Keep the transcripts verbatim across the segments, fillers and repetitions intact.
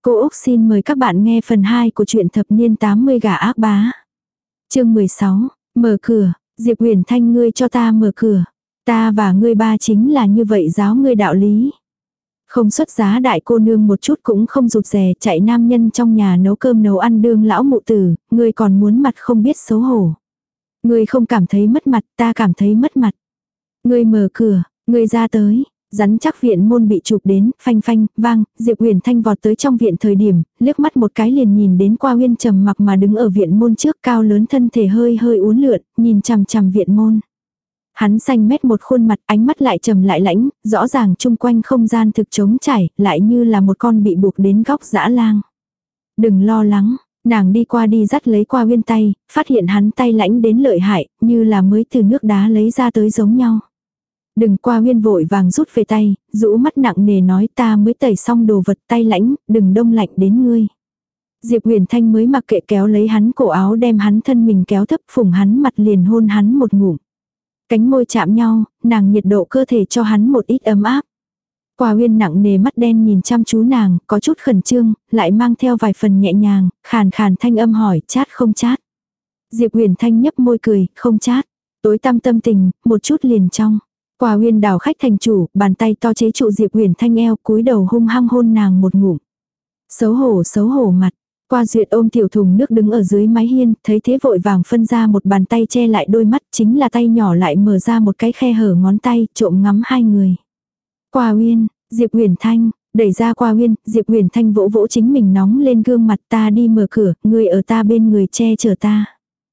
Cô Úc xin mời các bạn nghe phần hai của truyện thập niên tám mươi gả ác bá. Chương mười sáu, mở cửa, Diệp Huyền Thanh ngươi cho ta mở cửa. Ta và ngươi ba chính là như vậy giáo ngươi đạo lý. Không xuất giá đại cô nương một chút cũng không rụt rè, chạy nam nhân trong nhà nấu cơm nấu ăn đương lão mụ tử, ngươi còn muốn mặt không biết xấu hổ. Ngươi không cảm thấy mất mặt, ta cảm thấy mất mặt. Ngươi mở cửa, ngươi ra tới. Rắn chắc viện môn bị chụp đến, phanh phanh, vang, Diệp Huyền Thanh vọt tới trong viện thời điểm, liếc mắt một cái liền nhìn đến Qua Uyên trầm mặc mà đứng ở viện môn trước, cao lớn thân thể hơi hơi uốn lượn, nhìn chằm chằm viện môn. Hắn xanh mét một khuôn mặt, ánh mắt lại trầm lại lãnh, rõ ràng chung quanh không gian thực trống trải, lại như là một con bị buộc đến góc dã lang. Đừng lo lắng, nàng đi qua đi dắt lấy Qua Uyên tay, phát hiện hắn tay lãnh đến lợi hại, như là mới từ nước đá lấy ra tới giống nhau. Đừng. Qua Uyên vội vàng rút về tay, rũ mắt nặng nề nói ta mới tẩy xong đồ vật tay lãnh, đừng đông lạnh đến ngươi. Diệp Huyền Thanh mới mặc kệ kéo lấy hắn cổ áo đem hắn thân mình kéo thấp phủng hắn mặt liền hôn hắn một ngụm. Cánh môi chạm nhau, nàng nhiệt độ cơ thể cho hắn một ít ấm áp. Qua Uyên nặng nề mắt đen nhìn chăm chú nàng, có chút khẩn trương, lại mang theo vài phần nhẹ nhàng, khàn khàn thanh âm hỏi chát không chát. Diệp Huyền Thanh nhấp môi cười, không chát. Tối tăm tâm tình, một chút liền trong. Qua Uyên đảo khách thành chủ, bàn tay to chế trụ Diệp Huyền Thanh eo, cúi đầu hung hăng hôn nàng một ngụm. Xấu hổ xấu hổ mặt. Qua Duyệt ôm tiểu thùng nước đứng ở dưới mái hiên, thấy thế vội vàng phân ra một bàn tay che lại đôi mắt, chính là tay nhỏ lại mở ra một cái khe hở ngón tay, trộm ngắm hai người. Qua Uyên, Diệp Huyền Thanh, đẩy ra Qua Uyên, Diệp Huyền Thanh vỗ vỗ chính mình nóng lên gương mặt, ta đi mở cửa, người ở ta bên người che chở ta.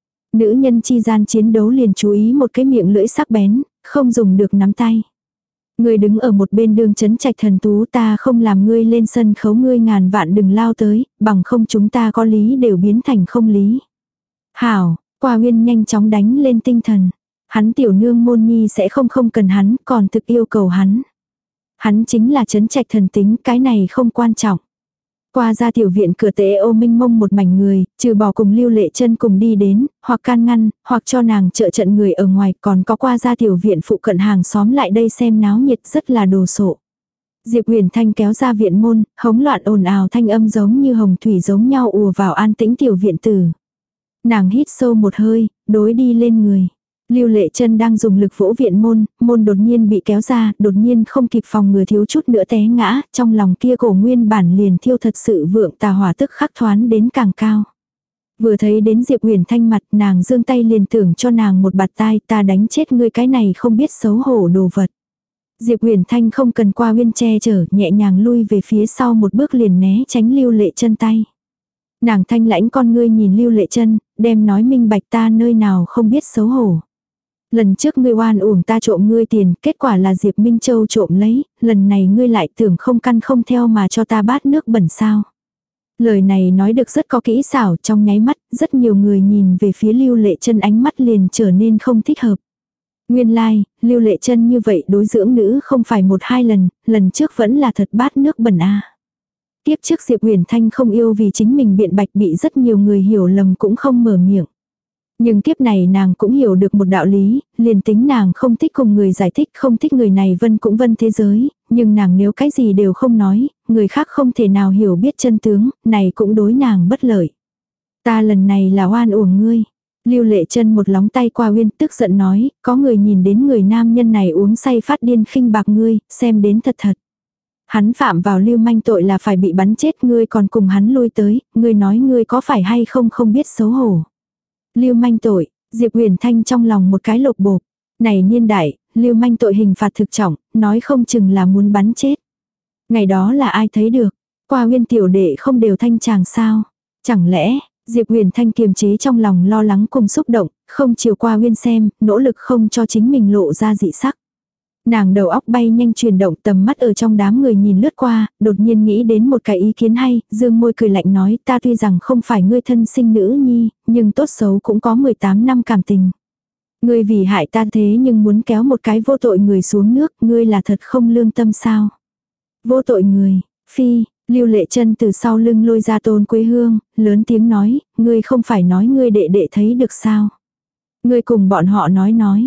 Nữ nhân chi gian chiến đấu liền chú ý một cái miệng lưỡi sắc bén, không dùng được nắm tay. Ngươi đứng ở một bên đường chấn trạch thần tú, ta không làm ngươi lên sân khấu, ngươi ngàn vạn đừng lao tới, bằng không chúng ta có lý đều biến thành không lý. Hảo, Qua Uyên nhanh chóng đánh lên tinh thần. Hắn tiểu nương môn nhi sẽ không không cần hắn, còn thực yêu cầu hắn. Hắn chính là chấn trạch thần tính, cái này không quan trọng. Qua ra tiểu viện cửa tế ô minh mông một mảnh người, trừ bỏ cùng Lưu Lệ Chân cùng đi đến, hoặc can ngăn, hoặc cho nàng trợ trận người ở ngoài, còn có qua ra tiểu viện phụ cận hàng xóm lại đây xem náo nhiệt rất là đồ sộ. Diệp Huyền Thanh kéo ra viện môn, hống loạn ồn ào thanh âm giống như hồng thủy giống nhau ùa vào an tĩnh tiểu viện tử. Nàng hít sâu một hơi, đối đi lên người. Lưu Lệ Chân đang dùng lực vỗ viện môn, môn đột nhiên bị kéo ra, đột nhiên không kịp phòng ngừa thiếu chút nữa té ngã, trong lòng kia cổ nguyên bản liền thiêu thật sự vượng tà hỏa tức khắc thoán đến càng cao. Vừa thấy đến Diệp Huyền Thanh mặt, nàng giương tay liền tưởng cho nàng một bạt tai, ta đánh chết ngươi cái này không biết xấu hổ đồ vật. Diệp Huyền Thanh không cần Qua Uyên che chở, nhẹ nhàng lui về phía sau một bước liền né tránh Lưu Lệ Chân tay. Nàng thanh lãnh con ngươi nhìn Lưu Lệ Chân, đem nói minh bạch ta nơi nào không biết xấu hổ. Lần trước ngươi oan uổng ta trộm ngươi tiền, kết quả là Diệp Minh Châu trộm lấy, lần này ngươi lại tưởng không căn không theo mà cho ta bát nước bẩn sao. Lời này nói được rất có kỹ xảo, trong nháy mắt, rất nhiều người nhìn về phía Lưu Lệ Chân ánh mắt liền trở nên không thích hợp. Nguyên lai, like, Lưu Lệ Chân như vậy đối dưỡng nữ không phải một hai lần, lần trước vẫn là thật bát nước bẩn a. À. Tiếp trước Diệp Huyền Thanh không yêu vì chính mình biện bạch bị rất nhiều người hiểu lầm cũng không mở miệng. Nhưng kiếp này nàng cũng hiểu được một đạo lý, liền tính nàng không thích cùng người giải thích, không thích người này vân cũng vân thế giới, nhưng nàng nếu cái gì đều không nói, người khác không thể nào hiểu biết chân tướng, này cũng đối nàng bất lợi. Ta lần này là oan uổng ngươi. Lưu Lệ Chân một lóng tay Qua Uyên tức giận nói, có người nhìn đến người nam nhân này uống say phát điên khinh bạc ngươi, xem đến thật thật. Hắn phạm vào lưu manh tội là phải bị bắn chết, ngươi còn cùng hắn lui tới, ngươi nói ngươi có phải hay không không biết xấu hổ. Lưu manh tội, Diệp Huyền Thanh trong lòng một cái lột bột. Này niên đại, lưu manh tội hình phạt thực trọng, nói không chừng là muốn bắn chết. Ngày đó là ai thấy được, Qua Uyên tiểu đệ không đều thanh chàng sao. Chẳng lẽ, Diệp Huyền Thanh kiềm chế trong lòng lo lắng cùng xúc động, không chiều Qua Uyên xem, nỗ lực không cho chính mình lộ ra dị sắc. Nàng đầu óc bay nhanh chuyển động, tầm mắt ở trong đám người nhìn lướt qua, đột nhiên nghĩ đến một cái ý kiến hay, dương môi cười lạnh nói ta tuy rằng không phải ngươi thân sinh nữ nhi, nhưng tốt xấu cũng có mười tám năm cảm tình. Ngươi vì hại ta thế nhưng muốn kéo một cái vô tội người xuống nước, ngươi là thật không lương tâm sao. Vô tội người, phi, Lưu Lệ Chân từ sau lưng lôi ra Tôn Quế Hương, lớn tiếng nói, ngươi không phải nói ngươi đệ đệ thấy được sao. Ngươi cùng bọn họ nói nói.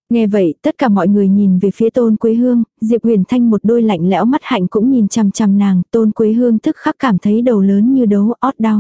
Nghe vậy, tất cả mọi người nhìn về phía Tôn Quế Hương, Diệp Huyền Thanh một đôi lạnh lẽo mắt hạnh cũng nhìn chằm chằm nàng, Tôn Quế Hương tức khắc cảm thấy đầu lớn như đấu ót đau.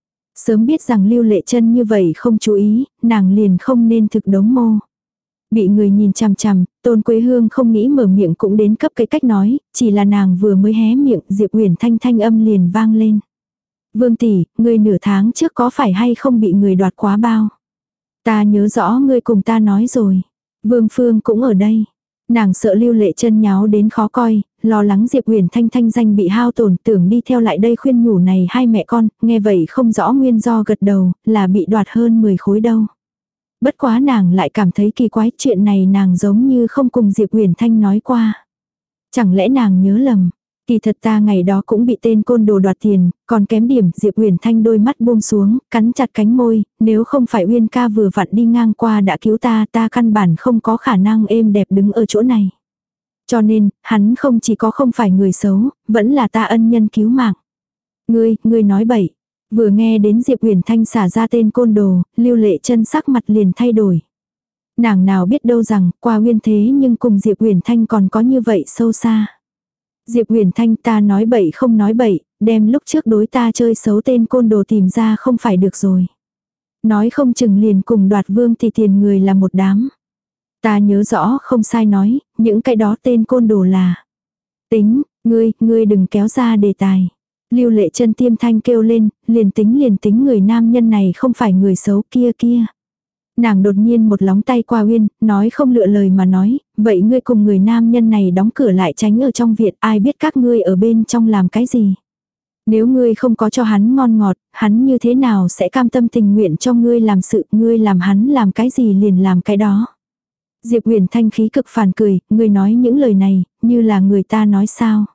Sớm biết rằng Lưu Lệ Chân như vậy không chú ý, nàng liền không nên thực đống mô. Bị người nhìn chằm chằm, Tôn Quế Hương không nghĩ mở miệng cũng đến cấp cái cách nói, chỉ là nàng vừa mới hé miệng, Diệp Huyền Thanh thanh âm liền vang lên. Vương tỷ, ngươi nửa tháng trước có phải hay không bị người đoạt quá bao? Ta nhớ rõ ngươi cùng ta nói rồi. Vương Phương cũng ở đây. Nàng sợ Lưu Lệ Chân nháo đến khó coi, lo lắng Diệp Huyền Thanh thanh danh bị hao tổn, tưởng đi theo lại đây khuyên nhủ này hai mẹ con, nghe vậy không rõ nguyên do gật đầu, là bị đoạt hơn mười khối đâu. Bất quá nàng lại cảm thấy kỳ quái, chuyện này nàng giống như không cùng Diệp Huyền Thanh nói qua. Chẳng lẽ nàng nhớ lầm? Kỳ thật ta ngày đó cũng bị tên côn đồ đoạt tiền, còn kém điểm. Diệp Huyền Thanh đôi mắt buông xuống, cắn chặt cánh môi, nếu không phải Uyên ca vừa vặn đi ngang qua đã cứu ta, ta căn bản không có khả năng êm đẹp đứng ở chỗ này. Cho nên, hắn không chỉ có không phải người xấu, vẫn là ta ân nhân cứu mạng. Ngươi, ngươi nói bậy. Vừa nghe đến Diệp Huyền Thanh xả ra tên côn đồ, Lưu Lệ Chân sắc mặt liền thay đổi. Nàng nào biết đâu rằng, qua Uyên thế nhưng cùng Diệp Huyền Thanh còn có như vậy sâu xa. Diệp Huyền Thanh, ta nói bậy không nói bậy, đem lúc trước đối ta chơi xấu tên côn đồ tìm ra không phải được rồi. Nói không chừng liền cùng đoạt Vương thì tiền người là một đám. Ta nhớ rõ không sai nói, những cái đó tên côn đồ là. Tính, ngươi, ngươi đừng kéo ra đề tài. Lưu Lệ Chân tiêm thanh kêu lên, liền tính liền tính người nam nhân này không phải người xấu kia kia. Nàng đột nhiên một lóng tay qua Uyên, nói không lựa lời mà nói, vậy ngươi cùng người nam nhân này đóng cửa lại tránh ở trong viện, ai biết các ngươi ở bên trong làm cái gì. Nếu ngươi không có cho hắn ngon ngọt, hắn như thế nào sẽ cam tâm tình nguyện cho ngươi làm sự, ngươi làm hắn làm cái gì liền làm cái đó. Diệp Huyền Thanh khí cực phản cười, ngươi nói những lời này, như là người ta nói sao.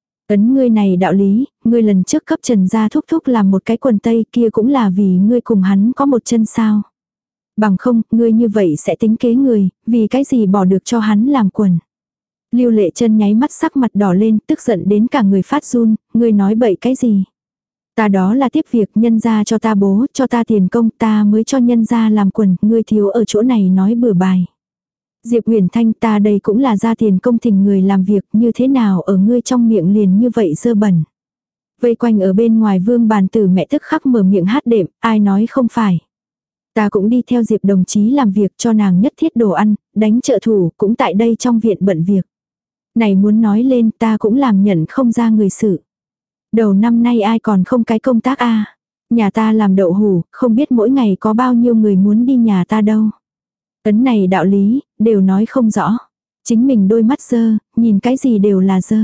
Ấn ngươi này đạo lý, ngươi lần trước cấp Trần gia thúc thúc làm một cái quần tây kia cũng là vì ngươi cùng hắn có một chân sao. Bằng không, ngươi như vậy sẽ tính kế người, vì cái gì bỏ được cho hắn làm quần. Lưu Lệ Chân nháy mắt sắc mặt đỏ lên, tức giận đến cả người phát run, ngươi nói bậy cái gì. Ta đó là tiếp việc nhân gia cho ta bố, cho ta tiền công, ta mới cho nhân gia làm quần, ngươi thiếu ở chỗ này nói bừa bài. Diệp Huyền Thanh, ta đây cũng là ra tiền công thỉnh người làm việc, như thế nào ở ngươi trong miệng liền như vậy dơ bẩn. Vây quanh ở bên ngoài Vương Bàn Tử mẹ tức khắc mở miệng hát đệm, ai nói không phải. Ta cũng đi theo Diệp đồng chí làm việc cho nàng nhất thiết đồ ăn, đánh trợ thủ, cũng tại đây trong viện bận việc. Này muốn nói lên ta cũng làm nhận không ra người sự. Đầu năm nay ai còn không cái công tác a. Nhà ta làm đậu hủ, không biết mỗi ngày có bao nhiêu người muốn đi nhà ta đâu. Ấn này đạo lý, đều nói không rõ. Chính mình đôi mắt dơ, nhìn cái gì đều là dơ.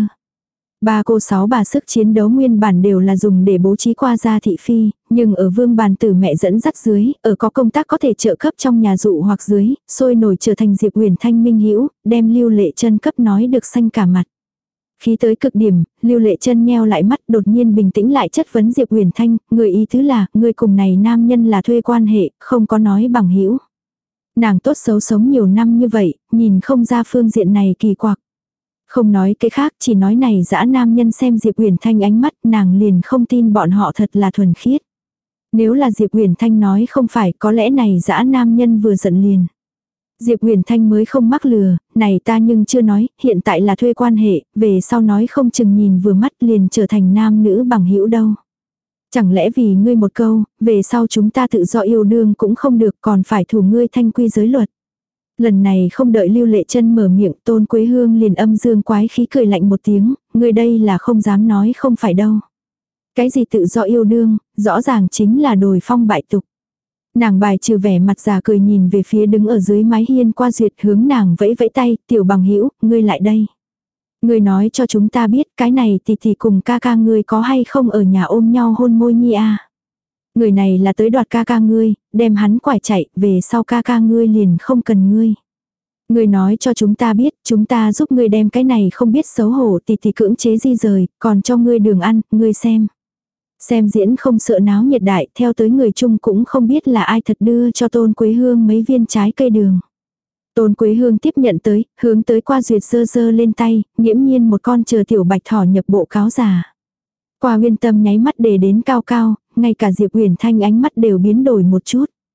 Ba cô sáu bà sức chiến đấu nguyên bản đều là dùng để bố trí qua gia thị phi, nhưng ở Vương Bàn Tử mẹ dẫn dắt dưới, ở có công tác có thể trợ cấp trong nhà dụ hoặc dưới, sôi nổi trở thành Diệp Huyền Thanh minh hữu, đem Lưu Lệ Chân cấp nói được xanh cả mặt. Khi tới cực điểm, Lưu Lệ Chân nheo lại mắt, đột nhiên bình tĩnh lại chất vấn Diệp Huyền Thanh, người ý tứ là, người cùng này nam nhân là thuê quan hệ, không có nói bằng hữu. Nàng tốt xấu sống nhiều năm như vậy, nhìn không ra phương diện này kỳ quặc. Không nói cái khác, chỉ nói này dã nam nhân xem Diệp Huyền Thanh ánh mắt, nàng liền không tin bọn họ thật là thuần khiết. Nếu là Diệp Huyền Thanh nói không phải, có lẽ này dã nam nhân vừa giận liền. Diệp Huyền Thanh mới không mắc lừa, này ta nhưng chưa nói, hiện tại là thuê quan hệ, về sau nói không chừng nhìn vừa mắt liền trở thành nam nữ bằng hữu đâu. Chẳng lẽ vì ngươi một câu, về sau chúng ta tự do yêu đương cũng không được, còn phải thủ ngươi thanh quy giới luật. Lần này không đợi Lưu Lệ Chân mở miệng, Tôn Quế Hương liền âm dương quái khí cười lạnh một tiếng, ngươi đây là không dám nói không phải đâu. Cái gì tự do yêu đương, rõ ràng chính là đồi phong bại tục. Nàng bài trừ vẻ mặt già cười nhìn về phía đứng ở dưới mái hiên qua duyệt, hướng nàng vẫy vẫy tay, tiểu bằng hữu, ngươi lại đây. Ngươi nói cho chúng ta biết cái này thì thì cùng ca ca ngươi có hay không ở nhà ôm nhau hôn môi nhi à. Người này là tới đoạt ca ca ngươi, đem hắn quải chạy, về sau ca ca ngươi liền không cần ngươi. Ngươi nói cho chúng ta biết, chúng ta giúp ngươi đem cái này không biết xấu hổ thì thì cưỡng chế di rời, còn cho ngươi đường ăn, ngươi xem. Xem diễn không sợ náo nhiệt đại, theo tới người chung cũng không biết là ai thật đưa cho Tôn Quế Hương mấy viên trái cây đường. Tôn Quế Hương tiếp nhận tới, hướng tới qua duyệt dơ dơ lên tay, nghiễm nhiên một con chờ tiểu bạch thỏ nhập bộ cáo già. Qua Uyên tâm nháy mắt để đến cao cao, ngay cả Diệp Huyền Thanh ánh mắt đều biến đổi một chút.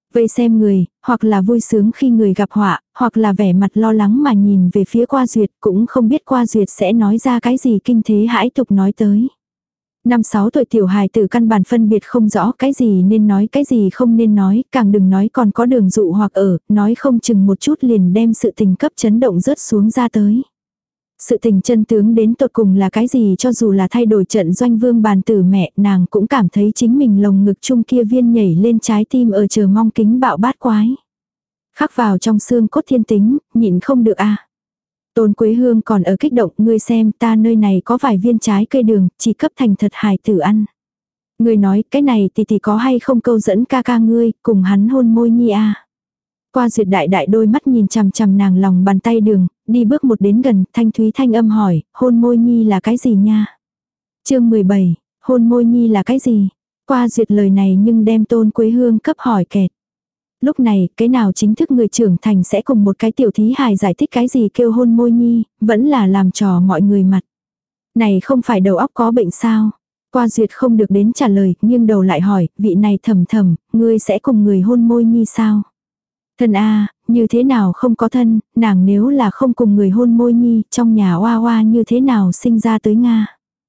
Vây xem người, hoặc là vui sướng khi người gặp họa, hoặc là vẻ mặt lo lắng mà nhìn về phía qua duyệt, cũng không biết qua duyệt sẽ nói ra cái gì kinh thế hãi tục nói tới. Năm sáu tuổi tiểu hài tử căn bản phân biệt không rõ cái gì nên nói cái gì không nên nói, càng đừng nói còn có đường dụ hoặc ở, nói không chừng một chút liền đem sự tình cấp chấn động rớt xuống ra tới. Sự tình chân tướng đến tột cùng là cái gì, cho dù là thay đổi trận doanh vương bàn tử mẹ, nàng cũng cảm thấy chính mình lồng ngực chung kia viên nhảy lên trái tim ở chờ mong kính bạo bát quái. Khắc vào trong xương cốt thiên tính, nhịn không được a. Tôn Quế Hương còn ở kích động, ngươi xem ta nơi này có vài viên trái cây đường, chỉ cấp thành thật hài tử ăn. Ngươi nói cái này thì thì có hay không câu dẫn ca ca ngươi, cùng hắn hôn môi nhi a. Qua duyệt đại đại đôi mắt nhìn chằm chằm nàng lòng bàn tay đường, đi bước một đến gần, thanh thúy thanh âm hỏi, hôn môi nhi là cái gì nha? Chương mười bảy, hôn môi nhi là cái gì? Qua duyệt lời này nhưng đem Tôn Quế Hương cấp hỏi kẹt. Lúc này, cái nào chính thức người trưởng thành sẽ cùng một cái tiểu thí hài giải thích cái gì kêu hôn môi nhi, vẫn là làm trò mọi người mặt. Này không phải đầu óc có bệnh sao? Qua duyệt không được đến trả lời, nhưng đầu lại hỏi, vị này thầm thầm, ngươi sẽ cùng người hôn môi nhi sao? Thân a, như thế nào không có thân, nàng nếu là không cùng người hôn môi nhi, trong nhà oa oa như thế nào sinh ra tới Nga.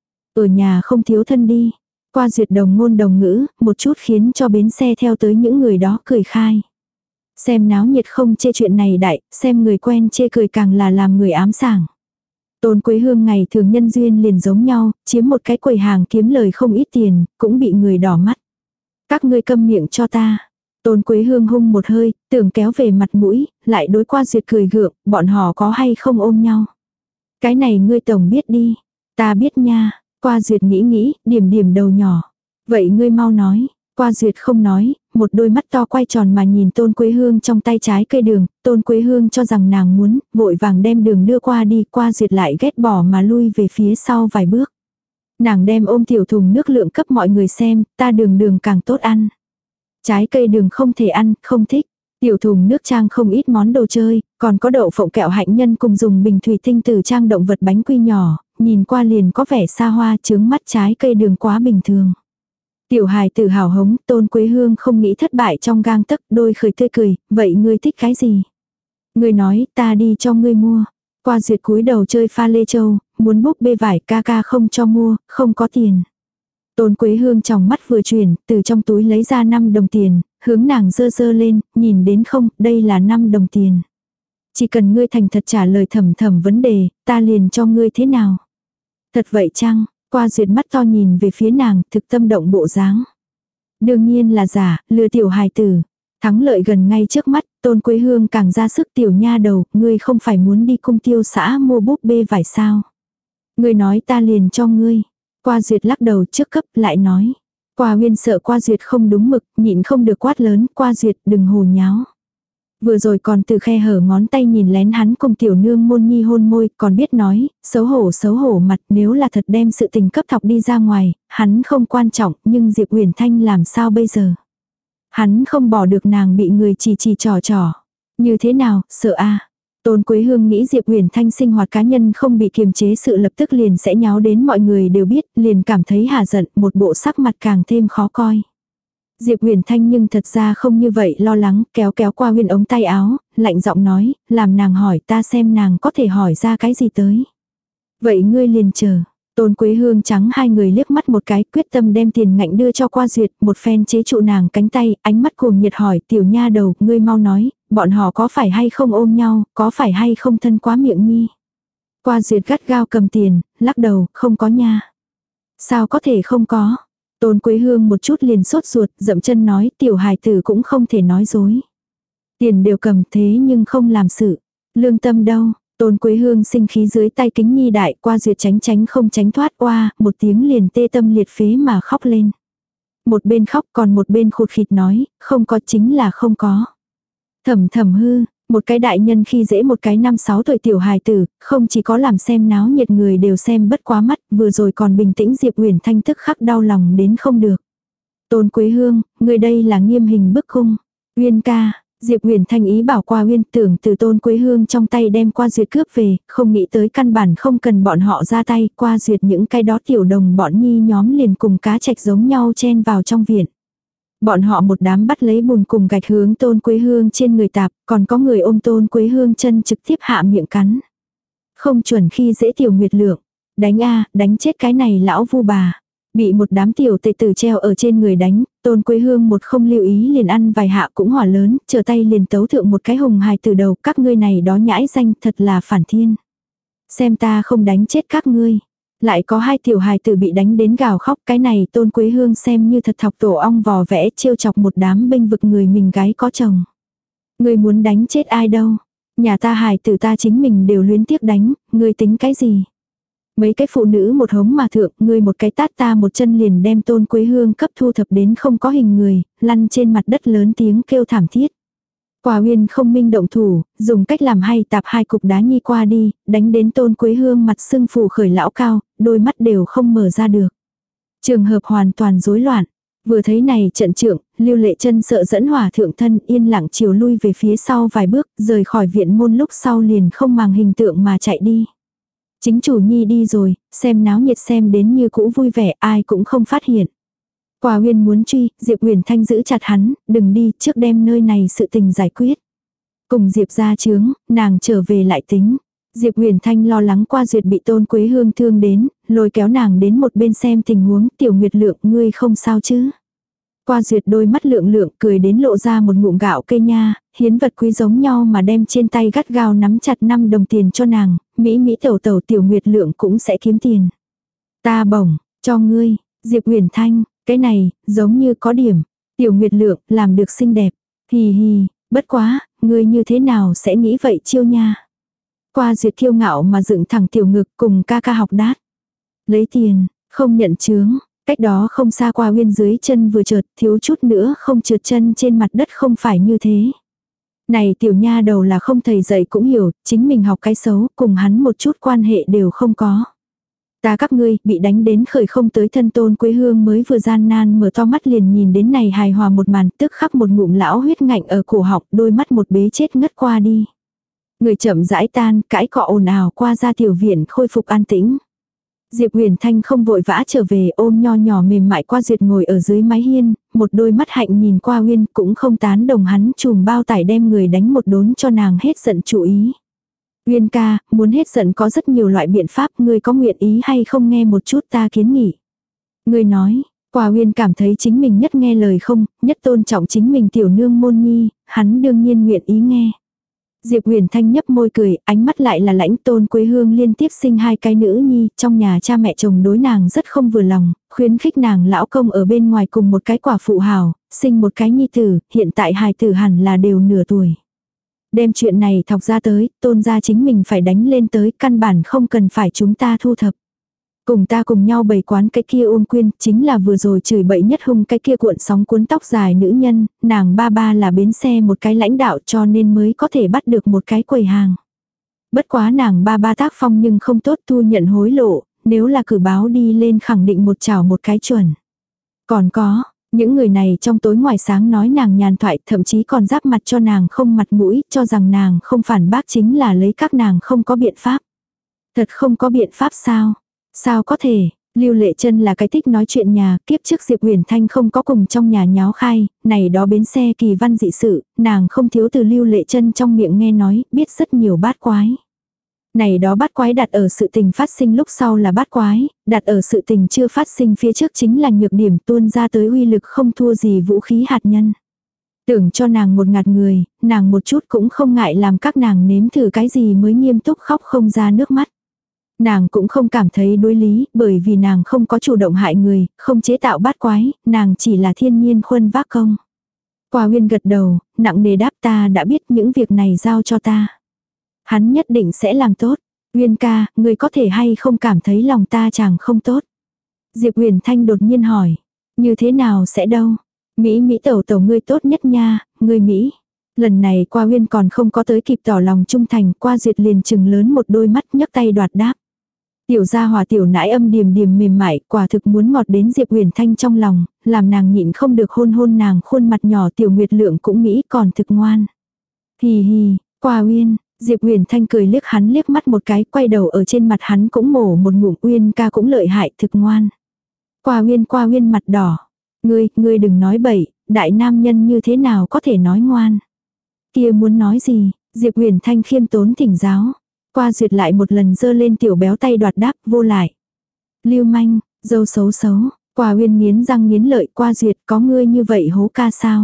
Ở nhà không thiếu thân đi. Qua duyệt đồng ngôn đồng ngữ, một chút khiến cho bến xe theo tới những người đó cười khai. Xem náo nhiệt không chê chuyện này đại, xem người quen chê cười càng là làm người ám sảng. Tôn Quế Hương ngày thường nhân duyên liền giống nhau, chiếm một cái quầy hàng kiếm lời không ít tiền, cũng bị người đỏ mắt. Các ngươi câm miệng cho ta. Tôn Quế Hương hung một hơi, tưởng kéo về mặt mũi, lại đối qua duyệt cười gượng, bọn họ có hay không ôm nhau. Cái này ngươi tổng biết đi. Ta biết nha. Qua duyệt nghĩ nghĩ, điểm điểm đầu nhỏ. Vậy ngươi mau nói. Qua duyệt không nói, một đôi mắt to quay tròn mà nhìn Tôn Quế Hương trong tay trái cây đường. Tôn Quế Hương cho rằng nàng muốn, vội vàng đem đường đưa qua đi. Qua duyệt lại ghét bỏ mà lui về phía sau vài bước. Nàng đem ôm tiểu thùng nước lượng cấp mọi người xem, ta đường đường càng tốt ăn. Trái cây đường không thể ăn, không thích. Tiểu thùng nước trang không ít món đồ chơi, còn có đậu phộng kẹo hạnh nhân cùng dùng bình thủy tinh từ trang động vật bánh quy nhỏ, nhìn qua liền có vẻ xa hoa, chướng mắt trái cây đường quá bình thường. Tiểu hài tử hào hống, Tôn Quế Hương không nghĩ thất bại trong gang tấc, đôi khởi tươi cười, vậy ngươi thích cái gì? Ngươi nói, ta đi cho ngươi mua. Qua duyệt cúi đầu chơi pha lê châu, muốn búp bê vải, ca ca không cho mua, không có tiền. Tôn Quế Hương trong mắt vừa chuyển, từ trong túi lấy ra năm đồng tiền, hướng nàng dơ dơ lên, nhìn đến không, đây là năm đồng tiền. Chỉ cần ngươi thành thật trả lời thầm thầm vấn đề, ta liền cho ngươi thế nào? Thật vậy chăng? Qua duyệt mắt to nhìn về phía nàng, thực tâm động bộ dáng. Đương nhiên là giả, lừa tiểu hài tử. Thắng lợi gần ngay trước mắt, Tôn Quế Hương càng ra sức tiểu nha đầu, ngươi không phải muốn đi cung tiêu xã mua búp bê vải sao? Ngươi nói ta liền cho ngươi. Qua duyệt lắc đầu trước cấp lại nói. Qua Uyên sợ qua duyệt không đúng mực, nhịn không được quát lớn, qua duyệt đừng hồ nháo. Vừa rồi còn từ khe hở ngón tay nhìn lén hắn cùng tiểu nương môn nhi hôn môi, còn biết nói, xấu hổ xấu hổ mặt, nếu là thật đem sự tình cấp thọc đi ra ngoài, hắn không quan trọng, nhưng Diệp Uyển Thanh làm sao bây giờ? Hắn không bỏ được nàng bị người chỉ chỉ trò trò. Như thế nào, sợ a? Tôn Quế Hương nghĩ Diệp Uyển Thanh sinh hoạt cá nhân không bị kiềm chế sự lập tức liền sẽ nháo đến mọi người đều biết, liền cảm thấy hà giận, một bộ sắc mặt càng thêm khó coi. Diệp Uyển Thanh nhưng thật ra không như vậy lo lắng, kéo kéo qua Uyên ống tay áo, lạnh giọng nói, làm nàng hỏi ta xem nàng có thể hỏi ra cái gì tới. Vậy ngươi liền chờ. Tôn Quế Hương trắng hai người liếc mắt một cái, quyết tâm đem tiền ngạnh đưa cho qua duyệt, một phen chế trụ nàng cánh tay, ánh mắt cuồng nhiệt hỏi, tiểu nha đầu, ngươi mau nói, bọn họ có phải hay không ôm nhau, có phải hay không thân quá miệng nhi. Qua duyệt gắt gao cầm tiền, lắc đầu, không có nha. Sao có thể không có. Tôn Quế Hương một chút liền sốt ruột, dậm chân nói, tiểu hài tử cũng không thể nói dối. Tiền đều cầm thế nhưng không làm sự. Lương tâm đâu. Tôn Quế Hương sinh khí dưới tay kính nhi đại, qua duyệt tránh tránh không tránh thoát qua, một tiếng liền tê tâm liệt phế mà khóc lên. Một bên khóc còn một bên khụt khịt nói, không có chính là không có. Thầm thầm hư, một cái đại nhân khi dễ một cái năm sáu tuổi tiểu hài tử, không chỉ có làm xem náo nhiệt người đều xem bất quá mắt, vừa rồi còn bình tĩnh Diệp Uyển Thanh tức khắc đau lòng đến không được. Tôn Quế Hương, người đây là nghiêm hình bức cung. Uyên ca, Diệp Uyển Thanh ý bảo qua Uyên tưởng từ Tôn Quế Hương trong tay đem qua duyệt cướp về, không nghĩ tới căn bản không cần bọn họ ra tay, qua duyệt những cái đó tiểu đồng bọn nhi nhóm liền cùng cá trạch giống nhau chen vào trong viện. Bọn họ một đám bắt lấy bùn cùng gạch hướng Tôn Quế Hương trên người tạp, còn có người ôm Tôn Quế Hương chân trực tiếp hạ miệng cắn. Không chuẩn khi dễ Tiểu Nguyệt Lượng. Đánh a, đánh chết cái này lão vu bà. Bị một đám tiểu tệ tử treo ở trên người đánh, Tôn Quế Hương một không lưu ý liền ăn vài hạ cũng hỏa lớn, trở tay liền tấu thượng một cái hùng hài từ đầu, các ngươi này đó nhãi danh thật là phản thiên. Xem ta không đánh chết các ngươi. Lại có hai tiểu hài tử bị đánh đến gào khóc, cái này Tôn Quế Hương xem như thật thọc tổ ong vò vẽ trêu chọc một đám bênh vực người mình gái có chồng. Ngươi muốn đánh chết ai đâu? Nhà ta hài tử ta chính mình đều luyến tiếc đánh, ngươi tính cái gì? Mấy cái phụ nữ một hống mà thượng, ngươi một cái tát ta một chân liền đem Tôn Quế Hương cấp thu thập đến không có hình người, lăn trên mặt đất lớn tiếng kêu thảm thiết. Quả Uyên không minh động thủ, dùng cách làm hay tạp hai cục đá nhi qua đi, đánh đến Tôn Quế Hương mặt sưng phù khởi lão cao, đôi mắt đều không mở ra được. Trường hợp hoàn toàn rối loạn. Vừa thấy này trận trượng, Lưu Lệ Chân sợ dẫn hỏa thượng thân yên lặng chiều lui về phía sau vài bước, rời khỏi viện môn lúc sau liền không màng hình tượng mà chạy đi. Chính chủ nhi đi rồi, xem náo nhiệt xem đến như cũ vui vẻ, ai cũng không phát hiện. Quả Uyên muốn truy, Diệp Huyền Thanh giữ chặt hắn, đừng đi, trước đem nơi này sự tình giải quyết. Cùng Diệp ra chướng, nàng trở về lại tính. Diệp Huyền Thanh lo lắng Qua Duyệt bị Tôn Quế Hương thương đến, lôi kéo nàng đến một bên xem tình huống, Tiểu Nguyệt Lượng, ngươi không sao chứ. Qua Duyệt đôi mắt lượng lượng cười đến lộ ra một ngụm gạo cây nha, hiến vật quý giống nhau mà đem trên tay gắt gao nắm chặt năm đồng tiền cho nàng, Mỹ Mỹ tẩu tẩu Tiểu Nguyệt Lượng cũng sẽ kiếm tiền. Ta bổng, cho ngươi, Diệp Huyền Thanh, cái này, giống như có điểm, Tiểu Nguyệt Lượng, làm được xinh đẹp, hì hì, bất quá, ngươi như thế nào sẽ nghĩ vậy chiêu nha. Qua Duyệt kiêu ngạo mà dựng thẳng tiểu ngực cùng ca ca học đát. Lấy tiền, không nhận chướng. Cách đó không xa Qua Uyên dưới chân vừa trượt, thiếu chút nữa không trượt chân trên mặt đất không phải như thế. Này tiểu nha đầu là không thầy dạy cũng hiểu, chính mình học cái xấu, cùng hắn một chút quan hệ đều không có. Ta các ngươi, bị đánh đến khởi không tới thân Tôn Quế Hương mới vừa gian nan mở to mắt liền nhìn đến này hài hòa một màn, tức khắc một ngụm lão huyết ngạnh ở cổ họng, đôi mắt một bế chết ngất qua đi. Người chậm rãi tan, cãi cọ ồn ào qua ra tiểu viện khôi phục an tĩnh. Diệp Huyền Thanh không vội vã trở về, ôm nho nhỏ mềm mại Qua Duyệt ngồi ở dưới mái hiên, một đôi mắt hạnh nhìn Qua Uyên, cũng không tán đồng hắn chùm bao tải đem người đánh một đốn cho nàng hết giận chú ý. Uyên ca, muốn hết giận có rất nhiều loại biện pháp, ngươi có nguyện ý hay không nghe một chút ta kiến nghị. Ngươi nói, Qua Uyên cảm thấy chính mình nhất nghe lời không, nhất tôn trọng chính mình tiểu nương môn nhi, hắn đương nhiên nguyện ý nghe. Diệp Huyền Thanh nhấp môi cười, ánh mắt lại là lãnh. Tôn Quế Hương liên tiếp sinh hai cái nữ nhi, trong nhà cha mẹ chồng đối nàng rất không vừa lòng, khuyến khích nàng lão công ở bên ngoài cùng một cái quả phụ hào, sinh một cái nhi tử, hiện tại hài tử hẳn là đều nửa tuổi. Đem chuyện này thọc ra tới, Tôn gia chính mình phải đánh lên tới, căn bản không cần phải chúng ta thu thập. Cùng ta cùng nhau bày quán cái kia Ôn Quyên, chính là vừa rồi chửi bậy nhất hung cái kia cuộn sóng cuốn tóc dài nữ nhân, nàng ba ba là bến xe một cái lãnh đạo cho nên mới có thể bắt được một cái quầy hàng. Bất quá nàng ba ba tác phong nhưng không tốt, thu nhận hối lộ, nếu là cử báo đi lên khẳng định một chảo một cái chuẩn. Còn có, những người này trong tối ngoài sáng nói nàng nhàn thoại, thậm chí còn giáp mặt cho nàng không mặt mũi, cho rằng nàng không phản bác chính là lấy các nàng không có biện pháp. Thật không có biện pháp sao? Sao có thể, Lưu Lệ Chân là cái thích nói chuyện nhà, kiếp trước Diệp Huyền Thanh không có cùng trong nhà nháo khai, này đó bến xe kỳ văn dị sự, nàng không thiếu từ Lưu Lệ Chân trong miệng nghe nói, biết rất nhiều bát quái. Này đó bát quái đặt ở sự tình phát sinh lúc sau là bát quái, đặt ở sự tình chưa phát sinh phía trước chính là nhược điểm, tuôn ra tới uy lực không thua gì vũ khí hạt nhân. Tưởng cho nàng một ngạt người, nàng một chút cũng không ngại làm các nàng nếm thử cái gì mới nghiêm túc khóc không ra nước mắt. Nàng cũng không cảm thấy đối lý, bởi vì nàng không có chủ động hại người, không chế tạo bát quái, nàng chỉ là thiên nhiên khuân vác công. Qua Uyên gật đầu, nặng nề đáp, ta đã biết những việc này giao cho ta. Hắn nhất định sẽ làm tốt. Uyên ca, người có thể hay không cảm thấy lòng ta chàng không tốt. Diệp Huyền Thanh đột nhiên hỏi, như thế nào sẽ đâu? Mỹ Mỹ tẩu tẩu ngươi tốt nhất nha, ngươi Mỹ. Lần này Qua Uyên còn không có tới kịp tỏ lòng trung thành, Qua Duyệt liền chừng lớn một đôi mắt nhấc tay đoạt đáp. Tiểu gia hòa tiểu nãi âm điềm điềm mềm mại, quả thực muốn ngọt đến Diệp Huyền Thanh trong lòng, làm nàng nhịn không được hôn hôn nàng khuôn mặt nhỏ. Tiểu Nguyệt Lượng cũng nghĩ còn thực ngoan. Hì hì, Qua Uyên, Diệp Huyền Thanh cười liếc hắn liếc mắt một cái, quay đầu ở trên mặt hắn cũng mổ một ngụm, Uyên ca cũng lợi hại thực ngoan. Qua Uyên Qua Uyên mặt đỏ. Ngươi, ngươi đừng nói bậy, đại nam nhân như thế nào có thể nói ngoan. Kia muốn nói gì, Diệp Huyền Thanh khiêm tốn thỉnh giáo. Qua duyệt lại một lần giơ lên tiểu béo tay đoạt đáp vô lại. Lưu manh, dâu xấu xấu, Qua Uyên nghiến răng nghiến lợi qua duyệt có ngươi như vậy hố ca sao.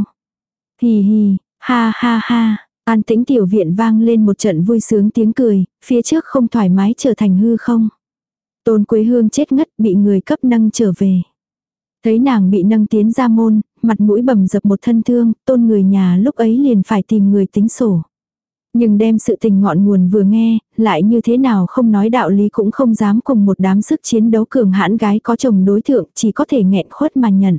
Hì hì, ha ha ha, an tĩnh tiểu viện vang lên một trận vui sướng tiếng cười, phía trước không thoải mái trở thành hư không. Tôn Quế Hương chết ngất bị người cấp nâng trở về. Thấy nàng bị nâng tiến ra môn, mặt mũi bầm dập một thân thương, tôn người nhà lúc ấy liền phải tìm người tính sổ. Nhưng đem sự tình ngọn nguồn vừa nghe, lại như thế nào không nói đạo lý cũng không dám cùng một đám sức chiến đấu cường hãn gái có chồng đối thượng, chỉ có thể nghẹn khuất mà nhận.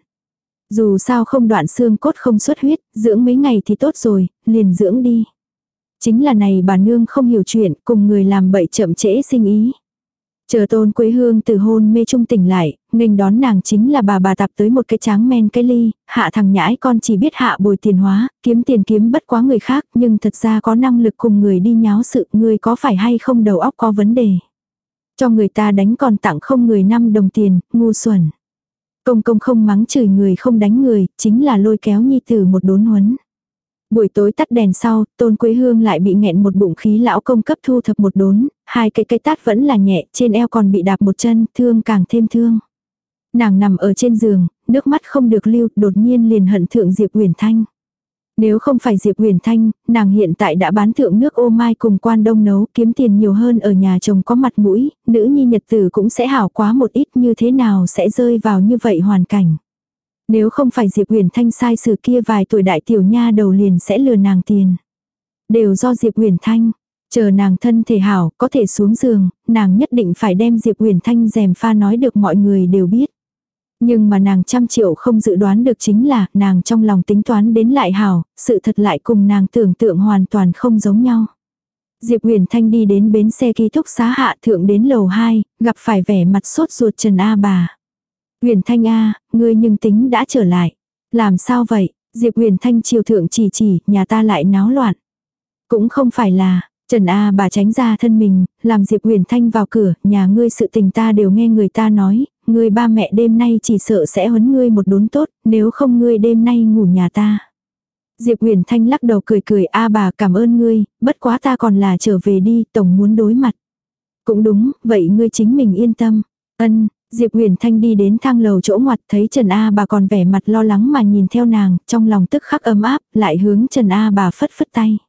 Dù sao không đoạn xương cốt không xuất huyết, dưỡng mấy ngày thì tốt rồi, liền dưỡng đi. Chính là này bà nương không hiểu chuyện, cùng người làm bậy chậm trễ sinh ý. Chờ Tôn Quế Hương từ hôn mê trung tỉnh lại, nghênh đón nàng chính là bà bà tạp tới một cái tráng men cái ly, hạ thằng nhãi con chỉ biết hạ bồi tiền hóa, kiếm tiền kiếm bất quá người khác, nhưng thật ra có năng lực cùng người đi nháo sự, người có phải hay không đầu óc có vấn đề. Cho người ta đánh còn tặng không người năm đồng tiền, ngu xuẩn. Công công không mắng chửi người không đánh người, chính là lôi kéo nhi tử một đốn huấn. Buổi tối tắt đèn sau, Tôn Quế Hương lại bị nghẹn một bụng khí lão công cấp thu thập một đốn, hai cái cây tát vẫn là nhẹ, trên eo còn bị đạp một chân, thương càng thêm thương. Nàng nằm ở trên giường, nước mắt không được lưu, đột nhiên liền hận thượng Diệp Huyền Thanh. Nếu không phải Diệp Huyền Thanh, nàng hiện tại đã bán thượng nước ô mai cùng quan đông nấu, kiếm tiền nhiều hơn ở nhà chồng có mặt mũi, nữ nhi nhật tử cũng sẽ hảo quá một ít, như thế nào sẽ rơi vào như vậy hoàn cảnh. Nếu không phải Diệp Huyền Thanh sai sự kia vài tuổi đại tiểu nha đầu liền sẽ lừa nàng tiền. Đều do Diệp Huyền Thanh, chờ nàng thân thể hảo, có thể xuống giường, nàng nhất định phải đem Diệp Huyền Thanh dèm pha nói được mọi người đều biết. Nhưng mà nàng trăm triệu không dự đoán được chính là nàng trong lòng tính toán đến lại hảo, sự thật lại cùng nàng tưởng tượng hoàn toàn không giống nhau. Diệp Huyền Thanh đi đến bến xe ký túc xá hạ thượng đến lầu hai, gặp phải vẻ mặt sốt ruột Trần A bà. Huyền Thanh A, ngươi nhưng tính đã trở lại. Làm sao vậy? Diệp Huyền Thanh chiều thượng chỉ chỉ, nhà ta lại náo loạn. Cũng không phải là, Trần A bà tránh ra thân mình, làm Diệp Huyền Thanh vào cửa, nhà ngươi sự tình ta đều nghe người ta nói, ngươi ba mẹ đêm nay chỉ sợ sẽ huấn ngươi một đốn tốt, nếu không ngươi đêm nay ngủ nhà ta. Diệp Huyền Thanh lắc đầu cười cười, A bà cảm ơn ngươi, bất quá ta còn là trở về đi, tổng muốn đối mặt. Cũng đúng, vậy ngươi chính mình yên tâm. Ân. Diệp Huyền Thanh đi đến thang lầu chỗ ngoặt thấy Trần A bà còn vẻ mặt lo lắng mà nhìn theo nàng, trong lòng tức khắc ấm áp, lại hướng Trần A bà phất phất tay.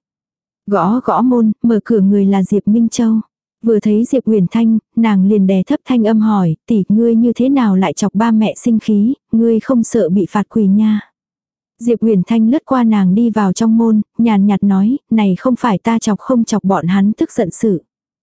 Gõ gõ môn, mở cửa người là Diệp Minh Châu. Vừa thấy Diệp Huyền Thanh, nàng liền đè thấp thanh âm hỏi, tỷ ngươi như thế nào lại chọc ba mẹ sinh khí, ngươi không sợ bị phạt quỳ nha. Diệp Huyền Thanh lướt qua nàng đi vào trong môn, nhàn nhạt nói, này không phải ta chọc không chọc bọn hắn tức giận sự.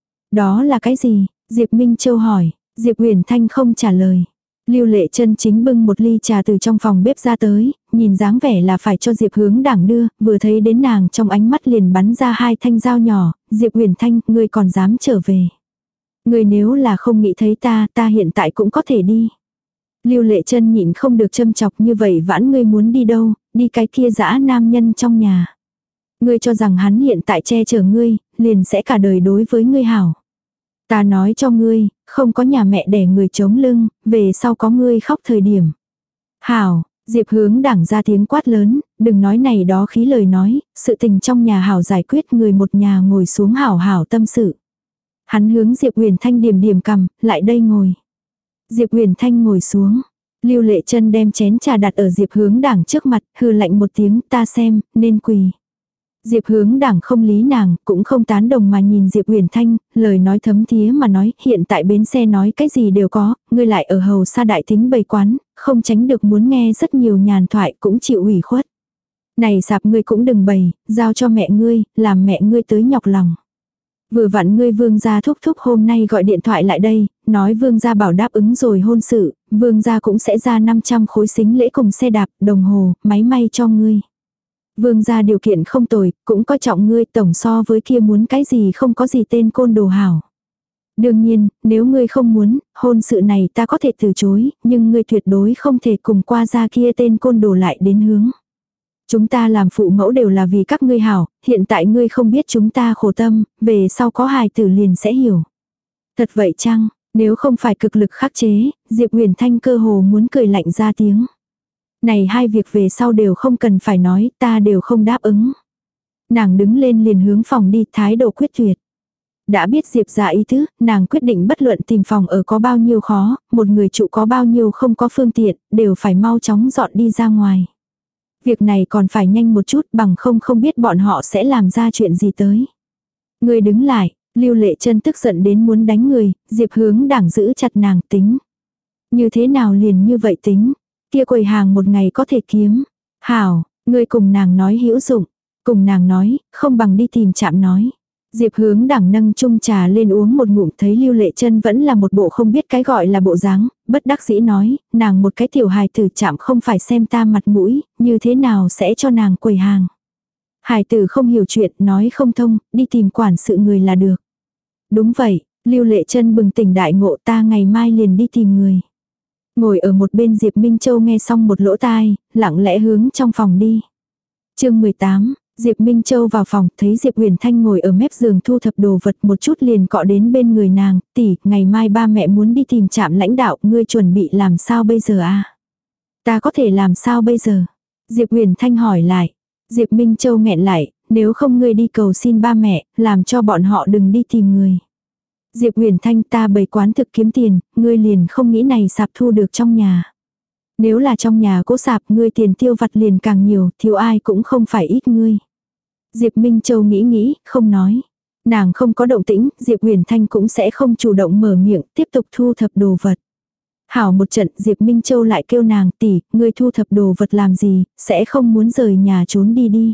Đó là cái gì? Diệp Minh Châu hỏi. Diệp Huyền Thanh không trả lời. Lưu Lệ Chân chính bưng một ly trà từ trong phòng bếp ra tới, nhìn dáng vẻ là phải cho Diệp Hướng Đảng đưa, vừa thấy đến nàng trong ánh mắt liền bắn ra hai thanh dao nhỏ, Diệp Huyền Thanh, ngươi còn dám trở về. Ngươi nếu là không nghĩ thấy ta, ta hiện tại cũng có thể đi. Lưu Lệ Chân nhịn không được châm chọc như vậy vãn ngươi muốn đi đâu, đi cái kia dã nam nhân trong nhà. Ngươi cho rằng hắn hiện tại che chở ngươi, liền sẽ cả đời đối với ngươi hảo. Ta nói cho ngươi, không có nhà mẹ đẻ người chống lưng, về sau có ngươi khóc thời điểm. Hảo, Diệp Hướng Đảng ra tiếng quát lớn, đừng nói này đó khí lời nói, sự tình trong nhà hảo giải quyết người một nhà ngồi xuống hảo hảo tâm sự. Hắn hướng Diệp Huyền Thanh điểm điểm cầm, lại đây ngồi. Diệp Huyền Thanh ngồi xuống. Lưu Lệ Chân đem chén trà đặt ở Diệp Hướng Đảng trước mặt, hừ lạnh một tiếng, ta xem, nên quỳ. Diệp Hướng Đảng không lý nàng, cũng không tán đồng mà nhìn Diệp Huyền Thanh, lời nói thấm thía mà nói, hiện tại bến xe nói cái gì đều có, ngươi lại ở hầu xa đại thính bày quán, không tránh được muốn nghe rất nhiều nhàn thoại cũng chịu ủy khuất. Này sạp ngươi cũng đừng bày, giao cho mẹ ngươi, làm mẹ ngươi tới nhọc lòng. Vừa vặn ngươi vương gia thúc thúc hôm nay gọi điện thoại lại đây, nói vương gia bảo đáp ứng rồi hôn sự, vương gia cũng sẽ ra năm trăm khối xính lễ cùng xe đạp, đồng hồ, máy may cho ngươi. Vương gia điều kiện không tồi, cũng coi trọng ngươi tổng so với kia muốn cái gì không có gì tên côn đồ hảo. Đương nhiên, nếu ngươi không muốn, hôn sự này ta có thể từ chối, nhưng ngươi tuyệt đối không thể cùng qua gia kia tên côn đồ lại đến hướng. Chúng ta làm phụ mẫu đều là vì các ngươi hảo, hiện tại ngươi không biết chúng ta khổ tâm, về sau có hài tử liền sẽ hiểu. Thật vậy chăng, nếu không phải cực lực khắc chế, Diệp Huyền Thanh cơ hồ muốn cười lạnh ra tiếng. Này hai việc về sau đều không cần phải nói, ta đều không đáp ứng. Nàng đứng lên liền hướng phòng đi, thái độ quyết tuyệt. Đã biết Diệp ra ý tứ, nàng quyết định bất luận tìm phòng ở có bao nhiêu khó, một người trụ có bao nhiêu không có phương tiện, đều phải mau chóng dọn đi ra ngoài. Việc này còn phải nhanh một chút, bằng không không biết bọn họ sẽ làm ra chuyện gì tới. Người đứng lại, Lưu Lệ Chân tức giận đến muốn đánh người, Diệp Hướng Đảng giữ chặt nàng tính. Như thế nào liền như vậy tính, kia quầy hàng một ngày có thể kiếm. Hảo, ngươi cùng nàng nói hữu dụng, cùng nàng nói, không bằng đi tìm Trạm nói. Diệp Hướng Đảng nâng chung trà lên uống một ngụm, thấy Lưu Lệ Chân vẫn là một bộ không biết cái gọi là bộ dáng, bất đắc dĩ nói, nàng một cái tiểu hài tử Trạm không phải xem ta mặt mũi, như thế nào sẽ cho nàng quầy hàng. Hài tử không hiểu chuyện, nói không thông, đi tìm quản sự người là được. Đúng vậy, Lưu Lệ Chân bừng tỉnh đại ngộ, ta ngày mai liền đi tìm người. Ngồi ở một bên Diệp Minh Châu nghe xong một lỗ tai, lặng lẽ hướng trong phòng đi. Chương mười tám, Diệp Minh Châu vào phòng, thấy Diệp Huyền Thanh ngồi ở mép giường thu thập đồ vật, một chút liền cọ đến bên người nàng, tỷ, ngày mai ba mẹ muốn đi tìm Trạm lãnh đạo, ngươi chuẩn bị làm sao bây giờ a? Ta có thể làm sao bây giờ? Diệp Huyền Thanh hỏi lại. Diệp Minh Châu nghẹn lại, nếu không ngươi đi cầu xin ba mẹ, làm cho bọn họ đừng đi tìm người. Diệp Huyền Thanh, ta bày quán thực kiếm tiền, ngươi liền không nghĩ này sạp thu được trong nhà. Nếu là trong nhà cố sạp, ngươi tiền tiêu vặt liền càng nhiều, thiếu ai cũng không phải ít ngươi. Diệp Minh Châu nghĩ nghĩ, không nói. Nàng không có động tĩnh, Diệp Huyền Thanh cũng sẽ không chủ động mở miệng, tiếp tục thu thập đồ vật. Hảo một trận, Diệp Minh Châu lại kêu nàng, tỷ, ngươi thu thập đồ vật làm gì, sẽ không muốn rời nhà trốn đi đi.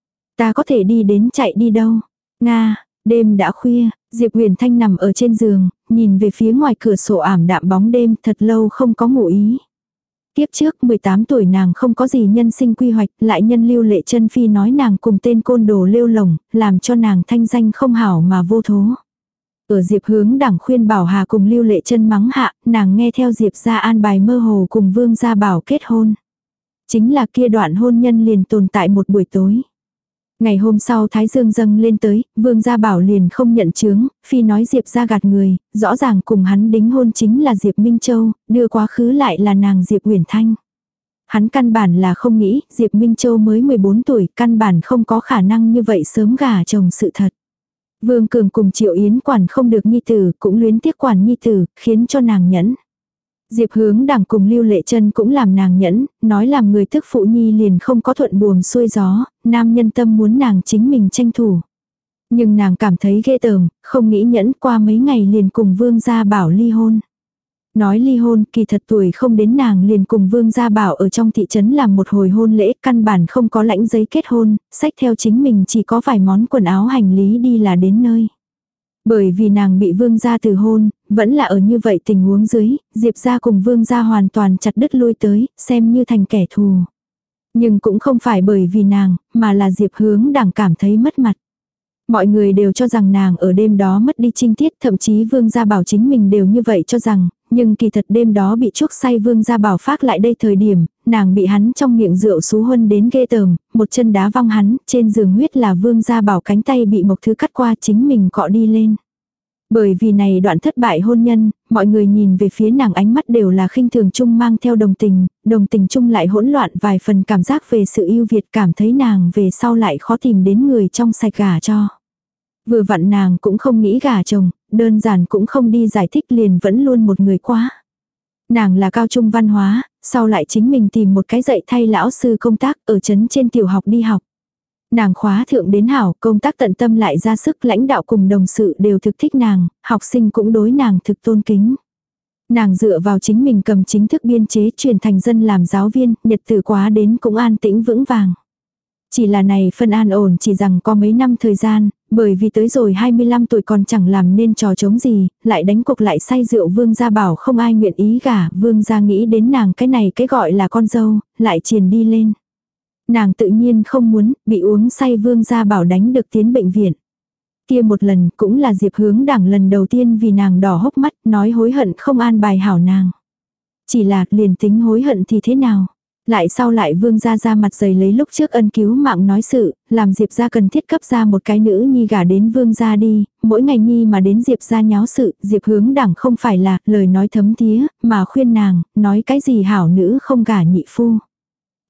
Ta có thể đi đến chạy đi đâu. Nga, đêm đã khuya, Diệp Huyền Thanh nằm ở trên giường, nhìn về phía ngoài cửa sổ ảm đạm bóng đêm, thật lâu không có ngủ ý. Tiếp trước mười tám tuổi nàng không có gì nhân sinh quy hoạch, lại nhân Lưu Lệ Chân phi nói nàng cùng tên côn đồ lêu lổng, làm cho nàng thanh danh không hảo mà vô thố. Ở Diệp Hướng Đảng khuyên bảo Hà cùng Lưu Lệ Chân mắng hạ, nàng nghe theo Diệp gia an bài mơ hồ cùng Vương Gia Bảo kết hôn. Chính là kia đoạn hôn nhân liền tồn tại một buổi tối. Ngày hôm sau Thái Dương dâng lên tới, Vương Gia Bảo liền không nhận chướng, phi nói Diệp gia gạt người, rõ ràng cùng hắn đính hôn chính là Diệp Minh Châu, đưa quá khứ lại là nàng Diệp Huyền Thanh. Hắn căn bản là không nghĩ, Diệp Minh Châu mới mười bốn tuổi, căn bản không có khả năng như vậy sớm gả chồng sự thật. Vương Cường cùng Triệu Yến quản không được nhi tử, cũng luyến tiếc quản nhi tử, khiến cho nàng nhẫn. Diệp Hướng Đảng cùng Lưu Lệ Chân cũng làm nàng nhẫn, nói làm người thức phụ nhi liền không có thuận buồm xuôi gió, nam nhân tâm muốn nàng chính mình tranh thủ. Nhưng nàng cảm thấy ghê tởm, không nghĩ nhẫn, qua mấy ngày liền cùng Vương Gia Bảo ly hôn. Nói ly hôn, kỳ thật tuổi không đến nàng liền cùng Vương Gia Bảo ở trong thị trấn làm một hồi hôn lễ, căn bản không có lãnh giấy kết hôn, xách theo chính mình chỉ có vài món quần áo hành lý đi là đến nơi. Bởi vì nàng bị Vương gia từ hôn, vẫn là ở như vậy tình huống dưới, Diệp gia cùng Vương gia hoàn toàn chặt đứt lui tới, xem như thành kẻ thù. Nhưng cũng không phải bởi vì nàng, mà là Diệp Hướng Đảng cảm thấy mất mặt. Mọi người đều cho rằng nàng ở đêm đó mất đi trinh tiết, thậm chí Vương gia Bảo chính mình đều như vậy cho rằng, nhưng kỳ thật đêm đó bị chuốc say Vương gia Bảo phát lại đây thời điểm, nàng bị hắn trong miệng rượu xú huân đến ghê tởm, một chân đá văng hắn, trên giường huyết là Vương gia Bảo cánh tay bị một thứ cắt qua, chính mình cọ đi lên. Bởi vì này đoạn thất bại hôn nhân, mọi người nhìn về phía nàng ánh mắt đều là khinh thường chung mang theo đồng tình, đồng tình chung lại hỗn loạn vài phần cảm giác về sự ưu việt, cảm thấy nàng về sau lại khó tìm đến người trong sạch gả cho. Vừa vặn nàng cũng không nghĩ gả chồng, đơn giản cũng không đi giải thích liền vẫn luôn một người quá. Nàng là cao trung văn hóa, sau lại chính mình tìm một cái dạy thay lão sư công tác ở trấn trên tiểu học đi học. Nàng khóa thượng đến hảo, công tác tận tâm lại ra sức, lãnh đạo cùng đồng sự đều thực thích nàng, học sinh cũng đối nàng thực tôn kính. Nàng dựa vào chính mình cầm chính thức biên chế chuyển thành dân làm giáo viên, nhật tử quá đến cũng an tĩnh vững vàng. Chỉ là này phân an ổn chỉ rằng có mấy năm thời gian, bởi vì tới rồi hai mươi lăm tuổi còn chẳng làm nên trò chống gì, lại đánh cuộc lại say rượu Vương gia bảo không ai nguyện ý gả, Vương gia nghĩ đến nàng cái này cái gọi là con dâu, lại triền đi lên. Nàng tự nhiên không muốn, bị uống say Vương gia bảo đánh được tiến bệnh viện. Kia một lần cũng là Diệp Hướng Đảng lần đầu tiên vì nàng đỏ hốc mắt, nói hối hận không an bài hảo nàng. Chỉ là liền tính hối hận thì thế nào? Lại sau lại Vương gia ra mặt dày lấy lúc trước ân cứu mạng nói sự, làm Diệp gia cần thiết cấp ra một cái nữ nhi gả đến Vương gia đi, mỗi ngày nhi mà đến Diệp gia nháo sự, Diệp Hướng Đảng không phải là lời nói thấm thía, mà khuyên nàng, nói cái gì hảo nữ không gả nhị phu.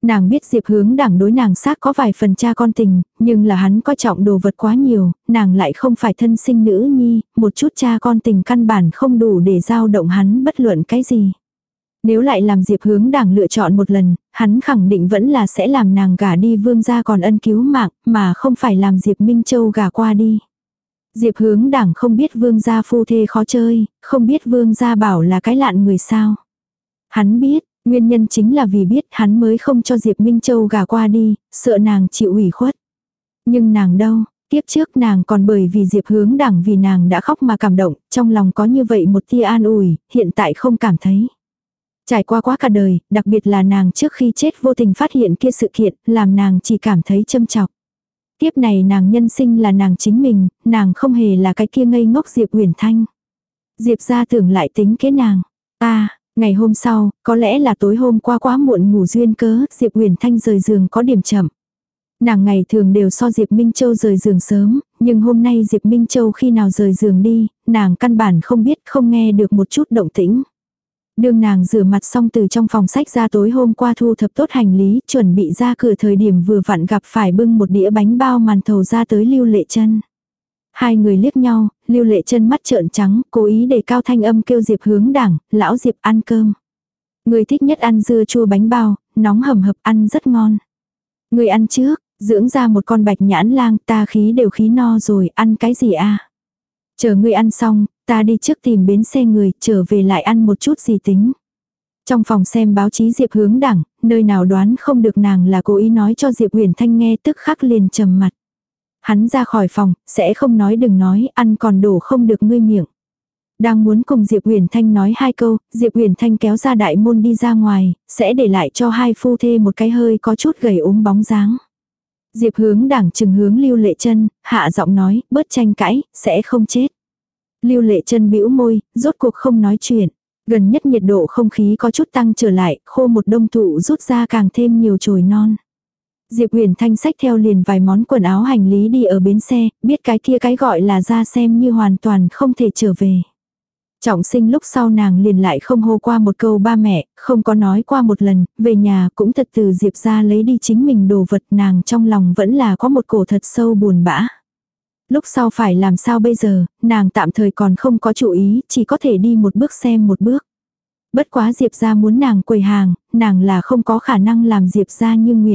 Nàng biết Diệp Hướng Đảng đối nàng xác có vài phần cha con tình, nhưng là hắn coi trọng đồ vật quá nhiều, nàng lại không phải thân sinh nữ nhi, một chút cha con tình căn bản không đủ để dao động hắn bất luận cái gì. Nếu lại làm Diệp Hướng Đảng lựa chọn một lần, hắn khẳng định vẫn là sẽ làm nàng gả đi Vương gia còn ân cứu mạng, mà không phải làm Diệp Minh Châu gả qua đi. Diệp Hướng Đảng không biết Vương gia phu thê khó chơi, không biết Vương gia bảo là cái lạn người sao. Hắn biết, nguyên nhân chính là vì biết hắn mới không cho Diệp Minh Châu gả qua đi, sợ nàng chịu ủy khuất. Nhưng nàng đâu, tiếp trước nàng còn bởi vì Diệp Hướng Đảng vì nàng đã khóc mà cảm động, trong lòng có như vậy một tia an ủi, hiện tại không cảm thấy. Trải qua quá cả đời, đặc biệt là nàng trước khi chết vô tình phát hiện kia sự kiện, làm nàng chỉ cảm thấy châm chọc. Tiếp này nàng nhân sinh là nàng chính mình, nàng không hề là cái kia ngây ngốc Diệp Uyển Thanh. Diệp gia tưởng lại tính kế nàng. À, ngày hôm sau, có lẽ là tối hôm qua quá muộn ngủ duyên cớ, Diệp Uyển Thanh rời giường có điểm chậm. Nàng ngày thường đều so Diệp Minh Châu rời giường sớm, nhưng hôm nay Diệp Minh Châu khi nào rời giường đi, nàng căn bản không biết không nghe được một chút động tĩnh. Đương nàng rửa mặt xong từ trong phòng sách ra tối hôm qua thu thập tốt hành lý, chuẩn bị ra cửa thời điểm vừa vặn gặp phải bưng một đĩa bánh bao màn thầu ra tới Lưu Lệ Chân. Hai người liếc nhau, Lưu Lệ Chân mắt trợn trắng, cố ý đề cao thanh âm kêu Diệp Hướng Đảng, lão Diệp ăn cơm. Người thích nhất ăn dưa chua bánh bao, nóng hầm hập ăn rất ngon. Người ăn trước, dưỡng ra một con bạch nhãn lang, ta khí đều khí no rồi, ăn cái gì a? Chờ ngươi ăn xong, ta đi trước tìm bến xe người, trở về lại ăn một chút gì tính. Trong phòng xem báo chí Diệp Hướng Đảng, nơi nào đoán không được nàng là cố ý nói cho Diệp Uyển Thanh nghe tức khắc liền trầm mặt. Hắn ra khỏi phòng, sẽ không nói đừng nói, ăn còn đổ không được ngươi miệng. Đang muốn cùng Diệp Uyển Thanh nói hai câu, Diệp Uyển Thanh kéo ra đại môn đi ra ngoài, sẽ để lại cho hai phu thê một cái hơi có chút gầy ốm bóng dáng. Diệp Hướng Đảng chừng hướng Lưu Lệ Chân, hạ giọng nói, bớt tranh cãi, sẽ không chết. Lưu Lệ Chân bĩu môi, rốt cuộc không nói chuyện. Gần nhất nhiệt độ không khí có chút tăng trở lại, khô một đông thụ rút ra càng thêm nhiều chồi non. Diệp Uyển Thanh xách theo liền vài món quần áo hành lý đi ở bến xe, biết cái kia cái gọi là ra xem như hoàn toàn không thể trở về. Trọng sinh lúc sau nàng liền lại không hô qua một câu ba mẹ, không có nói qua một lần, về nhà cũng thật từ Diệp ra lấy đi chính mình đồ vật, nàng trong lòng vẫn là có một cổ thật sâu buồn bã. Lúc sau phải làm sao bây giờ, nàng tạm thời còn không có chủ ý, chỉ có thể đi một bước xem một bước. Bất quá Diệp ra muốn nàng quầy hàng, nàng là không có khả năng làm Diệp ra như nguyện.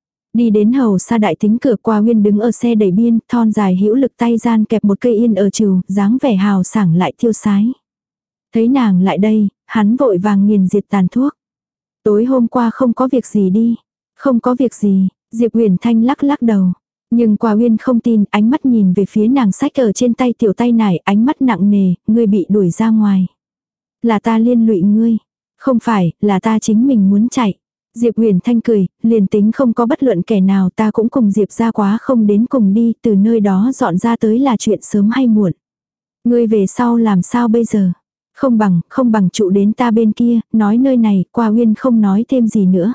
Đi đến hầu xa đại tính cửa qua Uyên đứng ở xe đẩy biên, thon dài hữu lực tay gian kẹp một cây yên ở trừ, dáng vẻ hào sảng lại tiêu sái. Thấy nàng lại đây, hắn vội vàng nghiền diệt tàn thuốc. Tối hôm qua không có việc gì đi. Không có việc gì, Diệp Uyển Thanh lắc lắc đầu. Nhưng Qua Uyên không tin, ánh mắt nhìn về phía nàng sách ở trên tay tiểu tay nải, ánh mắt nặng nề, ngươi bị đuổi ra ngoài. Là ta liên lụy ngươi. Không phải, là ta chính mình muốn chạy. Diệp Uyển Thanh cười, liền tính không có bất luận kẻ nào ta cũng cùng Diệp ra quá không đến cùng đi, từ nơi đó dọn ra tới là chuyện sớm hay muộn. Ngươi về sau làm sao bây giờ? Không bằng, không bằng trụ đến ta bên kia, nói nơi này, Qua Uyên không nói thêm gì nữa.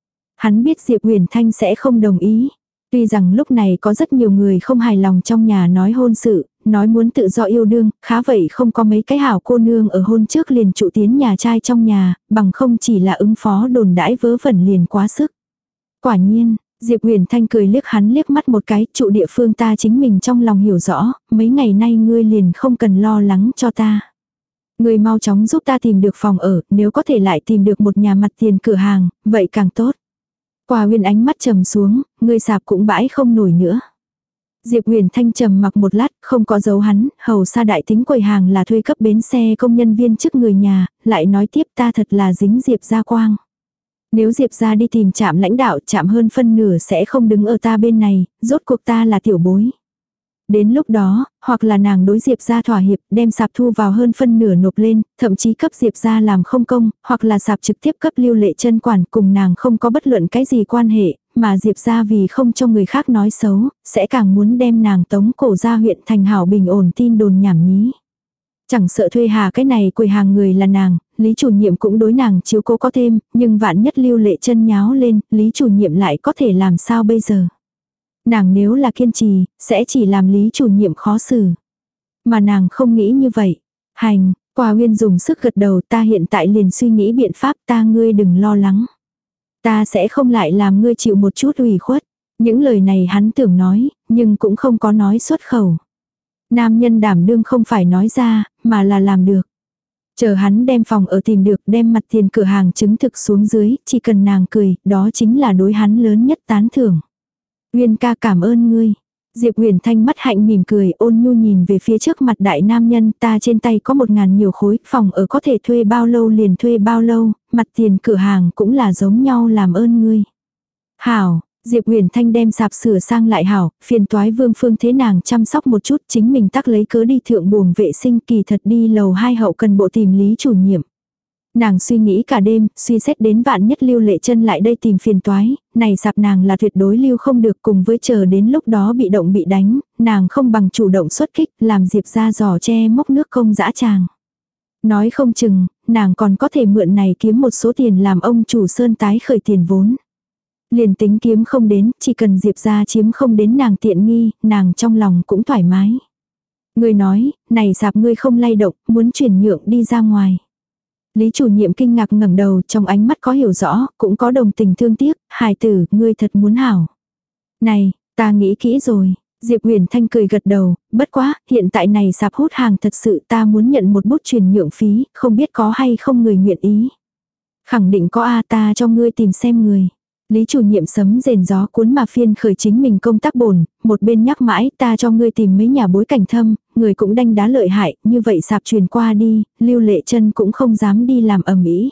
Hắn biết Diệp Uyển Thanh sẽ không đồng ý. Tuy rằng lúc này có rất nhiều người không hài lòng trong nhà nói hôn sự, nói muốn tự do yêu đương, khá vậy không có mấy cái hảo cô nương ở hôn trước liền trụ tiến nhà trai trong nhà, bằng không chỉ là ứng phó đồn đãi vớ vẩn liền quá sức. Quả nhiên, Diệp Uyển Thanh cười liếc hắn liếc mắt một cái, trụ địa phương ta chính mình trong lòng hiểu rõ, mấy ngày nay ngươi liền không cần lo lắng cho ta. Ngươi mau chóng giúp ta tìm được phòng ở, nếu có thể lại tìm được một nhà mặt tiền cửa hàng, vậy càng tốt. Qua Uyên ánh mắt trầm xuống, ngươi sạp cũng bãi không nổi nữa. Diệp Uyển Thanh trầm mặc một lát, không có dấu hắn, hầu xa đại tính quầy hàng là thuê cấp bến xe công nhân viên chức người nhà, lại nói tiếp ta thật là dính Diệp gia quang. Nếu Diệp gia đi tìm trạm lãnh đạo, trạm hơn phân nửa sẽ không đứng ở ta bên này, rốt cuộc ta là tiểu bối. Đến lúc đó, hoặc là nàng đối Diệp gia thỏa hiệp, đem sạp thu vào hơn phân nửa nộp lên, thậm chí cấp Diệp gia làm không công, hoặc là sạp trực tiếp cấp Lưu Lệ Chân quản, cùng nàng không có bất luận cái gì quan hệ, mà Diệp gia vì không cho người khác nói xấu, sẽ càng muốn đem nàng tống cổ ra huyện thành hảo bình ổn tin đồn nhảm nhí. Chẳng sợ thuê hà cái này quầy hàng người là nàng, Lý chủ nhiệm cũng đối nàng chiếu cố có thêm, nhưng vạn nhất Lưu Lệ Chân nháo lên, Lý chủ nhiệm lại có thể làm sao bây giờ? Nàng nếu là kiên trì, sẽ chỉ làm Lý chủ nhiệm khó xử. Mà nàng không nghĩ như vậy. Hành, Qua Uyên dùng sức gật đầu, ta hiện tại liền suy nghĩ biện pháp, ta ngươi đừng lo lắng. Ta sẽ không lại làm ngươi chịu một chút ủy khuất. Những lời này hắn tưởng nói, nhưng cũng không có nói xuất khẩu. Nam nhân đảm đương không phải nói ra, mà là làm được. Chờ hắn đem phòng ở tìm được, đem mặt tiền cửa hàng chứng thực xuống dưới, chỉ cần nàng cười, đó chính là đối hắn lớn nhất tán thưởng. Uyên ca cảm ơn ngươi. Diệp Huyền Thanh mắt hạnh mỉm cười, ôn nhu nhìn về phía trước mặt đại nam nhân, ta trên tay có một ngàn nhiều khối, phòng ở có thể thuê bao lâu liền thuê bao lâu, mặt tiền cửa hàng cũng là giống nhau, làm ơn ngươi. Hảo, Diệp Huyền Thanh đem sạp sửa sang lại hảo, phiền toái Vương Phương thế nàng chăm sóc một chút, chính mình tắc lấy cớ đi thượng buồng vệ sinh, kỳ thật đi lầu hai hậu cần bộ tìm Lý chủ nhiệm. Nàng suy nghĩ cả đêm, suy xét đến vạn nhất Lưu Lệ Chân lại đây tìm phiền toái, này sạp nàng là tuyệt đối lưu không được, cùng với chờ đến lúc đó bị động bị đánh, nàng không bằng chủ động xuất kích, làm Diệp ra giỏ che mốc nước công dã tràng. Nói không chừng, nàng còn có thể mượn này kiếm một số tiền làm ông chủ sơn tái khởi tiền vốn. Liền tính kiếm không đến, chỉ cần Diệp ra chiếm không đến nàng tiện nghi, nàng trong lòng cũng thoải mái. Người nói, này sạp ngươi không lay động, muốn chuyển nhượng đi ra ngoài. Lý chủ nhiệm kinh ngạc ngẩng đầu, trong ánh mắt có hiểu rõ, cũng có đồng tình thương tiếc, hài tử, ngươi thật muốn hảo. Này, ta nghĩ kỹ rồi. Diệp Huyền Thanh cười gật đầu, bất quá, hiện tại này sạp hút hàng thật sự ta muốn nhận một bút chuyển nhượng phí, không biết có hay không người nguyện ý. Khẳng định có a, ta cho ngươi tìm xem người. Lý chủ nhiệm sấm rền gió cuốn mà phiên khởi chính mình công tác bổn, một bên nhắc mãi ta cho ngươi tìm mấy nhà bối cảnh thâm, người cũng đanh đá lợi hại, như vậy sạp truyền qua đi, Lưu Lệ Chân cũng không dám đi làm ầm ĩ.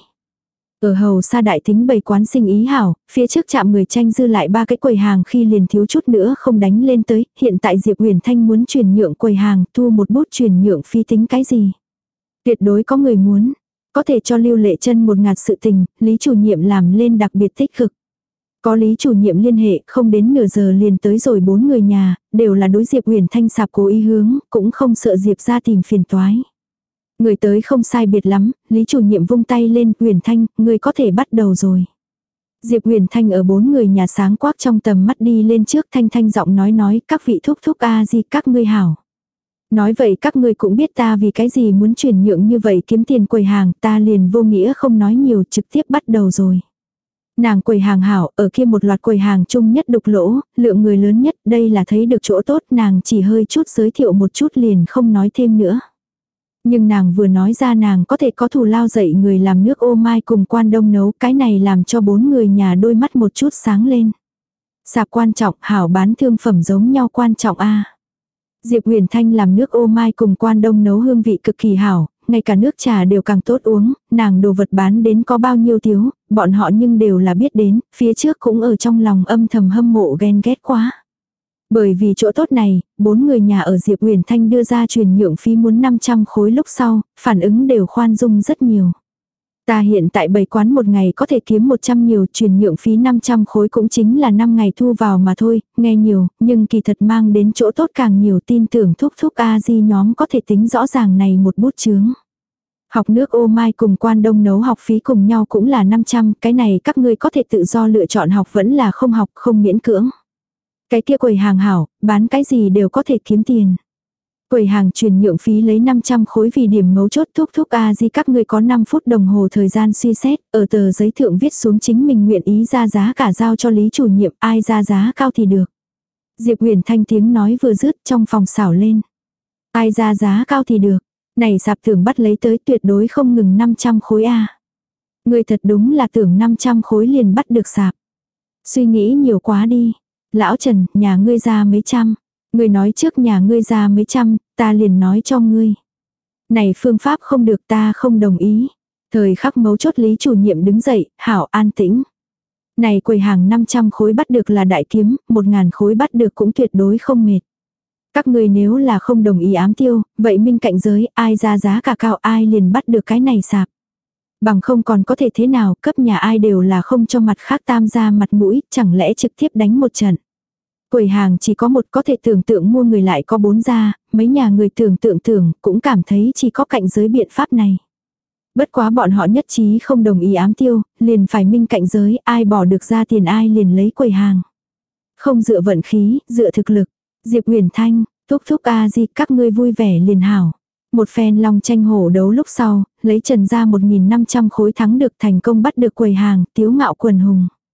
Ở hầu xa đại tính bày quán sinh ý hảo, phía trước chạm người tranh dư lại ba cái quầy hàng khi liền thiếu chút nữa không đánh lên tới, hiện tại Diệp Huyền Thanh muốn chuyển nhượng quầy hàng, thu một bút chuyển nhượng phí tính cái gì. Tuyệt đối có người muốn, có thể cho Lưu Lệ Chân một ngạt sự tình, Lý chủ nhiệm làm lên đặc biệt tích cực. Có Lý chủ nhiệm liên hệ, không đến nửa giờ liền tới rồi bốn người nhà, đều là đối Diệp Huyền Thanh sạp cố ý hướng, cũng không sợ Diệp ra tìm phiền toái. Người tới không sai biệt lắm, Lý chủ nhiệm vung tay lên, Huyền Thanh, người có thể bắt đầu rồi. Diệp Huyền Thanh ở bốn người nhà sáng quắc trong tầm mắt đi lên trước, thanh thanh giọng nói nói, các vị thúc thúc a di các ngươi hảo. Nói vậy các ngươi cũng biết ta vì cái gì muốn chuyển nhượng như vậy kiếm tiền quầy hàng, ta liền vô nghĩa không nói nhiều, trực tiếp bắt đầu rồi. Nàng quầy hàng hảo, ở kia một loạt quầy hàng chung nhất đục lỗ, lượng người lớn nhất, đây là thấy được chỗ tốt, nàng chỉ hơi chút giới thiệu một chút liền không nói thêm nữa. Nhưng nàng vừa nói ra nàng có thể có thù lao dạy người làm nước ô mai cùng quan đông nấu, cái này làm cho bốn người nhà đôi mắt một chút sáng lên. Sạp quan trọng, hảo bán thương phẩm giống nhau quan trọng a. Diệp Huyền Thanh làm nước ô mai cùng quan đông nấu hương vị cực kỳ hảo, ngay cả nước trà đều càng tốt uống, nàng đồ vật bán đến có bao nhiêu thiếu, bọn họ nhưng đều là biết đến, phía trước cũng ở trong lòng âm thầm hâm mộ ghen ghét quá. Bởi vì chỗ tốt này, bốn người nhà ở Diệp Huyền Thanh đưa ra chuyển nhượng phí muốn năm trăm khối lúc sau, phản ứng đều khoan dung rất nhiều. Ta hiện tại bày quán một ngày có thể kiếm một trăm nhiều, chuyển nhượng phí năm trăm khối cũng chính là năm ngày thu vào mà thôi, nghe nhiều, nhưng kỳ thật mang đến chỗ tốt càng nhiều, tin tưởng thúc thúc a di nhóm có thể tính rõ ràng này một bút chướng. Học nước ô mai cùng quan đông nấu học phí cùng nhau cũng là năm trăm, cái này các ngươi có thể tự do lựa chọn học vẫn là không học, không miễn cưỡng. Cái kia quầy hàng hảo, bán cái gì đều có thể kiếm tiền. Quầy hàng chuyển nhượng phí lấy năm trăm khối vì điểm mấu chốt, thúc thúc a di các ngươi có năm phút đồng hồ thời gian suy xét, ở tờ giấy thượng viết xuống chính mình nguyện ý ra giá cả giao cho Lý chủ nhiệm, ai ra giá cao thì được. Diệp Huyền Thanh tiếng nói vừa dứt trong phòng xảo lên. Ai ra giá cao thì được. Này sạp tưởng bắt lấy tới tuyệt đối không ngừng năm trăm khối a. Người thật đúng là tưởng năm trăm khối liền bắt được sạp. Suy nghĩ nhiều quá đi. Lão Trần, nhà ngươi ra mấy trăm. Ngươi nói trước nhà ngươi ra mấy trăm, ta liền nói cho ngươi. Này phương pháp không được, ta không đồng ý. Thời khắc mấu chốt Lý chủ nhiệm đứng dậy, hảo an tĩnh. Này quầy hàng năm trăm khối bắt được là đại kiếm, một ngàn khối bắt được cũng tuyệt đối không mệt. Các ngươi nếu là không đồng ý ám tiêu, vậy minh cạnh giới, ai ra giá cả cao ai liền bắt được cái này sạp. Bằng không còn có thể thế nào, cấp nhà ai đều là không cho mặt khác tam gia mặt mũi, chẳng lẽ trực tiếp đánh một trận. Quầy hàng chỉ có một, có thể tưởng tượng mua người lại có bốn gia, mấy nhà người tưởng tượng tưởng cũng cảm thấy chỉ có cạnh giới biện pháp này. Bất quá bọn họ nhất trí không đồng ý ám tiêu, liền phải minh cạnh giới, ai bỏ được ra tiền ai liền lấy quầy hàng. Không dựa vận khí, dựa thực lực. Diệp Huyền Thanh, thúc thúc a di các ngươi vui vẻ liền hảo. Một phen long tranh hổ đấu lúc sau, lấy Trần ra một nghìn năm trăm khối thắng được thành công bắt được quầy hàng, tiếu ngạo quần hùng.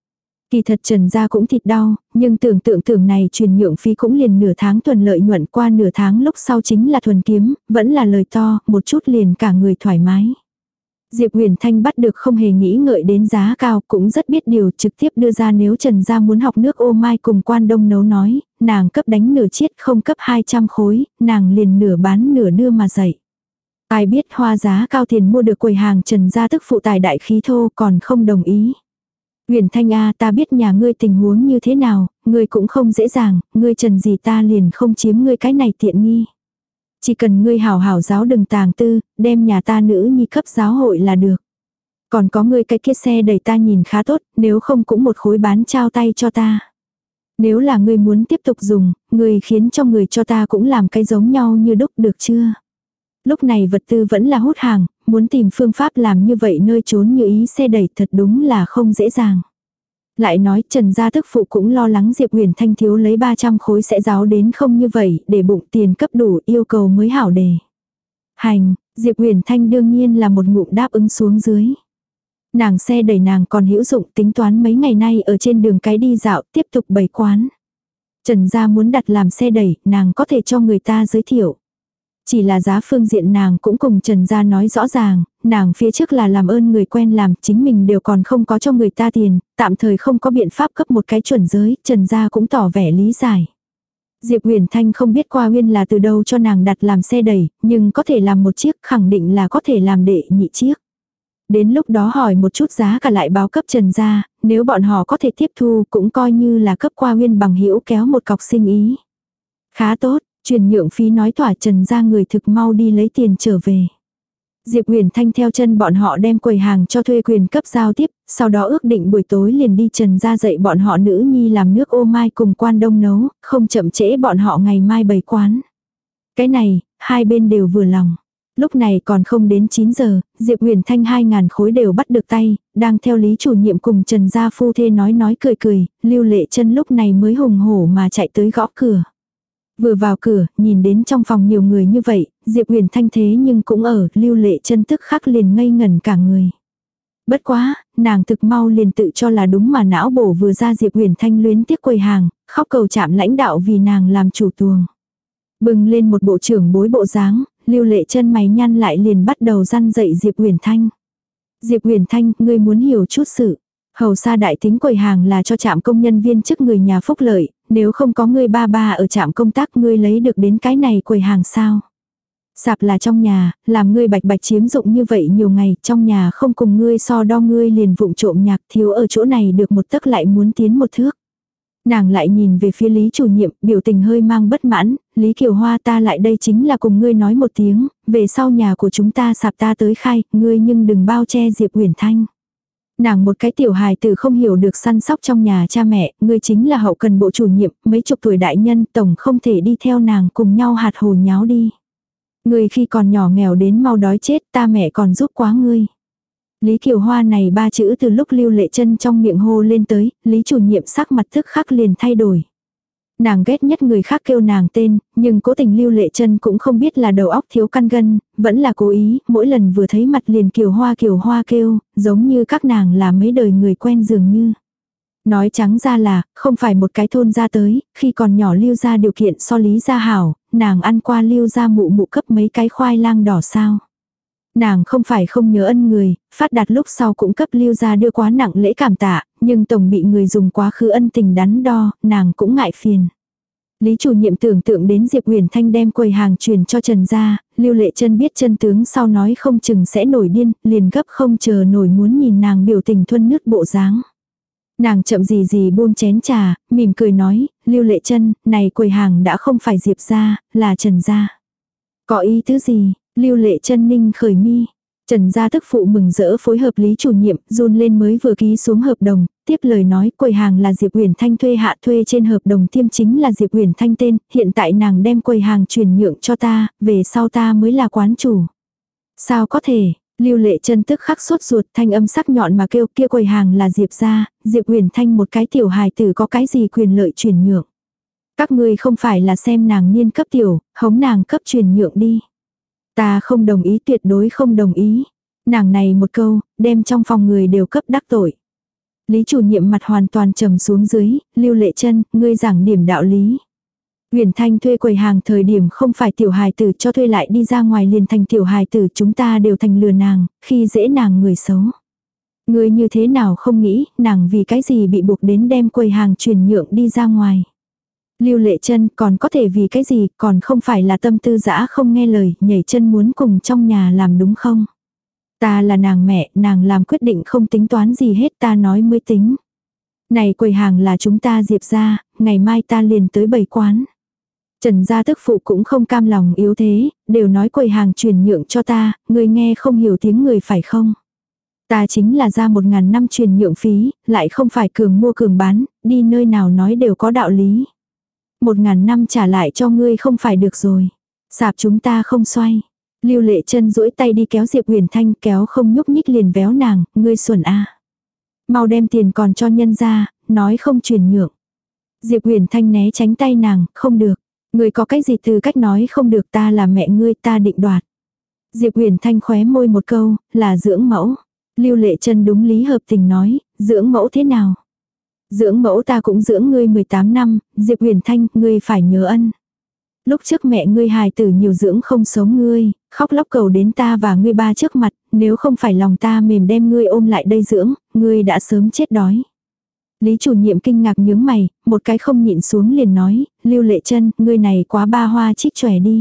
Kỳ thật Trần gia cũng thịt đau, nhưng tưởng tượng tưởng này truyền nhượng phí cũng liền nửa tháng thuần lợi nhuận, qua nửa tháng lúc sau chính là thuần kiếm, vẫn là lời to, một chút liền cả người thoải mái. Diệp Huyền Thanh bắt được không hề nghĩ ngợi đến giá cao, cũng rất biết điều, trực tiếp đưa ra nếu Trần gia muốn học nước ô mai cùng Quan Đông nấu nói, nàng cấp đánh nửa chiết không cấp hai trăm khối, nàng liền nửa bán nửa đưa mà dạy. Ai biết hoa giá cao tiền mua được quầy hàng Trần gia tức phụ tài đại khí thô còn không đồng ý. Huyền Thanh a, ta biết nhà ngươi tình huống như thế nào, ngươi cũng không dễ dàng, ngươi Trần gì ta liền không chiếm ngươi cái này tiện nghi. Chỉ cần ngươi hảo hảo giáo đừng tàng tư, đem nhà ta nữ nhi cấp giáo hội là được. Còn có ngươi cái kia xe đẩy ta nhìn khá tốt, nếu không cũng một khối bán trao tay cho ta. Nếu là ngươi muốn tiếp tục dùng, ngươi khiến cho người cho ta cũng làm cái giống nhau như đúc được chưa? Lúc này vật tư vẫn là hút hàng, muốn tìm phương pháp làm như vậy nơi trốn như ý xe đẩy thật đúng là không dễ dàng. Lại nói Trần gia tức phụ cũng lo lắng Diệp Huyền Thanh thiếu lấy ba trăm khối sẽ giáo đến không như vậy, để bụng tiền cấp đủ yêu cầu mới hảo đề. Hành, Diệp Huyền Thanh đương nhiên là một ngụm đáp ứng xuống dưới. Nàng xe đẩy nàng còn hữu dụng, tính toán mấy ngày nay ở trên đường cái đi dạo tiếp tục bày quán. Trần gia muốn đặt làm xe đẩy, nàng có thể cho người ta giới thiệu. Chỉ là giá phương diện nàng cũng cùng Trần gia nói rõ ràng, nàng phía trước là làm ơn người quen làm, chính mình đều còn không có cho người ta tiền, tạm thời không có biện pháp cấp một cái chuẩn giới, Trần gia cũng tỏ vẻ lý giải. Diệp Huyền Thanh không biết Qua Uyên là từ đâu cho nàng đặt làm xe đẩy, nhưng có thể làm một chiếc, khẳng định là có thể làm đệ nhị chiếc. Đến lúc đó hỏi một chút giá cả lại báo cấp Trần gia, nếu bọn họ có thể tiếp thu cũng coi như là cấp Qua Uyên bằng hữu kéo một cọc sinh ý. Khá tốt. Truyền nhượng phí nói thỏa Trần gia người thực mau đi lấy tiền trở về. Diệp Huyền Thanh theo chân bọn họ đem quầy hàng cho thuê quyền cấp giao tiếp, sau đó ước định buổi tối liền đi Trần gia dạy bọn họ nữ nhi làm nước ô mai cùng Quan Đông nấu, không chậm trễ bọn họ ngày mai bày quán. Cái này, hai bên đều vừa lòng. Lúc này còn không đến chín giờ, Diệp Huyền Thanh hai ngàn khối đều bắt được tay, đang theo Lý chủ nhiệm cùng Trần gia phu thê nói nói cười cười, Lưu Lệ Chân lúc này mới hùng hổ mà chạy tới gõ cửa. Vừa vào cửa, nhìn đến trong phòng nhiều người như vậy, Diệp Huyền Thanh thế nhưng cũng ở, Lưu Lệ Chân tức khắc liền ngây ngẩn cả người. Bất quá, nàng thực mau liền tự cho là đúng mà não bổ vừa ra Diệp Huyền Thanh luyến tiếc quầy hàng, khóc cầu chạm lãnh đạo vì nàng làm chủ tuồng. Bừng lên một bộ trưởng bối bộ dáng, Lưu Lệ Chân mày nhăn lại liền bắt đầu răn dạy Diệp Huyền Thanh. Diệp Huyền Thanh, ngươi muốn hiểu chút sự. Hầu xa đại tính quầy hàng là cho trạm công nhân viên chức người nhà phúc lợi, nếu không có ngươi ba ba ở trạm công tác ngươi lấy được đến cái này quầy hàng sao. Sạp là trong nhà, làm ngươi bạch bạch chiếm dụng như vậy nhiều ngày, trong nhà không cùng ngươi so đo ngươi liền vụng trộm nhạc thiếu ở chỗ này được một tấc lại muốn tiến một thước. Nàng lại nhìn về phía Lý chủ nhiệm, biểu tình hơi mang bất mãn, Lý Kiều Hoa ta lại đây chính là cùng ngươi nói một tiếng, về sau nhà của chúng ta sạp ta tới khai, ngươi nhưng đừng bao che Diệp Huyền Thanh. Nàng một cái tiểu hài tử không hiểu được săn sóc trong nhà cha mẹ, ngươi chính là hậu cần bộ chủ nhiệm, mấy chục tuổi đại nhân tổng không thể đi theo nàng cùng nhau hạt hồ nháo đi. Ngươi khi còn nhỏ nghèo đến mau đói chết ta mẹ còn giúp quá ngươi. Lý Kiều Hoa này ba chữ từ lúc Lưu Lệ Chân trong miệng hô lên tới, Lý chủ nhiệm sắc mặt tức khắc liền thay đổi. Nàng ghét nhất người khác kêu nàng tên, nhưng cố tình Lưu Lệ Chân cũng không biết là đầu óc thiếu căn gân, vẫn là cố ý, mỗi lần vừa thấy mặt liền Kiều Hoa Kiều Hoa kêu, giống như các nàng là mấy đời người quen dường như. Nói trắng ra là, không phải một cái thôn ra tới, khi còn nhỏ Lưu gia điều kiện so Lý gia hảo, nàng ăn qua Lưu gia mụ mụ cấp mấy cái khoai lang đỏ sao. Nàng không phải không nhớ ân người, phát đạt lúc sau cũng cấp Lưu gia đưa quá nặng lễ cảm tạ, nhưng tổng bị người dùng quá khứ ân tình đắn đo, nàng cũng ngại phiền. Lý chủ nhiệm tưởng tượng đến Diệp Huyền Thanh đem quầy hàng truyền cho Trần gia, Lưu Lệ Chân biết chân tướng sau nói không chừng sẽ nổi điên, liền gấp không chờ nổi muốn nhìn nàng biểu tình thuần nứt bộ dáng. Nàng chậm gì gì buông chén trà, mỉm cười nói, Lưu Lệ Chân, này quầy hàng đã không phải Diệp gia, là Trần gia. Có ý tứ gì? Lưu Lệ Chân ninh khởi mi. Trần gia tức phụ mừng rỡ phối hợp Lý chủ nhiệm, run lên mới vừa ký xuống hợp đồng, tiếp lời nói quầy hàng là Diệp Huyền Thanh thuê hạ thuê trên hợp đồng tiêm chính là Diệp Huyền Thanh tên, hiện tại nàng đem quầy hàng chuyển nhượng cho ta, về sau ta mới là quán chủ. Sao có thể? Lưu Lệ Chân tức khắc sốt ruột, thanh âm sắc nhọn mà kêu kia quầy hàng là Diệp gia, Diệp Huyền Thanh một cái tiểu hài tử có cái gì quyền lợi chuyển nhượng. Các ngươi không phải là xem nàng niên cấp tiểu, hống nàng cấp chuyển nhượng đi. Ta không đồng ý, tuyệt đối không đồng ý. Nàng này một câu, đem trong phòng người đều cấp đắc tội. Lý chủ nhiệm mặt hoàn toàn trầm xuống dưới, Lưu Lệ Chân, ngươi giảng điểm đạo lý. Uyển Thanh thuê quầy hàng thời điểm không phải tiểu hài tử, cho thuê lại đi ra ngoài liền thành tiểu hài tử, chúng ta đều thành lừa nàng, khi dễ nàng người xấu. Ngươi như thế nào không nghĩ, nàng vì cái gì bị buộc đến đem quầy hàng chuyển nhượng đi ra ngoài. Lưu Lệ Chân, còn có thể vì cái gì, còn không phải là tâm tư dã không nghe lời, nhảy chân muốn cùng trong nhà làm đúng không? Ta là nàng mẹ, nàng làm quyết định không tính toán gì hết, ta nói mới tính. Này quầy hàng là chúng ta Diệp ra, ngày mai ta liền tới bày quán. Trần gia tức phụ cũng không cam lòng yếu thế, đều nói quầy hàng chuyển nhượng cho ta, người nghe không hiểu tiếng người phải không? Ta chính là ra một ngàn năm chuyển nhượng phí, lại không phải cường mua cường bán, đi nơi nào nói đều có đạo lý. Một ngàn năm trả lại cho ngươi không phải được rồi. Sạp chúng ta không xoay. Lưu Lệ Chân duỗi tay đi kéo Diệp Uyển Thanh, kéo không nhúc nhích liền véo nàng, ngươi xuẩn a. Mau đem tiền còn cho nhân ra, nói không chuyển nhượng. Diệp Uyển Thanh né tránh tay nàng, không được. Ngươi có cái gì từ cách nói không được, ta là mẹ ngươi, ta định đoạt. Diệp Uyển Thanh khóe môi một câu, là dưỡng mẫu. Lưu Lệ Chân đúng lý hợp tình nói, dưỡng mẫu thế nào? Dưỡng mẫu ta cũng dưỡng ngươi mười tám năm, Diệp Uyển Thanh, ngươi phải nhớ ân. Lúc trước mẹ ngươi hài tử nhiều dưỡng không sống ngươi, khóc lóc cầu đến ta và ngươi ba trước mặt, nếu không phải lòng ta mềm đem ngươi ôm lại đây dưỡng, ngươi đã sớm chết đói. Lý chủ nhiệm kinh ngạc nhướng mày, một cái không nhịn xuống liền nói, Lưu Lệ Chân, ngươi này quá ba hoa trích chòe đi.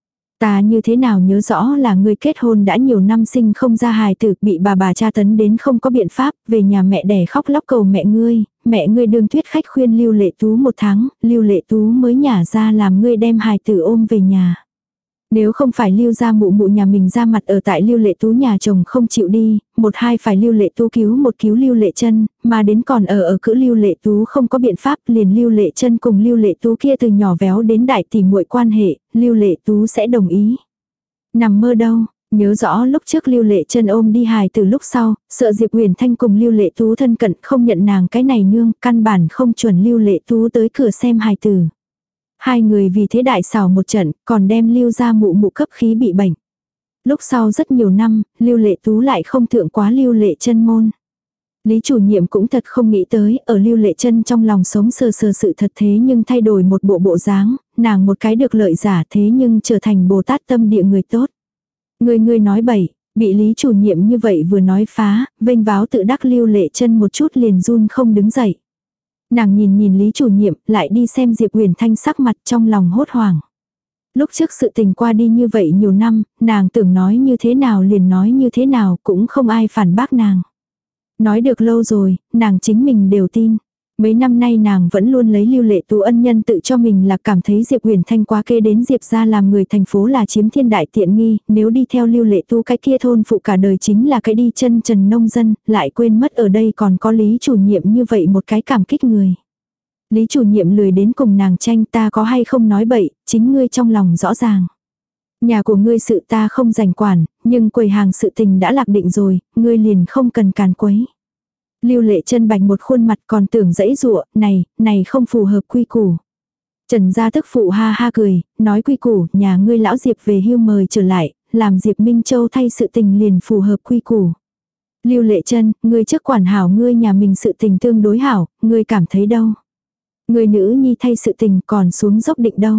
Ta như thế nào nhớ rõ là ngươi kết hôn đã nhiều năm sinh không ra hài tử, bị bà bà tra tấn đến không có biện pháp, về nhà mẹ đẻ khóc lóc cầu mẹ ngươi, mẹ ngươi đương thuyết khách khuyên Lưu Lệ Tú một tháng, Lưu Lệ Tú mới nhả ra làm ngươi đem hài tử ôm về nhà. Nếu không phải Lưu gia mụ mụ nhà mình ra mặt ở tại Lưu Lệ Tú nhà chồng không chịu đi, một hai phải Lưu Lệ Tú cứu một cứu Lưu Lệ Chân, mà đến còn ở ở cữ Lưu Lệ Tú không có biện pháp, liền Lưu Lệ Chân cùng Lưu Lệ Tú kia từ nhỏ véo đến đại tỷ muội quan hệ, Lưu Lệ Tú sẽ đồng ý. Nằm mơ đâu, nhớ rõ lúc trước Lưu Lệ Chân ôm đi hài từ lúc sau, sợ Diệp Uyển Thanh cùng Lưu Lệ Tú thân cận không nhận nàng cái này nương, căn bản không chuẩn Lưu Lệ Tú tới cửa xem hài tử. Hai người vì thế đại xảo một trận, còn đem Lưu gia mụ mụ cấp khí bị bệnh. Lúc sau rất nhiều năm, Lưu Lệ Tú lại không thượng quá Lưu Lệ Chân môn. Lý chủ nhiệm cũng thật không nghĩ tới, ở Lưu Lệ Chân trong lòng sống sờ sờ sự thật thế nhưng thay đổi một bộ bộ dáng, nàng một cái được lợi giả thế nhưng trở thành Bồ Tát tâm địa người tốt. Người người nói bậy, bị Lý chủ nhiệm như vậy vừa nói phá, vênh váo tự đắc Lưu Lệ Chân một chút liền run không đứng dậy. Nàng nhìn nhìn Lý chủ nhiệm, lại đi xem Diệp Uyển Thanh sắc mặt trong lòng hốt hoảng. Lúc trước sự tình qua đi như vậy nhiều năm, nàng tưởng nói như thế nào liền nói như thế nào, cũng không ai phản bác nàng. Nói được lâu rồi, nàng chính mình đều tin. Mấy năm nay nàng vẫn luôn lấy Lưu Lệ Tú ân nhân tự cho mình là cảm thấy Diệp Uyển Thanh quá kê đến Diệp ra làm người thành phố là chiếm thiên đại tiện nghi, nếu đi theo Lưu Lệ Tú cái kia thôn phụ cả đời chính là cái đi chân trần nông dân, lại quên mất ở đây còn có Lý chủ nhiệm như vậy một cái cảm kích người. Lý chủ nhiệm lười đến cùng nàng tranh, ta có hay không nói bậy, chính ngươi trong lòng rõ ràng. Nhà của ngươi sự ta không rảnh quản, nhưng quầy hàng sự tình đã lạc định rồi, ngươi liền không cần càn quấy. Lưu Lệ Chân bạch một khuôn mặt còn tưởng dãy dụa, này, này không phù hợp quy củ. Trần gia tức phụ ha ha cười, nói quy củ, nhà ngươi lão Diệp về hưu mời trở lại, làm Diệp Minh Châu thay sự tình liền phù hợp quy củ. Lưu Lệ Chân, ngươi trước quản hảo ngươi nhà mình sự tình tương đối hảo, ngươi cảm thấy đâu? Người nữ nhi thay sự tình còn xuống dốc định đâu.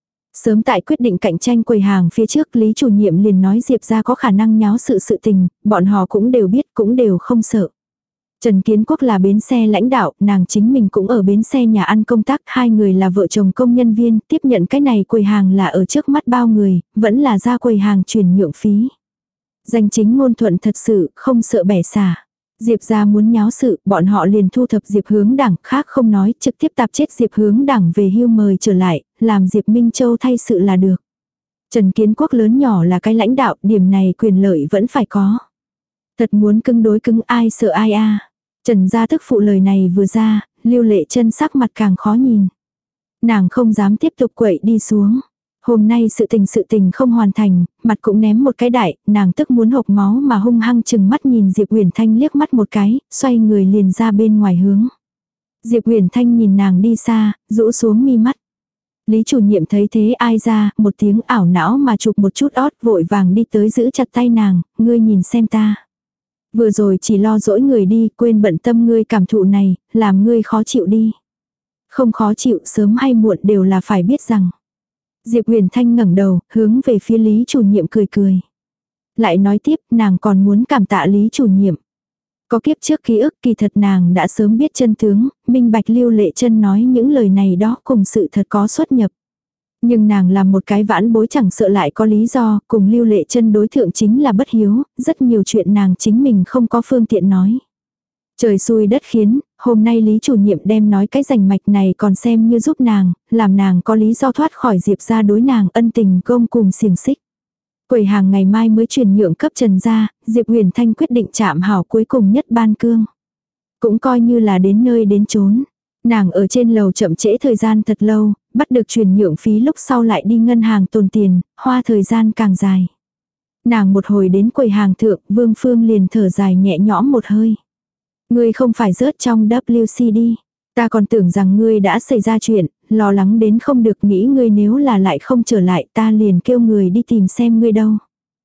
Sớm tại quyết định cạnh tranh quầy hàng phía trước, Lý chủ nhiệm liền nói Diệp ra có khả năng nháo sự sự tình, bọn họ cũng đều biết cũng đều không sợ. Trần Kiến Quốc là bến xe lãnh đạo, nàng chính mình cũng ở bến xe nhà ăn công tác, hai người là vợ chồng công nhân viên, tiếp nhận cái này quầy hàng là ở trước mắt bao người, vẫn là ra quầy hàng chuyển nhượng phí. Danh chính ngôn thuận thật sự, không sợ bẻ xả. Diệp ra muốn nháo sự, bọn họ liền thu thập Diệp Hướng Đảng, khác không nói, trực tiếp tạp chết Diệp Hướng Đảng về hưu mời trở lại, làm Diệp Minh Châu thay sự là được. Trần Kiến Quốc lớn nhỏ là cái lãnh đạo, điểm này quyền lợi vẫn phải có. Thật muốn cứng đối cứng ai sợ ai a. Trần gia tức phụ lời này vừa ra, Lưu Lệ Chân sắc mặt càng khó nhìn. Nàng không dám tiếp tục quậy đi xuống. Hôm nay sự tình sự tình không hoàn thành, mặt cũng ném một cái đại, nàng tức muốn hộc máu mà hung hăng chừng mắt nhìn Diệp Uyển Thanh liếc mắt một cái, xoay người liền ra bên ngoài hướng. Diệp Uyển Thanh nhìn nàng đi xa, rũ xuống mi mắt. Lý chủ nhiệm thấy thế ai ra, một tiếng ảo não mà chụp một chút ót vội vàng đi tới giữ chặt tay nàng, ngươi nhìn xem ta. Vừa rồi chỉ lo dỗi người đi, quên bận tâm ngươi cảm thụ này, làm ngươi khó chịu đi. Không khó chịu, sớm hay muộn đều là phải biết rằng. Diệp Huyền Thanh ngẩng đầu, hướng về phía Lý chủ nhiệm cười cười. Lại nói tiếp, nàng còn muốn cảm tạ Lý chủ nhiệm. Có kiếp trước ký ức, kỳ thật nàng đã sớm biết chân tướng, minh bạch Lưu Lệ Chân nói những lời này đó cùng sự thật có xuất nhập. Nhưng nàng làm một cái vãn bối chẳng sợ lại có lý do, cùng Lưu Lệ Chân đối thượng chính là bất hiếu, rất nhiều chuyện nàng chính mình không có phương tiện nói. Trời xui đất khiến, hôm nay Lý chủ nhiệm đem nói cái rành mạch này còn xem như giúp nàng, làm nàng có lý do thoát khỏi Diệp ra đối nàng ân tình gông cùng xiềng xích. Quầy hàng ngày mai mới chuyển nhượng cấp Trần gia, Diệp Huyền Thanh quyết định chạm hảo cuối cùng nhất ban cương. Cũng coi như là đến nơi đến chốn. Nàng ở trên lầu chậm trễ thời gian thật lâu, bắt được chuyển nhượng phí lúc sau lại đi ngân hàng tồn tiền, hoa thời gian càng dài. Nàng một hồi đến quầy hàng thượng, Vương Phương liền thở dài nhẹ nhõm một hơi. Ngươi không phải rớt trong W C đi. Ta còn tưởng rằng ngươi đã xảy ra chuyện, lo lắng đến không được, nghĩ ngươi nếu là lại không trở lại ta liền kêu người đi tìm xem ngươi đâu.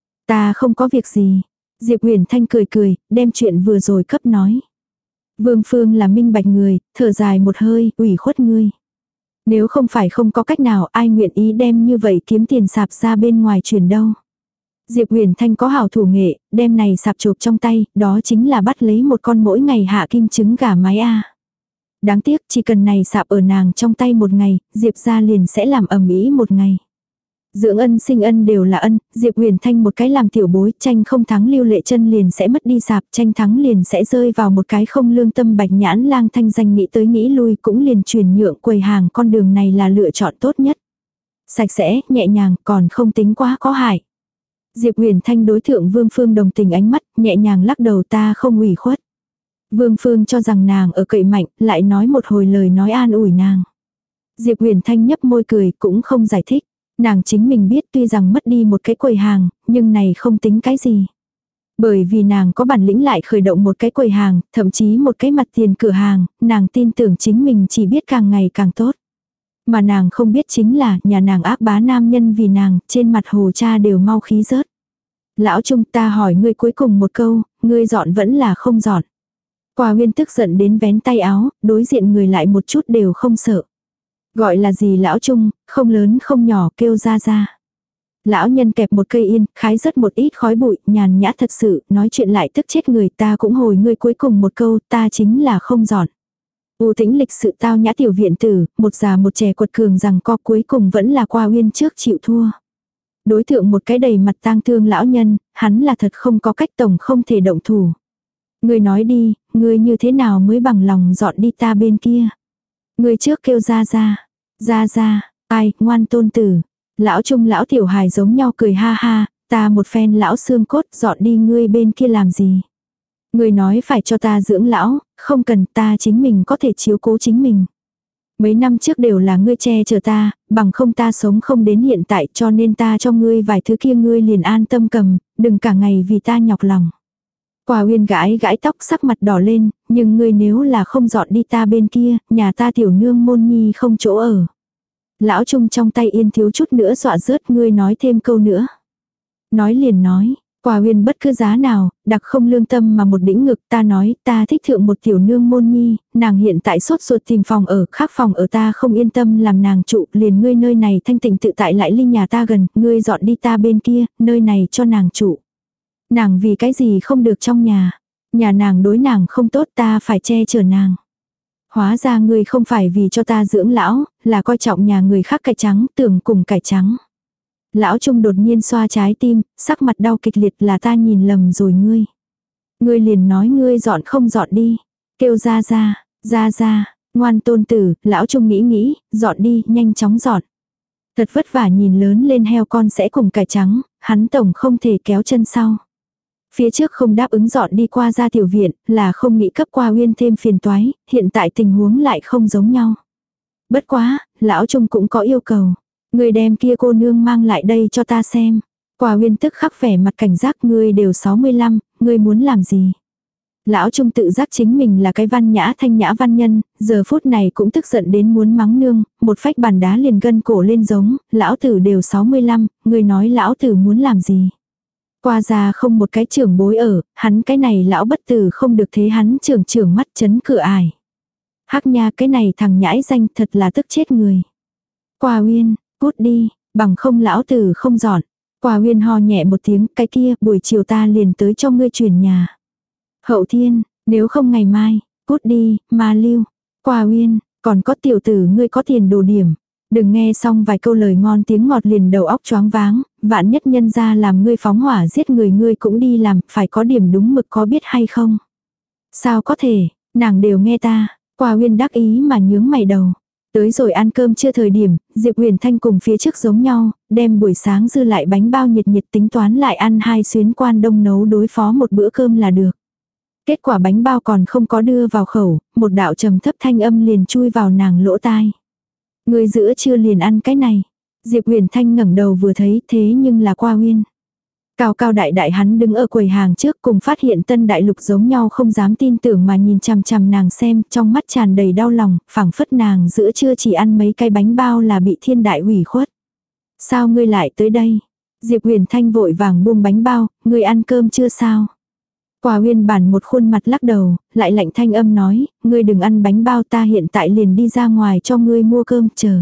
Ta không có việc gì. Diệp Huyền Thanh cười cười, đem chuyện vừa rồi cấp nói. Vương Phương là minh bạch người, thở dài một hơi, ủy khuất ngươi. Nếu không phải không có cách nào, ai nguyện ý đem như vậy kiếm tiền sạp ra bên ngoài chuyển đâu. Diệp Huyền Thanh có hảo thủ nghệ, đem này sạp chộp trong tay, đó chính là bắt lấy một con mỗi ngày hạ kim trứng gà mái a. Đáng tiếc chỉ cần này sạp ở nàng trong tay một ngày, Diệp ra liền sẽ làm ầm ĩ một ngày. Dưỡng ân sinh ân đều là ân, Diệp Huyền Thanh một cái làm tiểu bối, tranh không thắng Lưu Lệ Chân liền sẽ mất đi sạp, tranh thắng liền sẽ rơi vào một cái không lương tâm bạch nhãn lang thanh danh, nghĩ tới nghĩ lui cũng liền chuyển nhượng quầy hàng, con đường này là lựa chọn tốt nhất. Sạch sẽ, nhẹ nhàng, còn không tính quá có hại. Diệp Huyền Thanh đối thượng Vương Phương đồng tình ánh mắt, nhẹ nhàng lắc đầu, ta không ủy khuất. Vương Phương cho rằng nàng ở cậy mạnh, lại nói một hồi lời nói an ủi nàng. Diệp Huyền Thanh nhấp môi cười, cũng không giải thích. Nàng chính mình biết tuy rằng mất đi một cái quầy hàng, nhưng này không tính cái gì. Bởi vì nàng có bản lĩnh lại khởi động một cái quầy hàng, thậm chí một cái mặt tiền cửa hàng, nàng tin tưởng chính mình chỉ biết càng ngày càng tốt. Mà nàng không biết chính là nhà nàng ác bá nam nhân vì nàng, trên mặt hồ cha đều mau khí rớt. Lão Trung, ta hỏi ngươi cuối cùng một câu, ngươi dọn vẫn là không dọn. Quả Huyên tức giận đến vén tay áo, đối diện người lại một chút đều không sợ. Gọi là gì lão Trung, không lớn không nhỏ, kêu ra ra. Lão nhân kẹp một cây yên, khái rất một ít khói bụi, nhàn nhã thật sự, nói chuyện lại tức chết người, ta cũng hồi ngươi cuối cùng một câu, ta chính là không dọn. U Tĩnh lịch sự tao nhã tiểu viện tử, một già một trẻ quật cường rằng co, cuối cùng vẫn là Qua Uyên trước chịu thua. Đối tượng một cái đầy mặt tang thương lão nhân, hắn là thật không có cách, tổng không thể động thủ. Ngươi nói đi, ngươi như thế nào mới bằng lòng dọn đi ta bên kia. Ngươi trước kêu ra ra, ra ra, ai, ngoan tôn tử. Lão Trung lão tiểu hài giống nhau cười ha ha, ta một phen lão xương cốt, dọn đi ngươi bên kia làm gì. Ngươi nói phải cho ta dưỡng lão, không cần, ta chính mình có thể chiếu cố chính mình. Mấy năm trước đều là ngươi che chở ta, bằng không ta sống không đến hiện tại, cho nên ta cho ngươi vài thứ kia ngươi liền an tâm cầm, đừng cả ngày vì ta nhọc lòng. Quả Uyên gãi gãi tóc, sắc mặt đỏ lên, nhưng ngươi nếu là không dọn đi ta bên kia, nhà ta tiểu nương môn nhi không chỗ ở. Lão Trung trong tay yên thiếu chút nữa dọa rớt, ngươi nói thêm câu nữa. Nói liền nói, Quả Uyên bất cứ giá nào, đặc không lương tâm mà một đĩnh ngực, ta nói, ta thích thượng một tiểu nương môn nhi, nàng hiện tại sốt ruột tìm phòng ở, khác phòng ở ta không yên tâm làm nàng trụ, liền ngươi nơi này thanh tịnh tự tại lại ly nhà ta gần, ngươi dọn đi ta bên kia, nơi này cho nàng trụ. Nàng vì cái gì không được trong nhà, nhà nàng đối nàng không tốt, ta phải che chở nàng. Hóa ra ngươi không phải vì cho ta dưỡng lão, là coi trọng nhà người khác cải trắng, tưởng cùng cải trắng. Lão Trung đột nhiên xoa trái tim, sắc mặt đau kịch liệt, là ta nhìn lầm rồi ngươi. Ngươi liền nói ngươi dọn không dọn đi. Kêu ra ra, ra ra, ngoan tôn tử, lão Trung nghĩ nghĩ, dọn đi, nhanh chóng dọn. Thật vất vả nhìn lớn lên heo con sẽ cùng cải trắng, hắn tổng không thể kéo chân sau. Phía trước không đáp ứng dọn đi qua ra tiểu viện, là không nghĩ cấp Qua Uyên thêm phiền toái, hiện tại tình huống lại không giống nhau. Bất quá, lão Trung cũng có yêu cầu. Người đem kia cô nương mang lại đây cho ta xem. Qua Uyên tức khắc vẻ mặt cảnh giác, ngươi đều sáu mươi lăm, ngươi muốn làm gì? Lão Trung tự giác chính mình là cái văn nhã thanh nhã văn nhân, giờ phút này cũng tức giận đến muốn mắng nương, một phách bàn đá liền gân cổ lên giống, lão tử đều sáu mươi lăm, ngươi nói lão tử muốn làm gì? Qua già không một cái trưởng bối ở, hắn cái này lão bất tử không được thế hắn trưởng trưởng mắt chấn cửa ải. Hắc nha, cái này thằng nhãi danh thật là tức chết người. Qua Uyên, cút đi, bằng không lão tử không dọn. Qua Uyên ho nhẹ một tiếng, cái kia, buổi chiều ta liền tới cho ngươi chuyển nhà. Hậu Thiên, nếu không ngày mai, cút đi, ma lưu. Qua Uyên, còn có tiểu tử ngươi có tiền đồ điểm. Đừng nghe xong vài câu lời ngon tiếng ngọt liền đầu óc choáng váng, vạn nhất nhân ra làm ngươi phóng hỏa giết người ngươi cũng đi làm, phải có điểm đúng mực có biết hay không. Sao có thể, nàng đều nghe ta. Qua Uyên đắc ý mà nhướng mày đầu. Tới rồi ăn cơm chưa thời điểm, Diệp Huyền Thanh cùng phía trước giống nhau, đem buổi sáng dư lại bánh bao nhiệt nhiệt tính toán lại ăn hai xuyến quan đông nấu đối phó một bữa cơm là được. Kết quả bánh bao còn không có đưa vào khẩu, một đạo trầm thấp thanh âm liền chui vào nàng lỗ tai. Người giữa trưa liền ăn cái này. Diệp Huyền Thanh ngẩng đầu vừa thấy thế nhưng là Qua Uyên. Cao cao đại đại hắn đứng ở quầy hàng trước cùng phát hiện Tân Đại Lục giống nhau không dám tin tưởng mà nhìn chằm chằm nàng xem, trong mắt tràn đầy đau lòng, phảng phất nàng giữa trưa chỉ ăn mấy cái bánh bao là bị thiên đại ủy khuất. Sao ngươi lại tới đây? Diệp Huyền Thanh vội vàng buông bánh bao, ngươi ăn cơm chưa sao? Qua Uyên bản một khuôn mặt lắc đầu, lại lạnh thanh âm nói, ngươi đừng ăn bánh bao, ta hiện tại liền đi ra ngoài cho ngươi mua cơm chờ.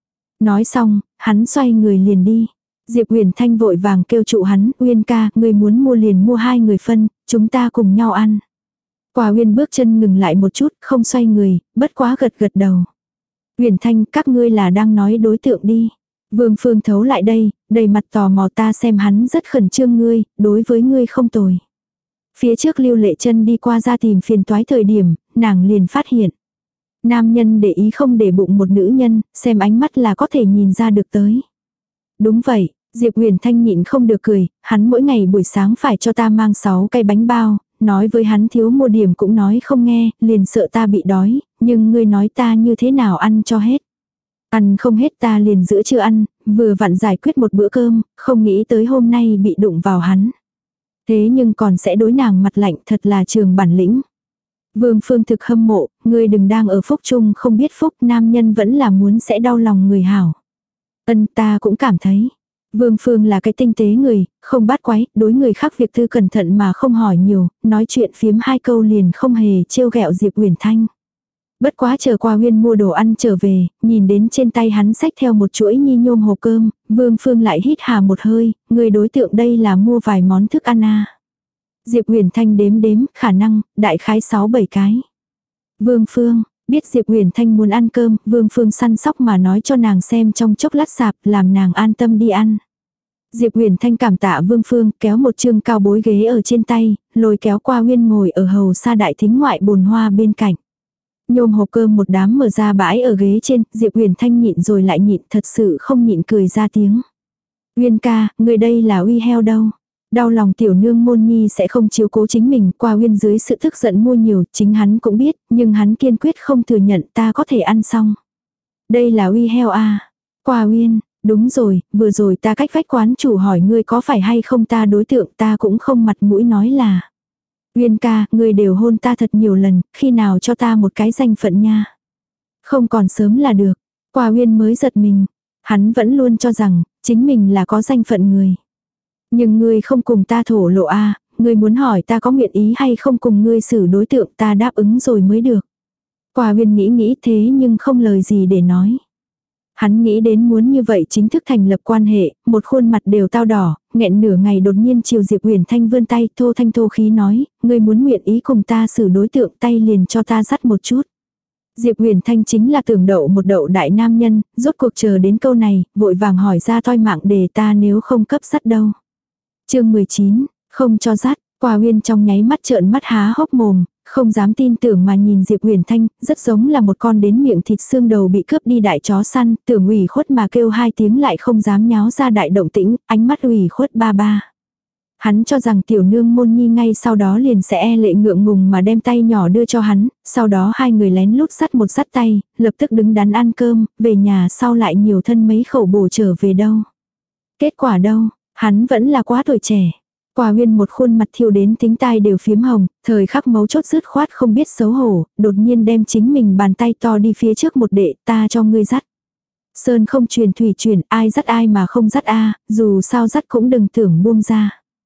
Nói xong, hắn xoay người liền đi. Diệp Huyền Thanh vội vàng kêu trụ hắn, Uyên ca, ngươi muốn mua liền mua hai người phân, chúng ta cùng nhau ăn. Qua Uyên bước chân ngừng lại một chút, không xoay người, bất quá gật gật đầu. Huyền Thanh, các ngươi là đang nói đối tượng đi. Vương Phương thấu lại đây, đầy mặt tò mò, ta xem hắn rất khẩn trương ngươi, đối với ngươi không tồi. Phía trước Lưu Lệ Chân đi qua ra tìm phiền toái thời điểm, nàng liền phát hiện. Nam nhân để ý không để bụng một nữ nhân, xem ánh mắt là có thể nhìn ra được tới. Đúng vậy, Diệp Huyền Thanh nhịn không được cười, hắn mỗi ngày buổi sáng phải cho ta mang sáu cây bánh bao, nói với hắn thiếu mua điểm cũng nói không nghe, liền sợ ta bị đói, nhưng ngươi nói ta như thế nào ăn cho hết. Ăn không hết ta liền giữa trưa ăn, vừa vặn giải quyết một bữa cơm, không nghĩ tới hôm nay bị đụng vào hắn. Thế nhưng còn sẽ đối nàng mặt lạnh, thật là trường bản lĩnh. Vương Phương thực hâm mộ, ngươi đừng đang ở phúc chung không biết phúc, nam nhân vẫn là muốn sẽ đau lòng người hảo. Ân, ta cũng cảm thấy. Vương Phương là cái tinh tế người, không bát quái, đối người khác việc tư cẩn thận mà không hỏi nhiều, nói chuyện phiếm hai câu liền không hề trêu ghẹo Diệp Huyền Thanh. Bất quá chờ Qua Uyên mua đồ ăn trở về, nhìn đến trên tay hắn xách theo một chuỗi nhi nhôm hộp cơm, Vương Phương lại hít hà một hơi, người đối tượng đây là mua vài món thức ăn à. Diệp Huyền Thanh đếm đếm, khả năng, đại khái sáu bảy cái. Vương Phương, biết Diệp Huyền Thanh muốn ăn cơm, Vương Phương săn sóc mà nói cho nàng xem trong chốc lát sạp, làm nàng an tâm đi ăn. Diệp Huyền Thanh cảm tạ Vương Phương, kéo một chương cao bối ghế ở trên tay, lôi kéo Qua Uyên ngồi ở hầu xa đại thính ngoại bồn hoa bên cạnh. Nhôm hộp cơm một đám mở ra bãi ở ghế trên, Diệp Huyền Thanh nhịn rồi lại nhịn, thật sự không nhịn cười ra tiếng. Uyên ca, người đây là uy heo đâu. Đau lòng tiểu nương môn nhi sẽ không chiếu cố chính mình, Qua Uyên dưới sự tức giận mua nhiều, chính hắn cũng biết, nhưng hắn kiên quyết không thừa nhận ta có thể ăn xong. Đây là uy heo à. Qua Uyên, đúng rồi, vừa rồi ta cách vách quán chủ hỏi ngươi có phải hay không ta đối tượng, ta cũng không mặt mũi nói là. Uyên ca, ngươi đều hôn ta thật nhiều lần, khi nào cho ta một cái danh phận nha. Không còn sớm là được. Qua Uyên mới giật mình. Hắn vẫn luôn cho rằng, chính mình là có danh phận người. Nhưng ngươi không cùng ta thổ lộ a, à, ngươi muốn hỏi ta có nguyện ý hay không cùng ngươi xử đối tượng, ta đáp ứng rồi mới được. Qua Uyên nghĩ nghĩ thế nhưng không lời gì để nói. Hắn nghĩ đến muốn như vậy chính thức thành lập quan hệ, một khuôn mặt đều tao đỏ, nghẹn nửa ngày đột nhiên chiều Diệp Huyền Thanh vươn tay, thô thanh thô khí nói, ngươi muốn nguyện ý cùng ta xử đối tượng, tay liền cho ta dắt một chút. Diệp Huyền Thanh chính là tưởng đậu một đậu đại nam nhân, rốt cuộc chờ đến câu này, vội vàng hỏi ra toi mạng để ta nếu không cấp dắt đâu. Chương mười chín, không cho dắt. Qua Uyên trong nháy mắt trợn mắt há hốc mồm, không dám tin tưởng mà nhìn Diệp Huyền Thanh, rất giống là một con đến miệng thịt xương đầu bị cướp đi đại chó săn, tưởng ủy khuất mà kêu hai tiếng lại không dám nháo ra đại động tĩnh, ánh mắt ủy khuất ba ba. Hắn cho rằng tiểu nương môn nhi ngay sau đó liền sẽ e lệ ngượng ngùng mà đem tay nhỏ đưa cho hắn, sau đó hai người lén lút dắt một dắt tay, lập tức đứng đắn ăn cơm, về nhà sau lại nhiều thân mấy khẩu bổ trở về đâu. Kết quả đâu, hắn vẫn là quá tuổi trẻ. Qua Uyên một khuôn mặt thiêu đến tính tai đều phiếm hồng, thời khắc mấu chốt dứt khoát không biết xấu hổ, đột nhiên đem chính mình bàn tay to đi phía trước một đệ, ta cho ngươi dắt. Sơn không truyền thủy truyền, ai dắt ai mà không dắt a, dù sao dắt cũng đừng tưởng buông ra.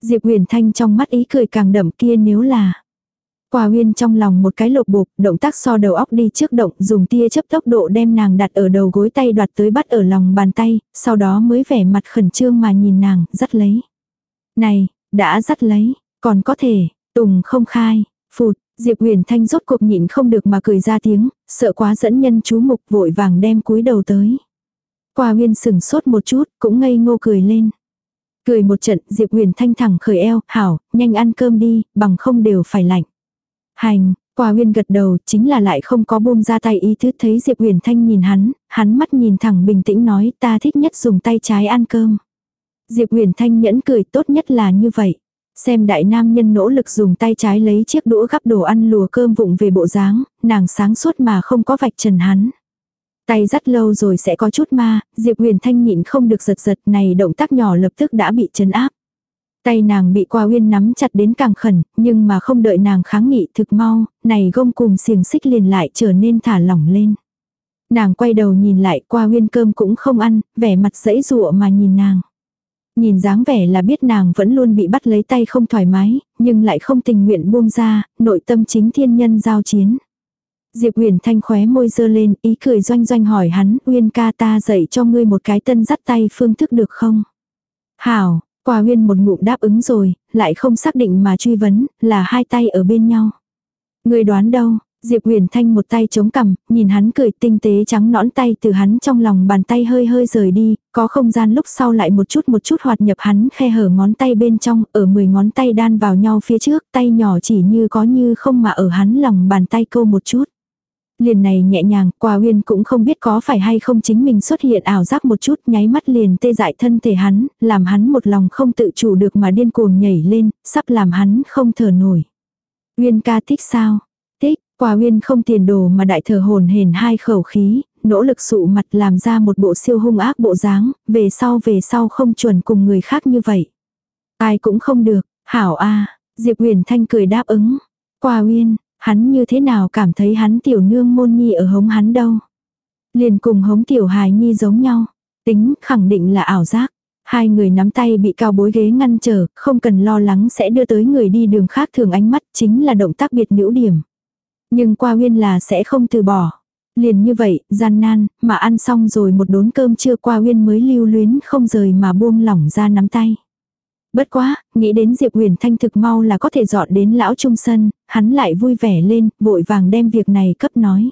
Diệp Huyền Thanh trong mắt ý cười càng đậm, kia nếu là. Qua Uyên trong lòng một cái lột bột, động tác so đầu óc đi trước động, dùng tia chớp tốc độ đem nàng đặt ở đầu gối, tay đoạt tới bắt ở lòng bàn tay, sau đó mới vẻ mặt khẩn trương mà nhìn nàng, dắt lấy. Này, đã dắt lấy, còn có thể, Tùng không khai, phụt, Diệp Huyền Thanh rốt cuộc nhịn không được mà cười ra tiếng, sợ quá dẫn nhân chú mục, vội vàng đem cúi đầu tới. Qua Uyên sừng sốt một chút, cũng ngây ngô cười lên. Cười một trận, Diệp Huyền Thanh thẳng khởi eo, hảo, nhanh ăn cơm đi, bằng không đều phải lạnh. Hành, Qua Uyên gật đầu, chính là lại không có buông ra tay ý thức, thấy Diệp Huyền Thanh nhìn hắn, hắn mắt nhìn thẳng bình tĩnh nói, ta thích nhất dùng tay trái ăn cơm. Diệp Huyền Thanh nhẫn cười, tốt nhất là như vậy. Xem đại nam nhân nỗ lực dùng tay trái lấy chiếc đũa gắp đồ ăn lùa cơm vụng về bộ dáng, nàng sáng suốt mà không có vạch trần hắn. Tay dắt lâu rồi sẽ có chút ma, Diệp Huyền Thanh nhịn không được giật giật, này động tác nhỏ lập tức đã bị trấn áp. Tay nàng bị Qua Uyên nắm chặt đến càng khẩn, nhưng mà không đợi nàng kháng nghị thực mau, này gông cùm xiềng xích liền lại trở nên thả lỏng lên. Nàng quay đầu nhìn lại, Qua Uyên cơm cũng không ăn, vẻ mặt giãy giụa mà nhìn nàng. Nhìn dáng vẻ là biết nàng vẫn luôn bị bắt lấy tay không thoải mái, nhưng lại không tình nguyện buông ra, nội tâm chính thiên nhân giao chiến. Diệp Huyền Thanh khóe môi dơ lên, ý cười doanh doanh hỏi hắn, Uyên ca, ta dạy cho ngươi một cái tân dắt tay phương thức được không? Hảo, Qua Uyên một ngụm đáp ứng rồi, lại không xác định mà truy vấn, là hai tay ở bên nhau. Ngươi đoán đâu? Diệp Huyền Thanh một tay chống cằm, nhìn hắn cười, tinh tế trắng nõn tay từ hắn trong lòng bàn tay hơi hơi rời đi, có không gian lúc sau lại một chút một chút hoạt nhập hắn khe hở ngón tay bên trong, ở mười ngón tay đan vào nhau phía trước, tay nhỏ chỉ như có như không mà ở hắn lòng bàn tay câu một chút. Liền này nhẹ nhàng, Qua Uyên cũng không biết có phải hay không chính mình xuất hiện ảo giác một chút, nháy mắt liền tê dại thân thể hắn, làm hắn một lòng không tự chủ được mà điên cuồng nhảy lên, sắp làm hắn không thở nổi. Uyên ca thích sao? Thích. Qua Uyên không tiền đồ mà đại thở hồn hển hai khẩu khí, nỗ lực sụ mặt làm ra một bộ siêu hung ác bộ dáng, về sau về sau không chuẩn cùng người khác như vậy. Ai cũng không được, hảo a. Diệp Huyền Thanh cười đáp ứng. Qua Uyên, hắn như thế nào cảm thấy hắn tiểu nương môn nhi ở hống hắn đâu. Liền cùng hống tiểu hài nhi giống nhau, tính khẳng định là ảo giác. Hai người nắm tay bị cao bối ghế ngăn trở, không cần lo lắng sẽ đưa tới người đi đường khác thường ánh mắt, chính là động tác biệt nữ điểm. Nhưng Qua Uyên là sẽ không từ bỏ. Liền như vậy, gian nan, mà ăn xong rồi một đốn cơm trưa, Qua Uyên mới lưu luyến không rời mà buông lỏng ra nắm tay. Bất quá, nghĩ đến Diệp Huyền Thanh thực mau là có thể dọn đến lão trung sân, hắn lại vui vẻ lên, vội vàng đem việc này cấp nói.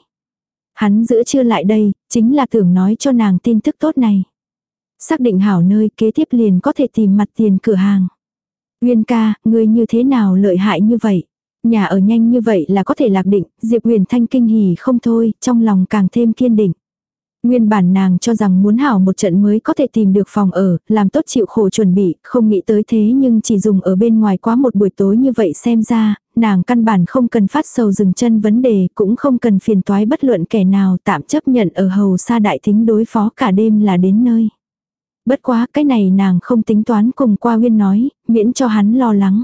Hắn giữa trưa lại đây, chính là tưởng nói cho nàng tin tức tốt này. Xác định hảo nơi kế tiếp liền có thể tìm mặt tiền cửa hàng. Uyên ca, ngươi như thế nào lợi hại như vậy? Nhà ở nhanh như vậy là có thể lạc định, Diệp Huyền Thanh kinh hỉ không thôi, trong lòng càng thêm kiên định. Nguyên bản nàng cho rằng muốn hảo một trận mới có thể tìm được phòng ở, làm tốt chịu khổ chuẩn bị, không nghĩ tới thế nhưng chỉ dùng ở bên ngoài quá một buổi tối như vậy, xem ra, nàng căn bản không cần phát sầu dừng chân vấn đề, cũng không cần phiền toái bất luận kẻ nào, tạm chấp nhận ở hầu xa đại thính đối phó cả đêm là đến nơi. Bất quá cái này nàng không tính toán cùng Qua Uyên nói, miễn cho hắn lo lắng.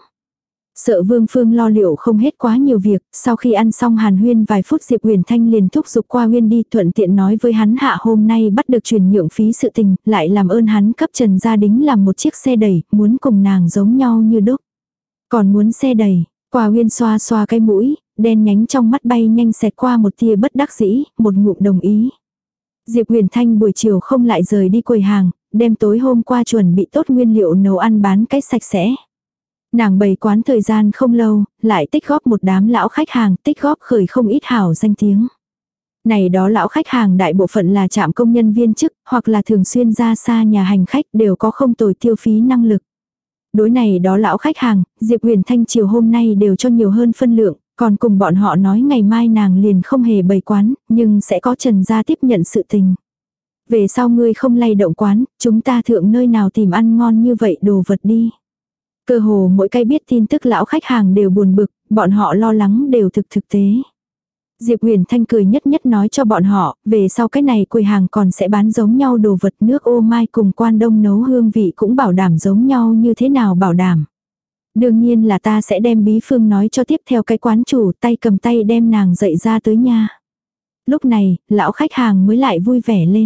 Sợ Vương Phương lo liệu không hết quá nhiều việc, sau khi ăn xong hàn huyên vài phút, Diệp Huyền Thanh liền thúc giục Qua Uyên đi, thuận tiện nói với hắn hạ hôm nay bắt được chuyển nhượng phí sự tình, lại làm ơn hắn cấp Trần Gia Đính làm một chiếc xe đẩy, muốn cùng nàng giống nhau như đúc. Còn muốn xe đẩy, Qua Uyên xoa xoa cái mũi, đen nhánh trong mắt bay nhanh xẹt qua một tia bất đắc dĩ, một ngụm đồng ý. Diệp Huyền Thanh buổi chiều không lại rời đi quầy hàng, đem tối hôm qua chuẩn bị tốt nguyên liệu nấu ăn bán cái sạch sẽ. Nàng bày quán thời gian không lâu, lại tích góp một đám lão khách hàng, tích góp khởi không ít hảo danh tiếng. Này đó lão khách hàng đại bộ phận là trạm công nhân viên chức, hoặc là thường xuyên ra xa nhà hành khách, đều có không tồi tiêu phí năng lực. Đối này đó lão khách hàng, Diệp Huyền Thanh chiều hôm nay đều cho nhiều hơn phân lượng, còn cùng bọn họ nói ngày mai nàng liền không hề bày quán, nhưng sẽ có Trần Gia tiếp nhận sự tình. Về sau ngươi không lay động quán, chúng ta thượng nơi nào tìm ăn ngon như vậy đồ vật đi. Cơ hồ mỗi cái biết tin tức lão khách hàng đều buồn bực, bọn họ lo lắng đều thực thực tế. Diệp Huyền Thanh cười nhất nhất nói cho bọn họ, về sau cái này quầy hàng còn sẽ bán giống nhau đồ vật, nước ô mai cùng Quan Đông nấu hương vị cũng bảo đảm giống nhau, như thế nào bảo đảm. Đương nhiên là ta sẽ đem bí phương nói cho tiếp theo cái quán chủ, tay cầm tay đem nàng dậy ra tới nha. Lúc này, lão khách hàng mới lại vui vẻ lên.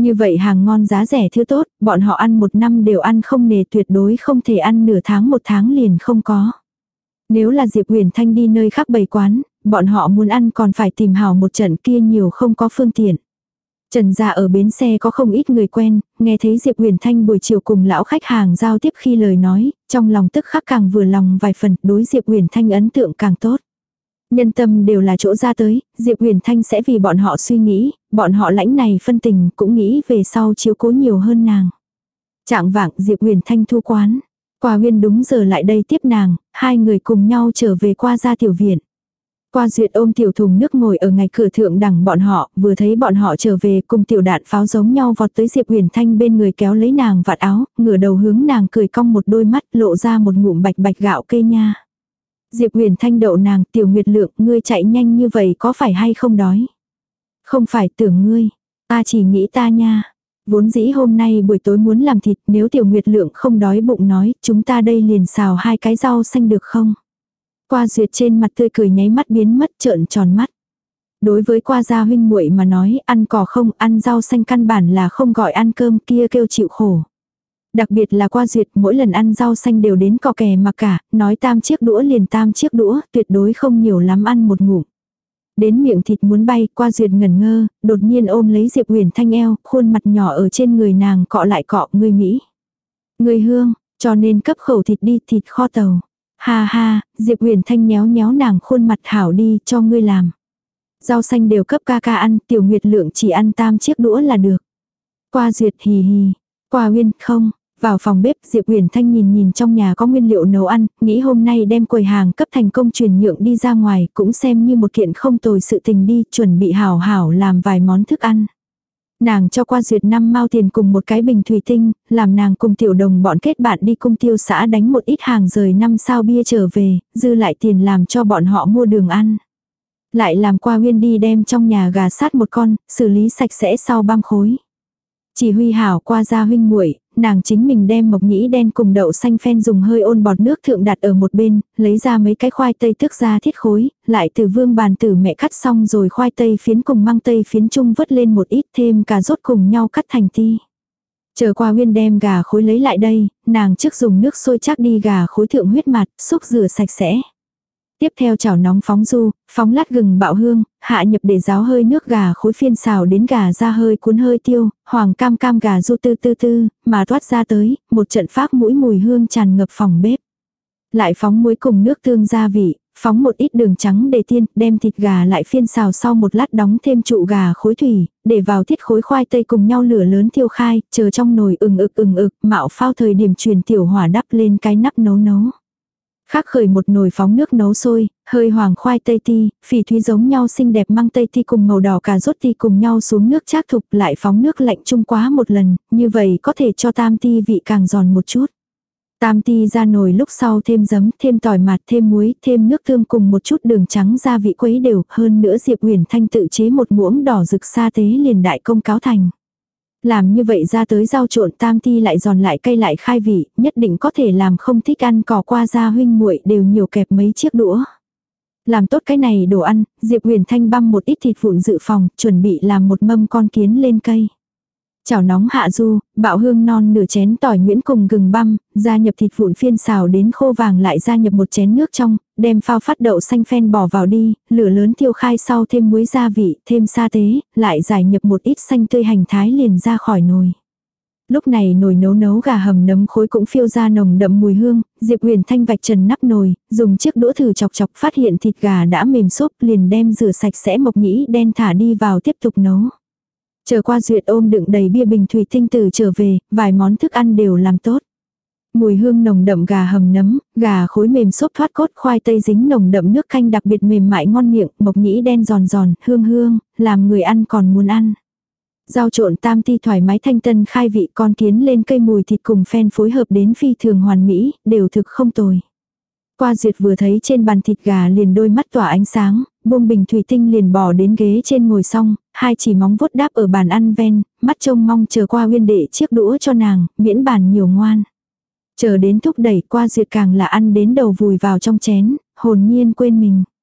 Như vậy hàng ngon giá rẻ thứ tốt, bọn họ ăn một năm đều ăn không nề, tuyệt đối không thể ăn nửa tháng một tháng liền không có. Nếu là Diệp Huyền Thanh đi nơi khác bày quán, bọn họ muốn ăn còn phải tìm hảo một trận, kia nhiều không có phương tiện. Trần gia ở bến xe có không ít người quen, nghe thấy Diệp Huyền Thanh buổi chiều cùng lão khách hàng giao tiếp khi lời nói, trong lòng tức khắc càng vừa lòng vài phần, đối Diệp Huyền Thanh ấn tượng càng tốt. Nhân tâm đều là chỗ ra tới, Diệp Huyền Thanh sẽ vì bọn họ suy nghĩ, bọn họ lãnh này phân tình cũng nghĩ về sau chiếu cố nhiều hơn nàng. Trạng vạng Diệp Huyền Thanh thu quán, Qua Huyên đúng giờ lại đây tiếp nàng, hai người cùng nhau trở về Qua gia tiểu viện. Qua Duyệt ôm tiểu thùng nước ngồi ở ngay cửa thượng đằng bọn họ, vừa thấy bọn họ trở về cùng tiểu đạn pháo giống nhau vọt tới Diệp Huyền Thanh bên người kéo lấy nàng vạt áo, ngửa đầu hướng nàng cười cong một đôi mắt lộ ra một ngụm bạch bạch gạo kê nha. Diệp Huyền Thanh đậu nàng, tiểu Nguyệt Lượng, ngươi chạy nhanh như vậy có phải hay không đói? Không phải tưởng ngươi, ta chỉ nghĩ ta nha. Vốn dĩ hôm nay buổi tối muốn làm thịt, nếu tiểu Nguyệt Lượng không đói bụng nói, chúng ta đây liền xào hai cái rau xanh được không? Qua Duyệt trên mặt tươi cười nháy mắt biến mất, trợn tròn mắt. Đối với Qua gia huynh muội mà nói, ăn cỏ không, ăn rau xanh căn bản là không gọi ăn cơm, kia kêu chịu khổ. Đặc biệt là Qua Duyệt mỗi lần ăn rau xanh đều đến cò kè mà cả, nói tam chiếc đũa liền tam chiếc đũa, tuyệt đối không nhiều lắm ăn một ngụm. Đến miệng thịt muốn bay, Qua Duyệt ngẩn ngơ, đột nhiên ôm lấy Diệp Huyền Thanh eo, khuôn mặt nhỏ ở trên người nàng cọ lại cọ, ngươi Mỹ. Ngươi hương, cho nên cấp khẩu thịt đi, thịt kho tàu. Ha ha, Diệp Huyền Thanh nhéo nhéo nàng khuôn mặt hảo đi, cho ngươi làm. Rau xanh đều cấp ca ca ăn, tiểu Nguyệt Lượng chỉ ăn tam chiếc đũa là được. Qua Duyệt hì hì, Qua Huyên không. Vào phòng bếp, Diệp Huyền Thanh nhìn nhìn trong nhà có nguyên liệu nấu ăn, nghĩ hôm nay đem quầy hàng cấp thành công truyền nhượng đi ra ngoài, cũng xem như một kiện không tồi sự tình đi, chuẩn bị hảo hảo làm vài món thức ăn. Nàng cho Qua Duyệt năm mao tiền cùng một cái bình thủy tinh, làm nàng cùng tiểu đồng bọn kết bạn đi cung tiêu xã đánh một ít hàng rời năm sao bia trở về, dư lại tiền làm cho bọn họ mua đường ăn. Lại làm Qua Huyên đi đem trong nhà gà sát một con, xử lý sạch sẽ sau băm khối. Chỉ huy hảo Qua gia huynh muội, nàng chính mình đem mộc nhĩ đen cùng đậu xanh phen dùng hơi ôn bọt nước thượng đặt ở một bên, lấy ra mấy cái khoai tây tước ra thiết khối, lại từ vương bàn tử mẹ cắt xong rồi khoai tây phiến cùng măng tây phiến chung vớt lên một ít, thêm cà rốt cùng nhau cắt thành ti. Chờ Qua Huyên đem gà khối lấy lại đây, nàng trước dùng nước sôi chắc đi gà khối thượng huyết mặt, xúc rửa sạch sẽ. Tiếp theo chảo nóng phóng du, phóng lát gừng bạo hương, hạ nhập để ráo hơi nước gà khối phiên xào đến gà ra hơi cuốn hơi tiêu, hoàng cam cam gà du tư tư tư, mà thoát ra tới, một trận phác mũi mùi hương tràn ngập phòng bếp. Lại phóng muối cùng nước tương gia vị, phóng một ít đường trắng để tiên, đem thịt gà lại phiên xào sau một lát đóng thêm trụ gà khối thủy, để vào thiết khối khoai tây cùng nhau lửa lớn thiêu khai, chờ trong nồi ừng ực ừng ực, mạo phao thời điểm truyền tiểu hỏa đắp lên cái nắp nấu nấu. Khắc khởi một nồi phóng nước nấu sôi, hơi hoàng khoai tây ti, phỉ thúy giống nhau xinh đẹp măng tây ti cùng màu đỏ cà rốt ti cùng nhau xuống nước chác thục, lại phóng nước lạnh chung quá một lần, như vậy có thể cho tam ti vị càng giòn một chút. Tam ti ra nồi lúc sau thêm giấm, thêm tỏi mạt, thêm muối, thêm nước tương cùng một chút đường trắng gia vị quấy đều, hơn nữa Diệp Huyền Thanh tự chế một muỗng đỏ rực sa tế liền đại công cáo thành. Làm như vậy ra tới rau trộn tam ti lại giòn lại cay lại khai vị, nhất định có thể làm không thích ăn cỏ Qua gia huynh muội đều nhiều kẹp mấy chiếc đũa. Làm tốt cái này đồ ăn, Diệp Huyền Thanh băm một ít thịt vụn dự phòng, chuẩn bị làm một mâm con kiến lên cây. Chảo nóng hạ du, bạo hương non nửa chén tỏi nhuyễn cùng gừng băm, gia nhập thịt vụn phiên xào đến khô vàng lại gia nhập một chén nước trong, đem phao phát đậu xanh phen bỏ vào đi, lửa lớn tiêu khai sau thêm muối gia vị, thêm sa tế, lại giải nhập một ít xanh tươi hành thái liền ra khỏi nồi. Lúc này nồi nấu nấu gà hầm nấm khối cũng phiêu ra nồng đậm mùi hương, Diệp Huyền Thanh vạch trần nắp nồi, dùng chiếc đũa thử chọc chọc phát hiện thịt gà đã mềm xốp liền đem rửa sạch sẽ mộc nhĩ đen thả đi vào tiếp tục nấu. Chờ Qua Duyệt ôm đựng đầy bia bình thủy tinh từ trở về, vài món thức ăn đều làm tốt. Mùi hương nồng đậm gà hầm nấm, gà khối mềm xốp thoát cốt, khoai tây dính nồng đậm nước canh đặc biệt mềm mại ngon miệng, mộc nhĩ đen giòn giòn, hương hương, làm người ăn còn muốn ăn. Rau trộn tam ti thoải mái thanh tân khai vị, con kiến lên cây mùi thịt cùng phen phối hợp đến phi thường hoàn mỹ, đều thực không tồi. Qua Duyệt vừa thấy trên bàn thịt gà liền đôi mắt tỏa ánh sáng, buông bình thủy tinh liền bỏ đến ghế trên ngồi xong, hai chỉ móng vuốt đáp ở bàn ăn ven, mắt trông mong chờ Qua Huyên đệ chiếc đũa cho nàng, miễn bàn nhiều ngoan. Chờ đến thúc đẩy Qua Duyệt càng là ăn đến đầu vùi vào trong chén, hồn nhiên quên mình.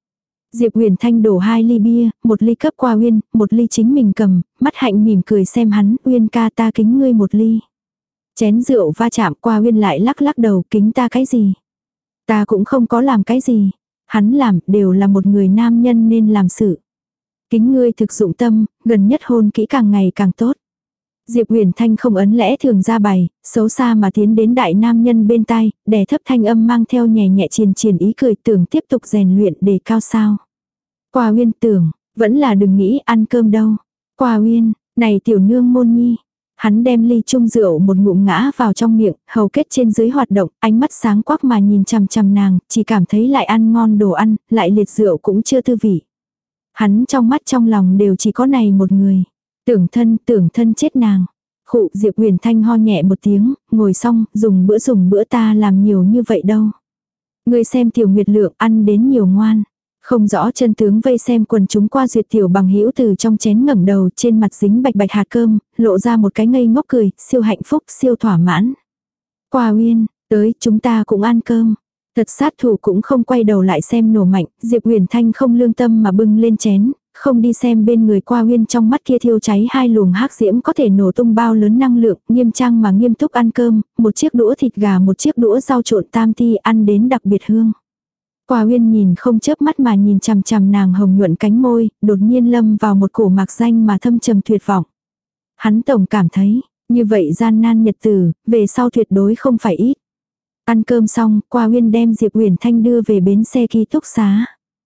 Diệp Huyền Thanh đổ hai ly bia, một ly cấp qua Uyên, một ly chính mình cầm, mắt hạnh mỉm cười xem hắn, Uyên ca ta kính ngươi một ly. Chén rượu va chạm, qua Uyên lại lắc lắc đầu, kính ta cái gì? Ta cũng không có làm cái gì. Hắn làm đều là một người nam nhân nên làm sự. Kính ngươi thực dụng tâm, gần nhất hôn kỹ càng ngày càng tốt. Diệp Huyền Thanh không ấn lẽ thường ra bày, xấu xa mà tiến đến đại nam nhân bên tai, đè thấp thanh âm mang theo nhẹ nhẹ triền triền ý cười, tưởng tiếp tục rèn luyện để cao sao. Qua Uyên tưởng, vẫn là đừng nghĩ ăn cơm đâu. Qua Uyên, này tiểu nương môn nhi. Hắn đem ly chung rượu một ngụm ngã vào trong miệng, hầu kết trên dưới hoạt động, ánh mắt sáng quắc mà nhìn chằm chằm nàng, chỉ cảm thấy lại ăn ngon đồ ăn, lại liệt rượu cũng chưa tư vị. Hắn trong mắt trong lòng đều chỉ có này một người. Tưởng thân, tưởng thân chết nàng. Khụ, Diệp Huyền Thanh ho nhẹ một tiếng, ngồi xong, dùng bữa dùng bữa ta làm nhiều như vậy đâu. Ngươi xem Tiểu Nguyệt Lượng ăn đến nhiều ngoan. Không rõ chân tướng vây xem quần chúng qua duyệt tiểu bằng hữu từ trong chén ngẩng đầu, trên mặt dính bạch bạch hạt cơm, lộ ra một cái ngây ngốc cười, siêu hạnh phúc, siêu thỏa mãn. Qua Uyên, tới, chúng ta cũng ăn cơm. Thật sát thủ cũng không quay đầu lại xem nổ mạnh, Diệp Huyền Thanh không lương tâm mà bưng lên chén, không đi xem bên người Qua Uyên trong mắt kia thiêu cháy hai luồng hắc diễm có thể nổ tung bao lớn năng lượng, nghiêm trang mà nghiêm túc ăn cơm, một chiếc đũa thịt gà một chiếc đũa rau trộn tam ti ăn đến đặc biệt hương. Qua Uyên nhìn không chớp mắt mà nhìn chằm chằm nàng hồng nhuận cánh môi, đột nhiên lâm vào một cổ mạc danh mà thâm trầm tuyệt vọng. Hắn tổng cảm thấy, như vậy gian nan nhật tử, về sau tuyệt đối không phải ít. Ăn cơm xong, Qua Uyên đem Diệp Huyền Thanh đưa về bến xe ký túc xá.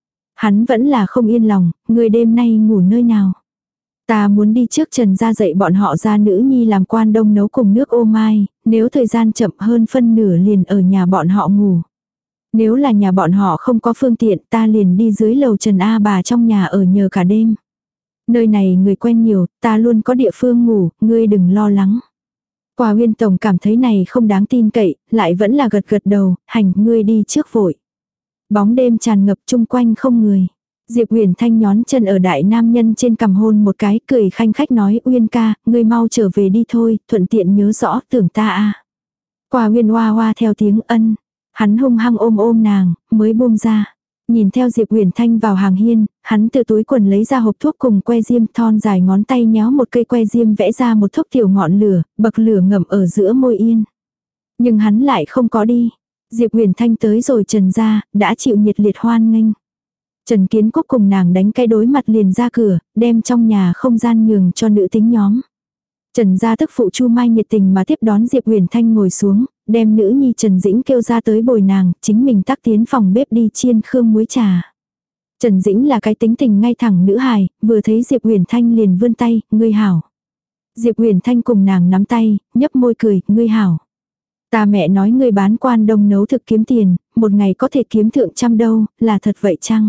Hắn vẫn là không yên lòng, người đêm nay ngủ nơi nào. Ta muốn đi trước Trần gia dạy bọn họ ra nữ nhi làm quan đông nấu cùng nước ô mai, nếu thời gian chậm hơn phân nửa liền ở nhà bọn họ ngủ. Nếu là nhà bọn họ không có phương tiện ta liền đi dưới lầu Trần A bà trong nhà ở nhờ cả đêm. Nơi này người quen nhiều, ta luôn có địa phương ngủ, ngươi đừng lo lắng. Qua Uyên tổng cảm thấy này không đáng tin cậy, lại vẫn là gật gật đầu, hành ngươi đi trước vội. Bóng đêm tràn ngập chung quanh không người. Diệp Huyền Thanh nhón chân ở đại nam nhân trên cằm hôn một cái, cười khanh khách nói Uyên ca, ngươi mau trở về đi thôi, thuận tiện nhớ rõ tưởng ta a. Qua Uyên hoa hoa theo tiếng ân. Hắn hung hăng ôm ôm nàng, mới buông ra. Nhìn theo Diệp Huyền Thanh vào hàng hiên, hắn từ túi quần lấy ra hộp thuốc cùng que diêm, thon dài ngón tay nhéo một cây que diêm vẽ ra một thốc tiểu ngọn lửa, bậc lửa ngầm ở giữa môi yên. Nhưng hắn lại không có đi. Diệp Huyền Thanh tới rồi Trần gia, đã chịu nhiệt liệt hoan nghênh. Trần Kiến Quốc cùng nàng đánh cái đối mặt liền ra cửa, đem trong nhà không gian nhường cho nữ tính nhóm. Trần gia tức phụ Chu Mai nhiệt tình mà tiếp đón Diệp Huyền Thanh ngồi xuống, đem nữ nhi Trần Dĩnh kêu ra tới bồi nàng, chính mình tắc tiến phòng bếp đi chiên khương muối trà. Trần Dĩnh là cái tính tình ngay thẳng nữ hài, vừa thấy Diệp Huyền Thanh liền vươn tay, ngươi hảo. Diệp Huyền Thanh cùng nàng nắm tay, nhấp môi cười, ngươi hảo. Ta mẹ nói ngươi bán quan đông nấu thực kiếm tiền, một ngày có thể kiếm thượng trăm đâu, là thật vậy chăng?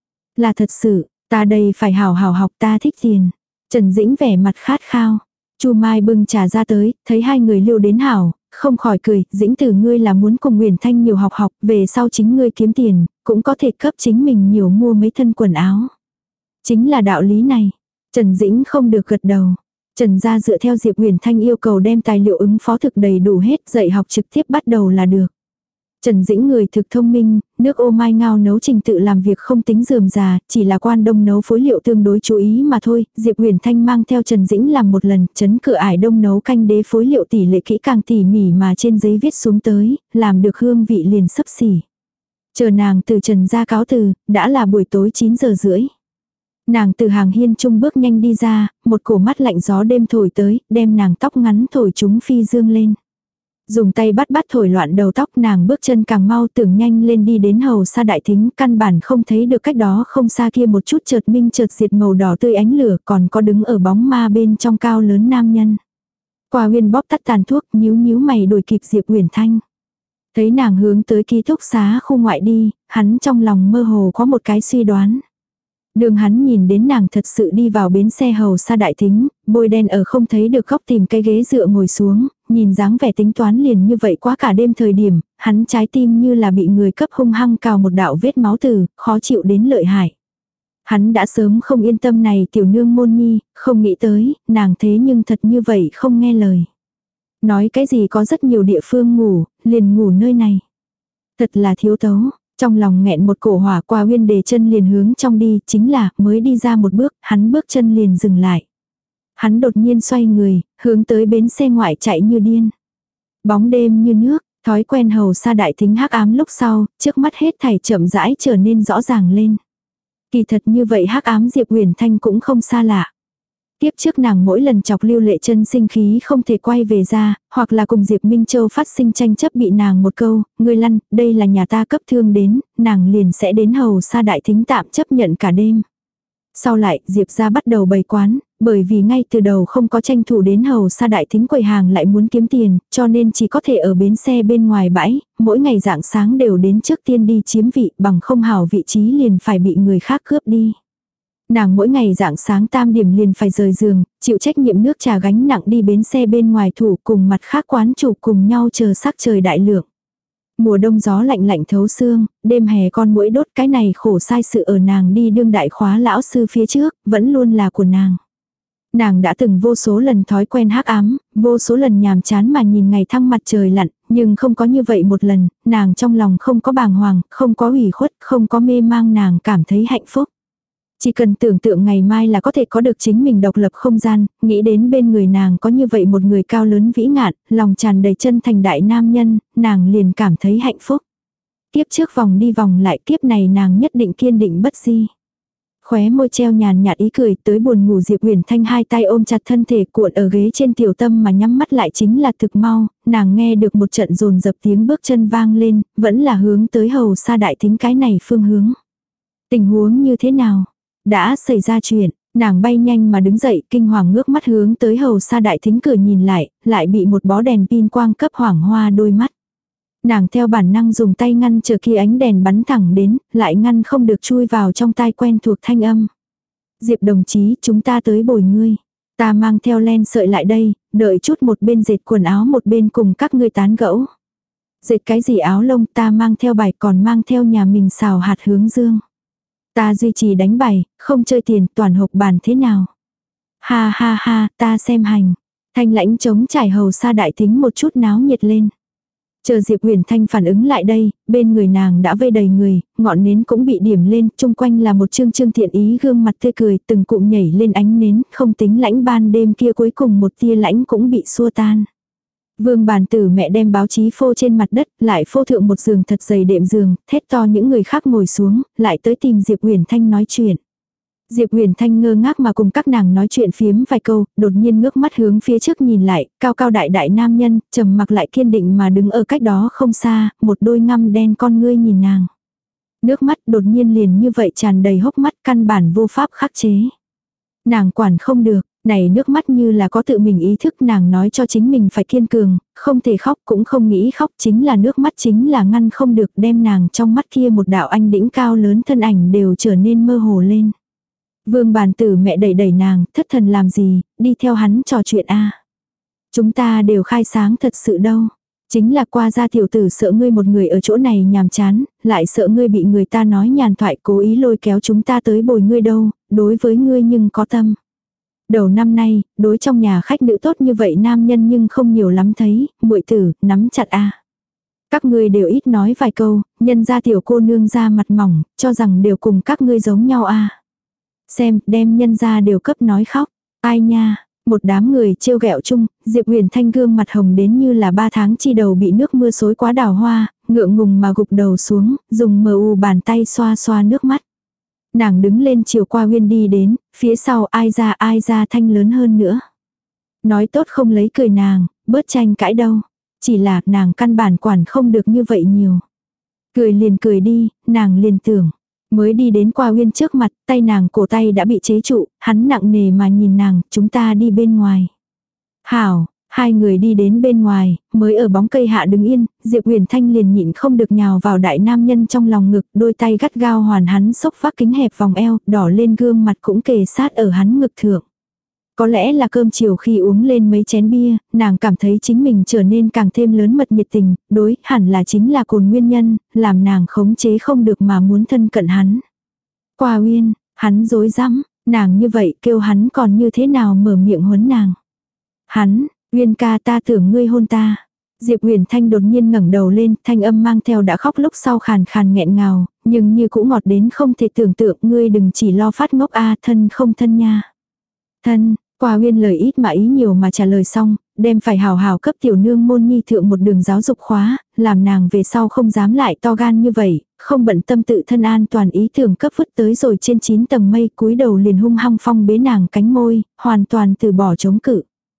Là thật sự, ta đây phải hảo hảo học, ta thích tiền. Trần Dĩnh vẻ mặt khát khao. Chu Mai bưng trà ra tới, thấy hai người liêu đến hảo, không khỏi cười, Dĩnh từ ngươi là muốn cùng Huyền Thanh nhiều học học, về sau chính ngươi kiếm tiền, cũng có thể cấp chính mình nhiều mua mấy thân quần áo. Chính là đạo lý này. Trần Dĩnh không được gật đầu. Trần gia dựa theo Diệp Huyền Thanh yêu cầu đem tài liệu ứng phó thực đầy đủ hết, dạy học trực tiếp bắt đầu là được. Trần Dĩnh người thực thông minh, nước ô mai ngao nấu trình tự làm việc không tính rườm rà, chỉ là quan đông nấu phối liệu tương đối chú ý mà thôi. Diệp Huyền Thanh mang theo Trần Dĩnh làm một lần, chấn cửa ải đông nấu canh đế phối liệu tỷ lệ kỹ càng tỉ mỉ mà trên giấy viết xuống tới, làm được hương vị liền xấp xỉ. Chờ nàng từ Trần gia cáo từ, đã là buổi tối chín giờ rưỡi. Nàng từ hàng hiên trung bước nhanh đi ra, một cổ mắt lạnh gió đêm thổi tới, đem nàng tóc ngắn thổi chúng phi dương lên. Dùng tay bắt bắt thổi loạn đầu tóc, nàng bước chân càng mau, tưởng nhanh lên đi đến hầu xa đại thính, căn bản không thấy được cách đó không xa kia một chút chợt minh chợt diệt màu đỏ tươi ánh lửa, còn có đứng ở bóng ma bên trong cao lớn nam nhân. Qua Uyên bóp tắt tàn thuốc, nhíu nhíu mày đuổi kịp Diệp Huyền Thanh. Thấy nàng hướng tới ký túc xá khu ngoại đi, hắn trong lòng mơ hồ có một cái suy đoán. Đường hắn nhìn đến nàng thật sự đi vào bến xe hầu xa đại thính, bôi đen ở không thấy được góc tìm cái ghế dựa ngồi xuống, nhìn dáng vẻ tính toán liền như vậy quá cả đêm thời điểm, hắn trái tim như là bị người cấp hung hăng cào một đạo vết máu từ, khó chịu đến lợi hại. Hắn đã sớm không yên tâm này tiểu nương môn nhi, không nghĩ tới, nàng thế nhưng thật như vậy không nghe lời. Nói cái gì có rất nhiều địa phương ngủ, liền ngủ nơi này. Thật là thiếu tấu. Trong lòng nghẹn một cổ hỏa, Qua Uyên đề chân liền hướng trong đi, chính là mới đi ra một bước, hắn bước chân liền dừng lại. Hắn đột nhiên xoay người, hướng tới bến xe ngoại chạy như điên. Bóng đêm như nước, thói quen hầu xa đại thính hắc ám lúc sau, trước mắt hết thảy chậm rãi trở nên rõ ràng lên. Kỳ thật như vậy hắc ám Diệp Uyển Thanh cũng không xa lạ. Tiếp trước nàng mỗi lần chọc Lưu Lệ Chân sinh khí không thể quay về ra, hoặc là cùng Diệp Minh Châu phát sinh tranh chấp bị nàng một câu, ngươi lăn, đây là nhà ta cấp thương đến, nàng liền sẽ đến hầu xa đại thính tạm chấp nhận cả đêm. Sau lại, Diệp ra bắt đầu bày quán, bởi vì ngay từ đầu không có tranh thủ đến hầu xa đại thính quầy hàng lại muốn kiếm tiền, cho nên chỉ có thể ở bến xe bên ngoài bãi, mỗi ngày rạng sáng đều đến trước tiên đi chiếm vị, bằng không hảo vị trí liền phải bị người khác cướp đi. Nàng mỗi ngày rạng sáng tam điểm liền phải rời giường, chịu trách nhiệm nước trà gánh nặng đi bến xe bên ngoài thủ cùng mặt khác quán chủ cùng nhau chờ sắc trời đại lượng. Mùa đông gió lạnh lạnh thấu xương, đêm hè con muỗi đốt, cái này khổ sai sự ở nàng đi đương đại khóa lão sư phía trước, vẫn luôn là của nàng. Nàng đã từng vô số lần thói quen hắc ám, vô số lần nhàm chán mà nhìn ngày thăng mặt trời lặn, nhưng không có như vậy một lần, nàng trong lòng không có bàng hoàng, không có ủy khuất, không có mê mang, nàng cảm thấy hạnh phúc. Chỉ cần tưởng tượng ngày mai là có thể có được chính mình độc lập không gian, nghĩ đến bên người nàng có như vậy một người cao lớn vĩ ngạn, lòng tràn đầy chân thành đại nam nhân, nàng liền cảm thấy hạnh phúc. Kiếp trước vòng đi vòng lại, kiếp này nàng nhất định kiên định bất di. Khóe môi treo nhàn nhạt ý cười, tới buồn ngủ Diệp Uyển Thanh hai tay ôm chặt thân thể cuộn ở ghế trên tiểu tâm mà nhắm mắt lại, chính là thực mau, nàng nghe được một trận dồn dập tiếng bước chân vang lên, vẫn là hướng tới hầu xa đại thính cái này phương hướng. Tình huống như thế nào? Đã xảy ra chuyện, nàng bay nhanh mà đứng dậy, kinh hoàng ngước mắt hướng tới hầu xa đại thính cửa nhìn lại, lại bị một bó đèn pin quang cấp hoảng hoa đôi mắt. Nàng theo bản năng dùng tay ngăn chờ kia ánh đèn bắn thẳng đến, lại ngăn không được chui vào trong tai quen thuộc thanh âm. Diệp đồng chí, chúng ta tới bồi ngươi. Ta mang theo len sợi lại đây, đợi chút một bên dệt quần áo một bên cùng các ngươi tán gẫu. Dệt cái gì áo lông, ta mang theo bài, còn mang theo nhà mình xào hạt hướng dương. Ta duy trì đánh bài, không chơi tiền, toàn hộp bàn thế nào. Ha ha ha, ta xem hành. Thanh lãnh chống trải hầu xa đại thính một chút náo nhiệt lên. Chờ Diệp Uyển Thanh phản ứng lại đây, bên người nàng đã vây đầy người, ngọn nến cũng bị điểm lên, chung quanh là một trương trương thiện ý gương mặt tươi cười, từng cụm nhảy lên ánh nến, không tính lãnh ban đêm kia cuối cùng một tia lãnh cũng bị xua tan. Vương bàn tử mẹ đem báo chí phô trên mặt đất, lại phô thượng một giường thật dày đệm giường, thét to những người khác ngồi xuống, lại tới tìm Diệp Uyển Thanh nói chuyện. Diệp Uyển Thanh ngơ ngác mà cùng các nàng nói chuyện phiếm vài câu, đột nhiên ngước mắt hướng phía trước nhìn lại, cao cao đại đại nam nhân, trầm mặc lại kiên định mà đứng ở cách đó không xa, một đôi ngăm đen con ngươi nhìn nàng. Nước mắt đột nhiên liền như vậy tràn đầy hốc mắt, căn bản vô pháp khắc chế. Nàng quản không được, này nước mắt như là có tự mình ý thức, nàng nói cho chính mình phải kiên cường, không thể khóc cũng không nghĩ khóc, chính là nước mắt chính là ngăn không được, đem nàng trong mắt kia một đạo anh đĩnh cao lớn thân ảnh đều trở nên mơ hồ lên. Vương bàn tử mẹ đẩy đẩy nàng, thất thần làm gì, đi theo hắn trò chuyện a. Chúng ta đều khai sáng thật sự đâu. Chính là qua gia tiểu tử sợ ngươi một người ở chỗ này nhàm chán, lại sợ ngươi bị người ta nói nhàn thoại cố ý lôi kéo chúng ta tới bồi ngươi đâu, đối với ngươi nhưng có tâm. Đầu năm nay, đối trong nhà khách nữ tốt như vậy nam nhân nhưng không nhiều lắm thấy, muội tử, nắm chặt a. Các ngươi đều ít nói vài câu, nhân ra tiểu cô nương ra mặt mỏng, cho rằng đều cùng các ngươi giống nhau a. Xem, đem nhân ra đều cấp nói khóc. Ai nha, một đám người trêu ghẹo chung, Diệp Uyển Thanh gương mặt hồng đến như là ba tháng chi đầu bị nước mưa xối quá đào hoa, ngượng ngùng mà gục đầu xuống, dùng mờ u bàn tay xoa xoa nước mắt. Nàng đứng lên chiều qua Uyên đi đến, phía sau ai ra ai ra thanh lớn hơn nữa. Nói tốt không lấy cười nàng, bớt tranh cãi đâu. Chỉ là nàng căn bản quản không được như vậy nhiều. Cười liền cười đi, nàng liền tưởng. Mới đi đến qua Uyên trước mặt, tay nàng cổ tay đã bị chế trụ, hắn nặng nề mà nhìn nàng, chúng ta đi bên ngoài. Hảo, hai người đi đến bên ngoài, mới ở bóng cây hạ đứng yên, Diệp Uyển Thanh liền nhịn không được nhào vào đại nam nhân trong lòng ngực, đôi tay gắt gao hoàn hắn xốc vác kính hẹp vòng eo, đỏ lên gương mặt cũng kề sát ở hắn ngực thượng. Có lẽ là cơm chiều khi uống lên mấy chén bia, nàng cảm thấy chính mình trở nên càng thêm lớn mật nhiệt tình, đối, hẳn là chính là cồn nguyên nhân, làm nàng khống chế không được mà muốn thân cận hắn. Qua Uyên, hắn dối rắm, nàng như vậy kêu hắn còn như thế nào mở miệng huấn nàng. Hắn, Uyên ca ta tưởng ngươi hôn ta. Diệp Huyền Thanh đột nhiên ngẩng đầu lên, thanh âm mang theo đã khóc lúc sau khàn khàn nghẹn ngào, nhưng như cũ ngọt đến không thể tưởng tượng, ngươi đừng chỉ lo phát ngốc a, thân không thân nha. Thân, Qua Uyên lời ít mà ý nhiều mà trả lời xong, đem phải hào hào cấp tiểu nương môn nhi thượng một đường giáo dục khóa, làm nàng về sau không dám lại to gan như vậy, không bận tâm tự thân an toàn ý tưởng cấp vứt tới rồi trên chín tầng mây, cúi đầu liền hung hăng phong bế nàng cánh môi, hoàn toàn từ bỏ chống cự.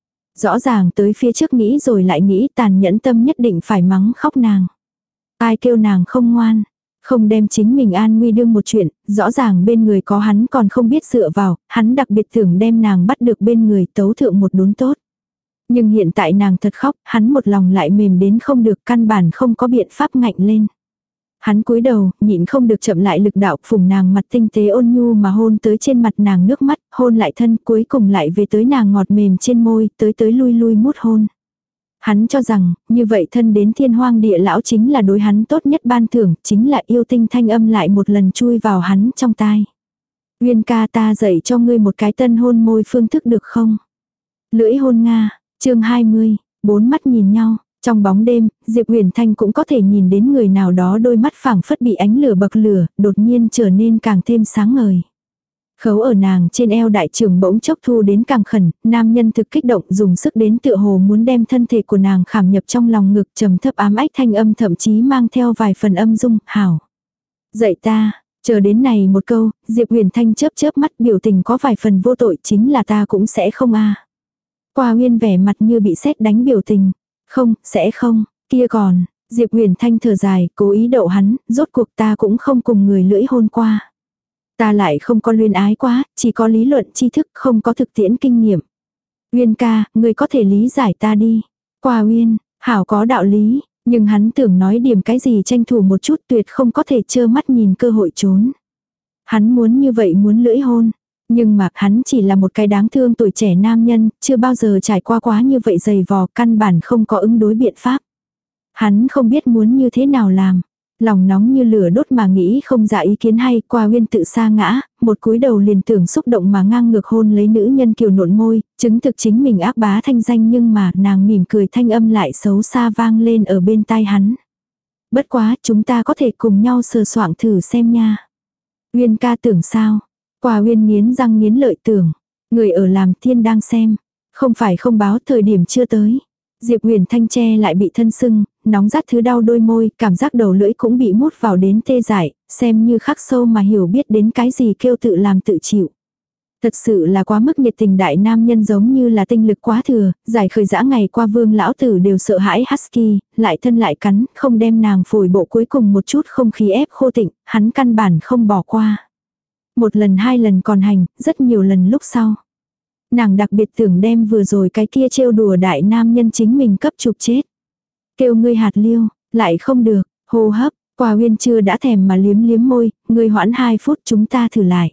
Rõ ràng tới phía trước nghĩ rồi lại nghĩ, tàn nhẫn tâm nhất định phải mắng khóc nàng. Ai kêu nàng không ngoan, không đem chính mình an nguy đương một chuyện, rõ ràng bên người có hắn còn không biết dựa vào, hắn đặc biệt tưởng đem nàng bắt được bên người tấu thượng một đốn tốt. Nhưng hiện tại nàng thật khóc, hắn một lòng lại mềm đến không được, căn bản không có biện pháp ngạnh lên. Hắn cúi đầu, nhịn không được chậm lại lực đạo, phùng nàng mặt tinh tế ôn nhu mà hôn tới trên mặt nàng nước mắt, hôn lại thân, cuối cùng lại về tới nàng ngọt mềm trên môi, tới tới lui lui mút hôn. Hắn cho rằng, như vậy thân đến thiên hoang địa lão chính là đối hắn tốt nhất ban thưởng, chính là yêu tinh thanh âm lại một lần chui vào hắn trong tai. Uyên ca, ta dạy cho ngươi một cái tân hôn môi phương thức được không? Lưỡi hôn Nga, chương hai mươi, bốn mắt nhìn nhau. Trong bóng đêm, Diệp Huyền Thanh cũng có thể nhìn đến người nào đó đôi mắt phảng phất bị ánh lửa bậc lửa, đột nhiên trở nên càng thêm sáng ngời. Khấu ở nàng trên eo đại trưởng bỗng chốc thu đến càng khẩn, nam nhân thực kích động dùng sức đến tựa hồ muốn đem thân thể của nàng khảm nhập trong lòng ngực, trầm thấp ám ách thanh âm thậm chí mang theo vài phần âm dung, hảo. Dạy ta, chờ đến này một câu, Diệp Huyền Thanh chớp chớp mắt, biểu tình có vài phần vô tội, chính là ta cũng sẽ không a. Qua Uyên vẻ mặt như bị sét đánh biểu tình. Không, sẽ không, kia còn, Diệp Huyền Thanh thở dài, cố ý đậu hắn, rốt cuộc ta cũng không cùng người lưỡi hôn qua. Ta lại không có luyến ái quá, chỉ có lý luận tri thức, không có thực tiễn kinh nghiệm. Uyên ca, người có thể lý giải ta đi. Qua Uyên, hảo có đạo lý, nhưng hắn tưởng nói điểm cái gì tranh thủ một chút, tuyệt không có thể trơ mắt nhìn cơ hội trốn. Hắn muốn như vậy, muốn lưỡi hôn. Nhưng mà hắn chỉ là một cái đáng thương tuổi trẻ nam nhân, chưa bao giờ trải qua quá như vậy dày vò, căn bản không có ứng đối biện pháp. Hắn không biết muốn như thế nào làm. Lòng nóng như lửa đốt mà nghĩ không ra ý kiến hay, Qua Uyên tự sa ngã, một cúi đầu liền tưởng xúc động mà ngang ngược hôn lấy nữ nhân kiều nộn môi, chứng thực chính mình ác bá thanh danh, nhưng mà nàng mỉm cười thanh âm lại xấu xa vang lên ở bên tai hắn. Bất quá, chúng ta có thể cùng nhau sờ soạng thử xem nha. Uyên ca tưởng sao? Qua Uyên nghiến răng nghiến lợi tưởng, người ở làm thiên đang xem, không phải không báo, thời điểm chưa tới. Diệp Huyền Thanh che lại bị thân sưng, nóng rát thứ đau đôi môi, cảm giác đầu lưỡi cũng bị mút vào đến tê dại, xem như khắc sâu mà hiểu biết đến cái gì kêu tự làm tự chịu. Thật sự là quá mức nhiệt tình, đại nam nhân giống như là tinh lực quá thừa, giải khởi dã ngày qua Vương lão tử đều sợ hãi husky, lại thân lại cắn, không đem nàng phổi bộ cuối cùng một chút không khí ép khô tịnh, hắn căn bản không bỏ qua. Một lần hai lần còn hành, rất nhiều lần lúc sau. Nàng đặc biệt tưởng đem vừa rồi cái kia trêu đùa đại nam nhân chính mình cấp chụp chết. Kêu ngươi hạt liêu, lại không được, hô hấp, Qua Uyên chưa đã thèm mà liếm liếm môi, ngươi hoãn hai phút chúng ta thử lại.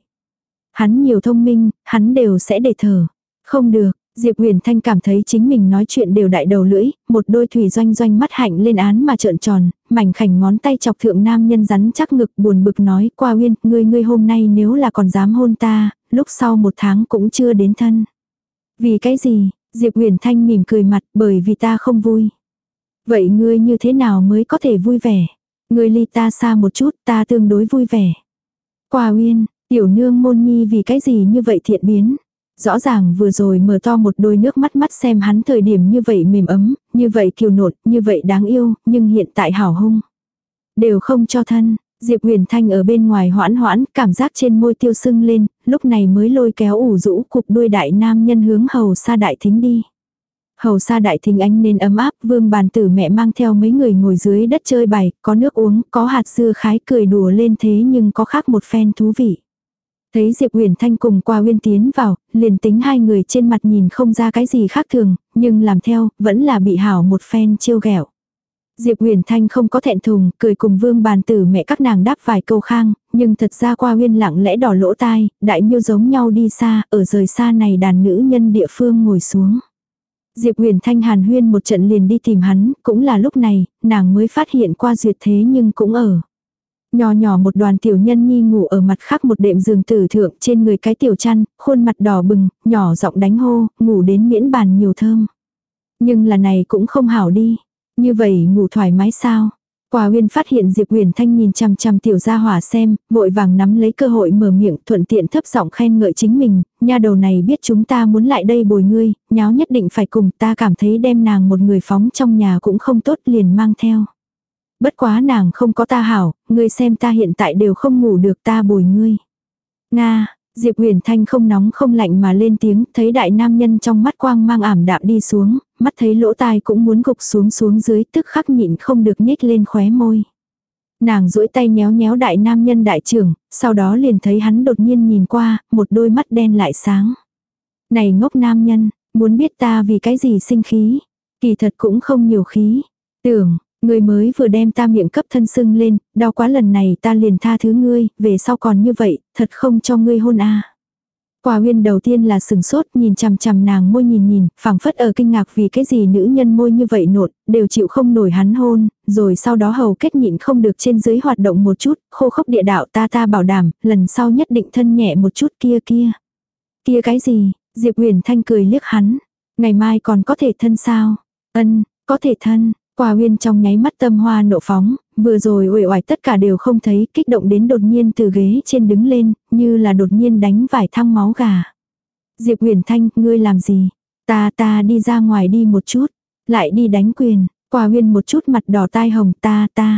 Hắn nhiều thông minh, hắn đều sẽ để thở. Không được, Diệp Huyền Thanh cảm thấy chính mình nói chuyện đều đại đầu lưỡi, một đôi thủy doanh doanh mắt hạnh lên án mà trợn tròn, mảnh khảnh ngón tay chọc thượng nam nhân rắn chắc ngực, buồn bực nói, Qua Uyên, ngươi ngươi hôm nay nếu là còn dám hôn ta, lúc sau một tháng cũng chưa đến thân. Vì cái gì? Diệp Huyền Thanh mỉm cười mặt, bởi vì ta không vui. Vậy ngươi như thế nào mới có thể vui vẻ? Ngươi ly ta xa một chút, ta tương đối vui vẻ. Qua Uyên, tiểu nương môn nhi vì cái gì như vậy thiện biến? Rõ ràng vừa rồi mở to một đôi nước mắt mắt xem hắn thời điểm như vậy mềm ấm, như vậy kiều nộn, như vậy đáng yêu, nhưng hiện tại hảo hung. Đều không cho thân, Diệp Huyền Thanh ở bên ngoài hoãn hoãn, cảm giác trên môi tiêu sưng lên, lúc này mới lôi kéo ủ rũ cục đuôi đại nam nhân hướng hầu sa đại thính đi. Hầu sa đại thính ánh nên ấm áp, Vương bàn tử mẹ mang theo mấy người ngồi dưới đất chơi bài, có nước uống, có hạt dưa khái cười đùa lên thế nhưng có khác một phen thú vị. Thấy Diệp Huyền Thanh cùng Qua Uyên tiến vào, liền tính hai người trên mặt nhìn không ra cái gì khác thường, nhưng làm theo, vẫn là bị hảo một phen trêu ghẹo. Diệp Huyền Thanh không có thẹn thùng, cười cùng Vương bàn tử mẹ các nàng đáp vài câu khang, nhưng thật ra Qua Uyên lặng lẽ đỏ lỗ tai, đại miêu giống nhau đi xa, ở rời xa này đàn nữ nhân địa phương ngồi xuống. Diệp Huyền Thanh hàn huyên một trận liền đi tìm hắn, cũng là lúc này, nàng mới phát hiện Qua Duyệt thế nhưng cũng ở. Nhỏ nhỏ một đoàn tiểu nhân nhi ngủ ở mặt khác một đệm giường tử thượng, trên người cái tiểu chăn, khuôn mặt đỏ bừng, nhỏ giọng đánh hô, ngủ đến miễn bàn nhiều thơm. Nhưng là này cũng không hảo đi. Như vậy ngủ thoải mái sao? Quả Uyên phát hiện Diệp Uyển Thanh nhìn chằm chằm tiểu gia hỏa xem, vội vàng nắm lấy cơ hội mở miệng, thuận tiện thấp giọng khen ngợi chính mình, nha đầu này biết chúng ta muốn lại đây bồi ngươi, nháo nhất định phải cùng, ta cảm thấy đem nàng một người phóng trong nhà cũng không tốt, liền mang theo. Bất quá nàng không có ta hảo, ngươi xem ta hiện tại đều không ngủ được, ta bồi ngươi. Nga, Diệp Uyển Thanh không nóng không lạnh mà lên tiếng, thấy đại nam nhân trong mắt quang mang ảm đạm đi xuống, mắt thấy lỗ tai cũng muốn gục xuống xuống dưới, tức khắc nhịn không được nhếch lên khóe môi. Nàng duỗi tay nhéo nhéo đại nam nhân đại trưởng, sau đó liền thấy hắn đột nhiên nhìn qua, một đôi mắt đen lại sáng. Này ngốc nam nhân, muốn biết ta vì cái gì sinh khí? Kỳ thật cũng không nhiều khí. Tưởng, ngươi mới vừa đem ta miệng cấp thân sưng lên, đau quá lần này ta liền tha thứ ngươi, về sau còn như vậy, thật không cho ngươi hôn a. Quả Uyên đầu tiên là sừng sốt, nhìn chằm chằm nàng môi nhìn nhìn, phảng phất ở kinh ngạc vì cái gì nữ nhân môi như vậy nộn, đều chịu không nổi hắn hôn, rồi sau đó hầu kết nhịn không được trên dưới hoạt động một chút, khô khốc địa đạo ta ta bảo đảm, lần sau nhất định thân nhẹ một chút kia kia. Kia cái gì? Diệp Uyển Thanh cười liếc hắn. Ngày mai còn có thể thân sao? Ân, có thể thân. Quả Uyên trong nháy mắt tâm hoa nộ phóng, vừa rồi uể oải tất cả đều không thấy, kích động đến đột nhiên từ ghế trên đứng lên, như là đột nhiên đánh vài thăng máu gà. Diệp Uyển Thanh, ngươi làm gì? Ta ta đi ra ngoài đi một chút, lại đi đánh quyền. Quả Uyên một chút mặt đỏ tai hồng, ta ta.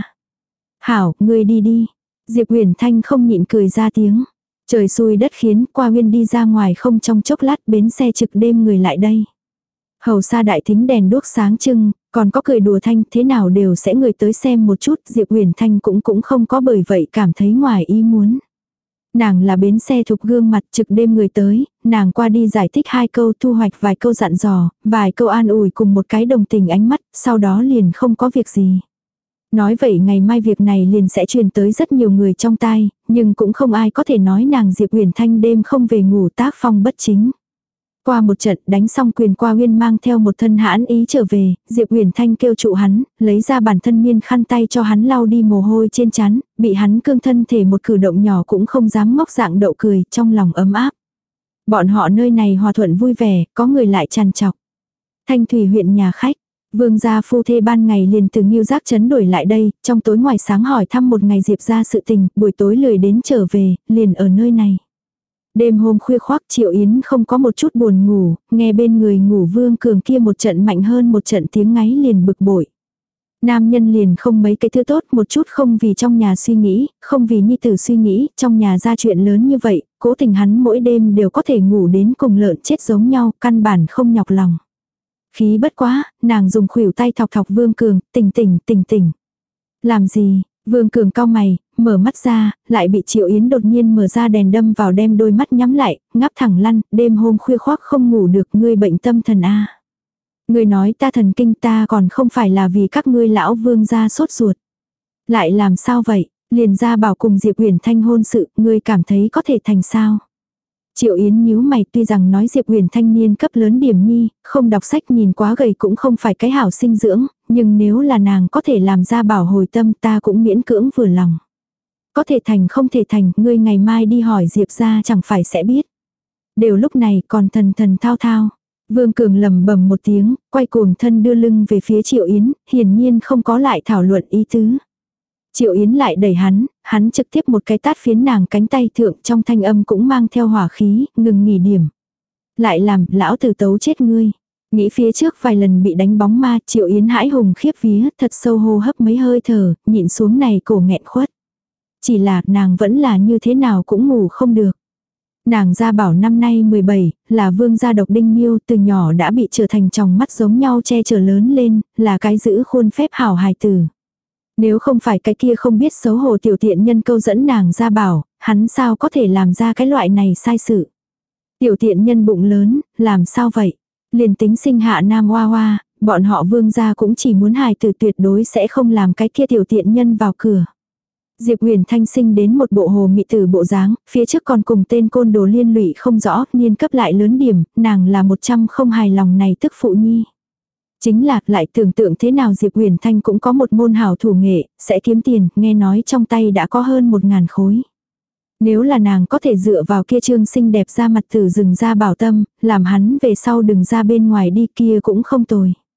Hảo, ngươi đi đi. Diệp Uyển Thanh không nhịn cười ra tiếng. Trời xui đất khiến, Quả Uyên đi ra ngoài không trong chốc lát, bến xe trực đêm người lại đây. Hầu xa đại thính đèn đuốc sáng trưng, còn có cười đùa thanh, thế nào đều sẽ người tới xem một chút, Diệp Uyển Thanh cũng cũng không có bởi vậy cảm thấy ngoài ý muốn. Nàng là bến xe thục gương mặt trực đêm người tới, nàng qua đi giải thích hai câu, thu hoạch vài câu dặn dò, vài câu an ủi cùng một cái đồng tình ánh mắt, sau đó liền không có việc gì. Nói vậy ngày mai việc này liền sẽ truyền tới rất nhiều người trong tai, nhưng cũng không ai có thể nói nàng Diệp Uyển Thanh đêm không về ngủ tác phong bất chính. Qua một trận đánh xong quyền Qua Uyên mang theo một thân hãn ý trở về, Diệp Uyển Thanh kêu trụ hắn, lấy ra bản thân miên khăn tay cho hắn lau đi mồ hôi trên trán, bị hắn cương thân thể một cử động nhỏ cũng không dám ngóc dạng đậu cười, trong lòng ấm áp. Bọn họ nơi này hòa thuận vui vẻ, có người lại tràn trọc. Thanh Thủy huyện nhà khách, Vương gia phu thê ban ngày liền từ Ngưu Giác trấn đuổi lại đây, trong tối ngoài sáng hỏi thăm một ngày Diệp ra sự tình, buổi tối lười đến trở về, liền ở nơi này. Đêm hôm khuya khoác Triệu Yến không có một chút buồn ngủ, nghe bên người ngủ Vương Cường kia một trận mạnh hơn một trận tiếng ngáy liền bực bội. Nam nhân liền không mấy cái thứ tốt, một chút không vì trong nhà suy nghĩ, không vì nhi tử suy nghĩ, trong nhà ra chuyện lớn như vậy, cố tình hắn mỗi đêm đều có thể ngủ đến cùng lợn chết giống nhau, căn bản không nhọc lòng. Khí bất quá, nàng dùng khuỷu tay thọc thọc Vương Cường, tỉnh tỉnh tỉnh tỉnh. Làm gì? Vương Cường cau mày, mở mắt ra, lại bị Triệu Yến đột nhiên mở ra đèn đâm vào đem đôi mắt nhắm lại, ngáp thẳng lăn, đêm hôm khuya khoác không ngủ được, ngươi bệnh tâm thần a. Ngươi nói ta thần kinh, ta còn không phải là vì các ngươi lão Vương gia sốt ruột. Lại làm sao vậy? Liền ra bảo cùng Diệp Uyển Thanh hôn sự, ngươi cảm thấy có thể thành sao? Triệu Yến nhíu mày, tuy rằng nói Diệp Uyển Thanh niên cấp lớn điểm nhi, không đọc sách nhìn quá gầy cũng không phải cái hảo sinh dưỡng, nhưng nếu là nàng có thể làm ra bảo hồi tâm ta cũng miễn cưỡng vừa lòng. Có thể thành không thể thành, ngươi ngày mai đi hỏi Diệp ra chẳng phải sẽ biết. Đều lúc này còn thần thần thao thao. Vương Cường lầm bầm một tiếng, quay cuồng thân đưa lưng về phía Triệu Yến, hiển nhiên không có lại thảo luận ý tứ. Triệu Yến lại đẩy hắn, hắn trực tiếp một cái tát phiến nàng cánh tay thượng, trong thanh âm cũng mang theo hỏa khí, ngừng nghỉ điểm. Lại làm, lão tử tấu chết ngươi. Nghĩ phía trước vài lần bị đánh bóng ma, Triệu Yến hãi hùng khiếp vía, thật sâu hô hấp mấy hơi thở, nhịn xuống này cổ nghẹn khuất. Chỉ là nàng vẫn là như thế nào cũng ngủ không được. Nàng gia bảo năm nay mười bảy, là vương gia độc đinh miêu, từ nhỏ đã bị trở thành tròng mắt giống nhau che chở lớn lên, là cái giữ khuôn phép hảo hài tử. Nếu không phải cái kia không biết xấu hổ tiểu tiện nhân câu dẫn nàng gia bảo, hắn sao có thể làm ra cái loại này sai sự. Tiểu tiện nhân bụng lớn, làm sao vậy? Liền tính sinh hạ nam hoa hoa, bọn họ vương gia cũng chỉ muốn hài tử, tuyệt đối sẽ không làm cái kia tiểu tiện nhân vào cửa. Diệp Uyển Thanh sinh đến một bộ hồ mị tử bộ dáng, phía trước còn cùng tên côn đồ liên lụy không rõ, niên cấp lại lớn điểm, nàng là một trăm không hài lòng này tức phụ nhi. Chính là, lại tưởng tượng thế nào Diệp Uyển Thanh cũng có một môn hảo thủ nghệ, sẽ kiếm tiền, nghe nói trong tay đã có hơn một ngàn khối. Nếu là nàng có thể dựa vào kia trương xinh đẹp ra mặt tử rừng ra bảo tâm, làm hắn về sau đừng ra bên ngoài đi kia cũng không tồi.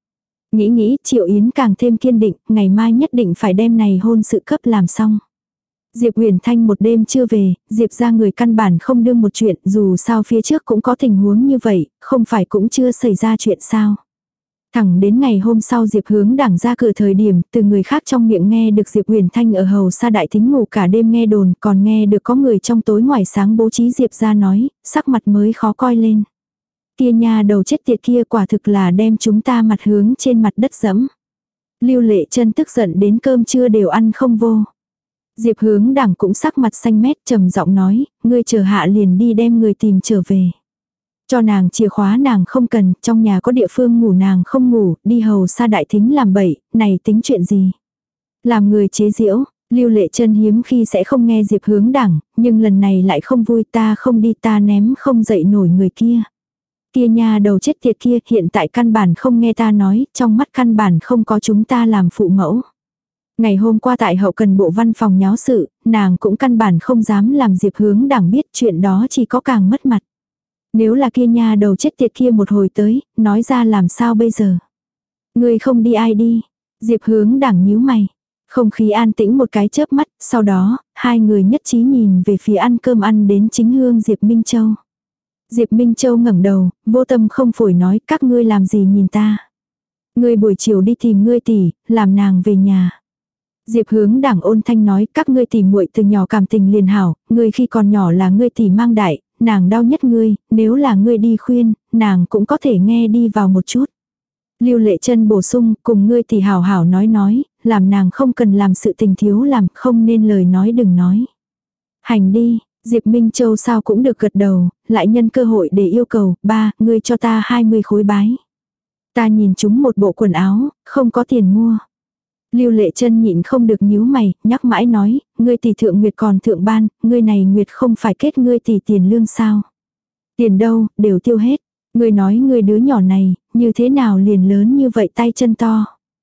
Nghĩ nghĩ, Triệu Yến càng thêm kiên định, ngày mai nhất định phải đem này hôn sự cấp làm xong. Diệp Huyền Thanh một đêm chưa về, Diệp ra người căn bản không đương một chuyện, dù sao phía trước cũng có tình huống như vậy, không phải cũng chưa xảy ra chuyện sao. Thẳng đến ngày hôm sau Diệp Hướng Đảng ra cửa thời điểm, từ người khác trong miệng nghe được Diệp Huyền Thanh ở hầu sa đại thính ngủ cả đêm nghe đồn, còn nghe được có người trong tối ngoài sáng bố trí Diệp ra nói, sắc mặt mới khó coi lên. Kia nha đầu chết tiệt kia quả thực là đem chúng ta mặt hướng trên mặt đất dẫm. Lưu Lệ Chân tức giận đến cơm trưa đều ăn không vô. Diệp Hướng Đảng cũng sắc mặt xanh mét trầm giọng nói, ngươi chờ hạ liền đi đem người tìm trở về. Cho nàng chìa khóa nàng không cần, trong nhà có địa phương ngủ nàng không ngủ, đi hầu sa đại thính làm bậy, này tính chuyện gì. Làm người chế giễu, Lưu Lệ Chân hiếm khi sẽ không nghe Diệp Hướng Đảng, nhưng lần này lại không vui, ta không đi, ta ném không dậy nổi người kia. Kia nha đầu chết tiệt kia hiện tại căn bản không nghe ta nói, trong mắt căn bản không có chúng ta làm phụ mẫu. Ngày hôm qua tại hậu cần bộ văn phòng nháo sự, nàng cũng căn bản không dám làm Diệp Hướng Đảng biết, chuyện đó chỉ có càng mất mặt. Nếu là kia nha đầu chết tiệt kia một hồi tới, nói ra làm sao bây giờ. Người không đi ai đi. Diệp Hướng Đảng nhíu mày. Không khí an tĩnh một cái chớp mắt, sau đó, hai người nhất trí nhìn về phía ăn cơm ăn đến chính hương Diệp Minh Châu. Diệp Minh Châu ngẩng đầu, vô tâm không phổi nói, các ngươi làm gì nhìn ta. Ngươi buổi chiều đi tìm ngươi tỷ, làm nàng về nhà. Diệp Hướng Đảng ôn thanh nói, các ngươi tỷ muội từ nhỏ cảm tình liền hảo, ngươi khi còn nhỏ là ngươi tỷ mang đại, nàng đau nhất ngươi, nếu là ngươi đi khuyên, nàng cũng có thể nghe đi vào một chút. Lưu Lệ Chân bổ sung, cùng ngươi tỷ hảo hảo nói nói, làm nàng không cần làm sự tình thiếu làm, không nên lời nói đừng nói. Hành đi. Diệp Minh Châu sao cũng được gật đầu, lại nhân cơ hội để yêu cầu, ba, ngươi cho ta hai mươi khối bái. Ta nhìn chúng một bộ quần áo, không có tiền mua. Lưu Lệ Chân nhịn không được nhíu mày, nhắc mãi nói, ngươi tỷ thượng nguyệt còn thượng ban, ngươi này nguyệt không phải kết ngươi tỷ tiền lương sao. Tiền đâu, đều tiêu hết. Ngươi nói ngươi đứa nhỏ này, như thế nào liền lớn như vậy tay chân to.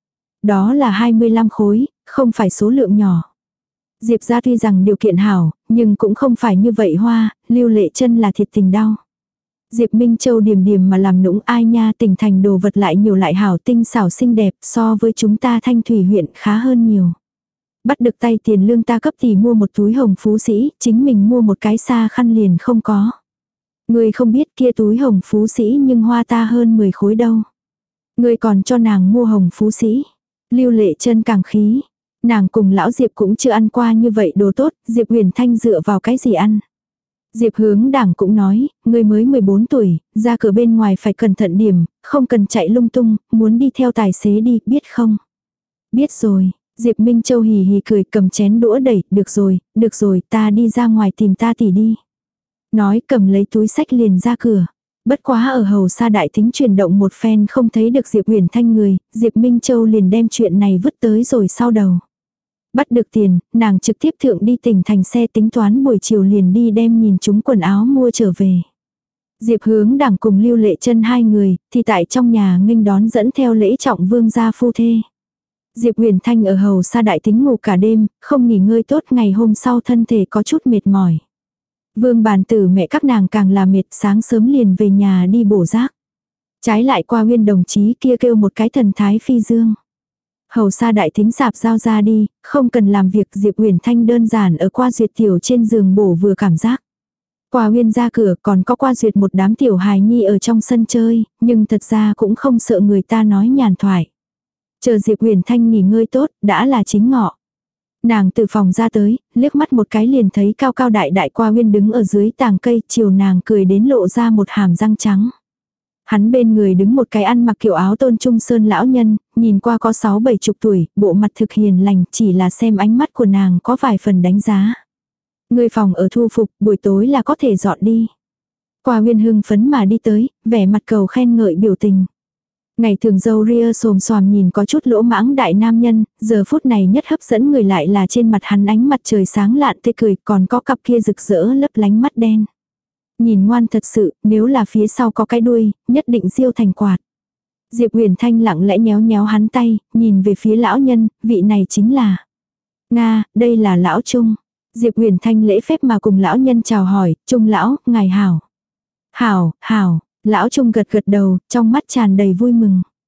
Đó là hai mươi lăm khối, không phải số lượng nhỏ. Diệp ra tuy rằng điều kiện hảo, nhưng cũng không phải như vậy hoa, Lưu Lệ Chân là thiệt tình đau. Diệp Minh Châu điềm điềm mà làm nũng ai nha, tỉnh thành đồ vật lại nhiều lại hảo tinh xảo xinh đẹp, so với chúng ta Thanh Thủy huyện khá hơn nhiều. Bắt được tay tiền lương ta cấp thì mua một túi hồng phú sĩ, chính mình mua một cái xa khăn liền không có. Người không biết kia túi hồng phú sĩ nhưng hoa ta hơn mười khối đâu. Người còn cho nàng mua hồng phú sĩ. Lưu Lệ Chân càng khí. Nàng cùng lão Diệp cũng chưa ăn qua như vậy đồ tốt, Diệp Huyền Thanh dựa vào cái gì ăn. Diệp Hướng Đảng cũng nói, ngươi mới mười bốn tuổi, ra cửa bên ngoài phải cẩn thận điểm, không cần chạy lung tung, muốn đi theo tài xế đi, biết không? Biết rồi, Diệp Minh Châu hì hì cười cầm chén đũa đẩy, được rồi, được rồi, ta đi ra ngoài tìm ta tỷ đi. Nói cầm lấy túi sách liền ra cửa. Bất quá ở hầu sa đại thính chuyển động một phen không thấy được Diệp Huyền Thanh người, Diệp Minh Châu liền đem chuyện này vứt tới rồi sau đầu. Bắt được tiền, nàng trực tiếp thượng đi tỉnh thành xe tính toán buổi chiều liền đi đem nhìn chúng quần áo mua trở về. Diệp Hướng Đảng cùng Lưu Lệ Chân hai người, thì tại trong nhà nghênh đón dẫn theo lễ trọng vương gia phu thê. Diệp Huyền Thanh ở hầu sa đại thính ngủ cả đêm, không nghỉ ngơi tốt, ngày hôm sau thân thể có chút mệt mỏi. Vương Bàn Tử mẹ các nàng càng là mệt, sáng sớm liền về nhà đi bổ rác. Trái lại qua Nguyên đồng chí kia kêu một cái thần thái phi dương. Hầu sa đại thính sạp giao ra đi, không cần làm việc, Diệp Huyền Thanh đơn giản ở qua duyệt tiểu trên giường bổ vừa cảm giác. Qua Nguyên ra cửa còn có qua duyệt một đám tiểu hài nhi ở trong sân chơi, nhưng thật ra cũng không sợ người ta nói nhàn thoại. Chờ Diệp Huyền Thanh nghỉ ngơi tốt, đã là chính ngọ. Nàng từ phòng ra tới, liếc mắt một cái liền thấy cao cao đại đại Qua Nguyên đứng ở dưới tàng cây, chiều nàng cười đến lộ ra một hàm răng trắng. Hắn bên người đứng một cái ăn mặc kiểu áo tôn trung sơn lão nhân, nhìn qua có sáu bảy chục tuổi, bộ mặt thực hiền lành, chỉ là xem ánh mắt của nàng có vài phần đánh giá. Người phòng ở thu phục, buổi tối là có thể dọn đi. Qua Nguyên hưng phấn mà đi tới, vẻ mặt cầu khen ngợi biểu tình. Ngày thường dâu ria xồm xoàm nhìn có chút lỗ mãng đại nam nhân, giờ phút này nhất hấp dẫn người lại là trên mặt hắn ánh mặt trời sáng lạn tươi cười, còn có cặp kia rực rỡ lấp lánh mắt đen. Nhìn ngoan thật sự, nếu là phía sau có cái đuôi, nhất định diêu thành quạt. Diệp Huyền Thanh lặng lẽ nhéo nhéo hắn tay, nhìn về phía lão nhân, vị này chính là Nga, đây là lão Trung. Diệp Huyền Thanh lễ phép mà cùng lão nhân chào hỏi, Trung lão, ngài hảo. Hảo, hảo, lão Trung gật gật đầu, trong mắt tràn đầy vui mừng.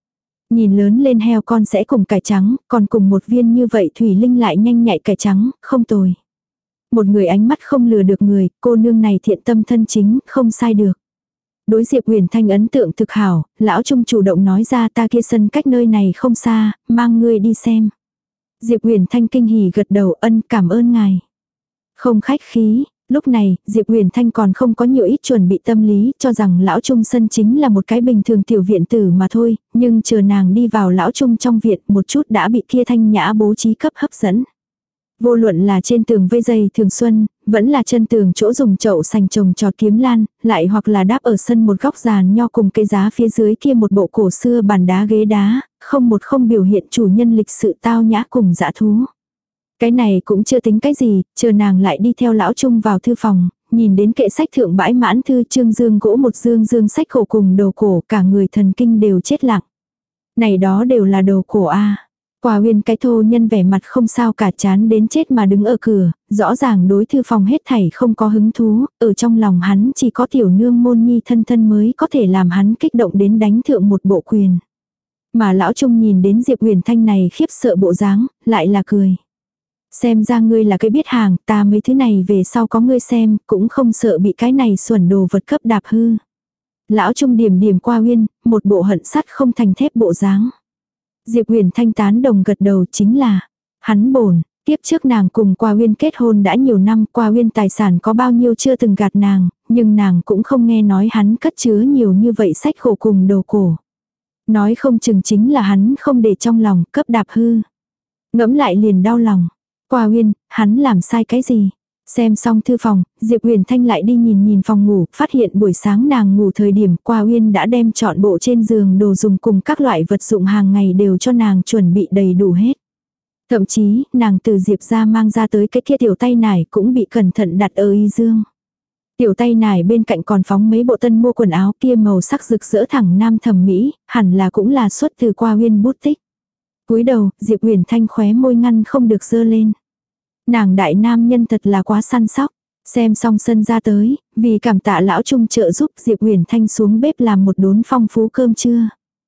Nhìn lớn lên heo con sẽ cùng cải trắng, còn cùng một viên như vậy Thủy Linh lại nhanh nhạy cải trắng, không tồi. Một người ánh mắt không lừa được người, cô nương này thiện tâm thân chính, không sai được. Đối Diệp Huyền Thanh ấn tượng thực hảo, lão Trung chủ động nói ra ta kia sân cách nơi này không xa, mang ngươi đi xem. Diệp Huyền Thanh kinh hỉ gật đầu ân cảm ơn ngài. Không khách khí, lúc này Diệp Huyền Thanh còn không có nhiều ít chuẩn bị tâm lý cho rằng lão Trung sân chính là một cái bình thường tiểu viện tử mà thôi, nhưng chờ nàng đi vào lão Trung trong viện một chút đã bị kia thanh nhã bố trí cấp hấp dẫn. Vô luận là trên tường vây dây thường xuân, vẫn là chân tường chỗ dùng chậu sành trồng trọt kiếm lan, lại hoặc là đáp ở sân một góc giàn nho cùng cây giá phía dưới kia một bộ cổ xưa bàn đá ghế đá, không một không biểu hiện chủ nhân lịch sự tao nhã cùng dã thú. Cái này cũng chưa tính cái gì, chờ nàng lại đi theo lão Trung vào thư phòng, nhìn đến kệ sách thượng bãi mãn thư trương dương gỗ một dương dương sách cổ cùng đồ cổ, cả người thần kinh đều chết lặng. Này đó đều là đồ cổ a. Quả Uyên cái thô nhân vẻ mặt không sao cả chán đến chết mà đứng ở cửa, rõ ràng đối thư phòng hết thảy không có hứng thú, ở trong lòng hắn chỉ có tiểu nương môn nhi thân thân mới có thể làm hắn kích động đến đánh thượng một bộ quyền. Mà lão Trung nhìn đến Diệp Huyền Thanh này khiếp sợ bộ dáng, lại là cười. Xem ra ngươi là cái biết hàng, ta mấy thứ này về sau có ngươi xem, cũng không sợ bị cái này xuẩn đồ vật cấp đạp hư. Lão Trung điểm điểm qua Uyên, một bộ hận sắt không thành thép bộ dáng. Diệp Huyền Thanh tán đồng gật đầu chính là, hắn bổn, tiếp trước nàng cùng Qua Uyên kết hôn đã nhiều năm, Qua Uyên tài sản có bao nhiêu chưa từng gạt nàng, nhưng nàng cũng không nghe nói hắn cất chứa nhiều như vậy sách khổ cùng đồ cổ. Nói không chừng chính là hắn không để trong lòng, cấp đạp hư. Ngẫm lại liền đau lòng. Qua Uyên, hắn làm sai cái gì? Xem xong thư phòng, Diệp Huyền Thanh lại đi nhìn nhìn phòng ngủ, phát hiện buổi sáng nàng ngủ thời điểm Qua Uyên đã đem trọn bộ trên giường đồ dùng cùng các loại vật dụng hàng ngày đều cho nàng chuẩn bị đầy đủ hết. Thậm chí, nàng từ Diệp ra mang ra tới cái kia tiểu tay nải cũng bị cẩn thận đặt ở y dương. Tiểu tay nải bên cạnh còn phóng mấy bộ tân mua quần áo kia màu sắc rực rỡ thẳng nam thẩm mỹ, hẳn là cũng là xuất từ Qua Uyên bút tích. Cúi đầu, Diệp Huyền Thanh khóe môi ngăn không được dơ lên. Nàng đại nam nhân thật là quá săn sóc. Xem xong sân ra tới, vì cảm tạ lão Trung trợ giúp Diệp Huyền Thanh xuống bếp làm một đốn phong phú cơm trưa.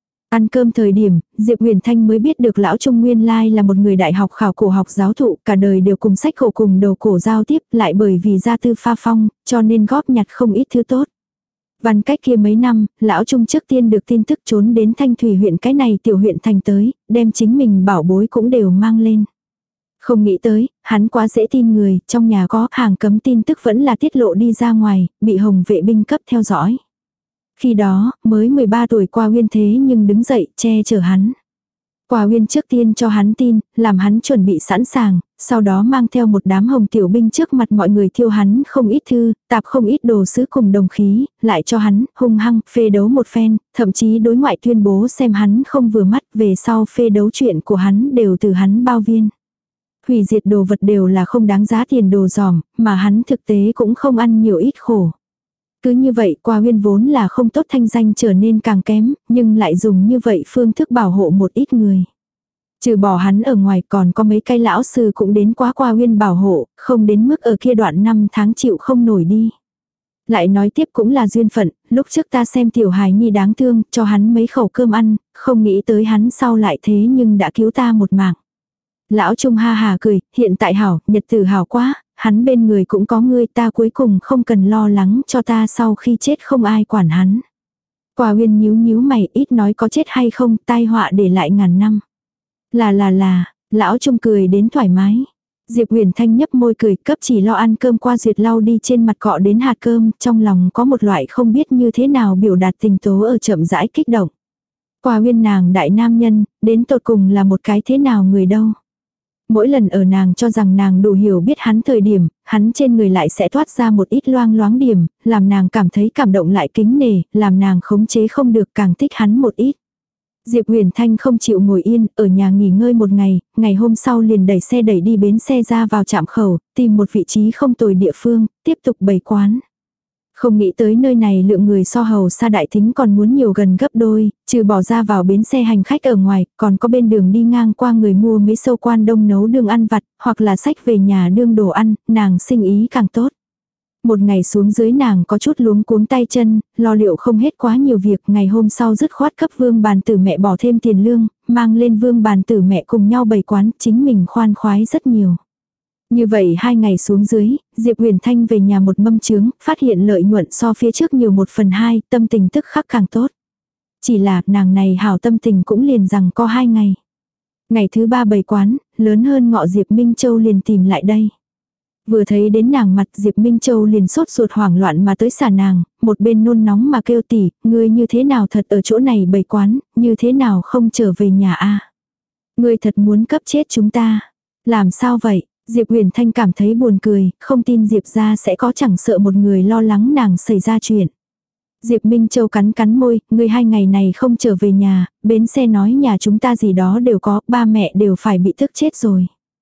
Ăn cơm thời điểm, Diệp Huyền Thanh mới biết được lão Trung nguyên lai là một người đại học khảo cổ học giáo thụ, cả đời đều cùng sách cổ cùng đầu cổ giao tiếp, lại bởi vì gia tư pha phong, cho nên góp nhặt không ít thứ tốt. Văn cách kia mấy năm, lão Trung trước tiên được tin tức trốn đến Thanh Thủy huyện cái này tiểu huyện thành tới, đem chính mình bảo bối cũng đều mang lên. Không nghĩ tới, hắn quá dễ tin người, trong nhà có hàng cấm tin tức vẫn là tiết lộ đi ra ngoài, bị hồng vệ binh cấp theo dõi. Khi đó, mới mười ba tuổi Qua Uyên thế nhưng đứng dậy, che chở hắn. Qua Uyên trước tiên cho hắn tin, làm hắn chuẩn bị sẵn sàng, sau đó mang theo một đám hồng tiểu binh trước mặt mọi người thiêu hắn không ít thư, tạp không ít đồ sứ cùng đồng khí, lại cho hắn hung hăng phê đấu một phen, thậm chí đối ngoại tuyên bố xem hắn không vừa mắt, về sau phê đấu chuyện của hắn đều từ hắn bao viên. Hủy diệt đồ vật đều là không đáng giá tiền đồ giòm, mà hắn thực tế cũng không ăn nhiều ít khổ. Cứ như vậy Qua Uyên vốn là không tốt thanh danh trở nên càng kém, nhưng lại dùng như vậy phương thức bảo hộ một ít người. Trừ bỏ hắn ở ngoài còn có mấy cái lão sư cũng đến quá Qua Uyên bảo hộ, không đến mức ở kia đoạn năm tháng chịu không nổi đi. Lại nói tiếp cũng là duyên phận, lúc trước ta xem tiểu hài nhi đáng thương, cho hắn mấy khẩu cơm ăn, không nghĩ tới hắn sau lại thế nhưng đã cứu ta một mạng. Lão Trung ha hà cười, hiện tại hảo, nhật tử hảo quá, hắn bên người cũng có ngươi, ta cuối cùng không cần lo lắng cho ta sau khi chết không ai quản hắn. Qua Uyên nhíu nhíu mày, ít nói có chết hay không, tai họa để lại ngàn năm. Là là là, lão Trung cười đến thoải mái. Diệp Huyền Thanh nhấp môi cười, cấp chỉ lo ăn cơm qua duyệt lau đi trên mặt cọ đến hạt cơm, trong lòng có một loại không biết như thế nào biểu đạt tình tố ở chậm rãi kích động. Qua Uyên nàng đại nam nhân, đến tột cùng là một cái thế nào người đâu. Mỗi lần ở nàng cho rằng nàng đủ hiểu biết hắn thời điểm, hắn trên người lại sẽ thoát ra một ít loang loáng điểm, làm nàng cảm thấy cảm động lại kính nể, làm nàng khống chế không được càng thích hắn một ít. Diệp Huyền Thanh không chịu ngồi yên, ở nhà nghỉ ngơi một ngày, ngày hôm sau liền đẩy xe đẩy đi bến xe ra vào trạm khẩu, tìm một vị trí không tồi địa phương, tiếp tục bày quán. Không nghĩ tới nơi này lượng người so hầu xa đại thính còn muốn nhiều gần gấp đôi, trừ bỏ ra vào bến xe hành khách ở ngoài, còn có bên đường đi ngang qua người mua mấy sâu quan đông nấu đương ăn vặt, hoặc là sách về nhà đương đồ ăn, nàng sinh ý càng tốt. Một ngày xuống dưới nàng có chút luống cuống tay chân, lo liệu không hết quá nhiều việc, ngày hôm sau dứt khoát cấp Vương Bàn Tử mẹ bỏ thêm tiền lương, mang lên Vương Bàn Tử mẹ cùng nhau bày quán, chính mình khoan khoái rất nhiều. Như vậy hai ngày xuống dưới, Diệp Huyền Thanh về nhà một mâm chướng, phát hiện lợi nhuận so phía trước nhiều một phần hai, tâm tình tức khắc càng tốt. Chỉ là nàng này hảo tâm tình cũng liền rằng có hai ngày. Ngày thứ ba bày quán, lớn hơn ngọ Diệp Minh Châu liền tìm lại đây. Vừa thấy đến nàng mặt Diệp Minh Châu liền sốt ruột hoảng loạn mà tới xả nàng, một bên nôn nóng mà kêu tỉ, ngươi như thế nào thật ở chỗ này bày quán, như thế nào không trở về nhà a? Ngươi thật muốn cấp chết chúng ta. Làm sao vậy? Diệp Huyền Thanh cảm thấy buồn cười, không tin Diệp ra sẽ có chẳng sợ một người lo lắng nàng xảy ra chuyện. Diệp Minh Châu cắn cắn môi, ngươi hai ngày này không trở về nhà, bến xe nói nhà chúng ta gì đó đều có, ba mẹ đều phải bị tức chết rồi.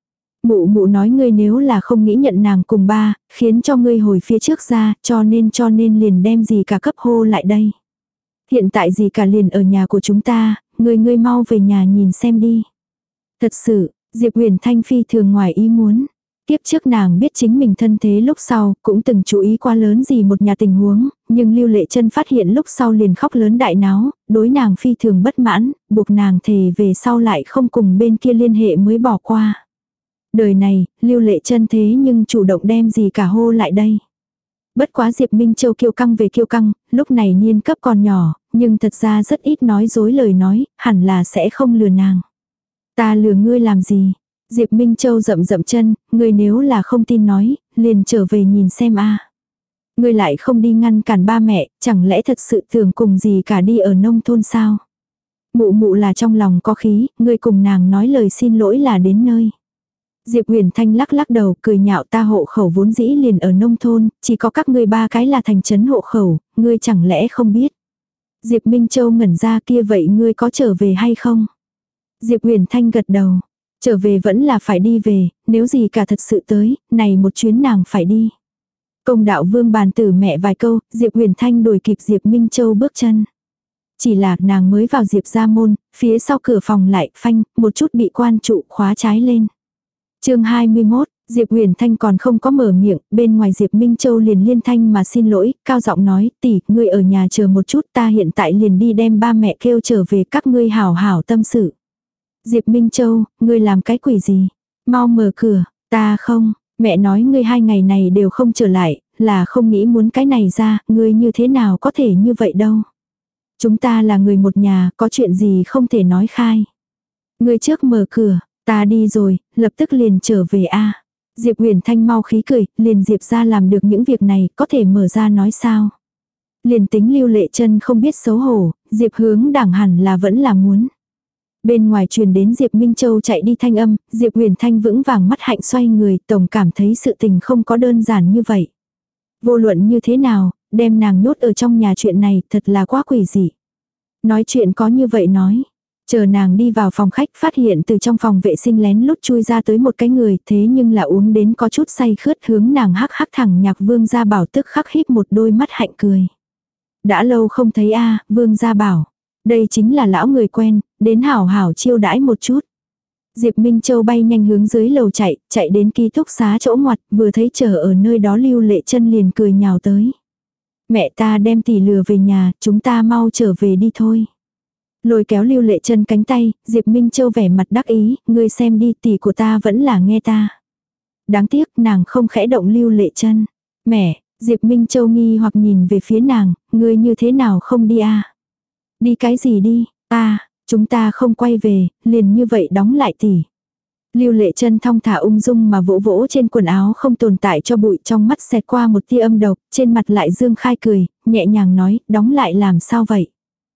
Mụ mụ nói ngươi nếu là không nghĩ nhận nàng cùng ba, khiến cho ngươi hồi phía trước ra, cho nên cho nên liền đem gì cả cấp hô lại đây. Hiện tại gì cả liền ở nhà của chúng ta, ngươi ngươi mau về nhà nhìn xem đi. Thật sự, Diệp Huyền Thanh phi thường ngoài ý muốn. Tiếp trước nàng biết chính mình thân thế lúc sau, cũng từng chú ý qua lớn gì một nhà tình huống, nhưng Lưu Lệ Chân phát hiện lúc sau liền khóc lớn đại náo, đối nàng phi thường bất mãn, buộc nàng thề về sau lại không cùng bên kia liên hệ mới bỏ qua. Đời này, Lưu Lệ Chân thế nhưng chủ động đem gì cả hô lại đây. Bất quá Diệp Minh Châu kiêu căng về kiêu căng, lúc này niên cấp còn nhỏ, nhưng thật ra rất ít nói dối lời nói, hẳn là sẽ không lừa nàng. Ta lừa ngươi làm gì? Diệp Minh Châu rậm rậm chân, ngươi nếu là không tin nói, liền trở về nhìn xem a. Ngươi lại không đi ngăn cản ba mẹ, chẳng lẽ thật sự tưởng cùng gì cả đi ở nông thôn sao? Mụ mụ là trong lòng có khí, ngươi cùng nàng nói lời xin lỗi là đến nơi. Diệp Huyền Thanh lắc lắc đầu, cười nhạo, ta hộ khẩu vốn dĩ liền ở nông thôn, chỉ có các ngươi ba cái là thành trấn hộ khẩu, ngươi chẳng lẽ không biết? Diệp Minh Châu ngẩn ra, kia vậy ngươi có trở về hay không? Diệp Huyền Thanh gật đầu. Trở về vẫn là phải đi về, nếu gì cả thật sự tới, này một chuyến nàng phải đi. Công đạo Vương Bàn Tử mẹ vài câu, Diệp Huyền Thanh đuổi kịp Diệp Minh Châu bước chân. Chỉ là nàng mới vào Diệp gia môn, phía sau cửa phòng lại phanh, một chút bị quan trụ khóa trái lên. Chương hai mươi mốt, Diệp Huyền Thanh còn không có mở miệng, bên ngoài Diệp Minh Châu liền liên thanh mà xin lỗi, cao giọng nói, tỷ, ngươi ở nhà chờ một chút, ta hiện tại liền đi đem ba mẹ kêu trở về, các ngươi hảo hảo tâm sự. Diệp Minh Châu, ngươi làm cái quỷ gì? Mau mở cửa, ta không, mẹ nói ngươi hai ngày này đều không trở lại, là không nghĩ muốn cái này ra, ngươi như thế nào có thể như vậy đâu. Chúng ta là người một nhà, có chuyện gì không thể nói khai. Ngươi trước mở cửa, ta đi rồi, lập tức liền trở về a. Diệp Huyền Thanh mau khí cười, liền Diệp ra làm được những việc này, có thể mở ra nói sao. Liền tính Lưu Lệ Chân không biết xấu hổ, Diệp Hướng Đảng hẳn là vẫn là muốn. Bên ngoài truyền đến Diệp Minh Châu chạy đi thanh âm, Diệp Huyền Thanh vững vàng mắt hạnh xoay người, tổng cảm thấy sự tình không có đơn giản như vậy. Vô luận như thế nào, đem nàng nhốt ở trong nhà chuyện này thật là quá quỷ dị. Nói chuyện có như vậy nói. Chờ nàng đi vào phòng khách phát hiện từ trong phòng vệ sinh lén lút chui ra tới một cái người, thế nhưng là uống đến có chút say khướt, hướng nàng hắc hắc thẳng nhạc Vương Gia Bảo tức khắc híp một đôi mắt hạnh cười. Đã lâu không thấy a, Vương Gia Bảo. Đây chính là lão người quen, đến hảo hảo chiêu đãi một chút. Diệp Minh Châu bay nhanh hướng dưới lầu chạy, chạy đến ký túc xá chỗ ngoặt, vừa thấy chờ ở nơi đó Lưu Lệ Chân liền cười nhào tới. Mẹ ta đem tỷ lừa về nhà, chúng ta mau trở về đi thôi. Lôi kéo Lưu Lệ Chân cánh tay, Diệp Minh Châu vẻ mặt đắc ý, ngươi xem đi, tỷ của ta vẫn là nghe ta. Đáng tiếc nàng không khẽ động Lưu Lệ Chân. Mẹ, Diệp Minh Châu nghi hoặc nhìn về phía nàng, ngươi như thế nào không đi à? Đi cái gì đi, ta, chúng ta không quay về, liền như vậy đóng lại tỷ. Lưu Lệ Chân thong thả ung dung mà vỗ vỗ trên quần áo không tồn tại cho bụi, trong mắt xẹt qua một tia âm độc, trên mặt lại dương khai cười, nhẹ nhàng nói, đóng lại làm sao vậy?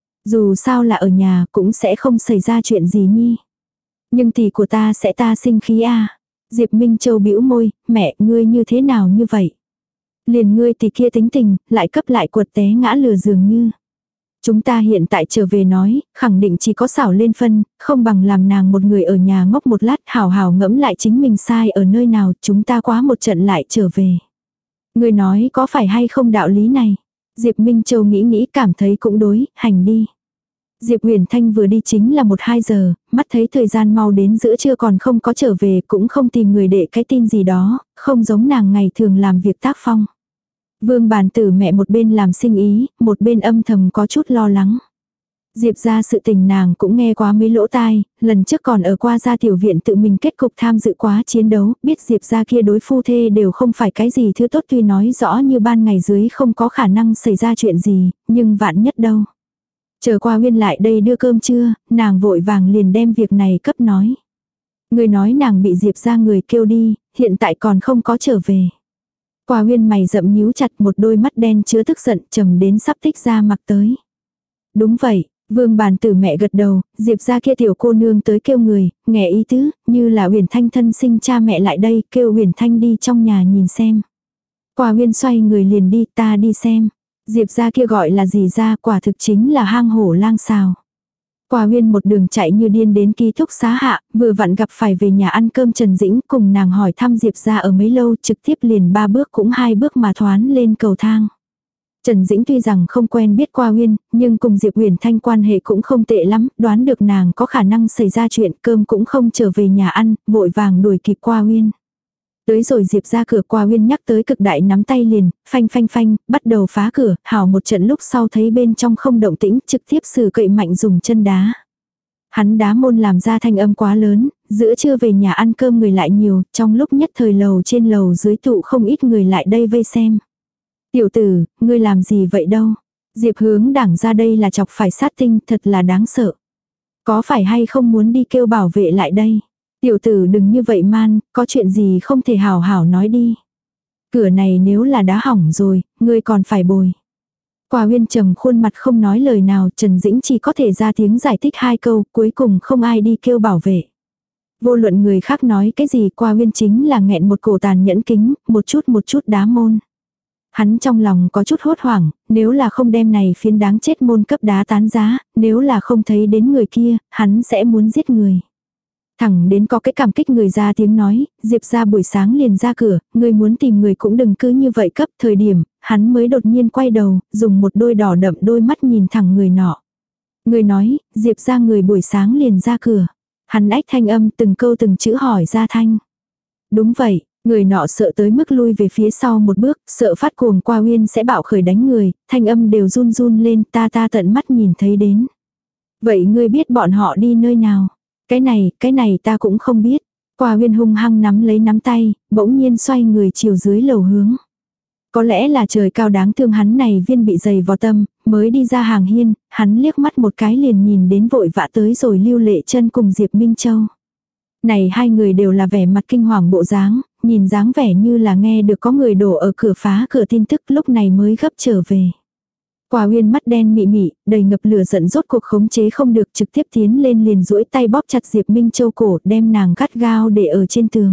Dù sao là ở nhà cũng sẽ không xảy ra chuyện gì nhi. Nhưng tỷ của ta sẽ ta sinh khí a. Diệp Minh Châu bĩu môi, mẹ, ngươi như thế nào như vậy? Liền ngươi tỷ kia tính tình, lại cấp lại quật té ngã lừa dường như. Chúng ta hiện tại trở về nói, khẳng định chỉ có xảo lên phân, không bằng làm nàng một người ở nhà ngốc một lát hào hào ngẫm lại chính mình sai ở nơi nào, chúng ta quá một trận lại trở về. Ngươi nói có phải hay không đạo lý này? Diệp Minh Châu nghĩ nghĩ cảm thấy cũng đối, hành đi. Diệp Huyền Thanh vừa đi chính là một hai giờ, mắt thấy thời gian mau đến giữa trưa còn không có trở về, cũng không tìm người để cái tin gì đó, không giống nàng ngày thường làm việc tác phong. Vương Bàn Tử mẹ một bên làm sinh ý, một bên âm thầm có chút lo lắng. Diệp ra sự tình nàng cũng nghe quá mấy lỗ tai, lần trước còn ở qua gia tiểu viện tự mình kết cục tham dự quá chiến đấu, biết Diệp ra kia đối phu thê đều không phải cái gì thứ tốt, tuy nói rõ như ban ngày dưới không có khả năng xảy ra chuyện gì, nhưng vạn nhất đâu. Chờ qua Huyên lại đây đưa cơm trưa, nàng vội vàng liền đem việc này cấp nói. Người nói nàng bị Diệp ra người kêu đi, hiện tại còn không có trở về. Qua Huyên mày rậm nhíu chặt, một đôi mắt đen chứa tức giận trầm đến sắp tích ra mặc tới. Đúng vậy. Vương Bàn Tử mẹ gật đầu, Diệp ra kia tiểu cô nương tới kêu người, nghe ý tứ, như là Huyền Thanh thân sinh cha mẹ lại đây, kêu Huyền Thanh đi trong nhà nhìn xem. Qua Huyên xoay người liền đi, ta đi xem. Diệp ra kia gọi là gì ra, quả thực chính là hang hổ lang xào. Qua Huyên một đường chạy như điên đến ký túc xá hạ, vừa vặn gặp phải về nhà ăn cơm Trần Dĩnh, cùng nàng hỏi thăm Diệp ra ở mấy lâu, trực tiếp liền ba bước cũng hai bước mà thoán lên cầu thang. Trần Dĩnh tuy rằng không quen biết Qua Huyên, nhưng cùng Diệp Huyền Thanh quan hệ cũng không tệ lắm, đoán được nàng có khả năng xảy ra chuyện, cơm cũng không trở về nhà ăn, vội vàng đuổi kịp Qua Huyên. Tới rồi Diệp ra cửa, Qua Huyên nhắc tới cực đại nắm tay liền, phanh phanh phanh, bắt đầu phá cửa, hảo một trận lúc sau thấy bên trong không động tĩnh, trực tiếp sử cậy mạnh dùng chân đá. Hắn đá môn làm ra thanh âm quá lớn, giữa trưa về nhà ăn cơm người lại nhiều, trong lúc nhất thời lầu trên lầu dưới tụ không ít người lại đây vây xem. Tiểu tử, ngươi làm gì vậy đâu? Diệp Hướng Đảng ra đây là chọc phải sát tinh, thật là đáng sợ. Có phải hay không muốn đi kêu bảo vệ lại đây? Tiểu tử đừng như vậy man, có chuyện gì không thể hảo hảo nói đi. Cửa này nếu là đá hỏng rồi, ngươi còn phải bồi. Qua Huyên trầm khuôn mặt không nói lời nào, Trần Dĩnh chỉ có thể ra tiếng giải thích hai câu, cuối cùng không ai đi kêu bảo vệ. Vô luận người khác nói cái gì, Qua Huyên chính là nghẹn một cổ tàn nhẫn kính, một chút một chút đá môn. Hắn trong lòng có chút hốt hoảng, nếu là không đem này phiến đáng chết môn cấp đá tán giá, nếu là không thấy đến người kia, hắn sẽ muốn giết người. Thẳng đến có cái cảm kích người ra tiếng nói, Diệp ra buổi sáng liền ra cửa, người muốn tìm người cũng đừng cứ như vậy cấp. Thời điểm, hắn mới đột nhiên quay đầu, dùng một đôi đỏ đậm đôi mắt nhìn thẳng người nọ. Người nói, Diệp ra người buổi sáng liền ra cửa. Hắn ách thanh âm từng câu từng chữ hỏi ra thanh. Đúng vậy. Người nọ sợ tới mức lui về phía sau một bước, sợ phát cuồng Qua Huyên sẽ bạo khởi đánh người, thanh âm đều run run lên, ta ta tận mắt nhìn thấy đến. Vậy ngươi biết bọn họ đi nơi nào? Cái này, cái này ta cũng không biết. Qua Huyên hung hăng nắm lấy nắm tay, bỗng nhiên xoay người chiều dưới lầu hướng. Có lẽ là trời cao đáng thương hắn này viên bị dày vào tâm, mới đi ra hàng hiên, hắn liếc mắt một cái liền nhìn đến vội vã tới rồi Lưu Lệ Chân cùng Diệp Minh Châu. Này hai người đều là vẻ mặt kinh hoàng bộ dáng, nhìn dáng vẻ như là nghe được có người đổ ở cửa phá cửa tin tức, lúc này mới gấp trở về. Qua Huyên mắt đen mị mị, đầy ngập lửa giận rốt cuộc khống chế không được, trực tiếp tiến lên liền duỗi tay bóp chặt Diệp Minh Châu cổ, đem nàng gắt gao để ở trên tường.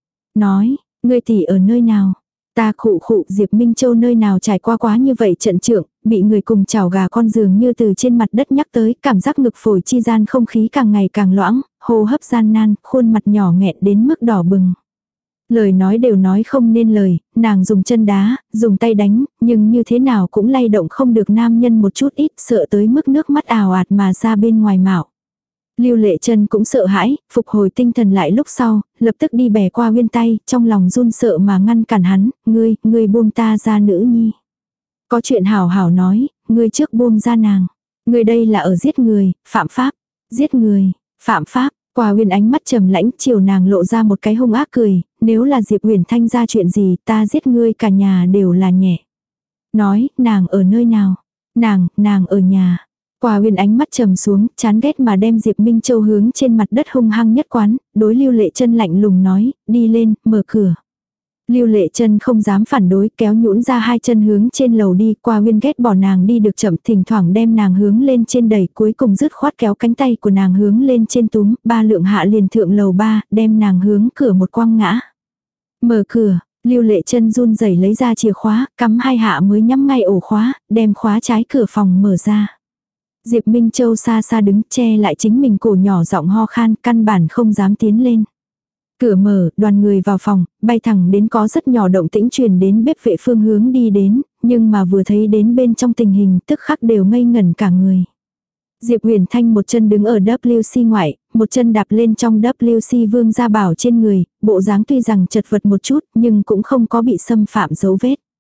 Nói, ngươi tỷ ở nơi nào? Ta khụ khụ, Diệp Minh Châu nơi nào trải qua quá như vậy trận trượng, bị người cùng chảo gà con giường như từ trên mặt đất nhắc tới, cảm giác ngực phổi chi gian không khí càng ngày càng loãng, hô hấp gian nan, khuôn mặt nhỏ nghẹn đến mức đỏ bừng. Lời nói đều nói không nên lời, nàng dùng chân đá, dùng tay đánh, nhưng như thế nào cũng lay động không được nam nhân một chút ít, sợ tới mức nước mắt ào ạt mà ra bên ngoài mạo. Lưu Lệ Chân cũng sợ hãi, phục hồi tinh thần lại lúc sau, lập tức đi bẻ Qua Huyên tay, trong lòng run sợ mà ngăn cản hắn, ngươi, ngươi buông ta ra nữ nhi. Có chuyện hảo hảo nói, ngươi trước buông ra nàng. Ngươi đây là ở giết người, phạm pháp, giết người, phạm pháp. Qua Huyên ánh mắt trầm lãnh, chiều nàng lộ ra một cái hung ác cười, nếu là Diệp Huyền Thanh ra chuyện gì, ta giết ngươi cả nhà đều là nhẹ. Nói, nàng ở nơi nào? Nàng, nàng ở nhà. Qua Huyên ánh mắt trầm xuống, chán ghét mà đem Diệp Minh Châu hướng trên mặt đất hung hăng nhất quán, đối Lưu Lệ Chân lạnh lùng nói, đi lên, mở cửa. Lưu Lệ Chân không dám phản đối, kéo nhũn ra hai chân hướng trên lầu đi, Qua Huyên ghét bỏ nàng đi được chậm, thỉnh thoảng đem nàng hướng lên trên đẩy, cuối cùng dứt khoát kéo cánh tay của nàng hướng lên trên túm, ba lượng hạ liền thượng lầu ba, đem nàng hướng cửa một quăng ngã. Mở cửa, Lưu Lệ Chân run rẩy lấy ra chìa khóa, cắm hai hạ mới nhắm ngay ổ khóa, đem khóa trái cửa phòng mở ra. Diệp Minh Châu xa xa đứng che lại chính mình cổ nhỏ giọng ho khan, căn bản không dám tiến lên. Cửa mở, đoàn người vào phòng, bay thẳng đến có rất nhỏ động tĩnh truyền đến bếp vệ phương hướng đi đến, nhưng mà vừa thấy đến bên trong tình hình tức khắc đều ngây ngẩn cả người. Diệp Huyền Thanh một chân đứng ở W C ngoại, một chân đạp lên trong W C Vương Gia Bảo trên người, bộ dáng tuy rằng chật vật một chút nhưng cũng không có bị xâm phạm dấu vết.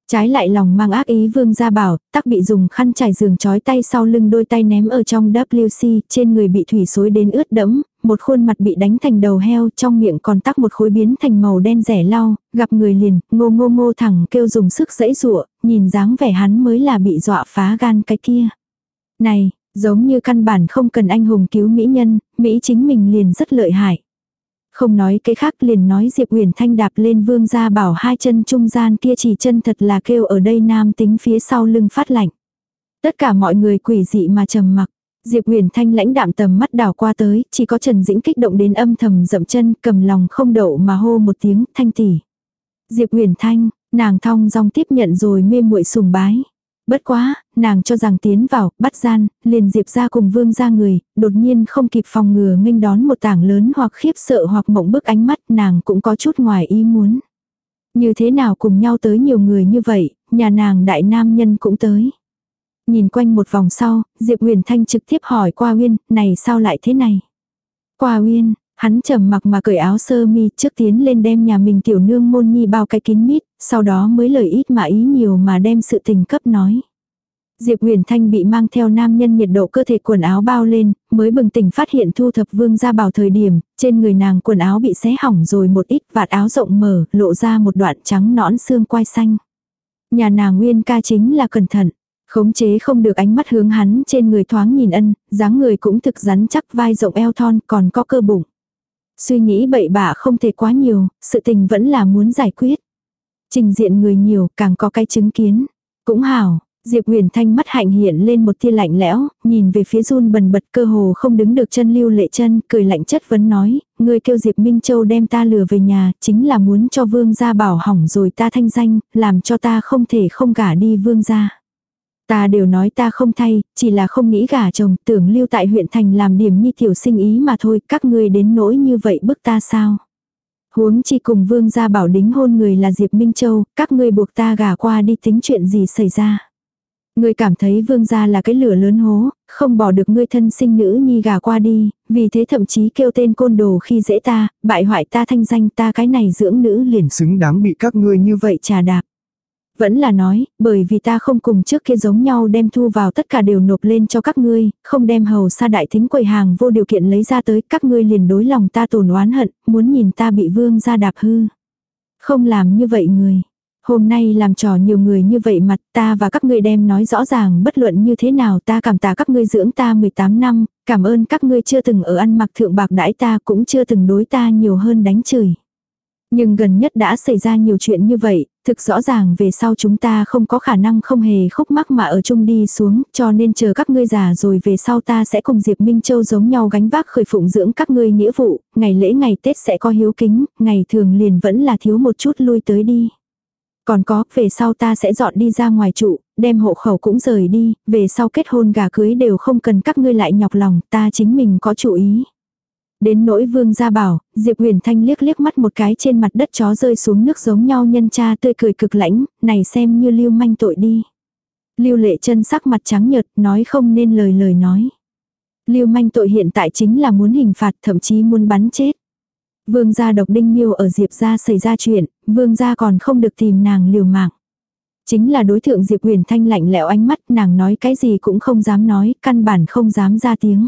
Trái lại lòng mang ác ý Vương Gia Bảo, tắc bị dùng khăn trải giường trói tay sau lưng đôi tay ném ở trong W C, trên người bị thủy xối đến ướt đẫm, một khuôn mặt bị đánh thành đầu heo, trong miệng còn tắc một khối biến thành màu đen rẻ lau, gặp người liền, ngô ngô ngô thẳng kêu dùng sức giãy giụa, nhìn dáng vẻ hắn mới là bị dọa phá gan cái kia. Này, giống như căn bản không cần anh hùng cứu mỹ nhân, Mỹ chính mình liền rất lợi hại. Không nói cái khác liền nói Diệp Uyển Thanh đạp lên Vương Gia Bảo hai chân trung gian kia chỉ chân thật là kêu ở đây nam tính phía sau lưng phát lạnh. Tất cả mọi người quỷ dị mà trầm mặc. Diệp Uyển Thanh lãnh đạm tầm mắt đảo qua tới, chỉ có Trần Dĩnh kích động đến âm thầm dậm chân, cầm lòng không đậu mà hô một tiếng, Thanh tỷ. Diệp Uyển Thanh, nàng thong dong tiếp nhận rồi mê muội sùng bái. Bất quá, nàng cho rằng tiến vào, bắt gian, liền Diệp ra cùng Vương ra người, đột nhiên không kịp phòng ngừa nghênh đón một tảng lớn hoặc khiếp sợ hoặc mộng bức ánh mắt, nàng cũng có chút ngoài ý muốn. Như thế nào cùng nhau tới nhiều người như vậy, nhà nàng đại nam nhân cũng tới. Nhìn quanh một vòng sau, Diệp Uyển Thanh trực tiếp hỏi Qua Uyên, này sao lại thế này? Qua Uyên, hắn trầm mặc mà cởi áo sơ mi trước tiến lên đem nhà mình tiểu nương môn nhi bao cái kín mít, sau đó mới lời ít mà ý nhiều mà đem sự tình cấp nói. Diệp Uyển Thanh bị mang theo nam nhân nhiệt độ cơ thể quần áo bao lên, mới bừng tỉnh phát hiện thu thập Vương Gia Bảo thời điểm, trên người nàng quần áo bị xé hỏng rồi một ít, vạt áo rộng mở, lộ ra một đoạn trắng nõn xương quai xanh. Nhà nàng Uyên ca chính là cẩn thận. Khống chế không được ánh mắt hướng hắn trên người thoáng nhìn ân, dáng người cũng thực rắn chắc, vai rộng eo thon, còn có cơ bụng. Suy nghĩ bậy bạ không thể quá nhiều, sự tình vẫn là muốn giải quyết. Trình diện người nhiều, càng có cái chứng kiến. Cũng hảo, Diệp Uyển Thanh mắt hạnh hiện lên một tia lạnh lẽo, nhìn về phía run bần bật cơ hồ không đứng được chân Lưu Lệ Chân, cười lạnh chất vấn nói, ngươi kêu Diệp Minh Châu đem ta lừa về nhà, chính là muốn cho Vương gia bảo hỏng rồi ta thanh danh, làm cho ta không thể không gả đi Vương gia. Ta đều nói ta không thay, chỉ là không nghĩ gả chồng, tưởng lưu tại huyện thành làm điểm nhi tiểu sinh ý mà thôi, các ngươi đến nỗi như vậy bức ta sao? Huống chi cùng Vương gia bảo đính hôn người là Diệp Minh Châu, các ngươi buộc ta gả qua đi tính chuyện gì xảy ra? Ngươi cảm thấy Vương gia là cái lửa lớn hố, không bỏ được ngươi thân sinh nữ nhi gả qua đi, vì thế thậm chí kêu tên côn đồ khi dễ ta, bại hoại ta thanh danh, ta cái này dưỡng nữ liền xứng đáng bị các ngươi như vậy trà đạp. Vẫn là nói, bởi vì ta không cùng trước kia giống nhau đem thu vào tất cả đều nộp lên cho các ngươi, không đem hầu sa đại thính quầy hàng vô điều kiện lấy ra tới, các ngươi liền đối lòng ta tổn oán hận, muốn nhìn ta bị Vương gia đạp hư. Không làm như vậy người. Hôm nay làm trò nhiều người như vậy mặt, ta và các ngươi đem nói rõ ràng bất luận như thế nào, ta cảm tạ các ngươi dưỡng ta mười tám năm, cảm ơn các ngươi chưa từng ở ăn mặc thượng bạc đãi ta, cũng chưa từng đối ta nhiều hơn đánh chửi. Nhưng gần nhất đã xảy ra nhiều chuyện như vậy, thực rõ ràng về sau chúng ta không có khả năng không hề khúc mắc mà ở chung đi xuống, cho nên chờ các ngươi già rồi về sau ta sẽ cùng Diệp Minh Châu giống nhau gánh vác khởi phụng dưỡng các ngươi nghĩa vụ, ngày lễ ngày Tết sẽ có hiếu kính, ngày thường liền vẫn là thiếu một chút lui tới đi. Còn có, về sau ta sẽ dọn đi ra ngoài trụ, đem hộ khẩu cũng rời đi, về sau kết hôn gà cưới đều không cần các ngươi lại nhọc lòng, ta chính mình có chủ ý. Đến nỗi Vương gia bảo, Diệp Uyển Thanh liếc liếc mắt một cái trên mặt đất chó rơi xuống nước giống nhau nhân cha tươi cười cực lãnh, này xem như lưu manh tội đi. Lưu Lệ Chân sắc mặt trắng nhợt, nói không nên lời lời nói. Lưu manh tội hiện tại chính là muốn hình phạt, thậm chí muốn bắn chết. Vương gia độc đinh miêu ở Diệp gia xảy ra chuyện, Vương gia còn không được tìm nàng liều mạng. Chính là đối thượng Diệp Uyển Thanh lạnh lẽo ánh mắt, nàng nói cái gì cũng không dám nói, căn bản không dám ra tiếng.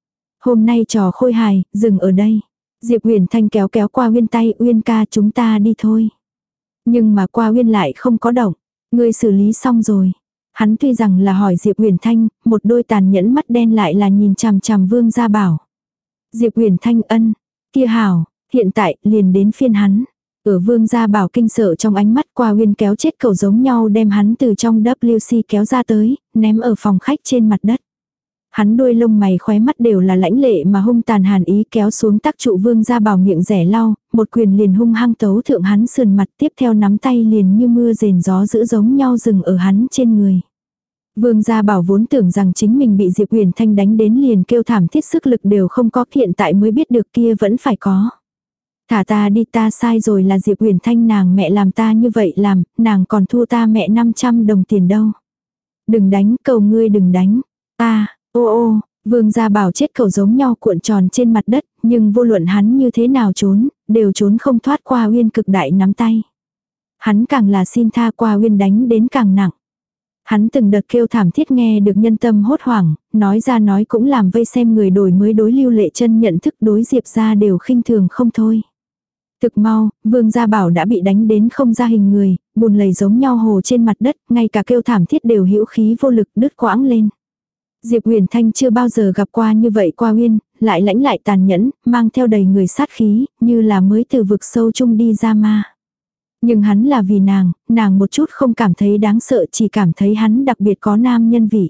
Hôm nay trò khôi hài, dừng ở đây. Diệp Uyển Thanh kéo kéo Qua Uyên tay, Uyên ca chúng ta đi thôi. Nhưng mà Qua Uyên lại không có động. Ngươi xử lý xong rồi. Hắn tuy rằng là hỏi Diệp Uyển Thanh, một đôi tàn nhẫn mắt đen lại là nhìn chằm chằm Vương gia bảo. Diệp Uyển Thanh ân, kia hảo, hiện tại liền đến phiên hắn. Ở Vương gia bảo kinh sợ trong ánh mắt, Qua Uyên kéo chết cầu giống nhau đem hắn từ trong W C kéo ra tới, ném ở phòng khách trên mặt đất. Hắn đuôi lông mày khóe mắt đều là lãnh lệ mà hung tàn hàn ý kéo xuống tác trụ Vương gia bảo miệng rẻ lau, một quyền liền hung hăng tấu thượng hắn sườn mặt, tiếp theo nắm tay liền như mưa rền gió dữ giống nhau dừng ở hắn trên người. Vương gia bảo vốn tưởng rằng chính mình bị Diệp Uyển Thanh đánh đến liền kêu thảm thiết sức lực đều không có, hiện tại mới biết được kia vẫn phải có. Thả ta đi, ta sai rồi, là Diệp Uyển Thanh nàng mẹ làm ta như vậy làm, nàng còn thua ta mẹ năm trăm đồng tiền đâu. Đừng đánh, cầu ngươi đừng đánh. Ta, ô ô, Vương gia bảo chết cầu giống nhau cuộn tròn trên mặt đất, nhưng vô luận hắn như thế nào trốn, đều trốn không thoát Qua Uyên cực đại nắm tay. Hắn càng là xin tha, Qua Uyên đánh đến càng nặng. Hắn từng đợt kêu thảm thiết nghe được nhân tâm hốt hoảng, nói ra nói cũng làm vây xem người đổi mới đối Lưu Lệ Chân nhận thức đối Diệp gia đều khinh thường không thôi. Thực mau, Vương Gia Bảo đã bị đánh đến không ra hình người, bùn lầy giống nhau hồ trên mặt đất, ngay cả kêu thảm thiết đều hữu khí vô lực đứt quãng lên. Diệp Huyền Thanh chưa bao giờ gặp qua như vậy Qua Uyên, lại lãnh lại tàn nhẫn, mang theo đầy người sát khí, như là mới từ vực sâu chung đi ra ma. Nhưng hắn là vì nàng, nàng một chút không cảm thấy đáng sợ, chỉ cảm thấy hắn đặc biệt có nam nhân vị.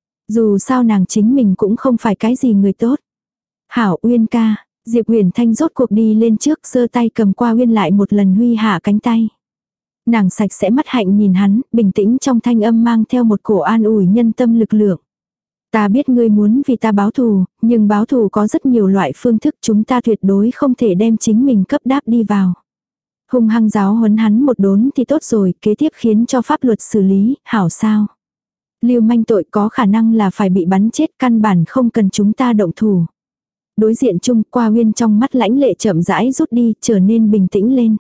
Dù sao nàng chính mình cũng không phải cái gì người tốt. Hảo Uyên ca, Diệp Huyền Thanh rốt cuộc đi lên trước, giơ tay cầm Qua Uyên lại một lần huy hạ cánh tay. Nàng sạch sẽ mắt hạnh nhìn hắn, bình tĩnh trong thanh âm mang theo một cổ an ủi nhân tâm lực lượng. Ta biết ngươi muốn vì ta báo thù, nhưng báo thù có rất nhiều loại phương thức, chúng ta tuyệt đối không thể đem chính mình cấp đáp đi vào. Hung hăng giáo huấn hắn một đốn thì tốt rồi, kế tiếp khiến cho pháp luật xử lý, hảo sao. Lưu manh tội có khả năng là phải bị bắn chết, căn bản không cần chúng ta động thủ. Đối diện chung, Qua Uyên trong mắt lãnh lệ chậm rãi rút đi, trở nên bình tĩnh lên.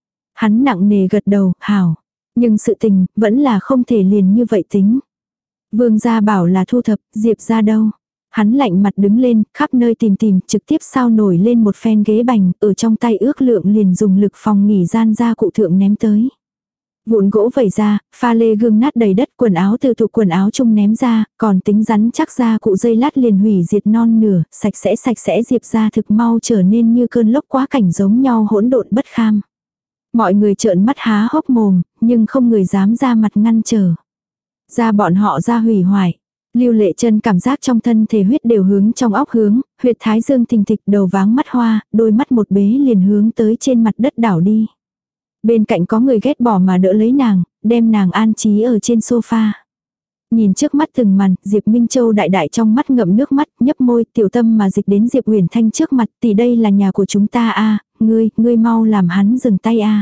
Hắn nặng nề gật đầu, hảo. Nhưng sự tình, vẫn là không thể liền như vậy tính. Vương gia bảo là thu thập, Diệp gia đâu. Hắn lạnh mặt đứng lên, khắp nơi tìm tìm, trực tiếp sao nổi lên một phen ghế bành, ở trong tay ước lượng liền dùng lực phòng nghỉ gian ra cụ thượng ném tới. Vụn gỗ vẩy ra, pha lê gương nát đầy đất, quần áo từ tụ quần áo chung ném ra, còn tính rắn chắc ra cụ dây lát liền hủy diệt non nửa, sạch sẽ sạch sẽ Diệp ra thực mau trở nên như cơn lốc quá cảnh giống nhau hỗn độn bất kham. Mọi người trợn mắt há hốc mồm, nhưng không người dám ra mặt ngăn trở. Ra bọn họ ra hủy hoại. Lưu Lệ Chân cảm giác trong thân thể huyết đều hướng trong óc hướng, huyệt thái dương thình thịch, đầu váng mắt hoa, đôi mắt một bế liền hướng tới trên mặt đất đảo đi. Bên cạnh có người ghét bỏ mà đỡ lấy nàng, đem nàng an trí ở trên sofa. Nhìn trước mắt từng màn, Diệp Minh Châu đại đại trong mắt ngậm nước mắt, nhấp môi, tiểu tâm mà dịch đến Diệp Huyền Thanh trước mặt, tỷ đây là nhà của chúng ta a, ngươi, ngươi mau làm hắn dừng tay a.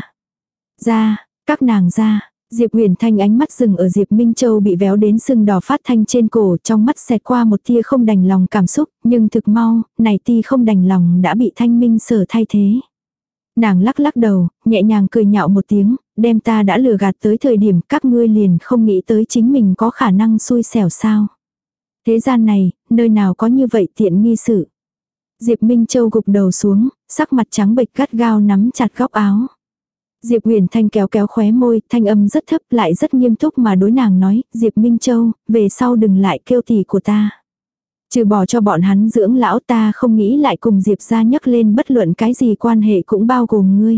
Ra, các nàng ra. Diệp Huyền Thanh ánh mắt dừng ở Diệp Minh Châu bị véo đến sưng đỏ phát thanh trên cổ, trong mắt xẹt qua một tia không đành lòng cảm xúc, nhưng thực mau, này tia không đành lòng đã bị Thanh Minh Sở thay thế. Nàng lắc lắc đầu, nhẹ nhàng cười nhạo một tiếng, đem ta đã lừa gạt tới thời điểm các ngươi liền không nghĩ tới chính mình có khả năng xui xẻo sao. Thế gian này, nơi nào có như vậy tiện nghi sự. Diệp Minh Châu gục đầu xuống, sắc mặt trắng bệch gắt gao nắm chặt góc áo. Diệp Huyền Thanh kéo kéo khóe môi, thanh âm rất thấp lại rất nghiêm túc mà đối nàng nói, Diệp Minh Châu, về sau đừng lại kêu tỷ của ta. Trừ bỏ cho bọn hắn dưỡng lão, ta không nghĩ lại cùng Diệp gia nhắc lên bất luận cái gì quan hệ cũng bao gồm ngươi.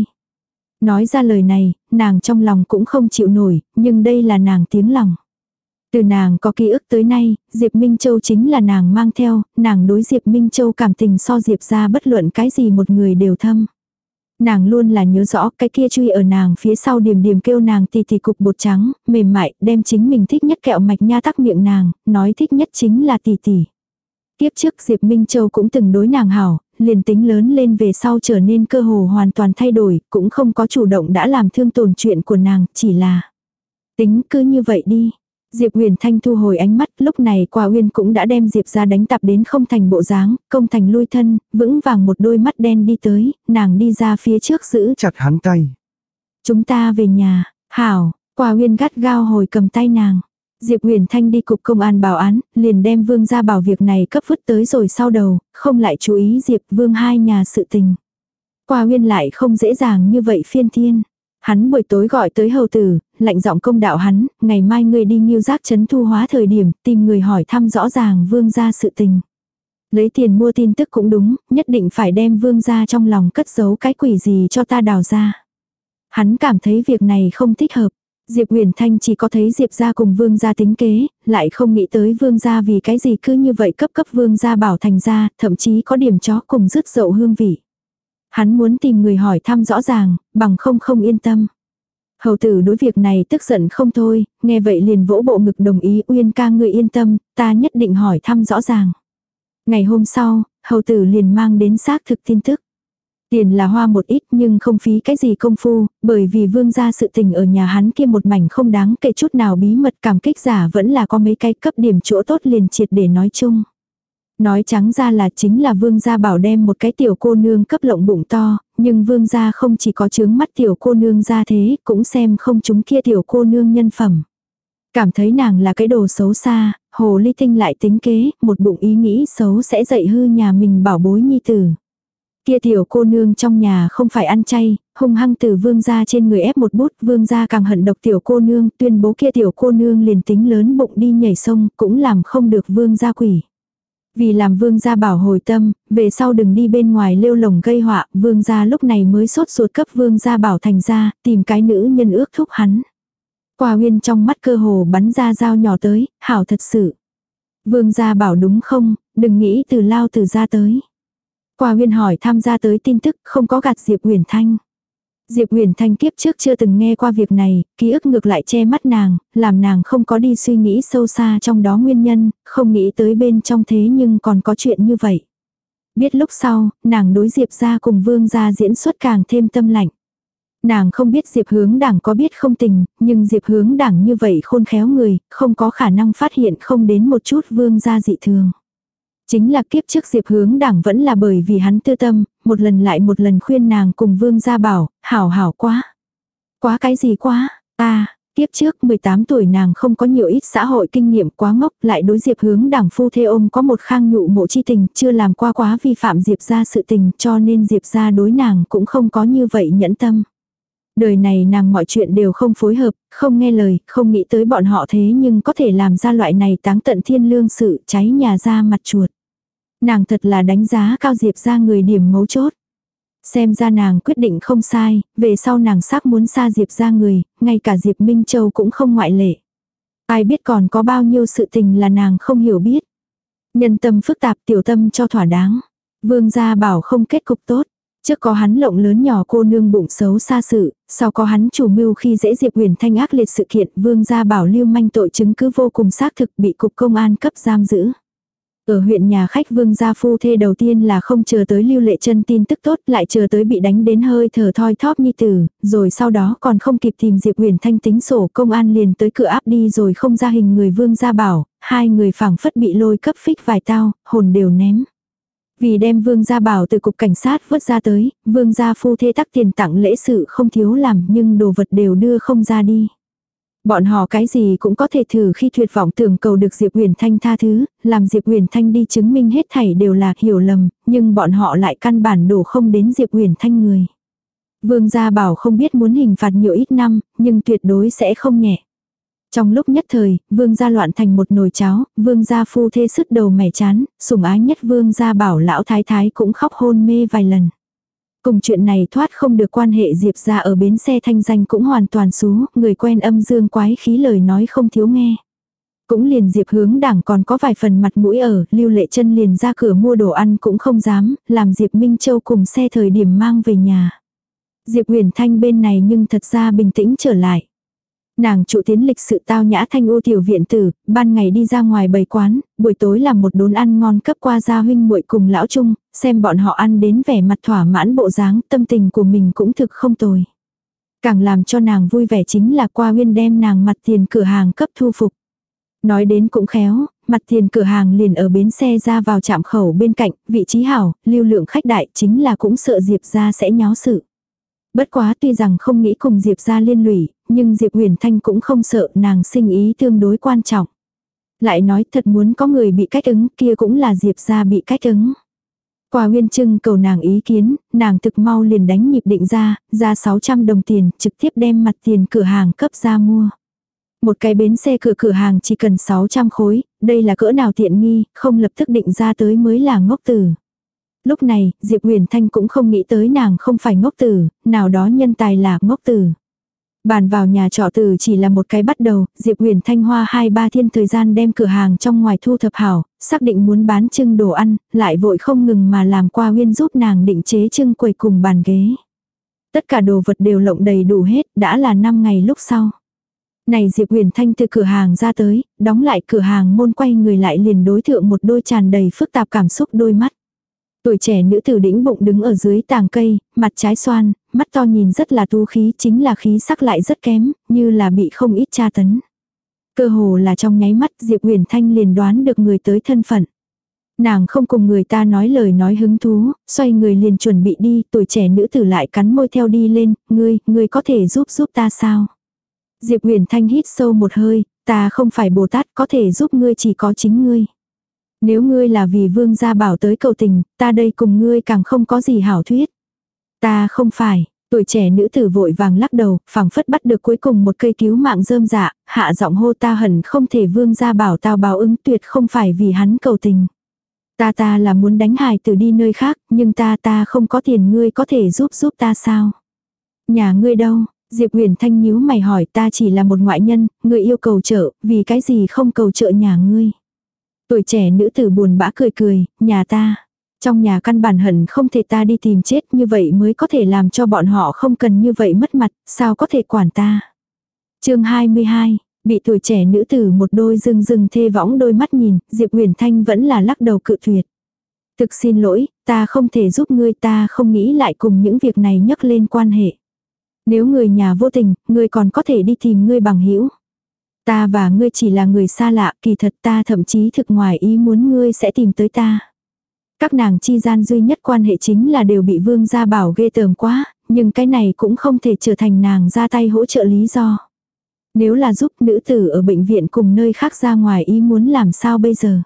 Nói ra lời này, nàng trong lòng cũng không chịu nổi, nhưng đây là nàng tiếng lòng. Từ nàng có ký ức tới nay, Diệp Minh Châu chính là nàng mang theo, nàng đối Diệp Minh Châu cảm tình so Diệp gia bất luận cái gì một người đều thâm. Nàng luôn là nhớ rõ cái kia truy ở nàng phía sau điềm điềm kêu nàng tì tì cục bột trắng, mềm mại, đem chính mình thích nhất kẹo mạch nha tắc miệng nàng, nói thích nhất chính là tì tì. Tiếp trước Diệp Minh Châu cũng từng đối nàng hảo, liền tính lớn lên về sau trở nên cơ hồ hoàn toàn thay đổi, cũng không có chủ động đã làm thương tổn chuyện của nàng, chỉ là tính cứ như vậy đi. Diệp Huyền Thanh thu hồi ánh mắt, lúc này Qua Uyên cũng đã đem Diệp ra đánh tạp đến không thành bộ dáng, công thành lui thân, vững vàng một đôi mắt đen đi tới, nàng đi ra phía trước giữ chặt hắn tay. Chúng ta về nhà, hảo, Qua Uyên gắt gao hồi cầm tay nàng. Diệp Huyền Thanh đi cục công an báo án, liền đem Vương gia bảo việc này cấp vứt tới rồi sau đầu, không lại chú ý Diệp Vương hai nhà sự tình. Qua Uyên lại không dễ dàng như vậy phiên thiên. Hắn buổi tối gọi tới hầu tử, lạnh giọng công đạo hắn, ngày mai ngươi đi Nghiêu Giác trấn thu hóa thời điểm, tìm người hỏi thăm rõ ràng Vương gia sự tình. Lấy tiền mua tin tức cũng đúng, nhất định phải đem Vương gia trong lòng cất giấu cái quỷ gì cho ta đào ra. Hắn cảm thấy việc này không thích hợp. Diệp Huyền Thanh chỉ có thấy Diệp gia cùng Vương gia tính kế, lại không nghĩ tới Vương gia vì cái gì cứ như vậy cấp cấp Vương gia bảo thành gia, thậm chí có điểm chó cùng rứt dậu hương vị. Hắn muốn tìm người hỏi thăm rõ ràng, bằng không không yên tâm. Hầu tử đối việc này tức giận không thôi, nghe vậy liền vỗ bộ ngực đồng ý, Uyên ca ngươi yên tâm, ta nhất định hỏi thăm rõ ràng. Ngày hôm sau, hầu tử liền mang đến xác thực tin tức. Tiền là hoa một ít nhưng không phí cái gì công phu, bởi vì Vương gia sự tình ở nhà hắn kia một mảnh không đáng kể chút nào bí mật, cảm kích giả vẫn là có mấy cái cấp điểm chỗ tốt liền triệt để nói chung. Nói trắng ra là chính là Vương gia bảo đem một cái tiểu cô nương cấp lộng bụng to, nhưng Vương gia không chỉ có chướng mắt tiểu cô nương ra thế, cũng xem không chúng kia tiểu cô nương nhân phẩm. Cảm thấy nàng là cái đồ xấu xa, hồ ly tinh lại tính kế, một bụng ý nghĩ xấu sẽ dạy hư nhà mình bảo bối nhi tử. Kia tiểu cô nương trong nhà không phải ăn chay, hung hăng từ vương gia trên người ép một bút, vương gia càng hận độc tiểu cô nương, tuyên bố kia tiểu cô nương liền tính lớn bụng đi nhảy sông, cũng làm không được vương gia quỷ. Vì làm vương gia bảo hồi tâm, về sau đừng đi bên ngoài lêu lồng gây họa, vương gia lúc này mới sốt ruột cấp vương gia bảo thành ra, tìm cái nữ nhân ước thúc hắn. Qua Uyên trong mắt cơ hồ bắn ra dao nhỏ tới, hảo thật sự. Vương gia bảo đúng không, đừng nghĩ từ lao từ ra tới. Qua Uyên hỏi tham gia tới tin tức không có gạt Diệp Uyển Thanh. Diệp Uyển Thanh kiếp trước chưa từng nghe qua việc này, ký ức ngược lại che mắt nàng, làm nàng không có đi suy nghĩ sâu xa trong đó nguyên nhân, không nghĩ tới bên trong thế nhưng còn có chuyện như vậy. Biết lúc sau, nàng đối Diệp gia cùng Vương gia diễn xuất càng thêm tâm lạnh. Nàng không biết Diệp Hướng Đảng có biết không tình, nhưng Diệp Hướng Đảng như vậy khôn khéo người, không có khả năng phát hiện không đến một chút Vương gia dị thường. Chính là kiếp trước Diệp Hướng Đảng vẫn là bởi vì hắn tư tâm, một lần lại một lần khuyên nàng cùng Vương gia bảo, hảo hảo quá. Quá cái gì quá, ta, kiếp trước mười tám tuổi nàng không có nhiều ít xã hội kinh nghiệm quá ngốc, lại đối Diệp Hướng Đảng phu thê ôm có một khang nhụ mộ chi tình, chưa làm qua quá vi phạm Diệp gia sự tình, cho nên Diệp gia đối nàng cũng không có như vậy nhẫn tâm. Đời này nàng mọi chuyện đều không phối hợp, không nghe lời, không nghĩ tới bọn họ thế nhưng có thể làm ra loại này táng tận thiên lương sự, cháy nhà ra mặt chuột. Nàng thật là đánh giá cao Diệp ra người điểm mấu chốt. Xem ra nàng quyết định không sai, về sau nàng xác muốn xa Diệp ra người, ngay cả Diệp Minh Châu cũng không ngoại lệ. Ai biết còn có bao nhiêu sự tình là nàng không hiểu biết. Nhân tâm phức tạp, tiểu tâm cho thỏa đáng. Vương gia bảo không kết cục tốt. Trước có hắn lộng lớn nhỏ cô nương bụng xấu xa sự, sau có hắn chủ mưu khi dễ Diệp Uyển Thanh ác liệt sự kiện, Vương gia bảo lưu manh tội chứng cứ vô cùng xác thực bị cục công an cấp giam giữ. Ở huyện nhà khách Vương gia phu thê đầu tiên là không chờ tới Lưu Lệ Chân tin tức tốt, lại chờ tới bị đánh đến hơi thở thoi thóp nhi tử, rồi sau đó còn không kịp tìm Diệp Uyển Thanh tính sổ, công an liền tới cửa áp đi rồi không ra hình người Vương gia bảo, hai người phảng phất bị lôi cấp phích vài tao, hồn đều ném. Vì đem Vương gia bảo từ cục cảnh sát vớt ra tới, Vương gia phu thê tắc tiền tặng lễ sự không thiếu làm, nhưng đồ vật đều đưa không ra đi. Bọn họ cái gì cũng có thể thử khi tuyệt vọng tưởng cầu được Diệp Uyển Thanh tha thứ, làm Diệp Uyển Thanh đi chứng minh hết thảy đều là hiểu lầm, nhưng bọn họ lại căn bản đổ không đến Diệp Uyển Thanh người. Vương gia bảo không biết muốn hình phạt nhiều ít năm, nhưng tuyệt đối sẽ không nhẹ. Trong lúc nhất thời, Vương gia loạn thành một nồi cháo, Vương gia phu thê sứt đầu mẻ chán, sủng ái nhất Vương gia bảo lão thái thái cũng khóc hôn mê vài lần. Cùng chuyện này thoát không được quan hệ Diệp gia ở bến xe thanh danh cũng hoàn toàn xú, người quen âm dương quái khí lời nói không thiếu nghe. Cũng liền Diệp Hướng Đảng còn có vài phần mặt mũi ở, Lưu Lệ Chân liền ra cửa mua đồ ăn cũng không dám, làm Diệp Minh Châu cùng xe thời điểm mang về nhà. Diệp Uyển Thanh bên này nhưng thật ra bình tĩnh trở lại. Nàng trụ tiến lịch sự tao nhã thanh ô tiểu viện tử, ban ngày đi ra ngoài bày quán, buổi tối làm một đốn ăn ngon cấp qua gia huynh muội cùng lão trung, xem bọn họ ăn đến vẻ mặt thỏa mãn bộ dáng, tâm tình của mình cũng thực không tồi. Càng làm cho nàng vui vẻ chính là Qua Uyên đem nàng mặt tiền cửa hàng cấp thu phục. Nói đến cũng khéo, mặt tiền cửa hàng liền ở bến xe ra vào trạm khẩu bên cạnh, vị trí hảo, lưu lượng khách đại, chính là cũng sợ Diệp gia sẽ nháo sự. Bất quá tuy rằng không nghĩ cùng Diệp gia liên lụy, nhưng Diệp Uyển Thanh cũng không sợ, nàng sinh ý tương đối quan trọng. Lại nói thật muốn có người bị cách ứng, kia cũng là Diệp gia bị cách ứng. Qua Uyên trưng cầu nàng ý kiến, nàng thực mau liền đánh nhịp định ra, ra sáu trăm đồng tiền, trực tiếp đem mặt tiền cửa hàng cấp ra mua. Một cái bến xe cửa cửa hàng chỉ cần sáu trăm khối, đây là cỡ nào tiện nghi, không lập tức định ra tới mới là ngốc tử. Lúc này, Diệp Uyển Thanh cũng không nghĩ tới nàng không phải ngốc tử, nào đó nhân tài là ngốc tử. Bàn vào nhà trọ tử chỉ là một cái bắt đầu, Diệp Uyển Thanh hoa hai ba thiên thời gian đem cửa hàng trong ngoài thu thập hảo, xác định muốn bán trưng đồ ăn, lại vội không ngừng mà làm Qua Uyên giúp nàng định chế trưng quầy cùng bàn ghế. Tất cả đồ vật đều lộng đầy đủ hết, đã là năm ngày lúc sau. Này Diệp Uyển Thanh từ cửa hàng ra tới, đóng lại cửa hàng môn quay người lại liền đối thượng một đôi tràn đầy phức tạp cảm xúc đôi mắt. Tuổi trẻ nữ tử đĩnh bụng đứng ở dưới tàng cây, mặt trái xoan, mắt to nhìn rất là tu khí, chính là khí sắc lại rất kém, như là bị không ít tra tấn. Cơ hồ là trong nháy mắt Diệp Uyển Thanh liền đoán được người tới thân phận. Nàng không cùng người ta nói lời nói hứng thú, xoay người liền chuẩn bị đi, tuổi trẻ nữ tử lại cắn môi theo đi lên, ngươi, ngươi có thể giúp giúp ta sao? Diệp Huyền Thanh hít sâu một hơi, ta không phải Bồ Tát, có thể giúp ngươi chỉ có chính ngươi. Nếu ngươi là vì Vương gia bảo tới cầu tình, ta đây cùng ngươi càng không có gì hảo thuyết. Ta không phải, tuổi trẻ nữ tử vội vàng lắc đầu, phảng phất bắt được cuối cùng một cây cứu mạng rơm dạ, hạ giọng hô ta hẳn không thể Vương gia bảo tao báo ứng, tuyệt không phải vì hắn cầu tình. Ta ta là muốn đánh hài tử đi nơi khác, nhưng ta ta không có tiền, ngươi có thể giúp giúp ta sao? Nhà ngươi đâu? Diệp Huyền Thanh nhíu mày hỏi, ta chỉ là một ngoại nhân, ngươi yêu cầu trợ, vì cái gì không cầu trợ nhà ngươi? Tuổi trẻ nữ tử buồn bã cười cười, nhà ta. Trong nhà căn bản hẳn không thể ta đi tìm chết, như vậy mới có thể làm cho bọn họ không cần như vậy mất mặt, sao có thể quản ta? Chương hai mươi hai, bị tuổi trẻ nữ tử một đôi rưng rưng thê võng đôi mắt nhìn, Diệp Huyền Thanh vẫn là lắc đầu cự tuyệt. Thực xin lỗi, ta không thể giúp ngươi, ta không nghĩ lại cùng những việc này nhắc lên quan hệ. Nếu người nhà vô tình, ngươi còn có thể đi tìm ngươi bằng hữu. Ta và ngươi chỉ là người xa lạ, kỳ thật ta thậm chí thực ngoài ý muốn ngươi sẽ tìm tới ta. Các nàng chi gian duy nhất quan hệ chính là đều bị Vương gia bảo ghê tởm quá, nhưng cái này cũng không thể trở thành nàng ra tay hỗ trợ lý do. Nếu là giúp nữ tử ở bệnh viện cùng nơi khác ra ngoài ý muốn làm sao bây giờ?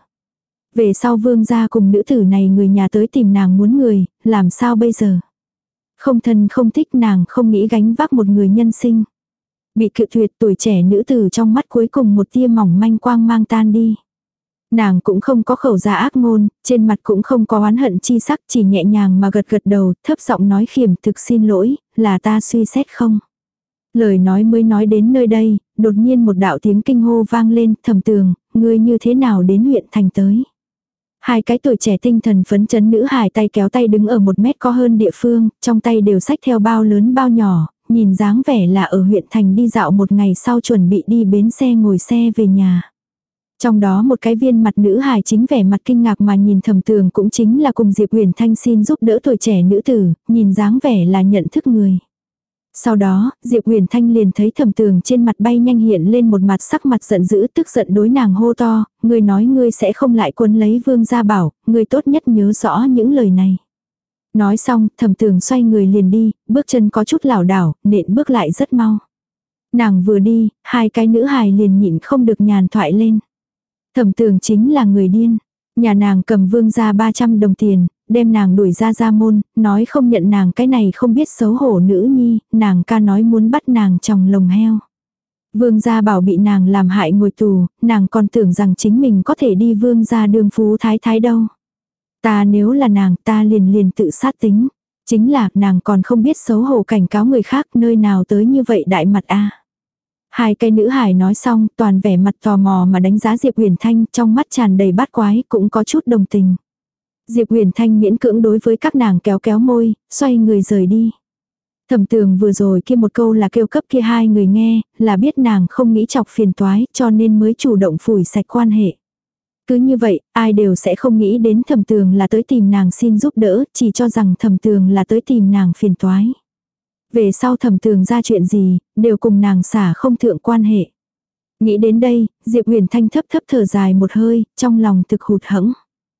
Về sau Vương gia cùng nữ tử này người nhà tới tìm nàng muốn người, làm sao bây giờ? Không thân không thích, nàng không nghĩ gánh vác một người nhân sinh. Bị cự tuyệt, tuổi trẻ nữ tử trong mắt cuối cùng một tia mỏng manh quang mang tan đi. Nàng cũng không có khẩu ra ác ngôn, trên mặt cũng không có oán hận chi sắc, chỉ nhẹ nhàng mà gật gật đầu, thấp giọng nói khiểm, thực xin lỗi, là ta suy xét không. Lời nói mới nói đến nơi đây, đột nhiên một đạo tiếng kinh hô vang lên, Thẩm Tường, ngươi như thế nào đến huyện thành tới. Hai cái tuổi trẻ tinh thần phấn chấn nữ hài tay kéo tay đứng ở một mét có hơn địa phương, trong tay đều xách theo bao lớn bao nhỏ, nhìn dáng vẻ là ở huyện thành đi dạo một ngày sau chuẩn bị đi bến xe ngồi xe về nhà. Trong đó một cái viên mặt nữ hài chính vẻ mặt kinh ngạc mà nhìn Thẩm Tường, cũng chính là cùng Diệp Huyền Thanh xin giúp đỡ tuổi trẻ nữ tử, nhìn dáng vẻ là nhận thức người. Sau đó, Diệp Huyền Thanh liền thấy Thẩm Tường trên mặt bay nhanh hiện lên một mặt sắc mặt giận dữ, tức giận đối nàng hô to, ngươi nói ngươi sẽ không lại quấn lấy Vương gia bảo, ngươi tốt nhất nhớ rõ những lời này. Nói xong, Thẩm Tường xoay người liền đi, bước chân có chút lảo đảo, nện bước lại rất mau. Nàng vừa đi, hai cái nữ hài liền nhịn không được nhàn thoại lên. Thẩm Tường chính là người điên. Nhà nàng cầm Vương gia ba trăm đồng tiền, đem nàng đuổi ra ra môn, nói không nhận nàng cái này không biết xấu hổ nữ nhi, nàng ca nói muốn bắt nàng chồng lồng heo. Vương gia bảo bị nàng làm hại ngồi tù, nàng còn tưởng rằng chính mình có thể đi Vương gia đương phú thái thái đâu. Ta nếu là nàng ta liền liền tự sát tính. Chính là nàng còn không biết xấu hổ cảnh cáo người khác, nơi nào tới như vậy đại mặt a. Hai cái nữ hài nói xong, toàn vẻ mặt tò mò mà đánh giá Diệp Huyền Thanh, trong mắt tràn đầy bát quái, cũng có chút đồng tình. Diệp Huyền Thanh miễn cưỡng đối với các nàng kéo kéo môi, xoay người rời đi. Thẩm Tường vừa rồi kia một câu là kêu cấp kia hai người nghe, là biết nàng không nghĩ chọc phiền toái, cho nên mới chủ động phủi sạch quan hệ. Cứ như vậy, ai đều sẽ không nghĩ đến Thẩm Tường là tới tìm nàng xin giúp đỡ, chỉ cho rằng Thẩm Tường là tới tìm nàng phiền toái. Về sau Thẩm Tường ra chuyện gì, đều cùng nàng xả không thượng quan hệ. Nghĩ đến đây, Diệp Huyền Thanh thấp thấp thở dài một hơi, trong lòng thực hụt hẫng.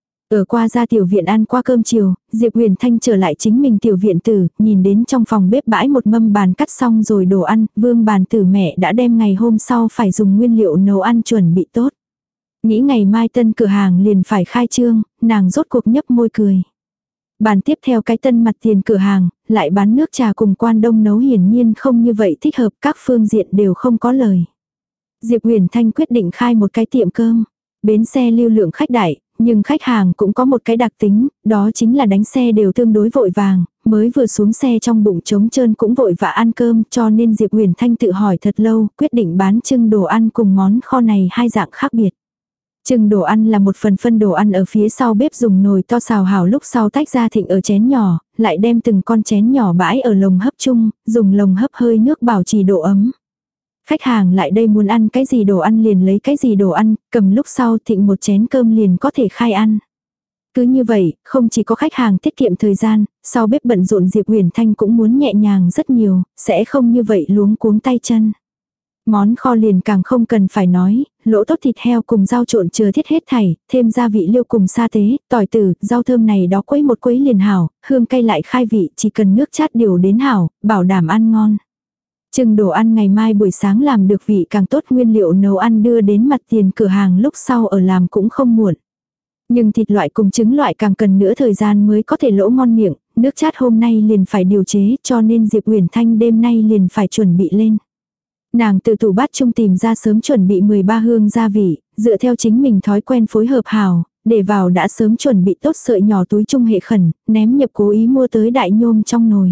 Ở qua ra tiểu viện ăn qua cơm chiều, Diệp Huyền Thanh trở lại chính mình tiểu viện tử, nhìn đến trong phòng bếp bãi một mâm bàn cắt xong rồi đồ ăn, Vương bàn tử mẹ đã đem ngày hôm sau phải dùng nguyên liệu nấu ăn chuẩn bị tốt. Nghĩ ngày mai tân cửa hàng liền phải khai trương, nàng rốt cuộc nhấp môi cười. Bàn tiếp theo cái tân mặt tiền cửa hàng, lại bán nước trà cùng quan đông nấu hiển nhiên không như vậy thích hợp, các phương diện đều không có lời. Diệp Huyền Thanh quyết định khai một cái tiệm cơm. Bến xe lưu lượng khách đại, nhưng khách hàng cũng có một cái đặc tính, đó chính là đánh xe đều tương đối vội vàng, mới vừa xuống xe trong bụng trống trơn cũng vội vã ăn cơm, cho nên Diệp Huyền Thanh tự hỏi thật lâu, quyết định bán trưng đồ ăn cùng món kho này hai dạng khác biệt. Trưng đồ ăn là một phần phân đồ ăn ở phía sau bếp dùng nồi to xào hảo lúc sau tách ra thịnh ở chén nhỏ, lại đem từng con chén nhỏ bãi ở lồng hấp chung, dùng lồng hấp hơi nước bảo trì độ ấm. Khách hàng lại đây muốn ăn cái gì đồ ăn liền lấy cái gì đồ ăn, cầm lúc sau thịnh một chén cơm liền có thể khai ăn. Cứ như vậy, không chỉ có khách hàng tiết kiệm thời gian, sau bếp bận rộn Diệp Huyền Thanh cũng muốn nhẹ nhàng rất nhiều, sẽ không như vậy luống cuống tay chân. Món kho liền càng không cần phải nói, lỗ tốt thịt heo cùng rau trộn chừa thiết hết thảy, thêm gia vị liêu cùng sa tế, tỏi tử, rau thơm này đó quấy một quấy liền hảo, hương cay lại khai vị, chỉ cần nước chát điều đến hảo, bảo đảm ăn ngon. Chừng đồ ăn ngày mai buổi sáng làm được vị càng tốt, nguyên liệu nấu ăn đưa đến mặt tiền cửa hàng lúc sau ở làm cũng không muộn. Nhưng thịt loại cùng trứng loại càng cần nữa thời gian mới có thể lỗ ngon miệng, nước chát hôm nay liền phải điều chế cho nên Diệp Uyển Thanh đêm nay liền phải chuẩn bị lên. Nàng từ tủ bát chung tìm ra sớm chuẩn bị mười ba hương gia vị, dựa theo chính mình thói quen phối hợp hào, để vào đã sớm chuẩn bị tốt sợi nhỏ túi chung hệ khẩn, ném nhập cố ý mua tới đại nhôm trong nồi.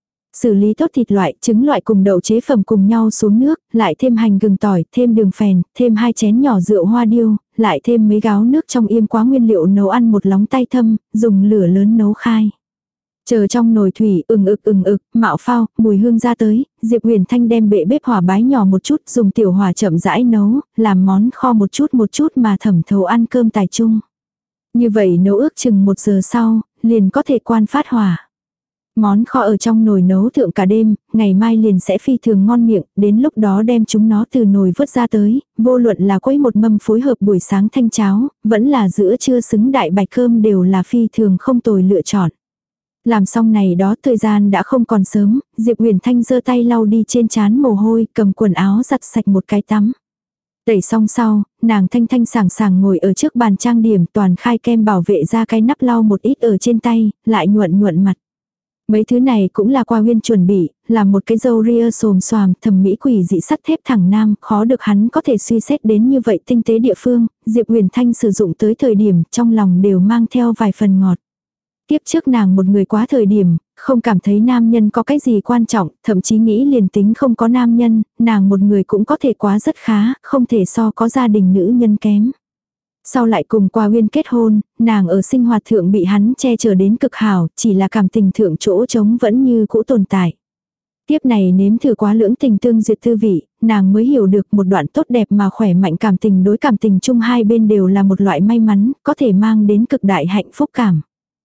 Xử lý tốt thịt loại, trứng loại cùng đậu chế phẩm cùng nhau xuống nước, lại thêm hành gừng tỏi, thêm đường phèn, thêm hai chén nhỏ rượu hoa điêu, lại thêm mấy gáo nước trong yêm quá nguyên liệu nấu ăn một lóng tay thâm, dùng lửa lớn nấu khai. Chờ trong nồi thủy ừng ực ừng ực, mạo phao, mùi hương ra tới, Diệp Huyền Thanh đem bệ bếp hỏa bái nhỏ một chút, dùng tiểu hỏa chậm rãi nấu, làm món kho một chút một chút mà thẩm thấu ăn cơm tài chung. Như vậy nấu ước chừng một giờ sau, liền có thể quan phát hỏa. Món kho ở trong nồi nấu thượng cả đêm, ngày mai liền sẽ phi thường ngon miệng, đến lúc đó đem chúng nó từ nồi vớt ra tới, vô luận là quấy một mâm phối hợp buổi sáng thanh cháo, vẫn là giữa trưa xứng đại bạch cơm đều là phi thường không tồi lựa chọn. Làm xong này đó thời gian đã không còn sớm, Diệp Huyền Thanh giơ tay lau đi trên trán mồ hôi, cầm quần áo giặt sạch một cái tắm. Tẩy xong sau, nàng thanh thanh sảng sảng ngồi ở trước bàn trang điểm toàn khai kem bảo vệ ra cái nắp lau một ít ở trên tay, lại nhuận nhuận mặt. Mấy thứ này cũng là qua Huyên chuẩn bị, làm một cái râu ria xồm xoàm, thẩm mỹ quỷ dị sắt thép thẳng nam, khó được hắn có thể suy xét đến như vậy tinh tế địa phương, Diệp Huyền Thanh sử dụng tới thời điểm trong lòng đều mang theo vài phần ngọt. Tiếp trước nàng một người quá thời điểm, không cảm thấy nam nhân có cái gì quan trọng, thậm chí nghĩ liền tính không có nam nhân, nàng một người cũng có thể quá rất khá, không thể so có gia đình nữ nhân kém. Sau lại cùng Qua Huyên kết hôn, nàng ở sinh hoạt thượng bị hắn che chở đến cực hảo, chỉ là cảm tình thượng chỗ trống vẫn như cũ tồn tại. Tiếp này nếm thử quá lưỡng tình tương duyệt tư vị, nàng mới hiểu được một đoạn tốt đẹp mà khỏe mạnh cảm tình đối cảm tình chung hai bên đều là một loại may mắn, có thể mang đến cực đại hạnh phúc cảm.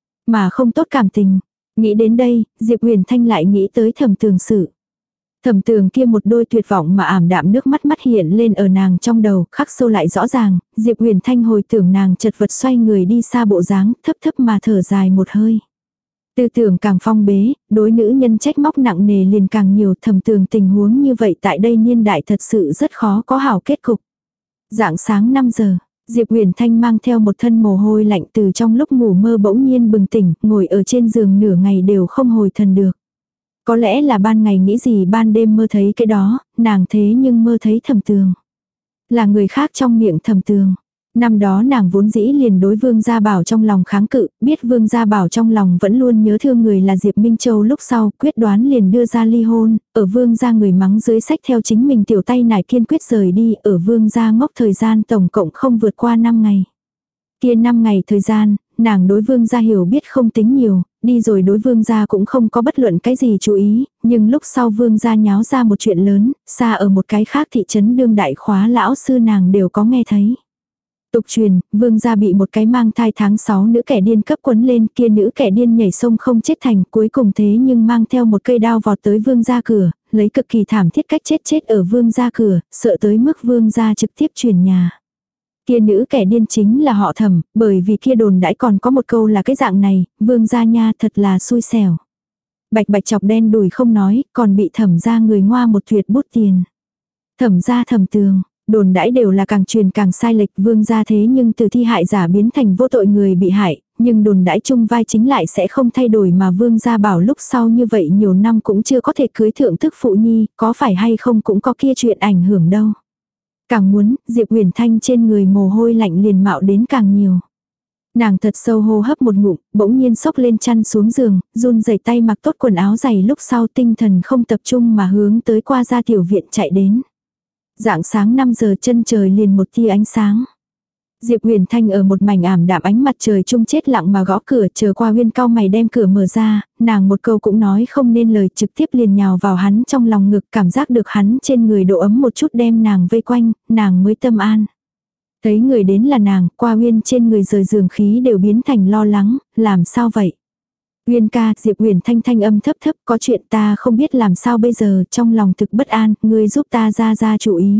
Mà không tốt cảm tình. Nghĩ đến đây, Diệp Huyền Thanh lại nghĩ tới Thẩm Tường sự. Thẩm Tường kia một đôi tuyệt vọng mà ảm đạm nước mắt mắt hiện lên ở nàng trong đầu, khắc sâu lại rõ ràng, Diệp Huyền Thanh hồi tưởng nàng chật vật xoay người đi xa bộ dáng, thấp thấp mà thở dài một hơi. Tư tưởng càng phong bế, đối nữ nhân trách móc nặng nề liền càng nhiều, Thẩm Tường tình huống như vậy tại đây niên đại thật sự rất khó có hảo kết cục. Rạng sáng năm giờ. Diệp Huyền Thanh mang theo một thân mồ hôi lạnh từ trong lúc ngủ mơ bỗng nhiên bừng tỉnh, ngồi ở trên giường nửa ngày đều không hồi thần được. Có lẽ là ban ngày nghĩ gì ban đêm mơ thấy cái đó, nàng thế nhưng mơ thấy Thẩm Tường. Là người khác trong miệng Thẩm Tường. Năm đó nàng vốn dĩ liền đối Vương Gia Bảo trong lòng kháng cự, biết Vương Gia Bảo trong lòng vẫn luôn nhớ thương người là Diệp Minh Châu lúc sau quyết đoán liền đưa ra ly hôn, ở Vương Gia người mắng dưới sách theo chính mình tiểu tay nải kiên quyết rời đi, ở Vương Gia ngốc thời gian tổng cộng không vượt qua năm ngày. Kia năm ngày thời gian, nàng đối Vương Gia hiểu biết không tính nhiều, đi rồi đối Vương Gia cũng không có bất luận cái gì chú ý, nhưng lúc sau Vương Gia nháo ra một chuyện lớn, xa ở một cái khác thị trấn đương đại khóa lão sư nàng đều có nghe thấy. Tục truyền, Vương gia bị một cái mang thai tháng sáu nữ kẻ điên cấp quấn lên, kia nữ kẻ điên nhảy sông không chết thành, cuối cùng thế nhưng mang theo một cây đao vọt tới Vương gia cửa, lấy cực kỳ thảm thiết cách chết chết ở Vương gia cửa, sợ tới mức Vương gia trực tiếp chuyển nhà. Kia nữ kẻ điên chính là họ Thẩm, bởi vì kia đồn đãi còn có một câu là cái dạng này, Vương gia nha thật là xui xẻo. Bạch bạch chọc đen đùi không nói, còn bị Thẩm gia người ngoa một tuyệt bút tiền. Thẩm gia Thẩm Tường. Đồn đãi đều là càng truyền càng sai lệch, Vương gia thế nhưng từ thi hại giả biến thành vô tội người bị hại, nhưng đồn đãi chung vai chính lại sẽ không thay đổi mà Vương gia bảo lúc sau như vậy nhiều năm cũng chưa có thể cưới thượng thức phụ nhi, có phải hay không cũng có kia chuyện ảnh hưởng đâu. Càng muốn, Diệp Huyền Thanh trên người mồ hôi lạnh liền mạo đến càng nhiều. Nàng thật sâu hô hấp một ngụm, bỗng nhiên xốc lên chăn xuống giường, run rẩy tay mặc tốt quần áo dày lúc sau tinh thần không tập trung mà hướng tới qua ra tiểu viện chạy đến. Rạng sáng năm giờ chân trời liền một tia ánh sáng. Diệp Huyền Thanh ở một mảnh ảm đạm ánh mặt trời chung chết lặng mà gõ cửa, chờ Qua Huyên cau mày đem cửa mở ra, nàng một câu cũng nói không nên lời, trực tiếp liền nhào vào hắn trong lòng ngực, cảm giác được hắn trên người độ ấm một chút đem nàng vây quanh, nàng mới tâm an. Thấy người đến là nàng, Qua Huyên trên người rời giường khí đều biến thành lo lắng, làm sao vậy? Uyên ca, Diệp Uyển Thanh thanh âm thấp thấp, có chuyện ta không biết làm sao bây giờ, trong lòng thực bất an, ngươi giúp ta ra ra chủ ý.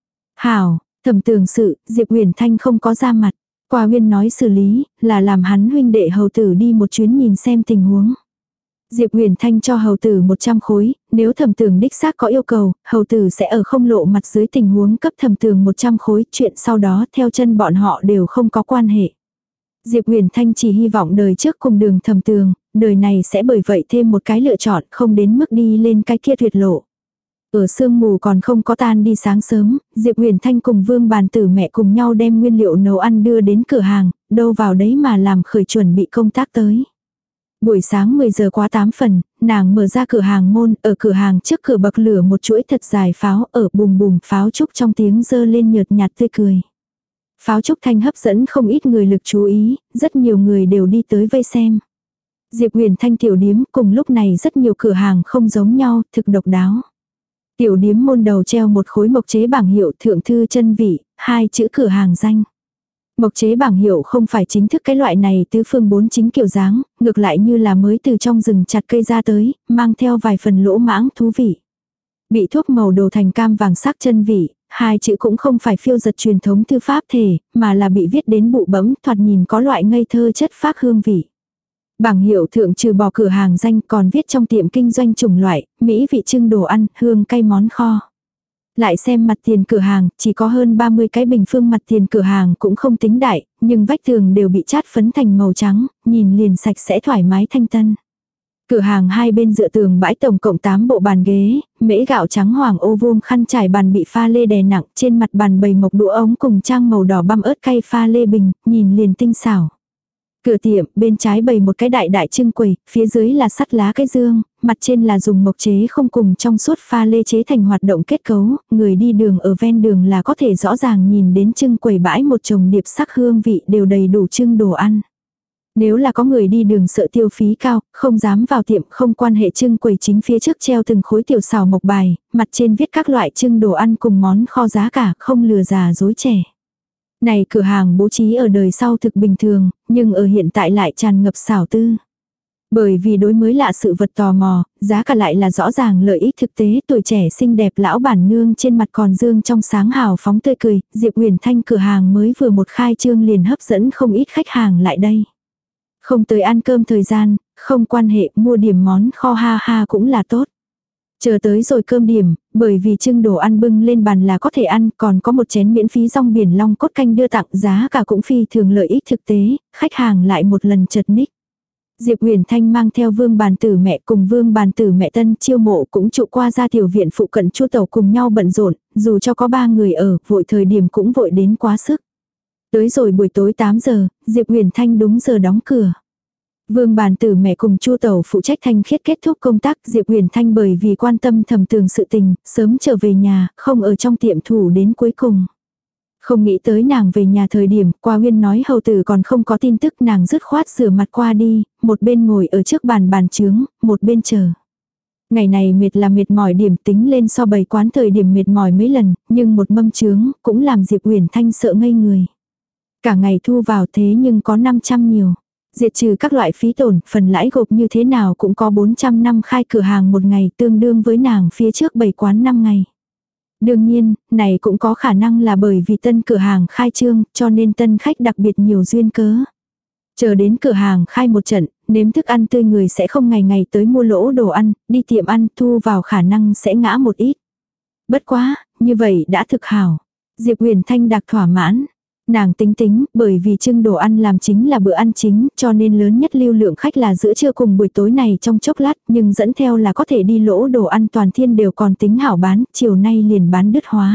Hảo, Thẩm Tường sự, Diệp Uyển Thanh không có ra mặt. Qua Uyên nói xử lý, là làm hắn huynh đệ hầu tử đi một chuyến nhìn xem tình huống. Diệp Uyển Thanh cho hầu tử một trăm khối, nếu Thẩm Tường đích xác có yêu cầu, hầu tử sẽ ở không lộ mặt dưới tình huống cấp Thẩm Tường một trăm khối, chuyện sau đó theo chân bọn họ đều không có quan hệ. Diệp Uyển Thanh chỉ hy vọng đời trước cùng đường Thẩm Tường, đời này sẽ bởi vậy thêm một cái lựa chọn, không đến mức đi lên cái kia tuyệt lộ. Ở sương mù còn không có tan đi sáng sớm, Diệp Uyển Thanh cùng Vương Bàn Tử mẹ cùng nhau đem nguyên liệu nấu ăn đưa đến cửa hàng, đâu vào đấy mà làm khởi chuẩn bị công tác tới. Buổi sáng mười giờ quá tám phần, nàng mở ra cửa hàng môn, ở cửa hàng trước cửa bậc lửa một chuỗi thật dài pháo, ở bùm bùm pháo trúc trong tiếng dơ lên nhợt nhạt tươi cười. Pháo trúc thanh hấp dẫn không ít người lực chú ý, rất nhiều người đều đi tới vây xem. Diệp Uyển Thanh tiểu điếm cùng lúc này rất nhiều cửa hàng không giống nhau, thực độc đáo. Tiểu điếm môn đầu treo một khối mộc chế bảng hiệu thượng thư chân vị, hai chữ cửa hàng danh. Mộc chế bảng hiệu không phải chính thức cái loại này tứ phương bốn chính kiểu dáng, ngược lại như là mới từ trong rừng chặt cây ra tới, mang theo vài phần lỗ mãng thú vị. Bị thuốc màu đồ thành cam vàng sắc chân vị, hai chữ cũng không phải phiêu giật truyền thống thư pháp thể, mà là bị viết đến bụ bẫm, thoạt nhìn có loại ngây thơ chất phác hương vị. Bảng hiệu thượng trừ bỏ cửa hàng danh còn viết trong tiệm kinh doanh chủng loại, mỹ vị trưng đồ ăn, hương cay món kho. Lại xem mặt tiền cửa hàng, chỉ có hơn ba mươi cái bình phương mặt tiền cửa hàng cũng không tính đại, nhưng vách tường đều bị chát phấn thành màu trắng, nhìn liền sạch sẽ thoải mái thanh tân. Cửa hàng hai bên dựa tường bãi tổng cộng tám bộ bàn ghế, mễ gạo trắng hoàng ô vuông khăn trải bàn bị pha lê đè nặng, trên mặt bàn bày mộc đũa ống cùng trang màu đỏ băm ớt cay pha lê bình, nhìn liền tinh xảo. Cửa tiệm, bên trái bày một cái đại đại trưng quầy, phía dưới là sắt lá cái dương, mặt trên là dùng mộc chế không cùng trong suốt pha lê chế thành hoạt động kết cấu, người đi đường ở ven đường là có thể rõ ràng nhìn đến trưng quầy bãi một chồng điệp sắc hương vị đều đầy đủ trưng đồ ăn. Nếu là có người đi đường sợ tiêu phí cao, không dám vào tiệm không quan hệ trưng quầy chính phía trước treo từng khối tiểu xào mộc bài, mặt trên viết các loại trưng đồ ăn cùng món kho giá cả, không lừa già dối trẻ. Này cửa hàng bố trí ở đời sau thực bình thường, nhưng ở hiện tại lại tràn ngập xảo tư. Bởi vì đối mới lạ sự vật tò mò, giá cả lại là rõ ràng lợi ích thực tế, tuổi trẻ xinh đẹp lão bản nương trên mặt còn dương trong sáng hào phóng tươi cười, Diệp Uyển Thanh cửa hàng mới vừa một khai trương liền hấp dẫn không ít khách hàng lại đây. Không tới ăn cơm thời gian, không quan hệ, mua điểm món kho ha ha cũng là tốt. Chờ tới rồi cơm điểm, bởi vì trưng đồ ăn bưng lên bàn là có thể ăn, còn có một chén miễn phí rong biển long cốt canh đưa tặng, giá cả cũng phi thường lợi ích thực tế, khách hàng lại một lần chật ních. Diệp Uyển Thanh mang theo Vương Bàn Tử mẹ cùng Vương Bàn Tử mẹ tân chiêu mộ cũng trụ qua ra tiểu viện phụ cận Chu Tẩu cùng nhau bận rộn, dù cho có ba người ở, vội thời điểm cũng vội đến quá sức. Tới rồi buổi tối tám giờ, Diệp Uyển Thanh đúng giờ đóng cửa. Vương Bàn Tử mẹ cùng Chu Tẩu phụ trách thanh khiết kết thúc công tác, Diệp Uyển Thanh bởi vì quan tâm Thẩm Tường sự tình, sớm trở về nhà, không ở trong tiệm thủ đến cuối cùng. Không nghĩ tới nàng về nhà thời điểm, Qua Uyên nói hầu tử còn không có tin tức, nàng dứt khoát rửa mặt qua đi, một bên ngồi ở trước bàn bàn chướng, một bên chờ. Ngày này mệt là mệt mỏi điểm, tính lên so bày quán thời điểm mệt mỏi mấy lần, nhưng một mâm chướng cũng làm Diệp Uyển Thanh sợ ngây người. Cả ngày thu vào thế nhưng có năm trăm nhiều. Diệt trừ các loại phí tổn, phần lãi gộp như thế nào cũng có bốn trăm năm khai cửa hàng một ngày, tương đương với nàng phía trước bày quán năm ngày. Đương nhiên, này cũng có khả năng là bởi vì tân cửa hàng khai trương, cho nên tân khách đặc biệt nhiều duyên cớ. Chờ đến cửa hàng khai một trận, nếm thức ăn tươi người sẽ không ngày ngày tới mua lỗ đồ ăn, đi tiệm ăn, thu vào khả năng sẽ ngã một ít. Bất quá, như vậy đã thực hảo. Diệp Uyển Thanh đặc thỏa mãn. Nàng tính tính, bởi vì trưng đồ ăn làm chính là bữa ăn chính, cho nên lớn nhất lưu lượng khách là giữa trưa cùng buổi tối này trong chốc lát, nhưng dẫn theo là có thể đi lỗ đồ ăn toàn thiên đều còn tính hảo bán, chiều nay liền bán đứt hóa.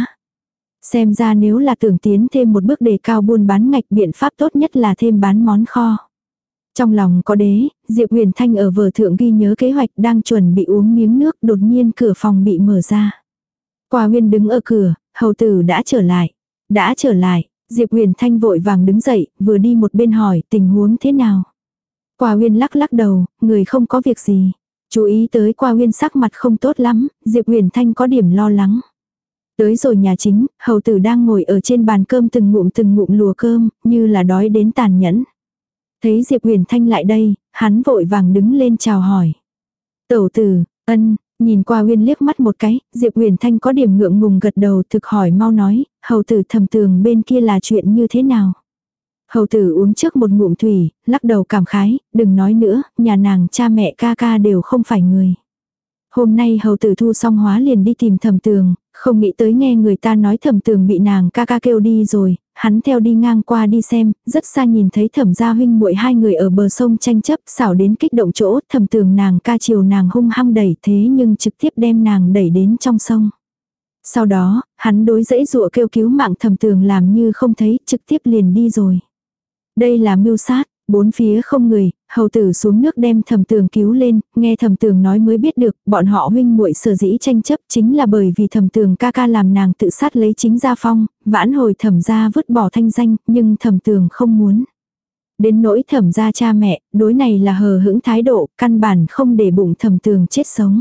Xem ra nếu là tưởng tiến thêm một bước đề cao buôn bán ngạch, biện pháp tốt nhất là thêm bán món kho. Trong lòng có đế, Diệp Uyển Thanh ở vở thượng ghi nhớ kế hoạch đang chuẩn bị uống miếng nước, đột nhiên cửa phòng bị mở ra. Qua Uyên đứng ở cửa, hầu tử đã trở lại. Đã trở lại. Diệp Uyển Thanh vội vàng đứng dậy, vừa đi một bên hỏi tình huống thế nào. Qua Uyên lắc lắc đầu, người không có việc gì. Chú ý tới Qua Uyên sắc mặt không tốt lắm, Diệp Uyển Thanh có điểm lo lắng. Tới rồi nhà chính, hầu tử đang ngồi ở trên bàn cơm từng ngụm từng ngụm lùa cơm, như là đói đến tàn nhẫn. Thấy Diệp Huyền Thanh lại đây, hắn vội vàng đứng lên chào hỏi. Tẩu tử, ân, nhìn qua Uyên liếc mắt một cái, Diệp Huyền Thanh có điểm ngượng ngùng gật đầu thực hỏi mau nói, hầu tử Thẩm Tường bên kia là chuyện như thế nào. Hầu tử uống trước một ngụm thủy, lắc đầu cảm khái, đừng nói nữa, nhà nàng cha mẹ ca ca đều không phải người. Hôm nay hầu tử thu xong hóa liền đi tìm Thẩm Tường, không nghĩ tới nghe người ta nói Thẩm Tường bị nàng ca ca kêu đi rồi, hắn theo đi ngang qua đi xem, rất xa nhìn thấy Thẩm gia huynh muội hai người ở bờ sông tranh chấp, xảo đến kích động chỗ, Thẩm Tường nàng ca chiều nàng hung hăng đẩy thế nhưng trực tiếp đem nàng đẩy đến trong sông. Sau đó, hắn đối dãy dụa kêu cứu mạng Thẩm Tường làm như không thấy, trực tiếp liền đi rồi. Đây là mưu sát. Bốn phía không người, hầu tử xuống nước đem Thẩm Tường cứu lên, nghe Thẩm Tường nói mới biết được, bọn họ huynh muội sở dĩ tranh chấp chính là bởi vì Thẩm Tường ca ca làm nàng tự sát lấy chính gia phong, vãn hồi Thẩm gia vứt bỏ thanh danh, nhưng Thẩm Tường không muốn. Đến nỗi Thẩm gia cha mẹ, đối này là hờ hững thái độ, căn bản không để bụng Thẩm Tường chết sống.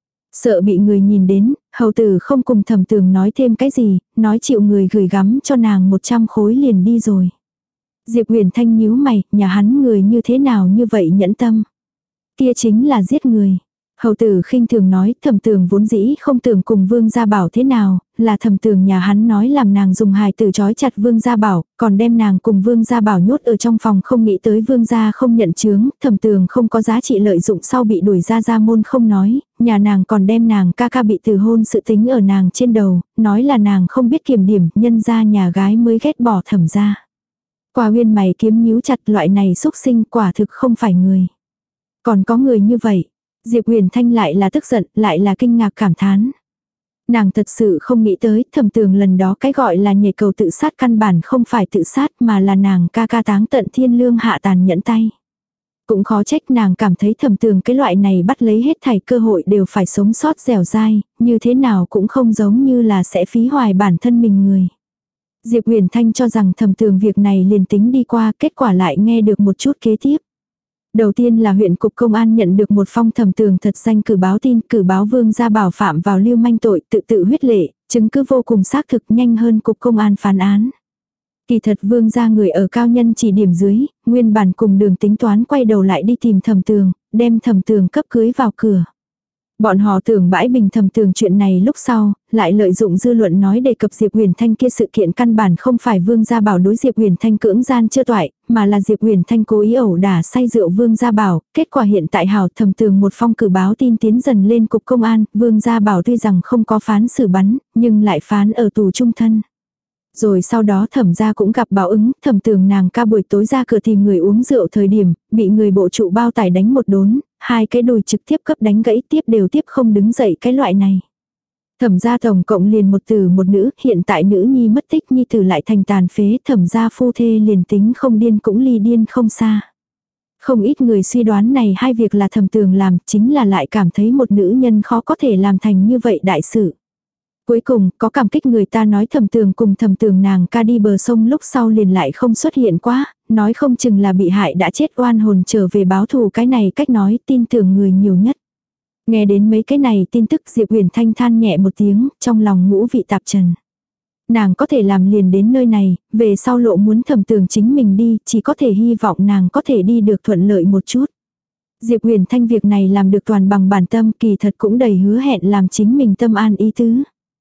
Sợ bị người nhìn đến, hầu tử không cùng Thẩm Tường nói thêm cái gì, nói chịu người gửi gắm cho nàng một trăm khối liền đi rồi. Diệp Huyền Thanh nhíu mày, nhà hắn người như thế nào như vậy nhẫn tâm. Kia chính là giết người. Hầu tử khinh thường nói, Thẩm Tường vốn dĩ không tưởng cùng Vương Gia Bảo thế nào, là Thẩm Tường nhà hắn nói làm nàng dùng hài tử trói chặt Vương Gia Bảo, còn đem nàng cùng Vương Gia Bảo nhốt ở trong phòng không nghĩ tới Vương Gia không nhận chướng, Thẩm Tường không có giá trị lợi dụng sau bị đuổi ra gia môn không nói, nhà nàng còn đem nàng ca ca bị từ hôn sự tính ở nàng trên đầu, nói là nàng không biết kiểm điểm, nhân ra nhà gái mới ghét bỏ Thẩm gia. Qua Uyên mày kiếm nhíu chặt, loại này xúc sinh quả thực không phải người. Còn có người như vậy. Diệp Huyền Thanh lại là tức giận, lại là kinh ngạc cảm thán. Nàng thật sự không nghĩ tới, Thẩm Tường lần đó cái gọi là nhảy cầu tự sát căn bản không phải tự sát mà là nàng ca ca táng tận thiên lương hạ tàn nhẫn tay. Cũng khó trách nàng cảm thấy Thẩm Tường cái loại này bắt lấy hết thảy cơ hội đều phải sống sót dẻo dai, như thế nào cũng không giống như là sẽ phí hoài bản thân mình người. Diệp Huyền Thanh cho rằng Thẩm Tường việc này liền tính đi qua, kết quả lại nghe được một chút kế tiếp. Đầu tiên là huyện cục công an nhận được một phong Thẩm Tường thật danh cử báo tin, cử báo Vương Gia Bảo phạm vào lưu manh tội, tự tự huyết lệ, chứng cứ vô cùng xác thực, nhanh hơn cục công an phán án. Kỳ thật Vương gia người ở cao nhân chỉ điểm dưới, nguyên bản cùng đường tính toán quay đầu lại đi tìm Thẩm Tường, đem Thẩm Tường cấp cưới vào cửa. Bọn họ tưởng bãi bình Thẩm Tường chuyện này lúc sau, lại lợi dụng dư luận nói đề cập Diệp Huyền Thanh kia sự kiện căn bản không phải Vương Gia Bảo đối Diệp Huyền Thanh cưỡng gian chưa toại, mà là Diệp Huyền Thanh cố ý ẩu đả say rượu Vương Gia Bảo. Kết quả hiện tại hào Thẩm Tường một phong cử báo tin tiến dần lên cục công an, Vương Gia Bảo tuy rằng không có phán xử bắn, nhưng lại phán ở tù trung thân. Rồi sau đó Thẩm gia cũng gặp báo ứng, Thẩm Tường nàng ca buổi tối ra cửa tìm người uống rượu thời điểm, bị người bộ trụ bao tải đánh một đốn, hai cái đùi trực tiếp cấp đánh gãy tiếp đều tiếp không đứng dậy cái loại này. Thẩm gia tổng cộng liền một tử một nữ, hiện tại nữ nhi mất tích nhi tử lại thành tàn phế, Thẩm gia phu thê liền tính không điên cũng ly điên không xa. Không ít người suy đoán này hai việc là Thẩm Tường làm, chính là lại cảm thấy một nữ nhân khó có thể làm thành như vậy đại sự. Cuối cùng, có cảm kích người ta nói Thẩm Tường cùng Thẩm Tường nàng ca đi bờ sông lúc sau liền lại không xuất hiện quá, nói không chừng là bị hại đã chết oan hồn trở về báo thù, cái này cách nói tin tưởng người nhiều nhất. Nghe đến mấy cái này tin tức Diệp Huyền Thanh than nhẹ một tiếng, trong lòng ngũ vị tạp trần. Nàng có thể làm liền đến nơi này, về sau lộ muốn Thẩm Tường chính mình đi, chỉ có thể hy vọng nàng có thể đi được thuận lợi một chút. Diệp Huyền Thanh việc này làm được toàn bằng bản tâm, kỳ thật cũng đầy hứa hẹn làm chính mình tâm an ý tứ.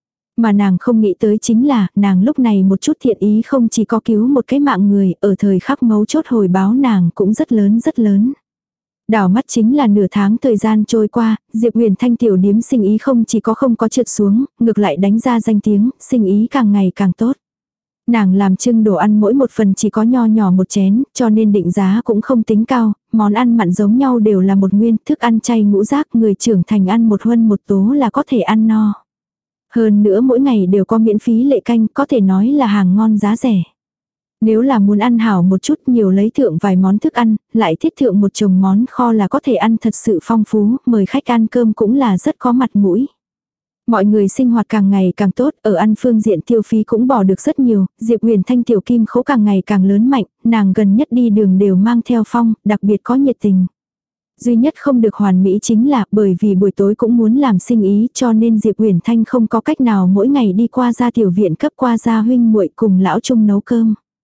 Mà nàng không nghĩ tới chính là, nàng lúc này một chút thiện ý không chỉ có cứu một cái mạng người, ở thời khắc mấu chốt hồi báo nàng cũng rất lớn rất lớn. Đảo mắt chính là nửa tháng thời gian trôi qua, Diệp Huyền Thanh tiểu điếm sinh ý không chỉ có không có trượt xuống, ngược lại đánh ra danh tiếng, sinh ý càng ngày càng tốt. Nàng làm trưng đồ ăn mỗi một phần chỉ có nho nhỏ một chén, cho nên định giá cũng không tính cao, món ăn mặn giống nhau đều là một nguyên, thức ăn chay ngũ rác, người trưởng thành ăn một huân một tố là có thể ăn no. Hơn nữa mỗi ngày đều có miễn phí lệ canh, có thể nói là hàng ngon giá rẻ. Nếu là muốn ăn hảo một chút nhiều lấy thượng vài món thức ăn, lại thiết thượng một chồng món kho là có thể ăn thật sự phong phú, mời khách ăn cơm cũng là rất có mặt mũi. Mọi người sinh hoạt càng ngày càng tốt, ở ăn phương diện tiêu phí cũng bỏ được rất nhiều, Diệp Huyền Thanh tiểu kim khấu càng ngày càng lớn mạnh, nàng gần nhất đi đường đều mang theo phong, đặc biệt có nhiệt tình. Duy nhất không được hoàn mỹ chính là bởi vì buổi tối cũng muốn làm sinh ý cho nên Diệp Huyền Thanh không có cách nào mỗi ngày đi qua gia tiểu viện cấp qua gia huynh muội cùng lão chung nấu cơm.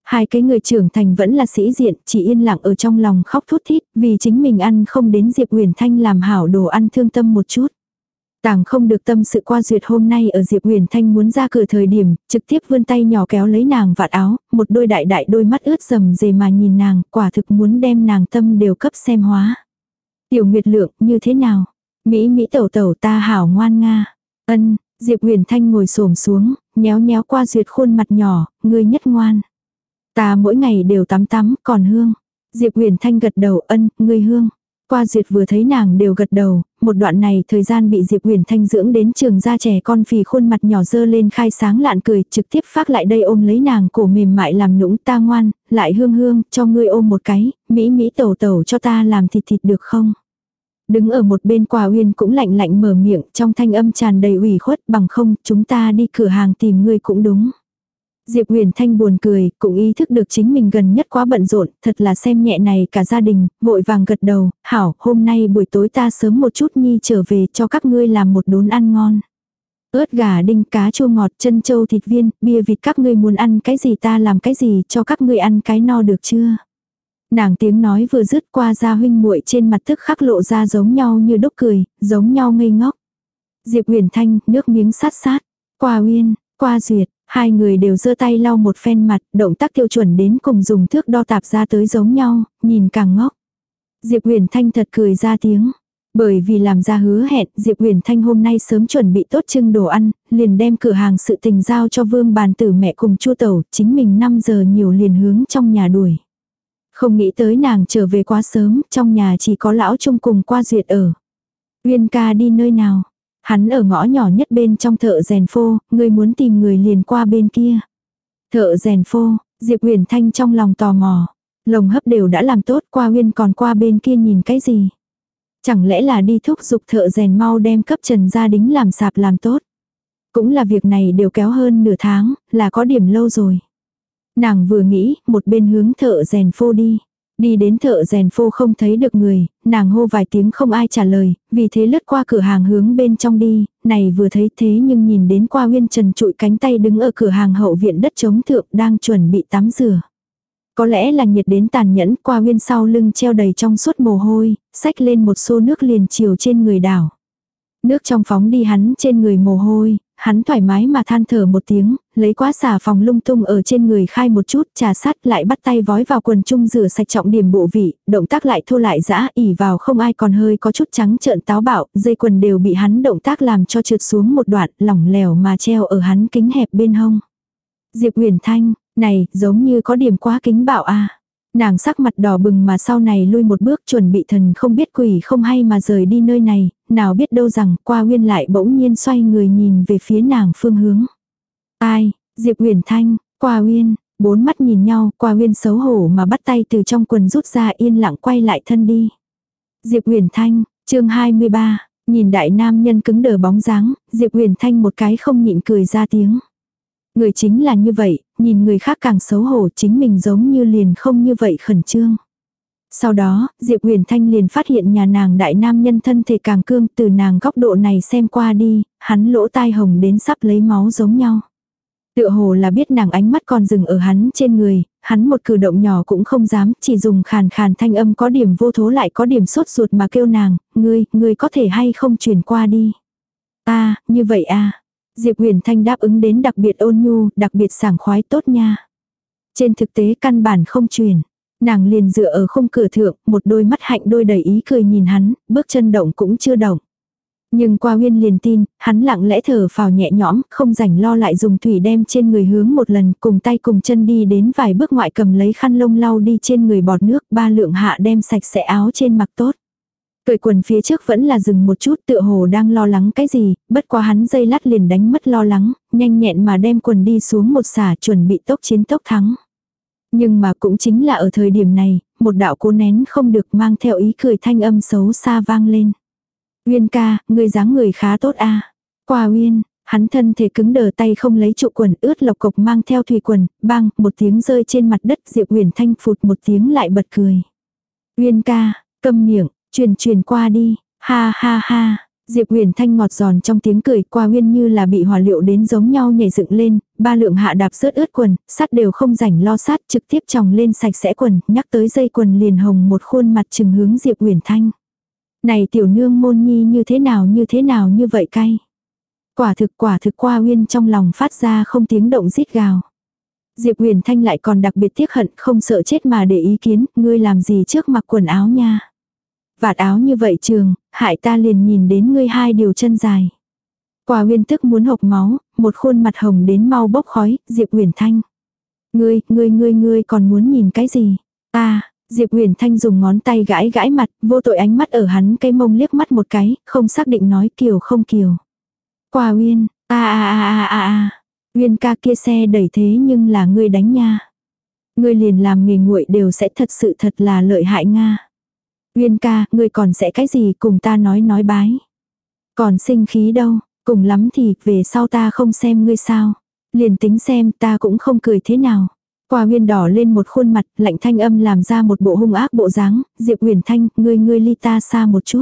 Hai cái người trưởng thành vẫn là sĩ diện, chỉ yên lặng ở trong lòng khóc thút thít, vì chính mình ăn không đến Diệp Uyển Thanh làm hảo đồ ăn thương tâm một chút. Tàng không được tâm sự qua duyệt hôm nay ở Diệp Uyển Thanh muốn ra cửa thời điểm, trực tiếp vươn tay nhỏ kéo lấy nàng vạt áo, một đôi đại đại đôi mắt ướt rầm rề mà nhìn nàng, quả thực muốn đem nàng tâm đều cấp xem hóa. Tiểu Nguyệt Lượng, như thế nào? Mỹ Mỹ tẩu tẩu ta hảo ngoan nga. Ân, Diệp Uyển Thanh ngồi xổm xuống, nhéo nhéo qua duyệt khuôn mặt nhỏ, ngươi nhất ngoan. Ta mỗi ngày đều tắm tắm, còn Hương. Diệp Uyển Thanh gật đầu, ân, ngươi Hương. Qua duyệt vừa thấy nàng đều gật đầu, một đoạn này thời gian bị Diệp Uyển Thanh dưỡng đến trường gia trẻ con phì khuôn mặt nhỏ dơ lên khai sáng lạn cười, trực tiếp phát lại đây ôm lấy nàng cổ mềm mại làm nũng, ta ngoan, lại Hương Hương, cho ngươi ôm một cái, Mỹ Mỹ tẩu tẩu cho ta làm thịt thịt được không? Đứng ở một bên Quả Uyên cũng lạnh lạnh mở miệng, trong thanh âm tràn đầy ủy khuất, bằng không, chúng ta đi cửa hàng tìm ngươi cũng đúng. Diệp Uyển Thanh buồn cười, cũng ý thức được chính mình gần nhất quá bận rộn, thật là xem nhẹ này cả gia đình, vội vàng gật đầu, hảo, hôm nay buổi tối ta sớm một chút nhi trở về cho các ngươi làm một đốn ăn ngon. Ớt gà đinh cá chua ngọt chân châu thịt viên, bia vịt các ngươi muốn ăn cái gì ta làm cái gì cho các ngươi ăn cái no được chưa? Nàng tiếng nói vừa dứt qua gia huynh muội trên mặt tức khắc lộ ra giống nhau như đúc cười, giống nhau ngây ngốc. Diệp Uyển Thanh, nước miếng sát sát, Qua Uyên, Qua Duyệt, hai người đều giơ tay lau một phen mặt, động tác tiêu chuẩn đến cùng dùng thước đo tạp ra tới giống nhau, nhìn càng ngốc. Diệp Uyển Thanh thật cười ra tiếng. Bởi vì làm ra hứa hẹn, Diệp Uyển Thanh hôm nay sớm chuẩn bị tốt trưng đồ ăn, liền đem cửa hàng sự tình giao cho Vương Bàn Tử mẹ cùng Chu Tẩu, chính mình năm giờ nhiều liền hướng trong nhà đuổi. Không nghĩ tới nàng trở về quá sớm, trong nhà chỉ có lão Trung cùng Qua Duyệt ở. Uyên ca đi nơi nào? Hắn ở ngõ nhỏ nhất bên trong thợ rèn phô, người muốn tìm người liền qua bên kia. Thợ rèn phô, Diệp Uyển Thanh trong lòng tò mò. Lồng hấp đều đã làm tốt, Qua Uyên còn qua bên kia nhìn cái gì? Chẳng lẽ là đi thúc giục thợ rèn mau đem cấp Trần gia đính làm sạp làm tốt? Cũng là việc này đều kéo hơn nửa tháng, là có điểm lâu rồi. Nàng vừa nghĩ, một bên hướng thợ rèn phô đi. Đi đến thợ rèn phô không thấy được người, nàng hô vài tiếng không ai trả lời, vì thế lướt qua cửa hàng hướng bên trong đi, này vừa thấy thế nhưng nhìn đến Qua Uyên trần trụi cánh tay đứng ở cửa hàng hậu viện đất trống thượng đang chuẩn bị tắm rửa. Có lẽ là nhiệt đến tàn nhẫn, Qua Uyên sau lưng treo đầy trong suốt mồ hôi, xách lên một xô nước liền chiều trên người đảo. Nước trong phóng đi hắn trên người mồ hôi, hắn thoải mái mà than thở một tiếng, lấy quá xả phòng lung tung ở trên người khai một chút, trà sát lại bắt tay vói vào quần chung rửa sạch trọng điểm bộ vị, động tác lại thô lại dã, ỉ vào không ai còn hơi có chút trắng trợn táo bạo, dây quần đều bị hắn động tác làm cho trượt xuống một đoạn, lỏng lẻo mà treo ở hắn kính hẹp bên hông. Diệp Uyển Thanh, này, giống như có điểm quá kính bạo a. Nàng sắc mặt đỏ bừng mà sau này lui một bước chuẩn bị thần không biết quỷ không hay mà rời đi nơi này, nào biết đâu rằng Qua Uyên lại bỗng nhiên xoay người nhìn về phía nàng phương hướng. Ai, Diệp Uyển Thanh, Qua Uyên, bốn mắt nhìn nhau, Qua Uyên xấu hổ mà bắt tay từ trong quần rút ra yên lặng quay lại thân đi. Diệp Uyển Thanh, chương hai mươi ba, nhìn đại nam nhân cứng đờ bóng dáng, Diệp Uyển Thanh một cái không nhịn cười ra tiếng. Người chính là như vậy, nhìn người khác càng xấu hổ chính mình giống như liền không như vậy khẩn trương. Sau đó, Diệp Uyển Thanh liền phát hiện nhà nàng đại nam nhân thân thể càng cương, từ nàng góc độ này xem qua đi, hắn lỗ tai hồng đến sắp lấy máu giống nhau. Tựa hồ là biết nàng ánh mắt còn dừng ở hắn trên người, hắn một cử động nhỏ cũng không dám, chỉ dùng khàn khàn thanh âm có điểm vô thố lại có điểm sốt ruột mà kêu nàng, ngươi, ngươi có thể hay không chuyển qua đi. À, như vậy à. Diệp Uyển Thanh đáp ứng đến đặc biệt ôn nhu, đặc biệt sảng khoái tốt nha. Trên thực tế căn bản không truyền. Nàng liền dựa ở khung cửa thượng, một đôi mắt hạnh đôi đầy ý cười nhìn hắn, bước chân động cũng chưa động. Nhưng Qua Uyên liền tin, hắn lặng lẽ thở phào nhẹ nhõm, không rảnh lo lại dùng thủy đem trên người hướng một lần, cùng tay cùng chân đi đến vài bước ngoại cầm lấy khăn lông lau đi trên người bọt nước, ba lượng hạ đem sạch sẽ áo trên mặc tốt. Cởi quần phía trước vẫn là dừng một chút tựa hồ đang lo lắng cái gì, bất quá hắn dây lát liền đánh mất lo lắng, nhanh nhẹn mà đem quần đi xuống một xả chuẩn bị tốc chiến tốc thắng. Nhưng mà cũng chính là ở thời điểm này, một đạo cố nén không được mang theo ý cười thanh âm xấu xa vang lên. Uyên ca, người dáng người khá tốt a. Qua Uyên, hắn thân thể cứng đờ tay không lấy trụ quần ướt lộc cộc mang theo thủy quần, bang, một tiếng rơi trên mặt đất Diệp Uyển Thanh phụt một tiếng lại bật cười. Uyên ca, câm miệng. Truyền truyền qua đi, ha ha ha, Diệp Huyền Thanh ngọt giòn trong tiếng cười, Qua Uyên như là bị hỏa liệu đến giống nhau nhảy dựng lên, ba lượng hạ đạp rớt ướt quần, sắt đều không rảnh lo sát, trực tiếp chòng lên sạch sẽ quần, nhắc tới dây quần liền hồng một khuôn mặt trừng hướng Diệp Huyền Thanh. Này tiểu nương môn nhi như thế nào như thế nào như vậy cay. Quả thực quả thực Qua Uyên trong lòng phát ra không tiếng động rít gào. Diệp Huyền Thanh lại còn đặc biệt tiếc hận, không sợ chết mà để ý kiến, ngươi làm gì trước mặc quần áo nha. Vạt áo như vậy trường, hại ta liền nhìn đến ngươi hai điều chân dài. Qua Uyên tức muốn hộc máu, một khuôn mặt hồng đến mau bốc khói, Diệp Huyền Thanh. Ngươi, ngươi ngươi ngươi còn muốn nhìn cái gì? Ta, Diệp Huyền Thanh dùng ngón tay gãi gãi mặt, vô tội ánh mắt ở hắn cái mông liếc mắt một cái, không xác định nói kiều không kiều. Qua Uyên, a a a a a a. Uyên ca kia xe đẩy thế nhưng là ngươi đánh nha. Ngươi liền làm nghề nguội đều sẽ thật sự thật là lợi hại nga. Uyên ca, ngươi còn sẽ cái gì cùng ta nói nói bái. Còn sinh khí đâu, cùng lắm thì về sau ta không xem ngươi sao. Liền tính xem ta cũng không cười thế nào. Qua Uyên đỏ lên một khuôn mặt, lạnh thanh âm làm ra một bộ hung ác bộ dáng, Diệp Huyền Thanh, ngươi ngươi ly ta xa một chút.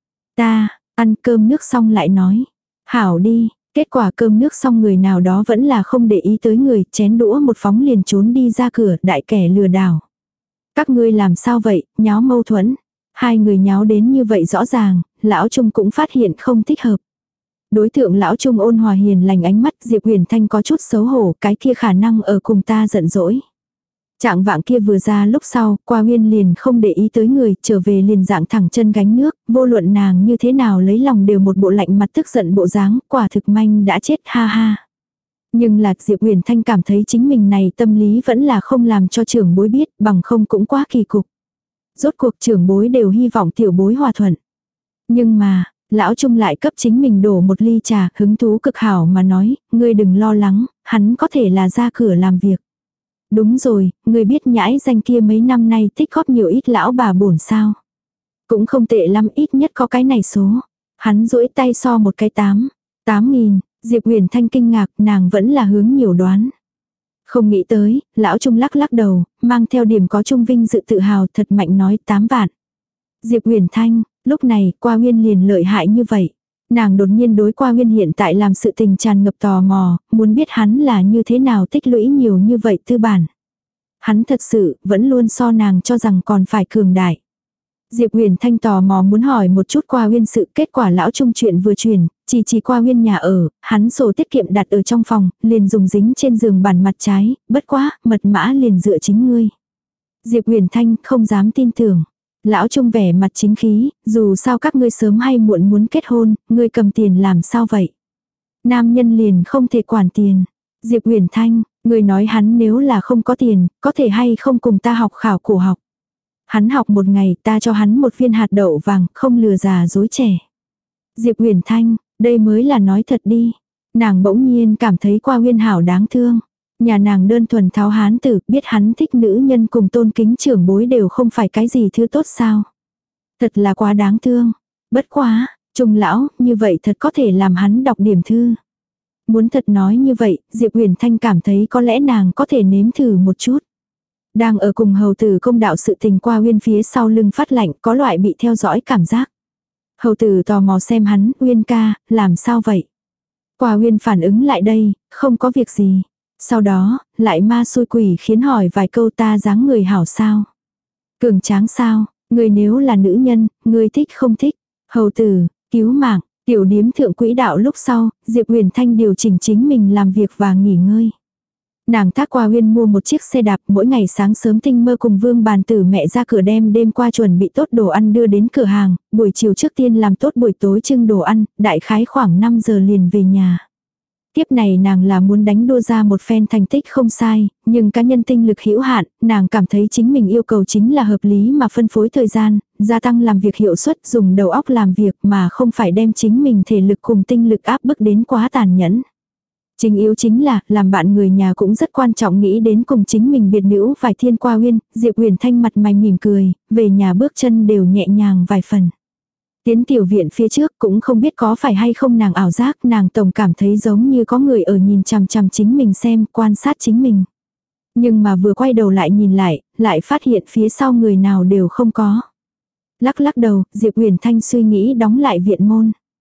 Ta, ăn cơm nước xong lại nói. Hảo đi, kết quả cơm nước xong người nào đó vẫn là không để ý tới người, chén đũa một phóng liền trốn đi ra cửa, đại kẻ lừa đảo. Các ngươi làm sao vậy, nháo mâu thuẫn. Hai người nháo đến như vậy rõ ràng, lão Trung cũng phát hiện không thích hợp. Đối tượng lão Trung ôn hòa hiền lành ánh mắt Diệp Huyền Thanh có chút xấu hổ, cái kia khả năng ở cùng ta giận dỗi. Trạng vạng kia vừa ra lúc sau, Qua Uyên liền không để ý tới người, trở về liền dạng thẳng chân gánh nước, vô luận nàng như thế nào lấy lòng đều một bộ lạnh mặt tức giận bộ dáng, quả thực manh đã chết ha ha. Nhưng lạc Diệp Huyền Thanh cảm thấy chính mình này tâm lý vẫn là không làm cho trưởng bối biết, bằng không cũng quá kỳ cục. Rốt cuộc trưởng bối đều hy vọng tiểu bối hòa thuận. Nhưng mà, lão Trung lại cấp chính mình đổ một ly trà, hứng thú cực hảo mà nói, ngươi đừng lo lắng, hắn có thể là ra cửa làm việc. Đúng rồi, ngươi biết nhãi danh kia mấy năm nay tích góp nhiều ít lão bà bổn sao. Cũng không tệ lắm, ít nhất có cái này số. Hắn duỗi tay so một cái tám. Tám nghìn, Diệp Huyền Thanh kinh ngạc, nàng vẫn là hướng nhiều đoán. Không nghĩ tới, lão Trung lắc lắc đầu, mang theo điểm có Trung vinh dự tự hào thật mạnh nói tám vạn. Diệp Huyền Thanh, lúc này Qua Uyên liền lợi hại như vậy. Nàng đột nhiên đối Qua Uyên hiện tại làm sự tình tràn ngập tò mò, muốn biết hắn là như thế nào tích lũy nhiều như vậy tư bản. Hắn thật sự vẫn luôn so nàng cho rằng còn phải cường đại. Diệp Huyền Thanh tò mò muốn hỏi một chút Qua Uyên sự, kết quả lão Trung chuyện vừa truyền, chỉ chỉ Qua Uyên nhà ở, hắn sổ tiết kiệm đặt ở trong phòng, liền dùng dính trên giường bàn mặt trái, bất quá, mật mã liền dựa chính ngươi. Diệp Huyền Thanh không dám tin tưởng. Lão Trung vẻ mặt chính khí, dù sao các ngươi sớm hay muộn muốn kết hôn, ngươi cầm tiền làm sao vậy? Nam nhân liền không thể quản tiền. Diệp Huyền Thanh, ngươi nói hắn nếu là không có tiền, có thể hay không cùng ta học khảo cổ học. Hắn học một ngày ta cho hắn một viên hạt đậu vàng, không lừa già dối trẻ. Diệp Huyền Thanh, đây mới là nói thật đi. Nàng bỗng nhiên cảm thấy Qua Uyên hảo đáng thương. Nhà nàng đơn thuần tháo hán tử, biết hắn thích nữ nhân cùng tôn kính trưởng bối đều không phải cái gì thứ tốt sao. Thật là quá đáng thương. Bất quá, Trung lão, như vậy thật có thể làm hắn đọc điểm thư. Muốn thật nói như vậy, Diệp Huyền Thanh cảm thấy có lẽ nàng có thể nếm thử một chút. Đang ở cùng hầu tử công đạo sự tình Qua Uyên phía sau lưng phát lạnh, có loại bị theo dõi cảm giác. Hầu tử tò mò xem hắn, Uyên ca, làm sao vậy? Qua Uyên phản ứng lại đây, không có việc gì. Sau đó, lại ma xui quỷ khiến hỏi vài câu ta dáng người hảo sao? Cường tráng sao? Người nếu là nữ nhân, người thích không thích? Hầu tử, cứu mạng, tiểu điếm thượng quỹ đạo lúc sau, Diệp Huyền Thanh điều chỉnh chính mình làm việc và nghỉ ngơi. Nàng thác Qua Uyên mua một chiếc xe đạp, mỗi ngày sáng sớm tinh mơ cùng Vương Bàn Tử mẹ ra cửa đem đêm qua chuẩn bị tốt đồ ăn đưa đến cửa hàng, buổi chiều trước tiên làm tốt buổi tối trưng đồ ăn, đại khái khoảng năm giờ liền về nhà. Tiếp này nàng là muốn đánh đua ra một phen thành tích không sai, nhưng cá nhân tinh lực hữu hạn, nàng cảm thấy chính mình yêu cầu chính là hợp lý mà phân phối thời gian, gia tăng làm việc hiệu suất, dùng đầu óc làm việc mà không phải đem chính mình thể lực cùng tinh lực áp bức đến quá tàn nhẫn. Chính yếu chính là, làm bạn người nhà cũng rất quan trọng, nghĩ đến cùng chính mình biệt nữ vài thiên Qua Uyên, Diệp Huyền Thanh mặt mày mỉm cười, về nhà bước chân đều nhẹ nhàng vài phần. Tiến tiểu viện phía trước cũng không biết có phải hay không nàng ảo giác, nàng tổng cảm thấy giống như có người ở nhìn chằm chằm chính mình xem, quan sát chính mình. Nhưng mà vừa quay đầu lại nhìn lại, lại phát hiện phía sau người nào đều không có. Lắc lắc đầu, Diệp Huyền Thanh suy nghĩ đóng lại viện môn.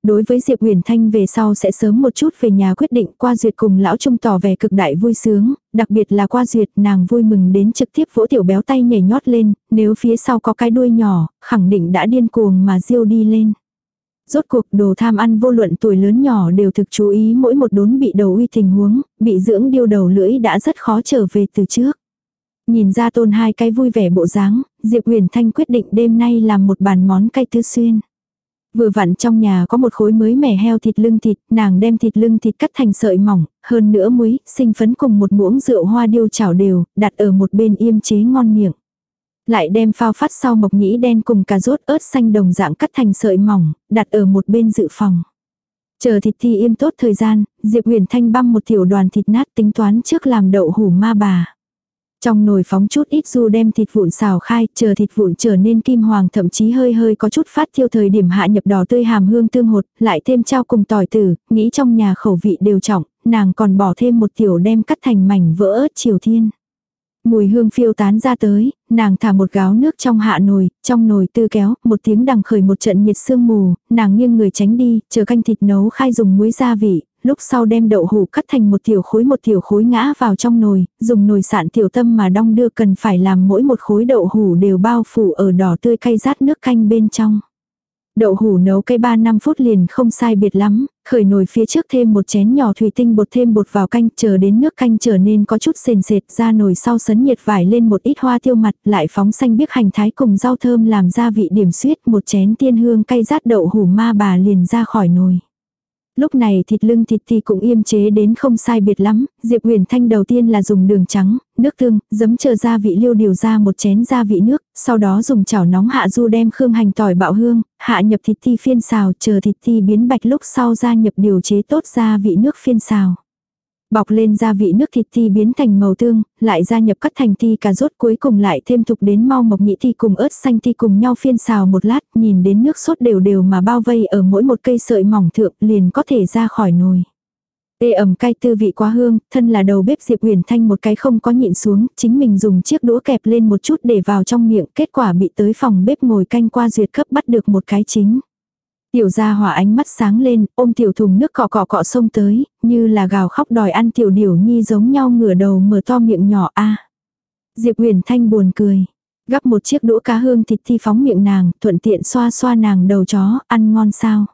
Đối với Diệp Huyền Thanh về sau sẽ sớm một chút về nhà quyết định, Qua Duyệt cùng lão Trung tỏ vẻ cực đại vui sướng, đặc biệt là Qua Duyệt, nàng vui mừng đến trực tiếp vỗ tiểu béo tay nhảy nhót lên, nếu phía sau có cái đuôi nhỏ, khẳng định đã điên cuồng mà diêu đi lên. Rốt cuộc đồ tham ăn vô luận tuổi lớn nhỏ đều thực chú ý mỗi một đốn bị đầu uy tình huống, bị dưỡng điêu đầu lưỡi đã rất khó trở về từ trước. Nhìn ra Tôn hai cái vui vẻ bộ dáng, Diệp Huyền Thanh quyết định đêm nay làm một bàn món cay tứ xuyên. Vừa vặn trong nhà có một khối mới mẻ heo thịt lưng thịt, nàng đem thịt lưng thịt cắt thành sợi mỏng, hơn nữa muối, sinh phấn cùng một muỗng rượu hoa điêu chảo đều, đặt ở một bên yêm chế ngon miệng. Lại đem phao phát sau mộc nhĩ đen cùng cà rốt ớt xanh đồng dạng cắt thành sợi mỏng, đặt ở một bên dự phòng. Chờ thịt thi im tốt thời gian, Diệp Huyền Thanh băm một tiểu đoàn thịt nát tính toán trước làm đậu hủ ma bà. Trong nồi phóng chút ít ru đem thịt vụn xào khai, chờ thịt vụn trở nên kim hoàng thậm chí hơi hơi có chút phát thiêu thời điểm hạ nhập đỏ tươi hàm hương tương hột, lại thêm trao cùng tỏi tử, nghĩ trong nhà khẩu vị đều trọng, nàng còn bỏ thêm một tiểu đem cắt thành mảnh vỡ ớt triều thiên. Mùi hương phiêu tán ra tới, nàng thả một gáo nước trong hạ nồi, trong nồi tư kéo, một tiếng đằng khởi một trận nhiệt sương mù, nàng nghiêng người tránh đi, chờ canh thịt nấu khai dùng muối gia vị, lúc sau đem đậu hủ cắt thành một tiểu khối một tiểu khối ngã vào trong nồi, dùng nồi sạn tiểu tâm mà đong đưa, cần phải làm mỗi một khối đậu hủ đều bao phủ ở đỏ tươi cay rát nước canh bên trong. Đậu hủ nấu cây ba năm phút liền không sai biệt lắm, khởi nồi phía trước thêm một chén nhỏ thủy tinh bột thêm bột vào canh, chờ đến nước canh trở nên có chút sền sệt, ra nồi sau sấn nhiệt vải lên một ít hoa tiêu mặt, lại phóng xanh biếc hành thái cùng rau thơm làm gia vị điểm xuyết, một chén tiên hương cay rát đậu hủ ma bà liền ra khỏi nồi. Lúc này thịt lưng thịt thì cũng yêm chế đến không sai biệt lắm, Diệp Huyền Thanh đầu tiên là dùng đường trắng, nước tương, giấm chờ gia vị liêu điều ra một chén gia vị nước, sau đó dùng chảo nóng hạ ru đem khương hành tỏi bạo hương, hạ nhập thịt ti phiên xào, chờ thịt ti biến bạch lúc sau gia nhập điều chế tốt gia vị nước phiên xào. Bọc lên gia vị nước thịt ti biến thành màu tương, lại gia nhập cắt thành ti cà rốt, cuối cùng lại thêm thục đến mau mộc nhĩ ti cùng ớt xanh ti cùng nhau phiên xào một lát, nhìn đến nước sốt đều đều mà bao vây ở mỗi một cây sợi mỏng thượng liền có thể ra khỏi nồi. Tê ẩm cay tư vị quá hương, thân là đầu bếp Diệp Huyền Thanh một cái không có nhịn xuống, chính mình dùng chiếc đũa kẹp lên một chút để vào trong miệng, kết quả bị tới phòng bếp ngồi canh Qua Duyệt cấp bắt được một cái chính. Tiểu gia hỏa ánh mắt sáng lên, ôm tiểu thùng nước cọ cọ cọ xông tới, như là gào khóc đòi ăn tiểu điểu nhi giống nhau ngửa đầu mở to miệng nhỏ a. Diệp Huyền Thanh buồn cười, gắp một chiếc đũa cá hương thịt thi phóng miệng nàng, thuận tiện xoa xoa nàng đầu chó, ăn ngon sao?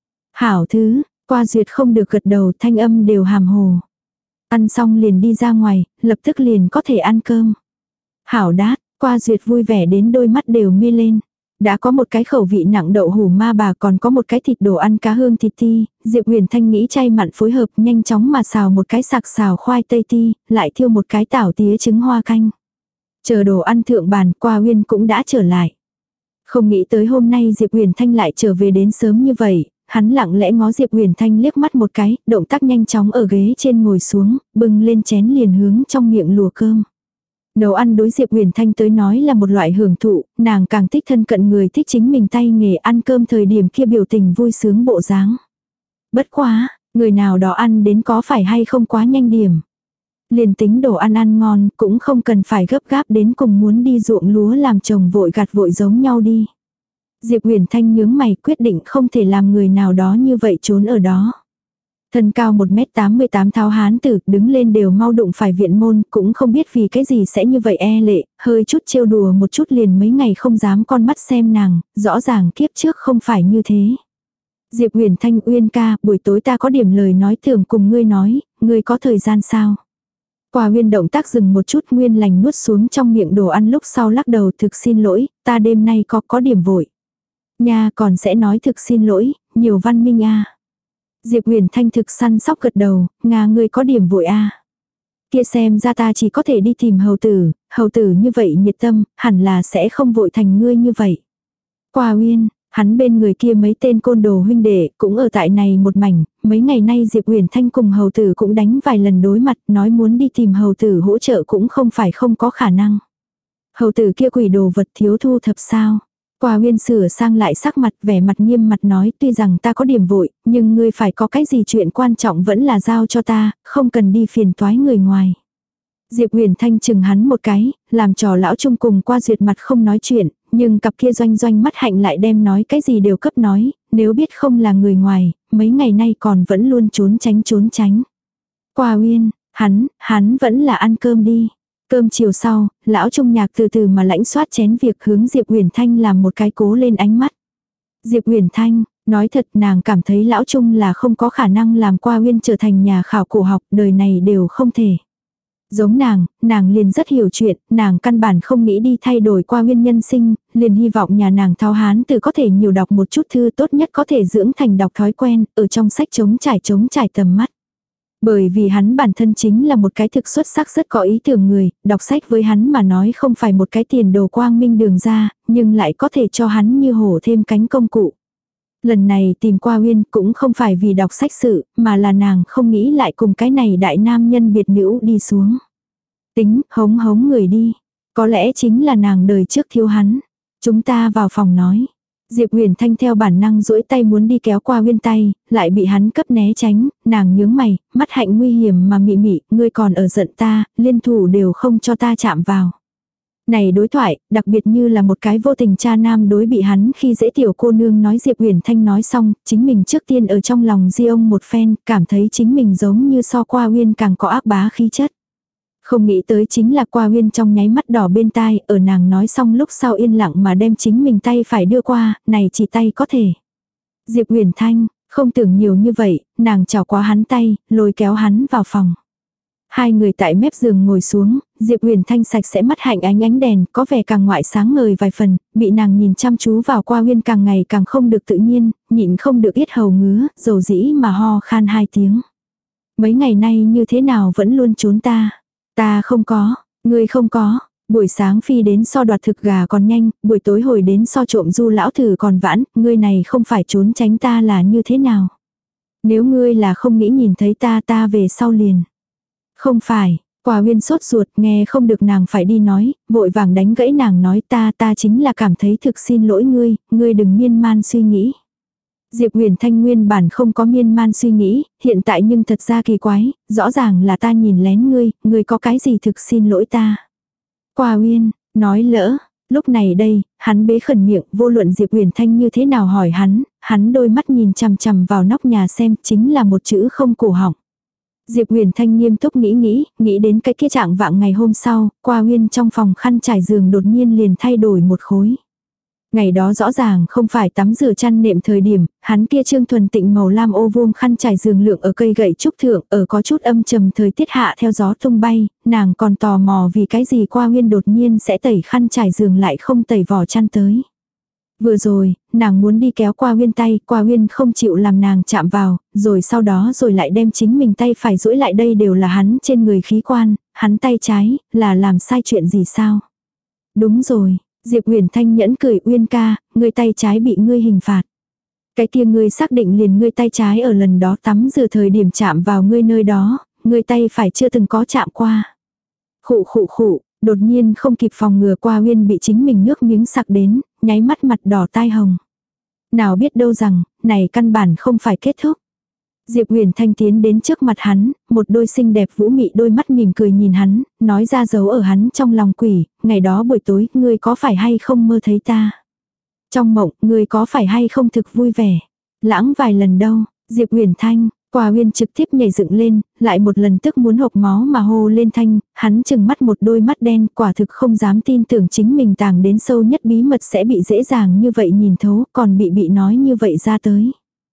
Hảo thứ, Qua Duyệt không được gật đầu, thanh âm đều hàm hồ. Ăn xong liền đi ra ngoài, lập tức liền có thể ăn cơm. Hảo đát, Qua Duyệt vui vẻ đến đôi mắt đều mê lên. Đã có một cái khẩu vị nặng đậu hủ ma bà, còn có một cái thịt đồ ăn cá hương thịt ti, Diệp Huyền Thanh nghĩ chay mặn phối hợp, nhanh chóng mà xào một cái sạc xào khoai tây ti, lại thiêu một cái tảo tía trứng hoa canh. Chờ đồ ăn thượng bàn, Qua Uyên cũng đã trở lại. Không nghĩ tới hôm nay Diệp Huyền Thanh lại trở về đến sớm như vậy, hắn lặng lẽ ngó Diệp Huyền Thanh liếc mắt một cái, động tác nhanh chóng ở ghế trên ngồi xuống, bưng lên chén liền hướng trong miệng lùa cơm. Nấu ăn đối Diệp Huyền Thanh tới nói là một loại hưởng thụ, nàng càng thích thân cận người, thích chính mình tay nghề, ăn cơm thời điểm kia biểu tình vui sướng bộ dáng. Bất quá, người nào đó ăn đến có phải hay không quá nhanh điểm. Liền tính đồ ăn ăn ngon, cũng không cần phải gấp gáp đến cùng muốn đi ruộng lúa làm chồng vội gặt vội giống nhau đi. Diệp Huyền Thanh nhướng mày, quyết định không thể làm người nào đó như vậy trốn ở đó. Thân cao một mét tám mươi tám tháo hán tử, đứng lên đều mau đụng phải viện môn, cũng không biết vì cái gì sẽ như vậy e lệ, hơi chút trêu đùa một chút liền mấy ngày không dám con mắt xem nàng, rõ ràng kiếp trước không phải như thế. Diệp Huyền Thanh, Uyên ca, buổi tối ta có điểm lời nói tưởng cùng ngươi nói, ngươi có thời gian sao? Qua Uyên động tác dừng một chút, nguyên lành nuốt xuống trong miệng đồ ăn lúc sau lắc đầu, thực xin lỗi, ta đêm nay có có điểm vội. Nha, còn sẽ nói thực xin lỗi, nhiều văn minh a. Diệp Huyền Thanh thực săn sóc gật đầu, Nga ngươi có điểm vội a. Kia xem ra ta chỉ có thể đi tìm hầu tử, hầu tử như vậy nhiệt tâm, hẳn là sẽ không vội thành ngươi như vậy. Qua Uyên, hắn bên người kia mấy tên côn đồ huynh đệ cũng ở tại này một mảnh, mấy ngày nay Diệp Huyền Thanh cùng hầu tử cũng đánh vài lần đối mặt, nói muốn đi tìm hầu tử hỗ trợ cũng không phải không có khả năng. Hầu tử kia quỷ đồ vật thiếu thu thập sao? Qua Uyên sửa sang lại sắc mặt, vẻ mặt nghiêm mặt nói, tuy rằng ta có điểm vội, nhưng ngươi phải có cái gì chuyện quan trọng vẫn là giao cho ta, không cần đi phiền toái người ngoài. Diệp Huyền Thanh chừng hắn một cái, làm trò lão trung cùng Qua Duyệt mặt không nói chuyện, nhưng cặp kia doanh doanh mắt hạnh lại đem nói cái gì đều cấp nói, nếu biết không là người ngoài, mấy ngày nay còn vẫn luôn trốn tránh trốn tránh. Qua Uyên, hắn, hắn vẫn là ăn cơm đi. Cơm chiều sau, lão Trung Nhạc từ từ mà lãnh soát chén việc hướng Diệp Uyển Thanh làm một cái cố lên ánh mắt. Diệp Uyển Thanh, nói thật nàng cảm thấy lão Trung là không có khả năng làm Qua Uyên trở thành nhà khảo cổ học, đời này đều không thể. Giống nàng, nàng liền rất hiểu chuyện, nàng căn bản không nghĩ đi thay đổi Qua Uyên nhân sinh, liền hy vọng nhà nàng Thao Hán Từ có thể nhiều đọc một chút thư, tốt nhất có thể dưỡng thành đọc thói quen, ở trong sách chống trải chống trải tầm mắt. Bởi vì hắn bản thân chính là một cái thực xuất sắc rất có ý tưởng người, đọc sách với hắn mà nói không phải một cái tiền đồ quang minh đường ra, nhưng lại có thể cho hắn như hổ thêm cánh công cụ. Lần này tìm Qua Uyên cũng không phải vì đọc sách sự, mà là nàng không nghĩ lại cùng cái này đại nam nhân biệt nữ đi xuống. Tính, hống hống người đi. Có lẽ chính là nàng đời trước thiếu hắn. Chúng ta vào phòng nói. Diệp Uyển Thanh theo bản năng duỗi tay muốn đi kéo Qua Uyên tay, lại bị hắn cấp né tránh, nàng nhướng mày, mắt hạnh nguy hiểm mà mị mị, ngươi còn ở giận ta, liên thủ đều không cho ta chạm vào. Này đối thoại, đặc biệt như là một cái vô tình cha nam đối bị hắn khi dễ tiểu cô nương nói. Diệp Uyển Thanh nói xong, chính mình trước tiên ở trong lòng di ông một phen, cảm thấy chính mình giống như so Qua Uyên càng có ác bá khí chất. Không nghĩ tới chính là Qua Uyên trong nháy mắt đỏ bên tai, ở nàng nói xong lúc sau yên lặng mà đem chính mình tay phải đưa qua, này chỉ tay có thể. Diệp Uyển Thanh, không tưởng nhiều như vậy, nàng chào qua hắn tay, lôi kéo hắn vào phòng. Hai người tại mép giường ngồi xuống, Diệp Uyển Thanh sạch sẽ mắt hạnh ánh ánh đèn, có vẻ càng ngoại sáng ngời vài phần, bị nàng nhìn chăm chú vào Qua Uyên càng ngày càng không được tự nhiên, nhịn không được yết hầu ngứa, dầu dĩ mà ho khan hai tiếng. Mấy ngày nay như thế nào vẫn luôn trốn ta? Ta không có, ngươi không có. Buổi sáng phi đến so đoạt thực gà còn nhanh, buổi tối hồi đến so trộm du lão thử còn vãn, ngươi này không phải trốn tránh ta là như thế nào? Nếu ngươi là không nghĩ nhìn thấy ta ta về sau liền. Không phải, Qua Uyên sốt ruột nghe không được nàng phải đi nói, vội vàng đánh gãy nàng nói ta ta chính là cảm thấy thực xin lỗi ngươi, ngươi đừng miên man suy nghĩ. Diệp Uyển Thanh nguyên bản không có miên man suy nghĩ, hiện tại nhưng thật ra kỳ quái, rõ ràng là ta nhìn lén ngươi, ngươi có cái gì thực xin lỗi ta. Qua Uyên, nói lỡ, lúc này đây, hắn bế khẩn miệng, vô luận Diệp Uyển Thanh như thế nào hỏi hắn, hắn đôi mắt nhìn chằm chằm vào nóc nhà xem, chính là một chữ không cổ họng. Diệp Uyển Thanh nghiêm túc nghĩ nghĩ, nghĩ đến cái kia trạng vạng ngày hôm sau, Qua Uyên trong phòng khăn trải giường đột nhiên liền thay đổi một khối. Ngày đó rõ ràng không phải tắm rửa chăn nệm thời điểm, hắn kia trương thuần tịnh màu lam ô vuông khăn trải giường lượng ở cây gậy trúc thượng, ở có chút âm trầm thời tiết hạ theo gió tung bay, nàng còn tò mò vì cái gì Qua Uyên đột nhiên sẽ tẩy khăn trải giường lại không tẩy vỏ chăn tới. Vừa rồi, nàng muốn đi kéo Qua Uyên tay, Qua Uyên không chịu làm nàng chạm vào, rồi sau đó rồi lại đem chính mình tay phải duỗi lại, đây đều là hắn trên người khí quan, hắn tay trái, là làm sai chuyện gì sao? Đúng rồi. Diệp Uyển Thanh nhẫn cười, Uyên ca, ngươi tay trái bị ngươi hình phạt. Cái kia ngươi xác định liền ngươi tay trái ở lần đó tắm rửa thời điểm chạm vào ngươi nơi đó, ngươi tay phải chưa từng có chạm qua. Khụ khụ khụ, đột nhiên không kịp phòng ngừa Qua Uyên bị chính mình nước miếng sặc đến, nháy mắt mặt đỏ tai hồng. Nào biết đâu rằng, này căn bản không phải kết thúc. Diệp Uyển Thanh tiến đến trước mặt hắn, một đôi xinh đẹp vũ mị đôi mắt mỉm cười nhìn hắn, nói ra dấu ở hắn trong lòng quỷ, ngày đó buổi tối, ngươi có phải hay không mơ thấy ta? Trong mộng, ngươi có phải hay không thực vui vẻ? Lãng vài lần đâu, Diệp Uyển Thanh, Qua Uyên trực tiếp nhảy dựng lên, lại một lần tức muốn hộc máu mà hô lên thanh, hắn chừng mắt một đôi mắt đen, quả thực không dám tin tưởng chính mình tàng đến sâu nhất bí mật sẽ bị dễ dàng như vậy nhìn thấu, còn bị bị nói như vậy ra tới.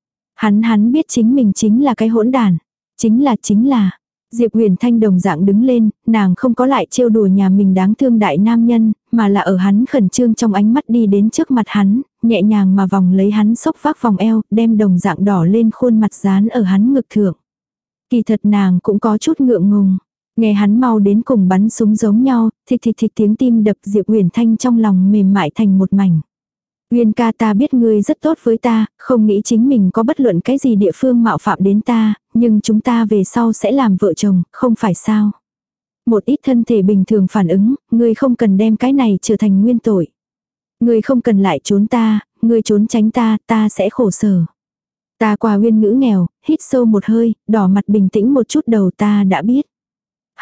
Hắn hắn biết chính mình chính là cái hỗn đàn. Chính là chính là. Diệp Uyển Thanh đồng dạng đứng lên, nàng không có lại trêu đùa nhà mình đáng thương đại nam nhân, mà là ở hắn khẩn trương trong ánh mắt đi đến trước mặt hắn, nhẹ nhàng mà vòng lấy hắn xốc vác vòng eo, đem đồng dạng đỏ lên khuôn mặt dán ở hắn ngực thượng. Kỳ thật nàng cũng có chút ngượng ngùng. Nghe hắn mau đến cùng bắn súng giống nhau, thịch thịch thịch tiếng tim đập, Diệp Uyển Thanh trong lòng mềm mại thành một mảnh. Uyên ca, ta biết ngươi rất tốt với ta, không nghĩ chính mình có bất luận cái gì địa phương mạo phạm đến ta, nhưng chúng ta về sau sẽ làm vợ chồng, không phải sao? Một ít thân thể bình thường phản ứng, ngươi không cần đem cái này trở thành nguyên tội. Ngươi không cần lại trốn ta, ngươi trốn tránh ta, ta sẽ khổ sở. Ta Qua Uyên ngữ nghèo, hít sâu một hơi, đỏ mặt bình tĩnh một chút đầu, ta đã biết.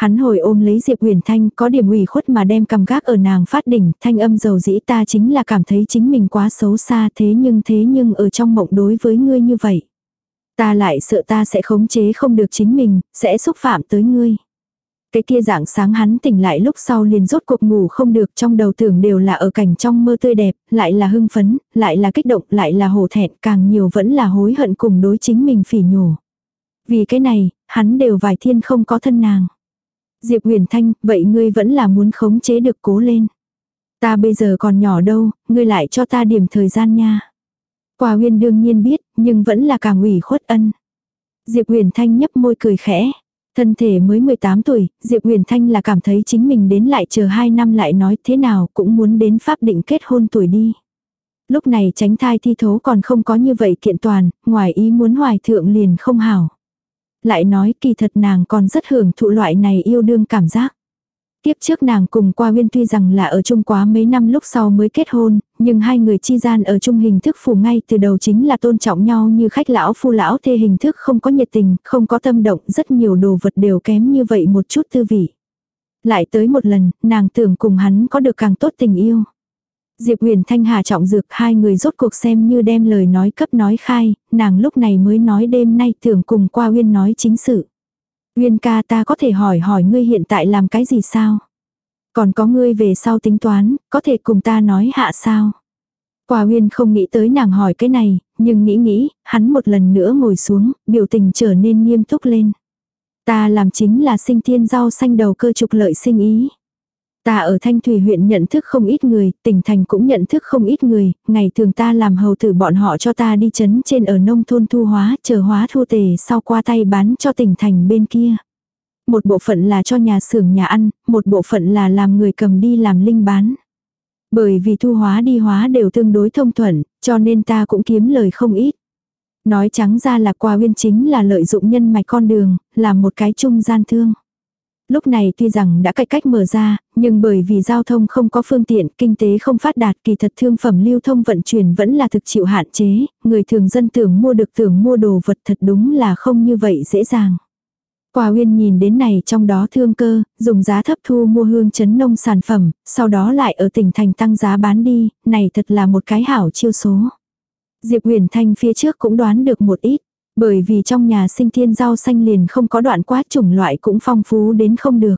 Hắn hồi ôm lấy Diệp Huyền Thanh, có điểm ủy khuất mà đem cằm gác ở nàng phát đỉnh, thanh âm dầu dĩ, ta chính là cảm thấy chính mình quá xấu xa, thế nhưng thế nhưng ở trong mộng đối với ngươi như vậy. Ta lại sợ ta sẽ khống chế không được chính mình, sẽ xúc phạm tới ngươi. Cái kia dạng sáng hắn tỉnh lại lúc sau liền rốt cuộc ngủ không được, trong đầu tưởng đều là ở cảnh trong mơ tươi đẹp, lại là hưng phấn, lại là kích động, lại là hổ thẹn, càng nhiều vẫn là hối hận cùng đối chính mình phỉ nhổ. Vì cái này, hắn đều vài thiên không có thân nàng. Diệp Huyền Thanh, vậy ngươi vẫn là muốn khống chế được, cố lên. Ta bây giờ còn nhỏ đâu, ngươi lại cho ta điểm thời gian nha. Quả Huyên đương nhiên biết, nhưng vẫn là càng ủy khuất ân. Diệp Huyền Thanh nhấp môi cười khẽ. Thân thể mới mười tám tuổi, Diệp Huyền Thanh là cảm thấy chính mình đến lại chờ hai năm lại nói thế nào cũng muốn đến pháp định kết hôn tuổi đi. Lúc này tránh thai thi thố còn không có như vậy kiện toàn, ngoài ý muốn hoài thượng liền không hảo. Lại nói kỳ thật nàng còn rất hưởng thụ loại này yêu đương cảm giác. Tiếp trước nàng cùng Qua Huyên tuy rằng là ở chung quá mấy năm lúc sau mới kết hôn, nhưng hai người chi gian ở chung hình thức phù ngay từ đầu chính là tôn trọng nhau như khách lão phu lão thê, hình thức không có nhiệt tình, không có tâm động, rất nhiều đồ vật đều kém như vậy một chút tư vị. Lại tới một lần, nàng tưởng cùng hắn có được càng tốt tình yêu. Diệp Huyền Thanh hạ trọng dược, hai người rốt cuộc xem như đem lời nói cấp nói khai, nàng lúc này mới nói đêm nay tưởng cùng Qua Huyên nói chính sự. Huyên ca, ta có thể hỏi hỏi ngươi hiện tại làm cái gì sao? Còn có ngươi về sau tính toán, có thể cùng ta nói hạ sao? Qua Huyên không nghĩ tới nàng hỏi cái này, nhưng nghĩ nghĩ, hắn một lần nữa ngồi xuống, biểu tình trở nên nghiêm túc lên. Ta làm chính là sinh thiên rau xanh đầu cơ trục lợi sinh ý. Ta ở Thanh Thủy huyện nhận thức không ít người, tỉnh thành cũng nhận thức không ít người, ngày thường ta làm hầu tử bọn họ cho ta đi chấn trên ở nông thôn thu hóa, chờ hóa thu tề sau qua tay bán cho tỉnh thành bên kia. Một bộ phận là cho nhà xưởng nhà ăn, một bộ phận là làm người cầm đi làm linh bán. Bởi vì thu hóa đi hóa đều tương đối thông thuận, cho nên ta cũng kiếm lời không ít. Nói trắng ra là Qua Huyên chính là lợi dụng nhân mạch con đường, làm một cái trung gian thương. Lúc này tuy rằng đã cải cách mở ra, nhưng bởi vì giao thông không có phương tiện, kinh tế không phát đạt, kỳ thật thương phẩm lưu thông vận chuyển vẫn là thực chịu hạn chế, người thường dân tưởng mua được tưởng mua đồ vật thật đúng là không như vậy dễ dàng. Qua Huyên nhìn đến này trong đó thương cơ, dùng giá thấp thu mua hương chấn nông sản phẩm, sau đó lại ở tỉnh thành tăng giá bán đi, này thật là một cái hảo chiêu số. Diệp Huyền Thanh phía trước cũng đoán được một ít. Bởi vì trong nhà sinh thiên rau xanh liền không có đoạn quá, chủng loại cũng phong phú đến không được.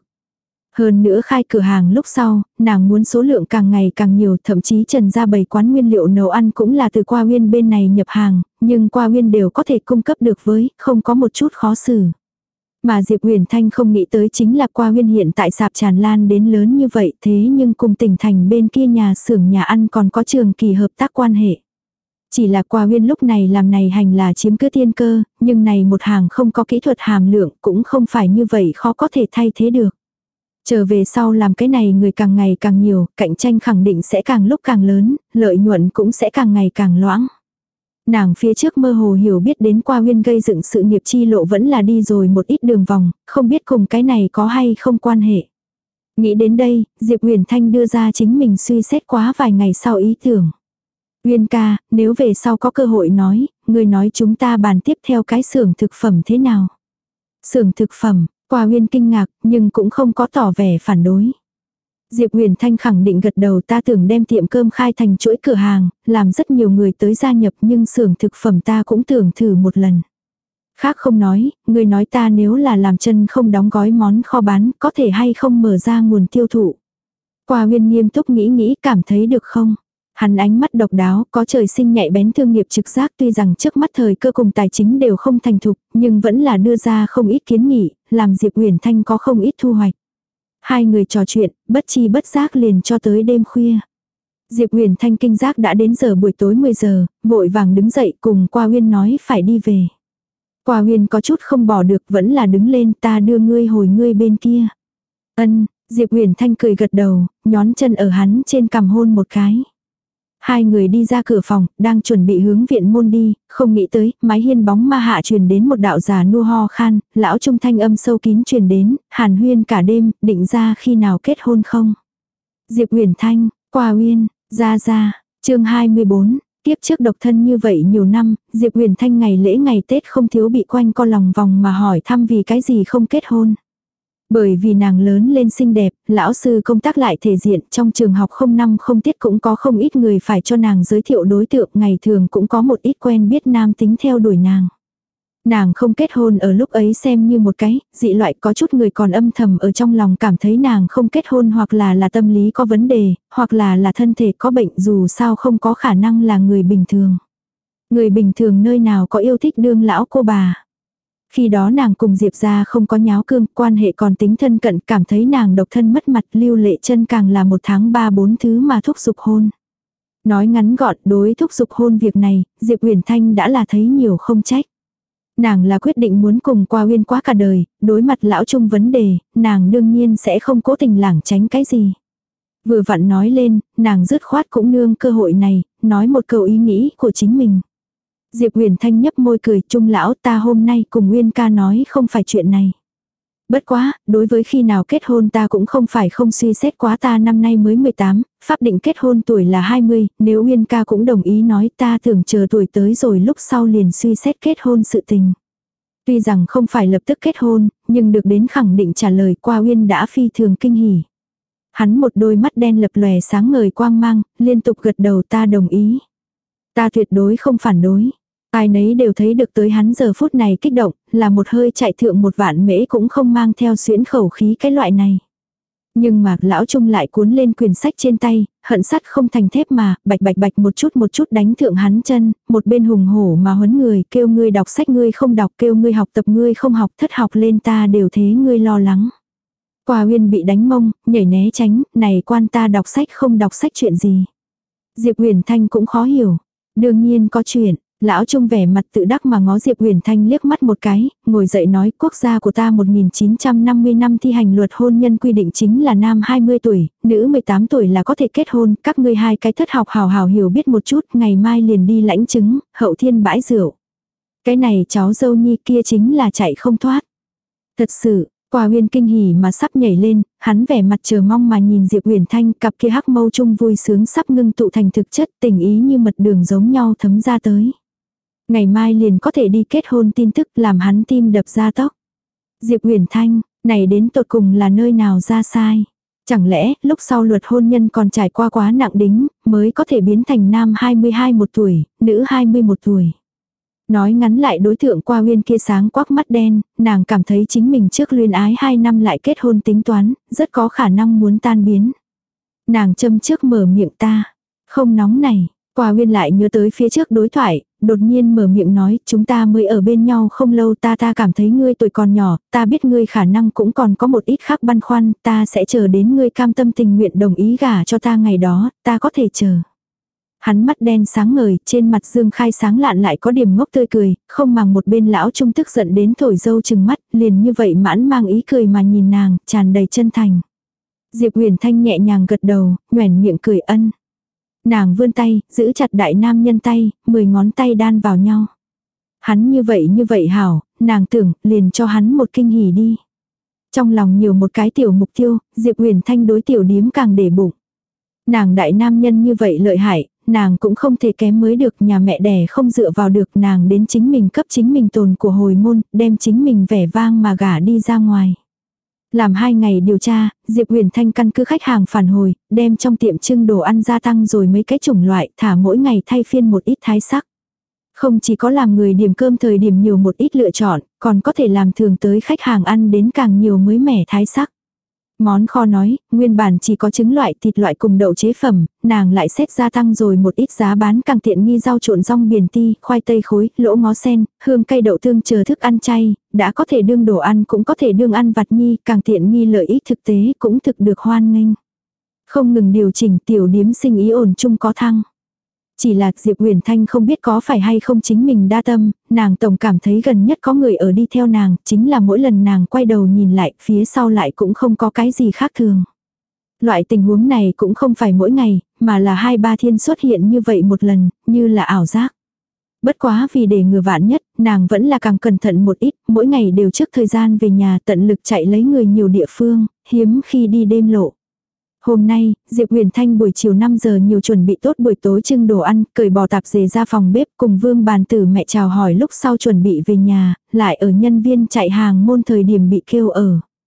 Hơn nữa khai cửa hàng lúc sau, nàng muốn số lượng càng ngày càng nhiều, thậm chí trần ra bày quán nguyên liệu nấu ăn cũng là từ Qua Huyên bên này nhập hàng, nhưng Qua Huyên đều có thể cung cấp được với, không có một chút khó xử. Mà Diệp Huyền Thanh không nghĩ tới chính là Qua Huyên hiện tại sạp tràn lan đến lớn như vậy, thế nhưng cùng tỉnh thành bên kia nhà xưởng nhà ăn còn có trường kỳ hợp tác quan hệ. Chỉ là Qua Huyên lúc này làm này hành là chiếm cứ tiên cơ, nhưng này một hàng không có kỹ thuật hàm lượng cũng không phải như vậy khó có thể thay thế được. Trở về sau làm cái này người càng ngày càng nhiều, cạnh tranh khẳng định sẽ càng lúc càng lớn, lợi nhuận cũng sẽ càng ngày càng loãng. Nàng phía trước mơ hồ hiểu biết đến Qua Huyên gây dựng sự nghiệp chi lộ vẫn là đi rồi một ít đường vòng, không biết cùng cái này có hay không quan hệ. Nghĩ đến đây, Diệp Huyền Thanh đưa ra chính mình suy xét quá vài ngày sau ý tưởng. Huyên ca, nếu về sau có cơ hội nói, người nói chúng ta bàn tiếp theo cái xưởng thực phẩm thế nào? Xưởng thực phẩm, Qua Huyên kinh ngạc, nhưng cũng không có tỏ vẻ phản đối. Diệp Huyền Thanh khẳng định gật đầu, ta tưởng đem tiệm cơm khai thành chuỗi cửa hàng, làm rất nhiều người tới gia nhập, nhưng xưởng thực phẩm ta cũng tưởng thử một lần. Khác không nói, người nói ta nếu là làm chân không đóng gói món kho bán, có thể hay không mở ra nguồn tiêu thụ. Qua Huyên nghiêm túc nghĩ nghĩ, cảm thấy được không? Hắn ánh mắt độc đáo, có trời sinh nhạy bén thương nghiệp trực giác, tuy rằng trước mắt thời cơ cùng tài chính đều không thành thục, nhưng vẫn là đưa ra không ít kiến nghị, làm Diệp Huyền Thanh có không ít thu hoạch. Hai người trò chuyện, bất chi bất giác liền cho tới đêm khuya. Diệp Huyền Thanh kinh giác đã đến giờ buổi tối mười giờ, vội vàng đứng dậy cùng Qua Huyên nói phải đi về. Qua Huyên có chút không bỏ được, vẫn là đứng lên, ta đưa ngươi hồi ngươi bên kia. Ân, Diệp Huyền Thanh cười gật đầu, nhón chân ở hắn trên cằm hôn một cái. Hai người đi ra cửa phòng, đang chuẩn bị hướng viện môn đi, không nghĩ tới, mái hiên bóng ma hạ truyền đến một đạo già nua ho khan, lão trung thanh âm sâu kín truyền đến, hàn huyên cả đêm, định ra khi nào kết hôn không. Diệp Huyền Thanh, Qua Huyên, ra ra, chương hai mươi bốn, tiếp trước độc thân như vậy nhiều năm, Diệp Huyền Thanh ngày lễ ngày Tết không thiếu bị quanh co lòng vòng mà hỏi thăm vì cái gì không kết hôn. Bởi vì nàng lớn lên xinh đẹp, lão sư công tác lại thể diện, trong trường học không năm không tiết cũng có không ít người phải cho nàng giới thiệu đối tượng, ngày thường cũng có một ít quen biết nam tính theo đuổi nàng. Nàng không kết hôn ở lúc ấy xem như một cái, dị loại, có chút người còn âm thầm ở trong lòng cảm thấy nàng không kết hôn hoặc là là tâm lý có vấn đề, hoặc là là thân thể có bệnh, dù sao không có khả năng là người bình thường. Người bình thường nơi nào có yêu thích đương lão cô bà. Khi đó nàng cùng Diệp gia không có nháo cương, quan hệ còn tính thân cận, cảm thấy nàng độc thân mất mặt, Lưu Lệ Chân càng là một tháng ba bốn thứ mà thúc giục hôn. Nói ngắn gọn, đối thúc giục hôn việc này, Diệp Uyển Thanh đã là thấy nhiều không trách. Nàng là quyết định muốn cùng qua Uyên quá cả đời, đối mặt lão Trung vấn đề, nàng đương nhiên sẽ không cố tình lảng tránh cái gì. Vừa vặn nói lên, nàng dứt khoát cũng nương cơ hội này, nói một câu ý nghĩ của chính mình. Diệp Uyển Thanh nhấp môi cười, Trung lão, ta hôm nay cùng Uyên ca nói không phải chuyện này. Bất quá, đối với khi nào kết hôn ta cũng không phải không suy xét quá, ta năm nay mới mười tám, pháp định kết hôn tuổi là hai mươi, nếu Uyên ca cũng đồng ý nói, ta thường chờ tuổi tới rồi lúc sau liền suy xét kết hôn sự tình. Tuy rằng không phải lập tức kết hôn, nhưng được đến khẳng định trả lời, qua Uyên đã phi thường kinh hỉ. Hắn một đôi mắt đen lập lòe sáng ngời quang mang, liên tục gật đầu, ta đồng ý. Ta tuyệt đối không phản đối. Ai nấy đều thấy được tới hắn giờ phút này kích động, là một hơi chạy thượng một vạn mễ cũng không mang theo xuyễn khẩu khí cái loại này. Nhưng mà lão Trung lại cuốn lên quyển sách trên tay, hận sắt không thành thép mà, bạch bạch bạch một chút một chút đánh thượng hắn chân, một bên hùng hổ mà huấn người, kêu ngươi đọc sách ngươi không đọc, kêu ngươi học tập ngươi không học, thất học lên ta đều thế ngươi lo lắng. Qua Uyên bị đánh mông, nhảy né tránh, này quan ta đọc sách không đọc sách chuyện gì. Diệp Uyển Thanh cũng khó hiểu. Đương nhiên có chuyện. Lão Trung vẻ mặt tự đắc mà ngó Diệp Uyển Thanh liếc mắt một cái, ngồi dậy nói, quốc gia của ta một nghìn chín trăm năm mươi năm thi hành luật hôn nhân quy định chính là nam hai mươi tuổi, nữ mười tám tuổi là có thể kết hôn, các ngươi hai cái thất học hào hào hiểu biết một chút, ngày mai liền đi lãnh chứng, hậu thiên bãi rượu. Cái này cháu dâu nhi kia chính là chạy không thoát. Thật sự, Qua Uyên kinh hỉ mà sắp nhảy lên, hắn vẻ mặt chờ mong mà nhìn Diệp Uyển Thanh, cặp kia hắc mâu trung vui sướng sắp ngưng tụ thành thực chất, tình ý như mật đường giống nhau thấm ra tới. Ngày mai liền có thể đi kết hôn tin tức làm hắn tim đập ra tốc. Diệp Uyển Thanh, này đến tột cùng là nơi nào ra sai? Chẳng lẽ lúc sau luật hôn nhân còn trải qua quá nặng đính, mới có thể biến thành nam hai mươi hai một tuổi, nữ hai mươi một tuổi? Nói ngắn lại, đối tượng Qua Uyên kia sáng quắc mắt đen, nàng cảm thấy chính mình trước luyến ái hai năm lại kết hôn tính toán, rất có khả năng muốn tan biến. Nàng châm trước mở miệng, ta không nóng này. Qua Uyên lại nhớ tới phía trước đối thoại, đột nhiên mở miệng nói, chúng ta mới ở bên nhau không lâu, ta ta cảm thấy ngươi tuổi còn nhỏ, ta biết ngươi khả năng cũng còn có một ít khác băn khoăn, ta sẽ chờ đến ngươi cam tâm tình nguyện đồng ý gả cho ta ngày đó, ta có thể chờ. Hắn mắt đen sáng ngời, trên mặt dương khai sáng lạn lại có điểm ngốc tươi cười, không màng một bên lão Trung tức giận đến thổi dâu chừng mắt, liền như vậy mãn mang ý cười mà nhìn nàng, tràn đầy chân thành. Diệp Uyển Thanh nhẹ nhàng gật đầu, nhoẻn miệng cười ân. Nàng vươn tay, giữ chặt đại nam nhân tay, mười ngón tay đan vào nhau. Hắn như vậy như vậy hảo, nàng tưởng, liền cho hắn một kinh hỉ đi. Trong lòng nhiều một cái tiểu mục tiêu, Diệp Uyển Thanh đối tiểu điếm càng để bụng. Nàng đại nam nhân như vậy lợi hại, nàng cũng không thể kém mới được, nhà mẹ đẻ không dựa vào được, nàng đến chính mình cấp chính mình tồn của hồi môn, đem chính mình vẻ vang mà gả đi ra ngoài. Làm hai ngày điều tra, Diệp Uyển Thanh căn cứ khách hàng phản hồi, đem trong tiệm trưng đồ ăn gia tăng rồi mấy cái chủng loại, thả mỗi ngày thay phiên một ít thái sắc. Không chỉ có làm người điểm cơm thời điểm nhiều một ít lựa chọn, còn có thể làm thường tới khách hàng ăn đến càng nhiều mới mẻ thái sắc. Món kho nói, nguyên bản chỉ có trứng loại, thịt loại cùng đậu chế phẩm, nàng lại xét gia tăng rồi một ít giá bán càng tiện nghi, rau trộn rong biển ti, khoai tây khối, lỗ ngó sen, hương cây đậu tương chờ thức ăn chay, đã có thể đương đồ ăn cũng có thể đương ăn vặt nhi, càng tiện nghi lợi ích thực tế cũng thực được hoan nghênh. Không ngừng điều chỉnh, tiểu điếm sinh ý ổn chung có thăng. Chỉ là Diệp Uyển Thanh không biết có phải hay không chính mình đa tâm, nàng tổng cảm thấy gần nhất có người ở đi theo nàng, chính là mỗi lần nàng quay đầu nhìn lại, phía sau lại cũng không có cái gì khác thường. Loại tình huống này cũng không phải mỗi ngày, mà là hai ba thiên xuất hiện như vậy một lần, như là ảo giác. Bất quá vì để ngừa vạn nhất, nàng vẫn là càng cẩn thận một ít, mỗi ngày đều trước thời gian về nhà tận lực chạy lấy người nhiều địa phương, hiếm khi đi đêm lộ. Hôm nay, Diệp Uyển Thanh buổi chiều năm giờ nhiều chuẩn bị tốt buổi tối trưng đồ ăn, cởi bỏ tạp dề ra phòng bếp cùng Vương Bàn Tử mẹ chào hỏi lúc sau chuẩn bị về nhà, lại ở nhân viên chạy hàng môn thời điểm bị kêu ở.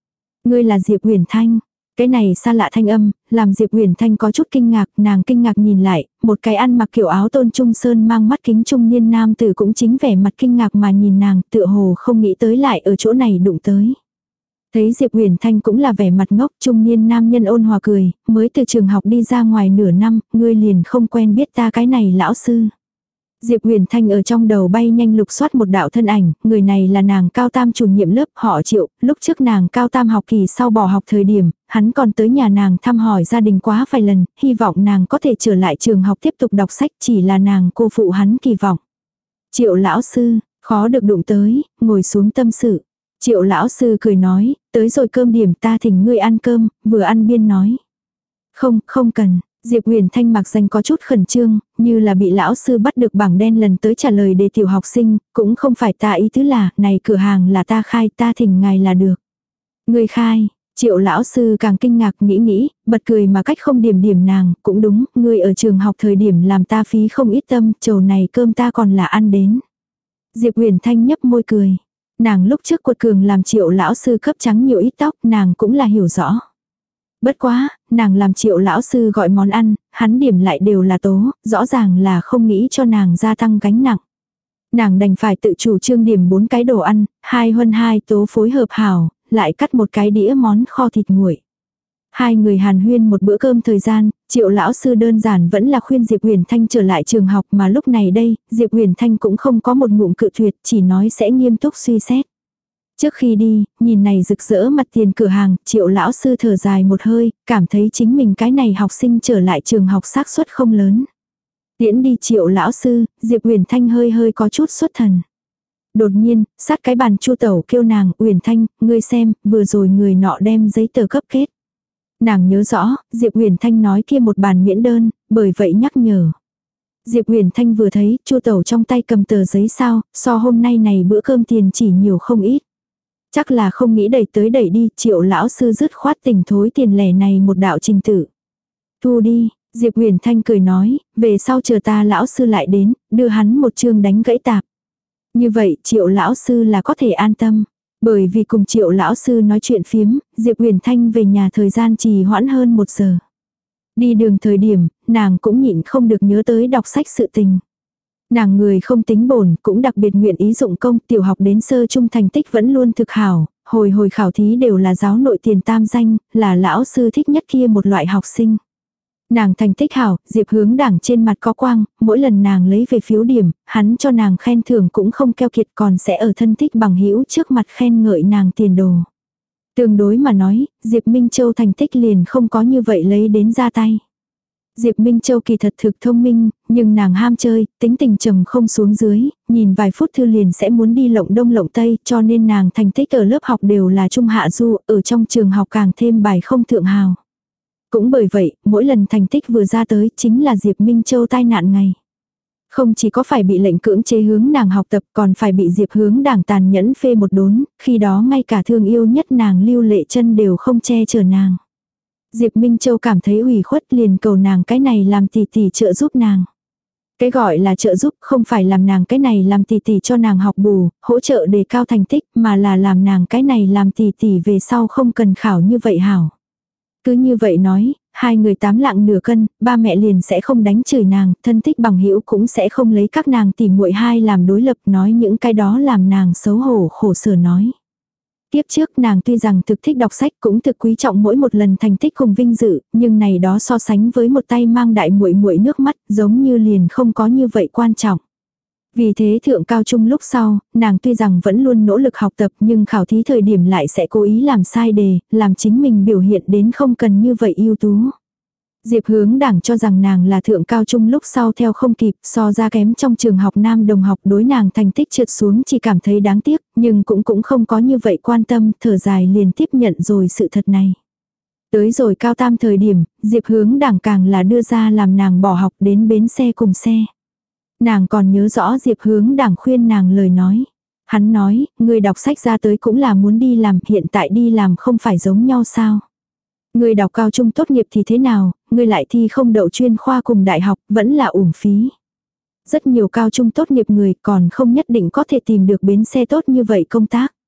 Ngươi là Diệp Uyển Thanh. Cái này xa lạ thanh âm, làm Diệp Uyển Thanh có chút kinh ngạc, nàng kinh ngạc nhìn lại, một cái ăn mặc kiểu áo tôn trung sơn mang mắt kính trung niên nam tử cũng chính vẻ mặt kinh ngạc mà nhìn nàng, tựa hồ không nghĩ tới lại ở chỗ này đụng tới. Thấy Diệp Uyển Thanh cũng là vẻ mặt ngốc, trung niên nam nhân ôn hòa cười, mới từ trường học đi ra ngoài nửa năm, ngươi liền không quen biết ta cái này lão sư. Diệp Uyển Thanh ở trong đầu bay nhanh lục soát một đạo thân ảnh, người này là nàng cao tam chủ nhiệm lớp họ Triệu, lúc trước nàng cao tam học kỳ sau bỏ học thời điểm, hắn còn tới nhà nàng thăm hỏi gia đình quá vài lần, hy vọng nàng có thể trở lại trường học tiếp tục đọc sách, chỉ là nàng cô phụ hắn kỳ vọng. Triệu lão sư, khó được đụng tới, ngồi xuống tâm sự. Triệu lão sư cười nói, tới rồi cơm điểm ta thỉnh ngươi ăn cơm, vừa ăn biên nói. Không, không cần. Diệp Uyển Thanh mặc danh có chút khẩn trương, như là bị lão sư bắt được bảng đen lần tới trả lời đề tiểu học sinh, cũng không phải ta ý tứ là, này cửa hàng là ta khai, ta thỉnh ngài là được. Người khai, Triệu lão sư càng kinh ngạc nghĩ nghĩ, bật cười mà cách không điểm điểm nàng, cũng đúng, ngươi ở trường học thời điểm làm ta phí không ít tâm, trầu này cơm ta còn là ăn đến. Diệp Uyển Thanh nhấp môi cười. Nàng lúc trước cuột cường làm Triệu lão sư cấp trắng nhiều ít tóc, nàng cũng là hiểu rõ. Bất quá, nàng làm Triệu lão sư gọi món ăn, hắn điểm lại đều là tố, rõ ràng là không nghĩ cho nàng gia tăng gánh nặng. Nàng đành phải tự chủ trương điểm bốn cái đồ ăn, hai huân hai tố phối hợp hảo, lại cắt một cái đĩa món kho thịt nguội. Hai người hàn huyên một bữa cơm thời gian, Triệu lão sư đơn giản vẫn là khuyên Diệp Uyển Thanh trở lại trường học, mà lúc này đây, Diệp Uyển Thanh cũng không có một ngụm cự tuyệt, chỉ nói sẽ nghiêm túc suy xét. Trước khi đi, nhìn này rực rỡ mặt tiền cửa hàng, Triệu lão sư thở dài một hơi, cảm thấy chính mình cái này học sinh trở lại trường học xác suất không lớn. Tiễn đi Triệu lão sư, Diệp Uyển Thanh hơi hơi có chút xuất thần. Đột nhiên, sát cái bàn Chu Tẩu kêu nàng, Uyển Thanh, ngươi xem, vừa rồi người nọ đem giấy tờ cấp kết. Nàng nhớ rõ, Diệp Uyển Thanh nói kia một bàn miễn đơn, bởi vậy nhắc nhở. Diệp Uyển Thanh vừa thấy, Chu Tẩu trong tay cầm tờ giấy sao, so hôm nay này bữa cơm tiền chỉ nhiều không ít. Chắc là không nghĩ đẩy tới đẩy đi, Triệu lão sư dứt khoát tình thối tiền lẻ này một đạo trình tự. Thu đi, Diệp Uyển Thanh cười nói, về sau chờ ta lão sư lại đến, đưa hắn một chương đánh gãy tạp. Như vậy Triệu lão sư là có thể an tâm. Bởi vì cùng Triệu lão sư nói chuyện phiếm, Diệp Uyển Thanh về nhà thời gian trì hoãn hơn một giờ. Đi đường thời điểm, nàng cũng nhịn không được nhớ tới đọc sách sự tình. Nàng người không tính bổn, cũng đặc biệt nguyện ý dụng công, tiểu học đến sơ trung thành tích vẫn luôn thực hảo, hồi hồi khảo thí đều là giáo nội tiền tam danh, là lão sư thích nhất kia một loại học sinh. Nàng thành tích hảo, Diệp Hướng Đảng trên mặt có quang, mỗi lần nàng lấy về phiếu điểm, hắn cho nàng khen thưởng cũng không keo kiệt, còn sẽ ở thân thích bằng hữu trước mặt khen ngợi nàng tiền đồ. Tương đối mà nói, Diệp Minh Châu thành tích liền không có như vậy lấy đến ra tay. Diệp Minh Châu kỳ thật thực thông minh, nhưng nàng ham chơi, tính tình trầm không xuống dưới, nhìn vài phút thư liền sẽ muốn đi lộng đông lộng tây, cho nên nàng thành tích ở lớp học đều là trung hạ du, ở trong trường học càng thêm bài không thượng hào. Cũng bởi vậy, mỗi lần thành tích vừa ra tới chính là Diệp Minh Châu tai nạn ngày. Không chỉ có phải bị lệnh cưỡng chế hướng nàng học tập, còn phải bị Diệp Hướng Đảng tàn nhẫn phê một đốn, khi đó ngay cả thương yêu nhất nàng Lưu Lệ Chân đều không che chở nàng. Diệp Minh Châu cảm thấy ủy khuất liền cầu nàng cái này làm tỷ tỷ trợ giúp nàng. Cái gọi là trợ giúp không phải làm nàng cái này làm tỷ tỷ cho nàng học bù, hỗ trợ đề cao thành tích, mà là làm nàng cái này làm tỷ tỷ về sau không cần khảo như vậy hảo. Cứ như vậy nói, hai người tám lạng nửa cân, ba mẹ liền sẽ không đánh chửi nàng, thân thích bằng hữu cũng sẽ không lấy các nàng tỉ muội hai làm đối lập, nói những cái đó làm nàng xấu hổ khổ sở nói. Tiếp trước nàng tuy rằng thực thích đọc sách cũng thực quý trọng mỗi một lần thành tích cùng vinh dự, nhưng này đó so sánh với một tay mang đại muội muội nước mắt, giống như liền không có như vậy quan trọng. Vì thế thượng cao trung lúc sau, nàng tuy rằng vẫn luôn nỗ lực học tập nhưng khảo thí thời điểm lại sẽ cố ý làm sai đề, làm chính mình biểu hiện đến không cần như vậy ưu tú. Diệp Hướng Đảng cho rằng nàng là thượng cao trung lúc sau theo không kịp, so ra kém trong trường học nam đồng học đối nàng thành tích trượt xuống chỉ cảm thấy đáng tiếc, nhưng cũng cũng không có như vậy quan tâm, thở dài liền tiếp nhận rồi sự thật này. Tới rồi cao tam thời điểm, Diệp Hướng Đảng càng là đưa ra làm nàng bỏ học đến bến xe cùng xe. Nàng còn nhớ rõ Diệp Hướng Đảng khuyên nàng lời nói. Hắn nói, người đọc sách ra tới cũng là muốn đi làm, hiện tại đi làm không phải giống nhau sao. Người đọc cao trung tốt nghiệp thì thế nào, người lại thi không đậu chuyên khoa cùng đại học, vẫn là uổng phí. Rất nhiều cao trung tốt nghiệp người còn không nhất định có thể tìm được bến xe tốt như vậy công tác.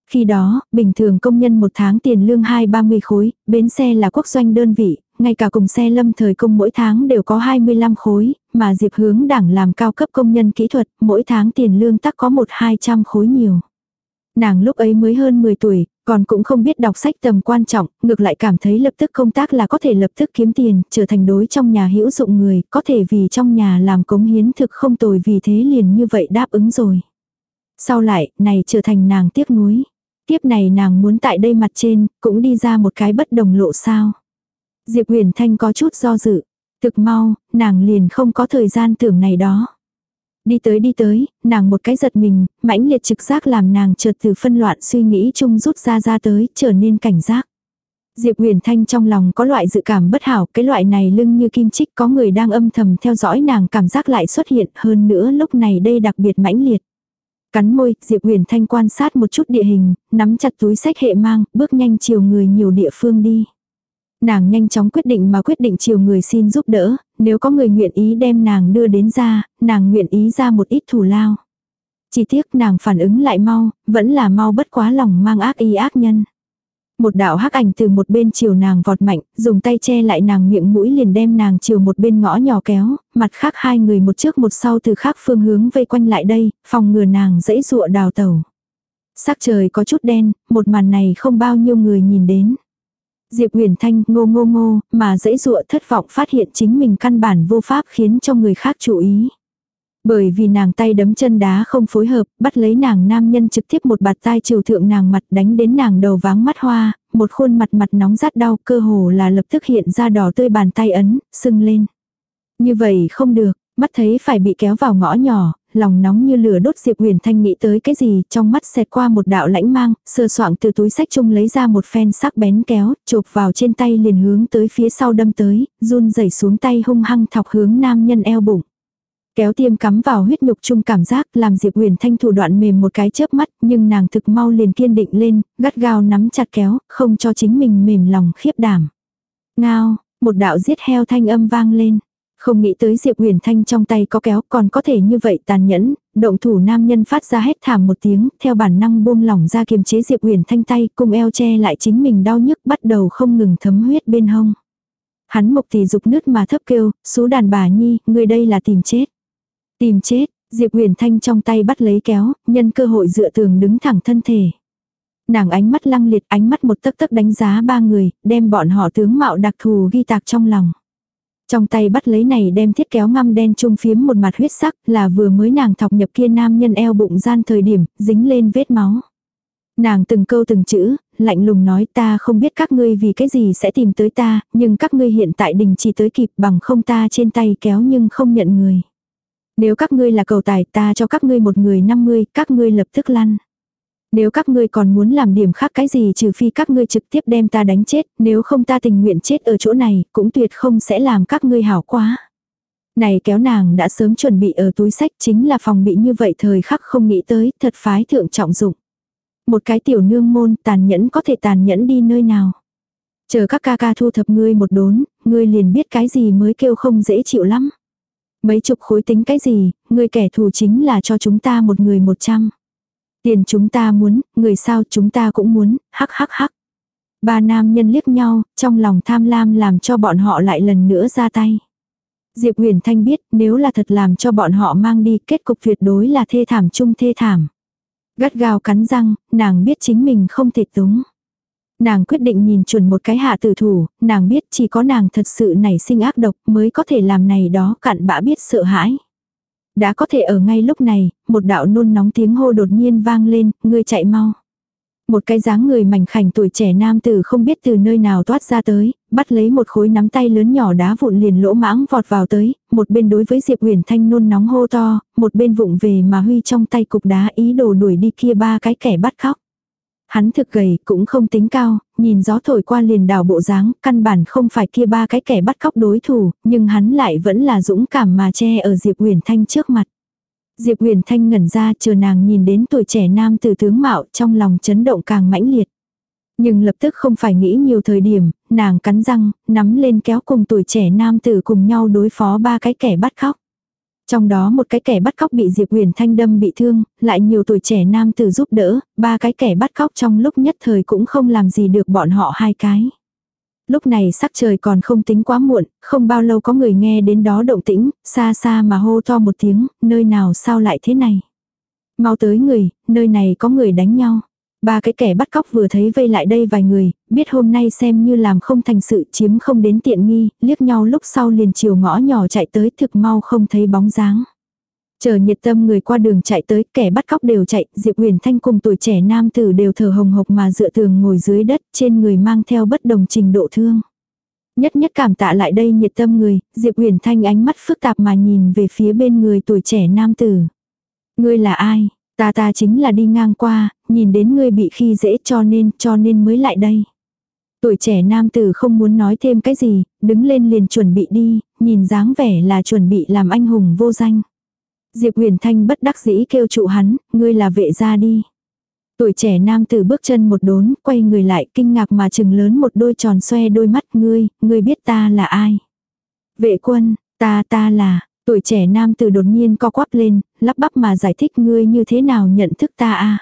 Khi đó, bình thường công nhân một tháng tiền lương hai ba mươi khối, bến xe là quốc doanh đơn vị, ngay cả cùng xe lâm thời công mỗi tháng đều có hai mươi lăm khối, mà Diệp Hướng Đảng làm cao cấp công nhân kỹ thuật, mỗi tháng tiền lương tắc có một hai trăm khối nhiều. Nàng lúc ấy mới hơn mười tuổi, còn cũng không biết đọc sách tầm quan trọng, ngược lại cảm thấy lập tức công tác là có thể lập tức kiếm tiền, trở thành đối trong nhà hữu dụng người, có thể vì trong nhà làm cống hiến thực không tồi, vì thế liền như vậy đáp ứng rồi. Sau lại, này trở thành nàng tiếc nuối. Tiếp này nàng muốn tại đây mặt trên, cũng đi ra một cái bất đồng lộ sao. Diệp Huyền Thanh có chút do dự. Thực mau, nàng liền không có thời gian tưởng này đó. Đi tới đi tới, nàng một cái giật mình, mãnh liệt trực giác làm nàng chợt từ phân loạn suy nghĩ chung rút ra ra tới, trở nên cảnh giác. Diệp Huyền Thanh trong lòng có loại dự cảm bất hảo, cái loại này lưng như kim chích, có người đang âm thầm theo dõi nàng, cảm giác lại xuất hiện, hơn nữa lúc này đây đặc biệt mãnh liệt. Cắn môi, Diệp Huyền Thanh quan sát một chút địa hình, nắm chặt túi sách hệ mang, bước nhanh chiều người nhiều địa phương đi. Nàng nhanh chóng quyết định mà quyết định chiều người xin giúp đỡ, nếu có người nguyện ý đem nàng đưa đến ra, nàng nguyện ý ra một ít thù lao. Chỉ tiếc nàng phản ứng lại mau, vẫn là mau bất quá lòng mang ác ý ác nhân. Một đạo hắc ảnh từ một bên chiều nàng vọt mạnh, dùng tay che lại nàng miệng mũi liền đem nàng chiều một bên ngõ nhỏ kéo, mặt khác hai người một trước một sau từ khác phương hướng vây quanh lại đây, phòng ngừa nàng dãy dụa đào tẩu. Sắc trời có chút đen, một màn này không bao nhiêu người nhìn đến. Diệp Huyền Thanh ngô ngô ngô, mà dãy dụa thất vọng phát hiện chính mình căn bản vô pháp khiến cho người khác chú ý. Bởi vì nàng tay đấm chân đá không phối hợp, bắt lấy nàng nam nhân trực tiếp một bạt tai trừ thượng nàng mặt, đánh đến nàng đầu váng mắt hoa, một khuôn mặt mặt nóng rát đau, cơ hồ là lập tức hiện ra đỏ tươi, bàn tay ấn, sưng lên. Như vậy không được, mắt thấy phải bị kéo vào ngõ nhỏ, lòng nóng như lửa đốt. Diệp Huyền Thanh nghĩ tới cái gì, trong mắt xẹt qua một đạo lãnh mang, sơ soạng từ túi sách chung lấy ra một phen sắc bén kéo, chộp vào trên tay liền hướng tới phía sau đâm tới, run rẩy xuống tay hung hăng thọc hướng nam nhân eo bụng. Kéo tiêm cắm vào huyết nhục chung cảm giác làm Diệp Huyền Thanh thủ đoạn mềm một cái chớp mắt, nhưng nàng thực mau liền kiên định lên, gắt gao nắm chặt kéo, không cho chính mình mềm lòng khiếp đảm. Ngao, một đạo giết heo thanh âm vang lên. Không nghĩ tới Diệp Huyền Thanh trong tay có kéo còn có thể như vậy tàn nhẫn, động thủ nam nhân phát ra hét thảm một tiếng, theo bản năng buông lỏng ra kiềm chế Diệp Huyền Thanh tay, cùng eo che lại chính mình đau nhức, bắt đầu không ngừng thấm huyết bên hông. Hắn mộc thì dục nứt mà thấp kêu, "Sú đàn bà nhi, ngươi đây là tìm chết." Tìm chết, Diệp Huyền Thanh trong tay bắt lấy kéo, nhân cơ hội dựa tường đứng thẳng thân thể. Nàng ánh mắt lăng liệt, ánh mắt một tấc tấc đánh giá ba người, đem bọn họ tướng mạo đặc thù ghi tạc trong lòng. Trong tay bắt lấy này đem thiết kéo ngăm đen trung phiếm một mặt huyết sắc, là vừa mới nàng thọc nhập kia nam nhân eo bụng gian thời điểm, dính lên vết máu. Nàng từng câu từng chữ, lạnh lùng nói, "Ta không biết các ngươi vì cái gì sẽ tìm tới ta, nhưng các ngươi hiện tại đình chỉ tới kịp, bằng không ta trên tay kéo nhưng không nhận người. Nếu các ngươi là cầu tài, ta cho các ngươi một người năm mươi, các ngươi lập tức lăn. Nếu các ngươi còn muốn làm điểm khác cái gì, trừ phi các ngươi trực tiếp đem ta đánh chết, nếu không ta tình nguyện chết ở chỗ này, cũng tuyệt không sẽ làm các ngươi hảo quá." Này kéo nàng đã sớm chuẩn bị ở túi sách, chính là phòng bị như vậy thời khắc không nghĩ tới, thật phái thượng trọng dụng. Một cái tiểu nương môn tàn nhẫn có thể tàn nhẫn đi nơi nào. Chờ các ca ca thu thập ngươi một đốn, ngươi liền biết cái gì mới kêu không dễ chịu lắm. Mấy chục khối tính cái gì, ngươi kẻ thù chính là cho chúng ta một người một trăm. Tiền chúng ta muốn, người sao chúng ta cũng muốn, hắc hắc hắc. Ba nam nhân liếc nhau, trong lòng tham lam làm cho bọn họ lại lần nữa ra tay. Diệp Huyền Thanh biết nếu là thật làm cho bọn họ mang đi, kết cục tuyệt đối là thê thảm chung thê thảm. Gắt gao cắn răng, nàng biết chính mình không thể túng. Nàng quyết định nhìn chuẩn một cái hạ tử thủ, nàng biết chỉ có nàng thật sự nảy sinh ác độc mới có thể làm này đó, cặn bã biết sợ hãi. Đã có thể ở ngay lúc này, một đạo nôn nóng tiếng hô đột nhiên vang lên, "Ngươi chạy mau." Một cái dáng người mảnh khảnh tuổi trẻ nam tử không biết từ nơi nào toát ra tới, bắt lấy một khối nắm tay lớn nhỏ đá vụn liền lỗ mãng vọt vào tới, một bên đối với Diệp Huyền Thanh nôn nóng hô to, một bên vụng về mà huy trong tay cục đá ý đồ đuổi đi kia ba cái kẻ bắt cóc. Hắn thực gầy cũng không tính cao, nhìn gió thổi qua liền đảo bộ dáng, căn bản không phải kia ba cái kẻ bắt cóc đối thủ, nhưng hắn lại vẫn là dũng cảm mà che ở Diệp Huyền Thanh trước mặt. Diệp Huyền Thanh ngẩn ra, chờ nàng nhìn đến tuổi trẻ nam tử tướng mạo, trong lòng chấn động càng mãnh liệt. Nhưng lập tức không phải nghĩ nhiều thời điểm, nàng cắn răng, nắm lên kéo cùng tuổi trẻ nam tử cùng nhau đối phó ba cái kẻ bắt cóc. Trong đó một cái kẻ bắt cóc bị Diệp Huyền Thanh đâm bị thương, lại nhiều tuổi trẻ nam tử giúp đỡ, ba cái kẻ bắt cóc trong lúc nhất thời cũng không làm gì được bọn họ hai cái. Lúc này sắc trời còn không tính quá muộn, không bao lâu có người nghe đến đó động tĩnh, xa xa mà hô to một tiếng, nơi nào sao lại thế này. Mau tới người, nơi này có người đánh nhau. Ba cái kẻ bắt cóc vừa thấy vây lại đây vài người, biết hôm nay xem như làm không thành sự chiếm không đến tiện nghi, liếc nhau lúc sau liền chiều ngõ nhỏ chạy tới thực mau không thấy bóng dáng. Chờ Nhiệt Tâm người qua đường chạy tới, kẻ bắt cóc đều chạy, Diệp Huyền Thanh cùng tuổi trẻ nam tử đều thở hồng hộc mà dựa tường ngồi dưới đất, trên người mang theo bất đồng trình độ thương. Nhất nhất cảm tạ lại đây Nhiệt Tâm người, Diệp Huyền Thanh ánh mắt phức tạp mà nhìn về phía bên người tuổi trẻ nam tử. Ngươi là ai? Ta ta chính là đi ngang qua, nhìn đến ngươi bị khi dễ cho nên, cho nên mới lại đây. Tuổi trẻ nam tử không muốn nói thêm cái gì, đứng lên liền chuẩn bị đi, nhìn dáng vẻ là chuẩn bị làm anh hùng vô danh. Diệp Huyền Thanh bất đắc dĩ kêu trụ hắn, ngươi là vệ gia đi. Tuổi trẻ nam tử bước chân một đốn, quay người lại kinh ngạc mà trừng lớn một đôi tròn xoe đôi mắt, ngươi, ngươi biết ta là ai? Vệ Quân, ta ta là, tuổi trẻ nam tử đột nhiên co quắp lên, lắp bắp mà giải thích ngươi như thế nào nhận thức ta a?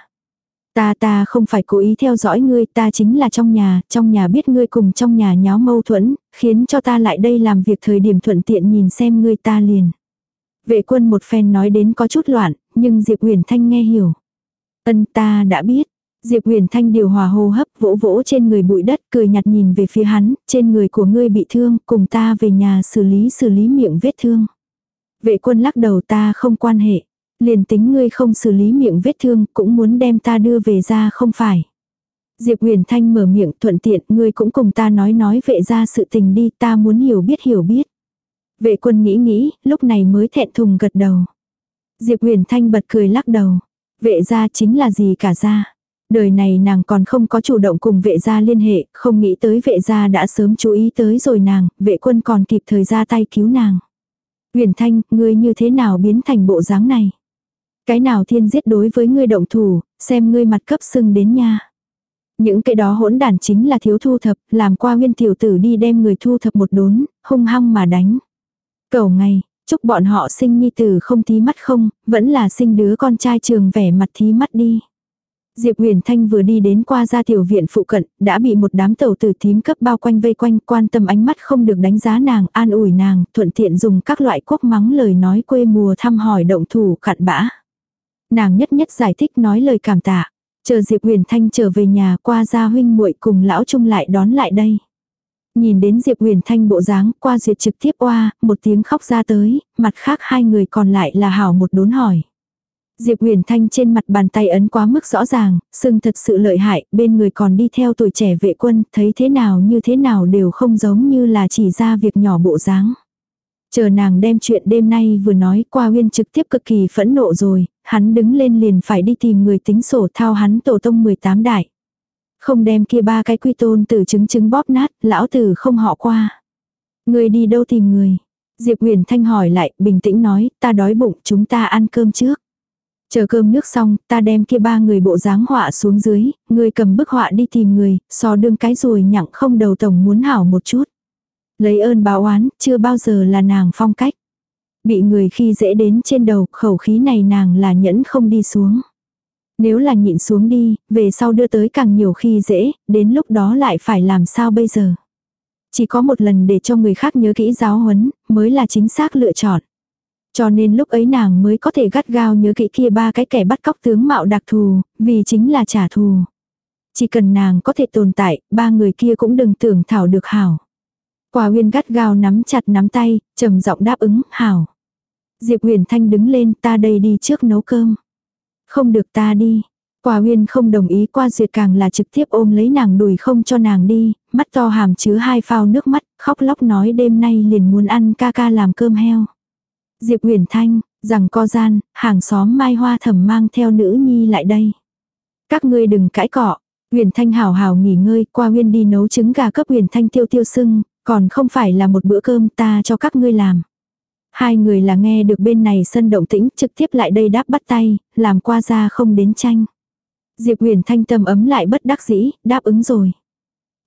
Ta ta không phải cố ý theo dõi ngươi, ta chính là trong nhà, trong nhà biết ngươi cùng trong nhà nháo mâu thuẫn, khiến cho ta lại đây làm việc thời điểm thuận tiện nhìn xem ngươi ta liền. Vệ Quân một phen nói đến có chút loạn, nhưng Diệp Huyền Thanh nghe hiểu. Ân ta đã biết. Diệp Huyền Thanh điều hòa hô hấp vỗ vỗ trên người bụi đất cười nhạt nhìn về phía hắn, trên người của ngươi bị thương, cùng ta về nhà xử lý xử lý miệng vết thương. Vệ Quân lắc đầu ta không quan hệ. Liền tính ngươi không xử lý miệng vết thương cũng muốn đem ta đưa về ra không phải. Diệp Huyền Thanh mở miệng thuận tiện ngươi cũng cùng ta nói nói vệ ra sự tình đi ta muốn hiểu biết hiểu biết. Vệ Quân nghĩ nghĩ lúc này mới thẹn thùng gật đầu. Diệp Huyền Thanh bật cười lắc đầu. Vệ gia chính là gì cả gia. Đời này nàng còn không có chủ động cùng vệ gia liên hệ, không nghĩ tới vệ gia đã sớm chú ý tới rồi nàng, Vệ Quân còn kịp thời ra tay cứu nàng. Huyền Thanh, ngươi như thế nào biến thành bộ dáng này? Cái nào thiên giết đối với ngươi động thủ, xem ngươi mặt cấp sưng đến nha. Những cái đó hỗn đản chính là thiếu thu thập, làm qua Nguyên tiểu tử đi đem người thu thập một đốn, hung hăng mà đánh. Cầu ngày, chúc bọn họ sinh nhi tử không thí mắt không, vẫn là sinh đứa con trai trường vẻ mặt thí mắt đi. Diệp Huyền Thanh vừa đi đến qua gia tiểu viện phụ cận, đã bị một đám tẩu tử thím cấp bao quanh vây quanh, quan tâm ánh mắt không được đánh giá nàng, an ủi nàng, thuận tiện dùng các loại quốc mắng lời nói quê mùa thăm hỏi động thủ cặn bã. Nàng nhất nhất giải thích nói lời cảm tạ, chờ Diệp Huyền Thanh trở về nhà qua gia huynh muội cùng lão Trung lại đón lại đây. Nhìn đến Diệp Huyền Thanh bộ dáng, qua duyệt trực tiếp oa, một tiếng khóc ra tới, mặt khác hai người còn lại là hảo một đốn hỏi. Diệp Huyền Thanh trên mặt bàn tay ấn quá mức rõ ràng, sưng thật sự lợi hại, bên người còn đi theo tuổi trẻ Vệ Quân, thấy thế nào như thế nào đều không giống như là chỉ ra việc nhỏ bộ dáng. Chờ nàng đem chuyện đêm nay vừa nói qua Huyên trực tiếp cực kỳ phẫn nộ rồi, hắn đứng lên liền phải đi tìm người tính sổ thao hắn tổ tông mười tám đại. Không đem kia ba cái quy tôn tử chứng chứng bóp nát, lão tử không họ qua. Người đi đâu tìm người? Diệp Huyền Thanh hỏi lại, bình tĩnh nói, ta đói bụng, chúng ta ăn cơm trước. Chờ cơm nước xong, ta đem kia ba người bộ dáng họa xuống dưới, người cầm bức họa đi tìm người, so đương cái rồi nhặng không đầu tổng muốn hảo một chút. Lấy ơn báo oán, chưa bao giờ là nàng phong cách. Bị người khi dễ đến trên đầu, khẩu khí này nàng là nhẫn không đi xuống. Nếu là nhịn xuống đi, về sau đưa tới càng nhiều khi dễ, đến lúc đó lại phải làm sao bây giờ. Chỉ có một lần để cho người khác nhớ kỹ giáo huấn, mới là chính xác lựa chọn. Cho nên lúc ấy nàng mới có thể gắt gao nhớ kỹ kia ba cái kẻ bắt cóc tướng mạo đặc thù, vì chính là trả thù. Chỉ cần nàng có thể tồn tại, ba người kia cũng đừng tưởng thảo được hảo. Quả Huyên gắt gao nắm chặt nắm tay, trầm giọng đáp ứng, hảo. Diệp Huyền Thanh đứng lên, ta đây đi trước nấu cơm. Không được ta đi. Quả Huyên không đồng ý, qua duyệt càng là trực tiếp ôm lấy nàng đùi không cho nàng đi, mắt to hàm chứa hai phao nước mắt, khóc lóc nói đêm nay liền muốn ăn ca ca làm cơm heo. Diệp Huyền Thanh, rằng co gian, hàng xóm Mai Hoa Thẩm mang theo nữ nhi lại đây. Các ngươi đừng cãi cọ. Huyền Thanh hào hào nghỉ ngơi, qua Huyên đi nấu trứng gà cấp Huyền Thanh tiêu tiêu sưng, còn không phải là một bữa cơm ta cho các ngươi làm. Hai người là nghe được bên này sân động tĩnh trực tiếp lại đây đáp bắt tay, làm qua ra không đến tranh. Diệp Huyền Thanh tâm ấm lại bất đắc dĩ, đáp ứng rồi.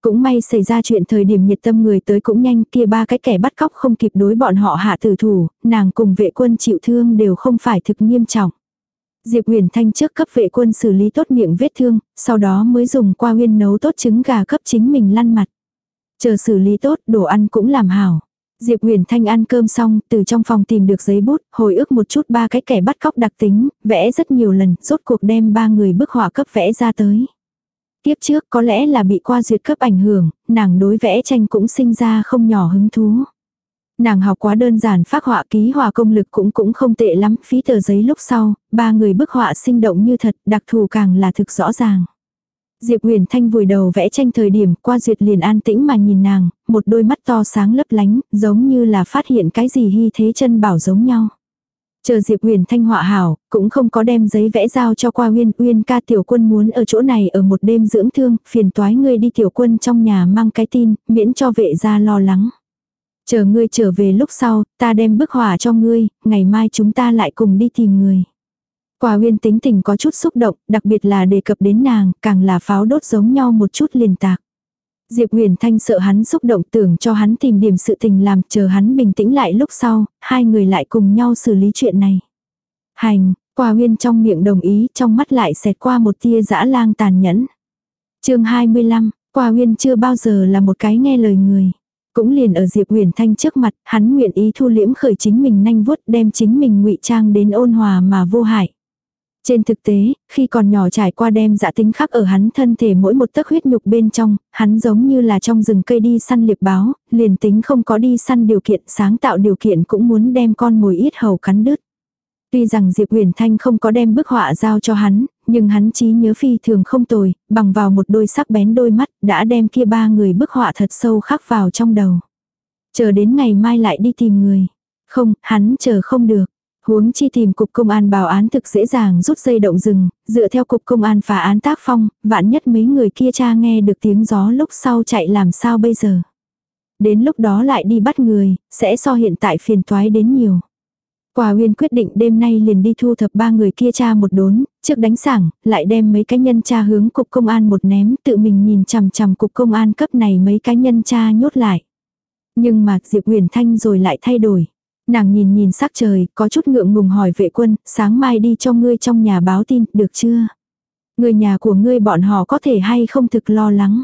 Cũng may xảy ra chuyện thời điểm nhiệt tâm người tới cũng nhanh, kia ba cái kẻ bắt cóc không kịp đối bọn họ hạ tử thủ, nàng cùng vệ quân chịu thương đều không phải thực nghiêm trọng. Diệp Huyền Thanh trước cấp vệ quân xử lý tốt miệng vết thương, sau đó mới dùng qua huyên nấu tốt trứng gà cấp chính mình lăn mặt. Chờ xử lý tốt, đồ ăn cũng làm hảo. Diệp Huyền Thanh ăn cơm xong, từ trong phòng tìm được giấy bút, hồi ức một chút ba cái kẻ bắt cóc đặc tính, vẽ rất nhiều lần, rốt cuộc đem ba người bức họa cấp vẽ ra tới. Tiếp trước có lẽ là bị qua duyệt cấp ảnh hưởng, nàng đối vẽ tranh cũng sinh ra không nhỏ hứng thú. Nàng học quá đơn giản phác họa, ký họa công lực cũng cũng không tệ lắm, phí tờ giấy lúc sau, ba người bức họa sinh động như thật, đặc thù càng là thực rõ ràng. Diệp Huyền Thanh vùi đầu vẽ tranh thời điểm, qua duyệt liền an tĩnh mà nhìn nàng, một đôi mắt to sáng lấp lánh, giống như là phát hiện cái gì hy thế chân bảo giống nhau. Chờ Diệp Huyền Thanh họa hảo, cũng không có đem giấy vẽ giao cho qua Uyên, Uyên ca tiểu quân muốn ở chỗ này ở một đêm dưỡng thương, phiền toái ngươi đi tiểu quân trong nhà mang cái tin, miễn cho vệ gia lo lắng. Chờ ngươi trở về lúc sau, ta đem bức họa cho ngươi, ngày mai chúng ta lại cùng đi tìm người. Qua Uyên tính tình có chút xúc động, đặc biệt là đề cập đến nàng, càng là pháo đốt giống nhau một chút liền tạc. Diệp Huyền Thanh sợ hắn xúc động, tưởng cho hắn tìm điểm sự tình làm, chờ hắn bình tĩnh lại lúc sau, hai người lại cùng nhau xử lý chuyện này. Hành, Qua Uyên trong miệng đồng ý, trong mắt lại xẹt qua một tia dã lang tàn nhẫn. Chương hai mươi lăm, Qua Uyên chưa bao giờ là một cái nghe lời người. Cũng liền ở Diệp Huyền Thanh trước mặt, hắn nguyện ý thu liễm khởi chính mình nanh vuốt, đem chính mình ngụy trang đến ôn hòa mà vô hại. Trên thực tế, khi còn nhỏ trải qua đem dã tính khắc ở hắn thân thể mỗi một tấc huyết nhục bên trong, hắn giống như là trong rừng cây đi săn liệp báo, liền tính không có đi săn điều kiện, sáng tạo điều kiện cũng muốn đem con mồi yết hầu cắn đứt. Tuy rằng Diệp Huyền Thanh không có đem bức họa giao cho hắn, nhưng hắn trí nhớ phi thường không tồi, bằng vào một đôi sắc bén đôi mắt, đã đem kia ba người bức họa thật sâu khắc vào trong đầu. Chờ đến ngày mai lại đi tìm người. Không, hắn chờ không được. Huống chi tìm cục công an báo án thực dễ dàng rút dây động rừng, dựa theo cục công an phá án tác phong, vạn nhất mấy người kia cha nghe được tiếng gió lúc sau chạy làm sao bây giờ. Đến lúc đó lại đi bắt người, sẽ so hiện tại phiền toái đến nhiều. Qua Uyên quyết định đêm nay liền đi thu thập ba người kia cha một đốn, trước đánh sảng, lại đem mấy cái nhân cha hướng cục công an một ném, tự mình nhìn chằm chằm cục công an cấp này mấy cái nhân cha nhốt lại. Nhưng mà Diệp Huyền Thanh rồi lại thay đổi. Nàng nhìn nhìn sắc trời, có chút ngượng ngùng hỏi vệ quân, sáng mai đi cho ngươi trong nhà báo tin, được chưa? Người nhà của ngươi bọn họ có thể hay không thực lo lắng.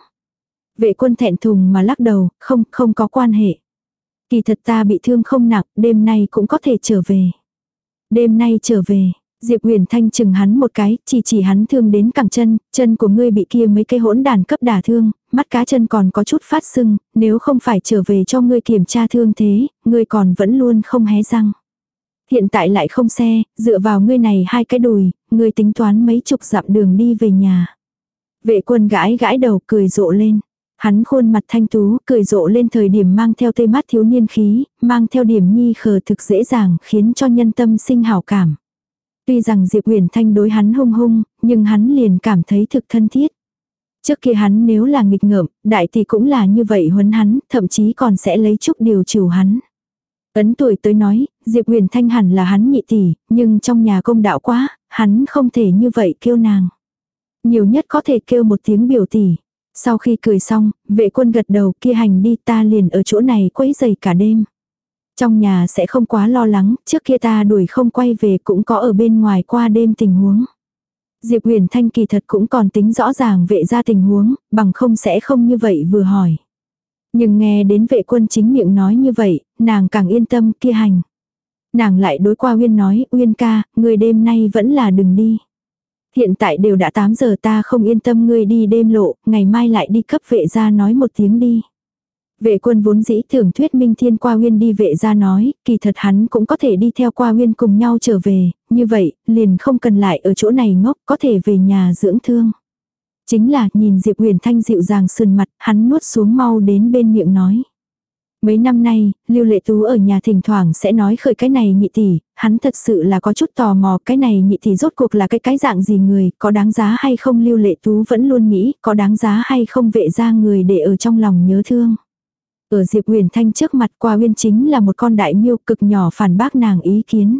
Vệ quân thẹn thùng mà lắc đầu, không, không có quan hệ. Kỳ thật ta bị thương không nặng, đêm nay cũng có thể trở về. Đêm nay trở về, Diệp Huyền Thanh chừng hắn một cái, chỉ chỉ hắn thương đến cẳng chân, chân của ngươi bị kia mấy cái hỗn đàn cấp đả thương, mắt cá chân còn có chút phát sưng, nếu không phải trở về cho ngươi kiểm tra thương thế, ngươi còn vẫn luôn không hé răng. Hiện tại lại không xe, dựa vào ngươi này hai cái đùi, ngươi tính toán mấy chục dặm đường đi về nhà. Vệ quân gãi gãi đầu cười rộ lên. Hắn khuôn mặt thanh tú, cười rộ lên thời điểm mang theo tê mát thiếu niên khí, mang theo điểm nhi khờ thực dễ dàng khiến cho nhân tâm sinh hảo cảm. Tuy rằng Diệp Huyền Thanh đối hắn hung hung, nhưng hắn liền cảm thấy thực thân thiết. Trước kia hắn nếu là nghịch ngợm, đại tỷ cũng là như vậy huấn hắn, thậm chí còn sẽ lấy chút điều trừ hắn. Ấn tuổi tới nói, Diệp Huyền Thanh hẳn là hắn nhị tỷ, nhưng trong nhà công đạo quá, hắn không thể như vậy kêu nàng. Nhiều nhất có thể kêu một tiếng biểu tỷ. Sau khi cười xong, vệ quân gật đầu, kia hành đi, ta liền ở chỗ này quấy giày cả đêm. Trong nhà sẽ không quá lo lắng, trước kia ta đuổi không quay về cũng có ở bên ngoài qua đêm tình huống. Diệp Huyền Thanh kỳ thật cũng còn tính rõ ràng vệ ra tình huống, bằng không sẽ không như vậy vừa hỏi. Nhưng nghe đến vệ quân chính miệng nói như vậy, nàng càng yên tâm, kia hành. Nàng lại đối qua Uyên nói, Uyên ca, người đêm nay vẫn là đừng đi. Hiện tại đều đã tám giờ, ta không yên tâm ngươi đi đêm lộ, ngày mai lại đi cấp vệ ra nói một tiếng đi. Vệ quân vốn dĩ tưởng thuyết minh thiên qua Uyên đi vệ ra nói, kỳ thật hắn cũng có thể đi theo qua Uyên cùng nhau trở về, như vậy, liền không cần lại ở chỗ này ngốc, có thể về nhà dưỡng thương. Chính là, nhìn Diệp Huyền Thanh dịu dàng sườn mặt, hắn nuốt xuống mau đến bên miệng nói. Mấy năm nay, Lưu Lệ Tú ở nhà thỉnh thoảng sẽ nói khởi cái này nhị tỷ, hắn thật sự là có chút tò mò cái này nhị tỷ rốt cuộc là cái cái dạng gì người, có đáng giá hay không. Lưu Lệ Tú vẫn luôn nghĩ có đáng giá hay không vệ ra người để ở trong lòng nhớ thương. Ở Diệp Huyền Thanh trước mặt Qua Uyên chính là một con đại miêu cực nhỏ phản bác nàng ý kiến.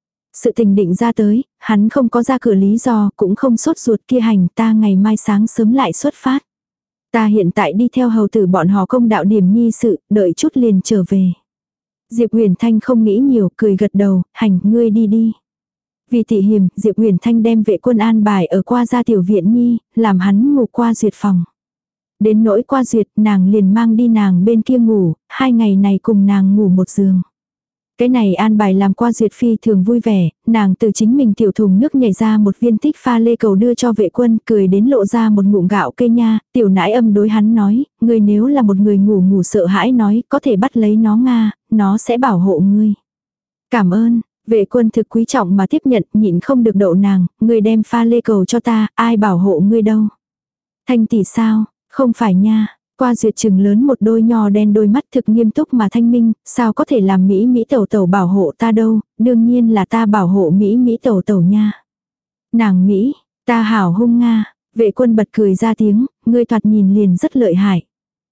Sự tình định ra tới, hắn không có ra cửa lý do cũng không sốt ruột, kia hành, ta ngày mai sáng sớm lại xuất phát. Ta hiện tại đi theo hầu tử bọn họ công đạo điểm nhi sự, đợi chút liền trở về. Diệp Huyền Thanh không nghĩ nhiều, cười gật đầu, hành, ngươi đi đi. Vì thị hiểm, Diệp Huyền Thanh đem vệ quân an bài ở qua gia tiểu viện nhi, làm hắn ngủ qua duyệt phòng. Đến nỗi qua duyệt, nàng liền mang đi nàng bên kia ngủ, hai ngày này cùng nàng ngủ một giường. Cái này an bài làm qua duyệt phi thường vui vẻ, nàng từ chính mình tiểu thùng nước nhảy ra một viên tích pha lê cầu đưa cho vệ quân, cười đến lộ ra một ngụm gạo cây nha, tiểu nãi âm đối hắn nói, ngươi nếu là một người ngủ ngủ sợ hãi nói, có thể bắt lấy nó Nga, nó sẽ bảo hộ ngươi. Cảm ơn, vệ quân thực quý trọng mà tiếp nhận, nhịn không được đậu nàng, ngươi đem pha lê cầu cho ta, ai bảo hộ ngươi đâu. Thanh tỷ sao, không phải nha. Qua duyệt trừng lớn một đôi nho đen đôi mắt thực nghiêm túc mà thanh minh, sao có thể làm Mỹ Mỹ tẩu tẩu bảo hộ ta đâu, đương nhiên là ta bảo hộ Mỹ Mỹ tẩu tẩu nha. Nàng Mỹ, ta hảo hung Nga, vệ quân bật cười ra tiếng, ngươi thoạt nhìn liền rất lợi hại.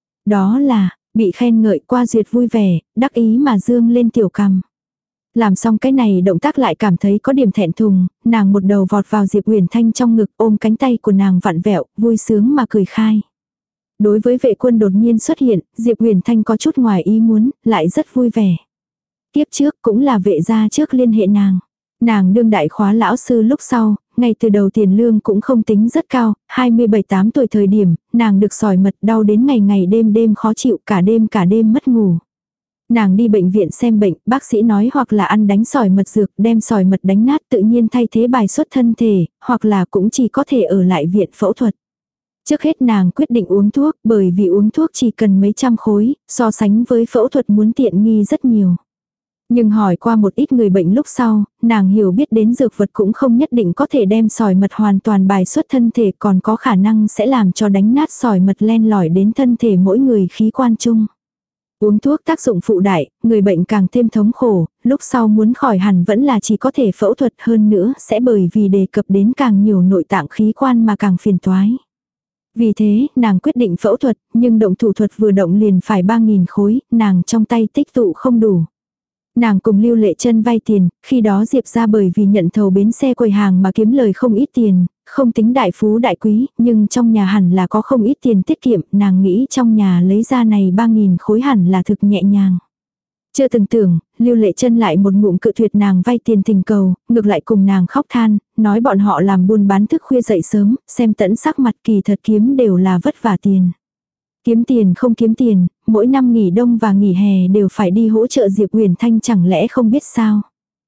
Đó là, bị khen ngợi qua duyệt vui vẻ, đắc ý mà dương lên tiểu cằm. Làm xong cái này động tác lại cảm thấy có điểm thẹn thùng, nàng một đầu vọt vào Diệp Huyền Thanh trong ngực ôm cánh tay của nàng vặn vẹo, vui sướng mà cười khai. Đối với vệ quân đột nhiên xuất hiện, Diệp Huyền Thanh có chút ngoài ý muốn, lại rất vui vẻ. Tiếp trước cũng là vệ gia trước liên hệ nàng. Nàng đương đại khóa lão sư lúc sau, ngay từ đầu tiền lương cũng không tính rất cao, hai mươi bảy tám tuổi thời điểm, nàng được sỏi mật đau đến ngày ngày đêm đêm khó chịu cả đêm cả đêm mất ngủ. Nàng đi bệnh viện xem bệnh, bác sĩ nói hoặc là ăn đánh sỏi mật dược đem sỏi mật đánh nát tự nhiên thay thế bài xuất thân thể, hoặc là cũng chỉ có thể ở lại viện phẫu thuật. Trước hết nàng quyết định uống thuốc bởi vì uống thuốc chỉ cần mấy trăm khối, so sánh với phẫu thuật muốn tiện nghi rất nhiều. Nhưng hỏi qua một ít người bệnh lúc sau, nàng hiểu biết đến dược vật cũng không nhất định có thể đem sỏi mật hoàn toàn bài xuất thân thể còn có khả năng sẽ làm cho đánh nát sỏi mật len lỏi đến thân thể mỗi người khí quan chung. Uống thuốc tác dụng phụ đại, người bệnh càng thêm thống khổ, lúc sau muốn khỏi hẳn vẫn là chỉ có thể phẫu thuật hơn nữa sẽ bởi vì đề cập đến càng nhiều nội tạng khí quan mà càng phiền toái. Vì thế, nàng quyết định phẫu thuật, nhưng động thủ thuật vừa động liền phải ba nghìn khối, nàng trong tay tích tụ không đủ. Nàng cùng Lưu Lệ Chân vay tiền, khi đó Diệp ra bởi vì nhận thầu bến xe quầy hàng mà kiếm lời không ít tiền, không tính đại phú đại quý, nhưng trong nhà hẳn là có không ít tiền tiết kiệm, nàng nghĩ trong nhà lấy ra này ba nghìn khối hẳn là thực nhẹ nhàng. Chưa từng tưởng, Lưu Lệ Chân lại một ngụm cự tuyệt nàng vay tiền tình cầu, ngược lại cùng nàng khóc than, nói bọn họ làm buôn bán thức khuya dậy sớm, xem tẫn sắc mặt kỳ thật kiếm đều là vất vả tiền. Kiếm tiền không kiếm tiền, mỗi năm nghỉ đông và nghỉ hè đều phải đi hỗ trợ Diệp Huyền Thanh chẳng lẽ không biết sao.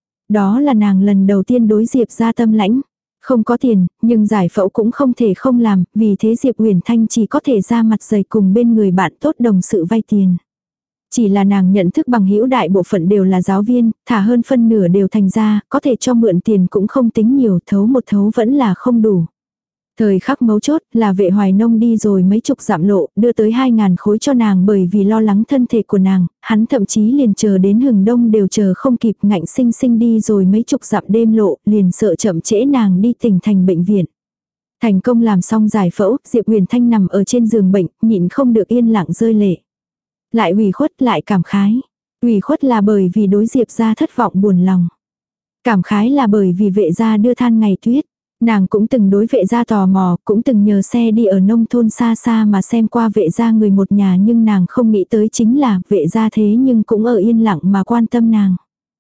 Đó là nàng lần đầu tiên đối Diệp ra tâm lãnh. Không có tiền, nhưng giải phẫu cũng không thể không làm, vì thế Diệp Huyền Thanh chỉ có thể ra mặt dày cùng bên người bạn tốt đồng sự vay tiền. Chỉ là nàng nhận thức bằng hữu đại bộ phận đều là giáo viên, thả hơn phân nửa đều thành ra, có thể cho mượn tiền cũng không tính nhiều, thấu một thấu vẫn là không đủ. Thời khắc mấu chốt là Vệ Hoài Nông đi rồi mấy chục dặm lộ, đưa tới hai ngàn khối cho nàng bởi vì lo lắng thân thể của nàng, hắn thậm chí liền chờ đến hừng đông đều chờ không kịp ngạnh sinh sinh đi rồi mấy chục dặm đêm lộ, liền sợ chậm trễ nàng đi tỉnh thành bệnh viện. Thành công làm xong giải phẫu, Diệp Huyền Thanh nằm ở trên giường bệnh, nhịn không được yên lặng rơi lệ. Lại ủy khuất lại cảm khái. Ủy khuất là bởi vì đối Diệp ra thất vọng buồn lòng. Cảm khái là bởi vì vệ gia đưa than ngày tuyết. Nàng cũng từng đối vệ gia tò mò, cũng từng nhờ xe đi ở nông thôn xa xa mà xem qua vệ gia người một nhà, nhưng nàng không nghĩ tới chính là vệ gia thế nhưng cũng ở yên lặng mà quan tâm nàng.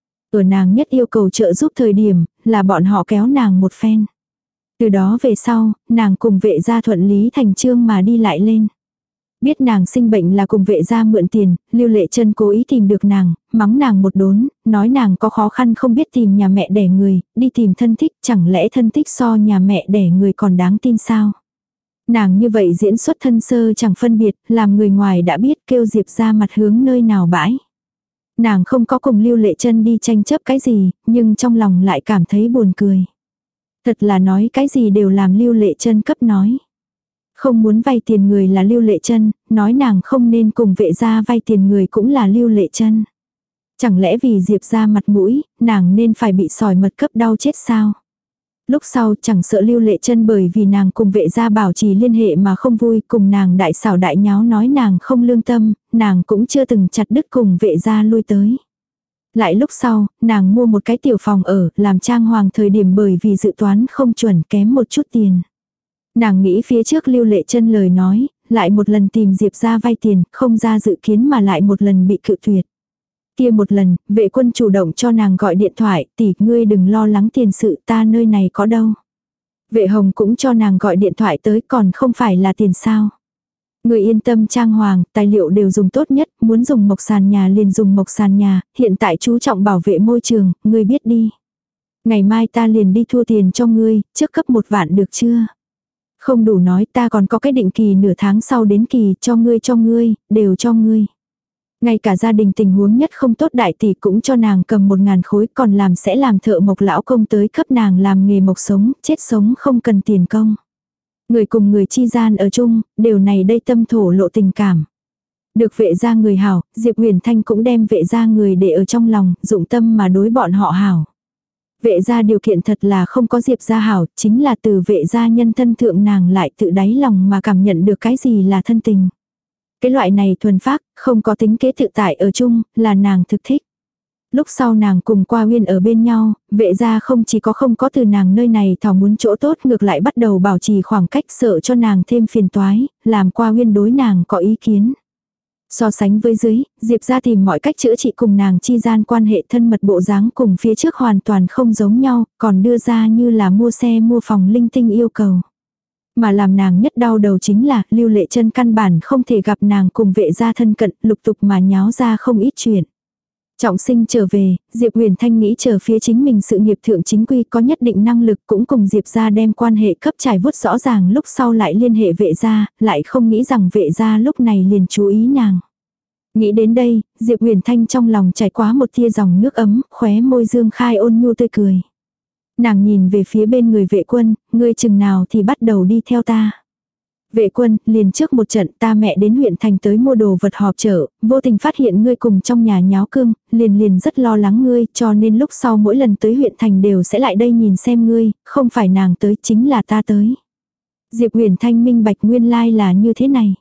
Ở nàng nhất yêu cầu trợ giúp thời điểm, là bọn họ kéo nàng một phen. Từ đó về sau, nàng cùng vệ gia thuận lý thành chương mà đi lại lên. Biết nàng sinh bệnh là cùng vệ gia mượn tiền, Lưu Lệ Chân cố ý tìm được nàng, mắng nàng một đốn, nói nàng có khó khăn không biết tìm nhà mẹ đẻ người, đi tìm thân thích, chẳng lẽ thân thích so nhà mẹ đẻ người còn đáng tin sao? Nàng như vậy diễn xuất thân sơ chẳng phân biệt, làm người ngoài đã biết kêu Diệp ra mặt hướng nơi nào bãi. Nàng không có cùng Lưu Lệ Chân đi tranh chấp cái gì, nhưng trong lòng lại cảm thấy buồn cười. Thật là nói cái gì đều làm Lưu Lệ Chân cấp nói. Không muốn vay tiền người là Lưu Lệ Chân, nói nàng không nên cùng vệ gia vay tiền người cũng là Lưu Lệ Chân. Chẳng lẽ vì Diệp ra mặt mũi, nàng nên phải bị sỏi mật cấp đau chết sao? Lúc sau chẳng sợ Lưu Lệ Chân bởi vì nàng cùng vệ gia bảo trì liên hệ mà không vui, cùng nàng đại xảo đại nháo nói nàng không lương tâm, nàng cũng chưa từng chặt đứt cùng vệ gia lui tới. Lại lúc sau, nàng mua một cái tiểu phòng ở, làm trang hoàng thời điểm bởi vì dự toán không chuẩn kém một chút tiền. Nàng nghĩ phía trước Lưu Lệ Chân lời nói, lại một lần tìm Diệp ra vay tiền, không ra dự kiến mà lại một lần bị cự tuyệt. Kia một lần, vệ quân chủ động cho nàng gọi điện thoại, tỷ ngươi đừng lo lắng tiền sự, ta nơi này có đâu. Vệ hồng cũng cho nàng gọi điện thoại tới, còn không phải là tiền sao. Người yên tâm trang hoàng, tài liệu đều dùng tốt nhất, muốn dùng mộc sàn nhà liền dùng mộc sàn nhà, hiện tại chú trọng bảo vệ môi trường, ngươi biết đi. Ngày mai ta liền đi thua tiền cho ngươi, trước cấp một vạn được chưa? Không đủ nói, ta còn có cái định kỳ nửa tháng sau đến kỳ, cho ngươi cho ngươi, đều cho ngươi. Ngay cả gia đình tình huống nhất không tốt đại tỷ cũng cho nàng cầm một ngàn khối, còn làm sẽ làm thợ mộc lão công tới cấp nàng làm nghề mộc sống, chết sống không cần tiền công. Người cùng người chi gian ở chung, điều này đây tâm thổ lộ tình cảm. Được vệ gia người hảo, Diệp Huyền Thanh cũng đem vệ gia người để ở trong lòng, dụng tâm mà đối bọn họ hảo. Vệ gia điều kiện thật là không có Diệp gia hảo, chính là từ vệ gia nhân thân thượng nàng lại tự đáy lòng mà cảm nhận được cái gì là thân tình. Cái loại này thuần phác, không có tính kế tự tại ở chung, là nàng thực thích. Lúc sau nàng cùng Qua Uyên ở bên nhau, vệ gia không chỉ có không có từ nàng nơi này thảo muốn chỗ tốt, ngược lại bắt đầu bảo trì khoảng cách, sợ cho nàng thêm phiền toái, làm Qua Uyên đối nàng có ý kiến. So sánh với dưới, Diệp gia tìm mọi cách chữa trị cùng nàng chi gian quan hệ thân mật bộ dáng cùng phía trước hoàn toàn không giống nhau, còn đưa ra như là mua xe mua phòng linh tinh yêu cầu. Mà làm nàng nhất đau đầu chính là Lưu Lệ Chân căn bản không thể gặp nàng cùng vệ gia thân cận, lục tục mà nháo ra không ít chuyện. Trọng sinh trở về, Diệp Huyền Thanh nghĩ chờ phía chính mình sự nghiệp thượng chính quy có nhất định năng lực, cũng cùng Diệp gia đem quan hệ cấp trải vuốt rõ ràng, lúc sau lại liên hệ vệ gia, lại không nghĩ rằng vệ gia lúc này liền chú ý nàng. Nghĩ đến đây, Diệp Huyền Thanh trong lòng chảy quá một tia dòng nước ấm, khóe môi dương khai ôn nhu tươi cười. Nàng nhìn về phía bên người vệ quân, ngươi chừng nào thì bắt đầu đi theo ta. Vệ quân, liền trước một trận ta mẹ đến huyện thành tới mua đồ vật họp chợ, vô tình phát hiện ngươi cùng trong nhà nháo cương, liền liền rất lo lắng ngươi, cho nên lúc sau mỗi lần tới huyện thành đều sẽ lại đây nhìn xem ngươi, không phải nàng tới chính là ta tới. Diệp Huyền Thanh minh bạch nguyên lai là như thế này.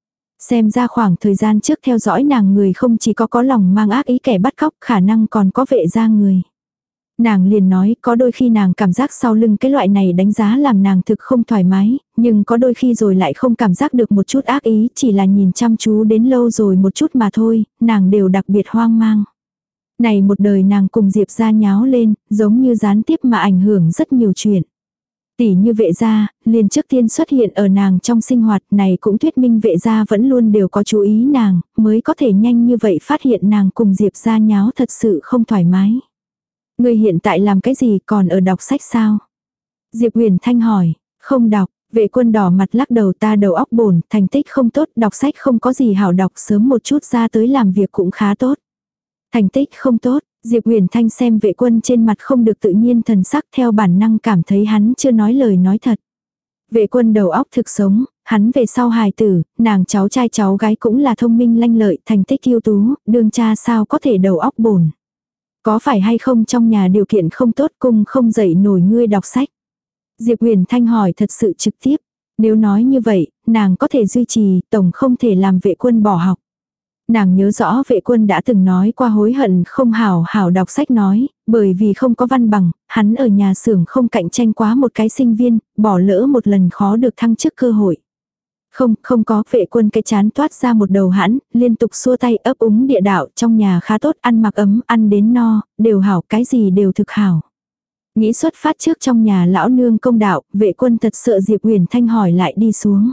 Xem ra khoảng thời gian trước theo dõi nàng người không chỉ có có lòng mang ác ý kẻ bắt cóc, khả năng còn có vệ gia người. Nàng liền nói có đôi khi nàng cảm giác sau lưng cái loại này đánh giá làm nàng thực không thoải mái, nhưng có đôi khi rồi lại không cảm giác được một chút ác ý, chỉ là nhìn chăm chú đến lâu rồi một chút mà thôi, nàng đều đặc biệt hoang mang. Này một đời nàng cùng Diệp gia nháo lên, giống như gián tiếp mà ảnh hưởng rất nhiều chuyện. Tỷ như vệ gia, liền trước tiên xuất hiện ở nàng trong sinh hoạt này cũng thuyết minh vệ gia vẫn luôn đều có chú ý nàng, mới có thể nhanh như vậy phát hiện nàng cùng Diệp gia nháo thật sự không thoải mái. Ngươi hiện tại làm cái gì còn ở đọc sách sao? Diệp Huyền Thanh hỏi, không đọc, vệ quân đỏ mặt lắc đầu ta đầu óc bổn, thành tích không tốt, đọc sách không có gì hảo đọc sớm một chút ra tới làm việc cũng khá tốt. Thành tích không tốt, Diệp Huyền Thanh xem vệ quân trên mặt không được tự nhiên thần sắc theo bản năng cảm thấy hắn chưa nói lời nói thật. Vệ quân đầu óc thực sống, hắn về sau hài tử, nàng cháu trai cháu gái cũng là thông minh lanh lợi, thành tích ưu tú, đương cha sao có thể đầu óc bổn. Có phải hay không trong nhà điều kiện không tốt cùng không dậy nổi ngươi đọc sách? Diệp Huyền Thanh hỏi thật sự trực tiếp. Nếu nói như vậy, nàng có thể duy trì, tổng không thể làm vệ quân bỏ học. Nàng nhớ rõ vệ quân đã từng nói qua hối hận không hảo hảo đọc sách nói, bởi vì không có văn bằng, hắn ở nhà xưởng không cạnh tranh quá một cái sinh viên, bỏ lỡ một lần khó được thăng chức cơ hội. Không, không có, vệ quân cái chán toát ra một đầu hãn, liên tục xua tay ấp úng địa đạo, trong nhà khá tốt, ăn mặc ấm, ăn đến no, đều hảo, cái gì đều thực hảo. Nghĩ xuất phát trước trong nhà lão nương công đạo, vệ quân thật sợ Diệp Huyền Thanh hỏi lại đi xuống.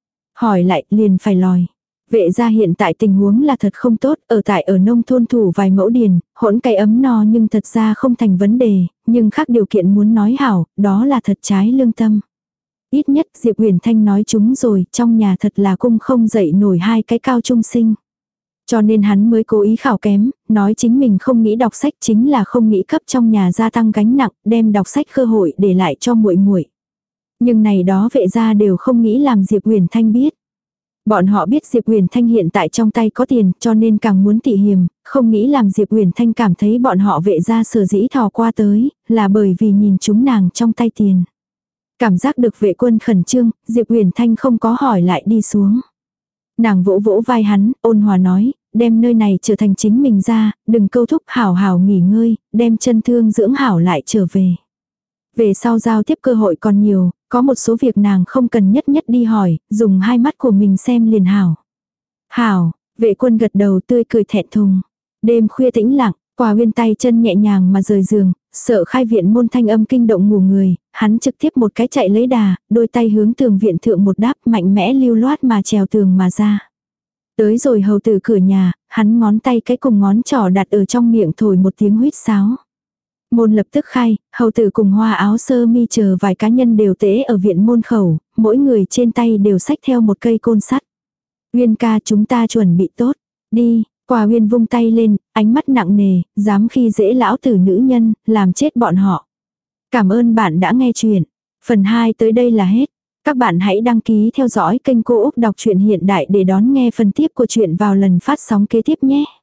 Hỏi lại, liền phải lòi. Vệ gia hiện tại tình huống là thật không tốt, ở tại ở nông thôn thủ vài mẫu điền, hỗn cái ấm no nhưng thật ra không thành vấn đề, nhưng khác điều kiện muốn nói hảo, đó là thật trái lương tâm. Ít nhất Diệp Huyền Thanh nói chúng rồi, trong nhà thật là cung không dậy nổi hai cái cao trung sinh. Cho nên hắn mới cố ý khảo kém, nói chính mình không nghĩ đọc sách chính là không nghĩ cấp trong nhà gia tăng gánh nặng, đem đọc sách cơ hội để lại cho muội muội. Nhưng này đó vệ gia đều không nghĩ làm Diệp Huyền Thanh biết. Bọn họ biết Diệp Huyền Thanh hiện tại trong tay có tiền, cho nên càng muốn tỉ hiềm, không nghĩ làm Diệp Huyền Thanh cảm thấy bọn họ vệ gia sở dĩ thò qua tới, là bởi vì nhìn chúng nàng trong tay tiền. Cảm giác được vệ quân khẩn trương, Diệp Huyền Thanh không có hỏi lại đi xuống. Nàng vỗ vỗ vai hắn, ôn hòa nói, đem nơi này trở thành chính mình ra, đừng câu thúc hảo hảo nghỉ ngơi, đem chân thương dưỡng hảo lại trở về. Về sau giao tiếp cơ hội còn nhiều, Có một số việc nàng không cần nhất nhất đi hỏi, dùng hai mắt của mình xem liền hảo. Hảo, vệ quân gật đầu tươi cười thẹn thùng. Đêm khuya tĩnh lặng, Quả Uyên tay chân nhẹ nhàng mà rời giường, sợ khai viện môn thanh âm kinh động ngủ người, hắn trực tiếp một cái chạy lấy đà, đôi tay hướng tường viện thượng một đáp mạnh mẽ lưu loát mà trèo tường mà ra. Tới rồi hầu tử cửa nhà, hắn ngón tay cái cùng ngón trỏ đặt ở trong miệng thổi một tiếng huýt sáo. Môn lập tức khai, hầu tử cùng Hoa Áo Sơ Mi chờ vài cá nhân đều tễ ở viện môn khẩu, mỗi người trên tay đều xách theo một cây côn sắt. Uyên ca chúng ta chuẩn bị tốt, đi. Quả Uyên vung tay lên, ánh mắt nặng nề, dám khi dễ lão tử nữ nhân, làm chết bọn họ. Cảm ơn bạn đã nghe chuyện. Phần hai tới đây là hết. Các bạn hãy đăng ký theo dõi kênh Cô Úc Đọc truyện Hiện Đại để đón nghe phần tiếp của chuyện vào lần phát sóng kế tiếp nhé.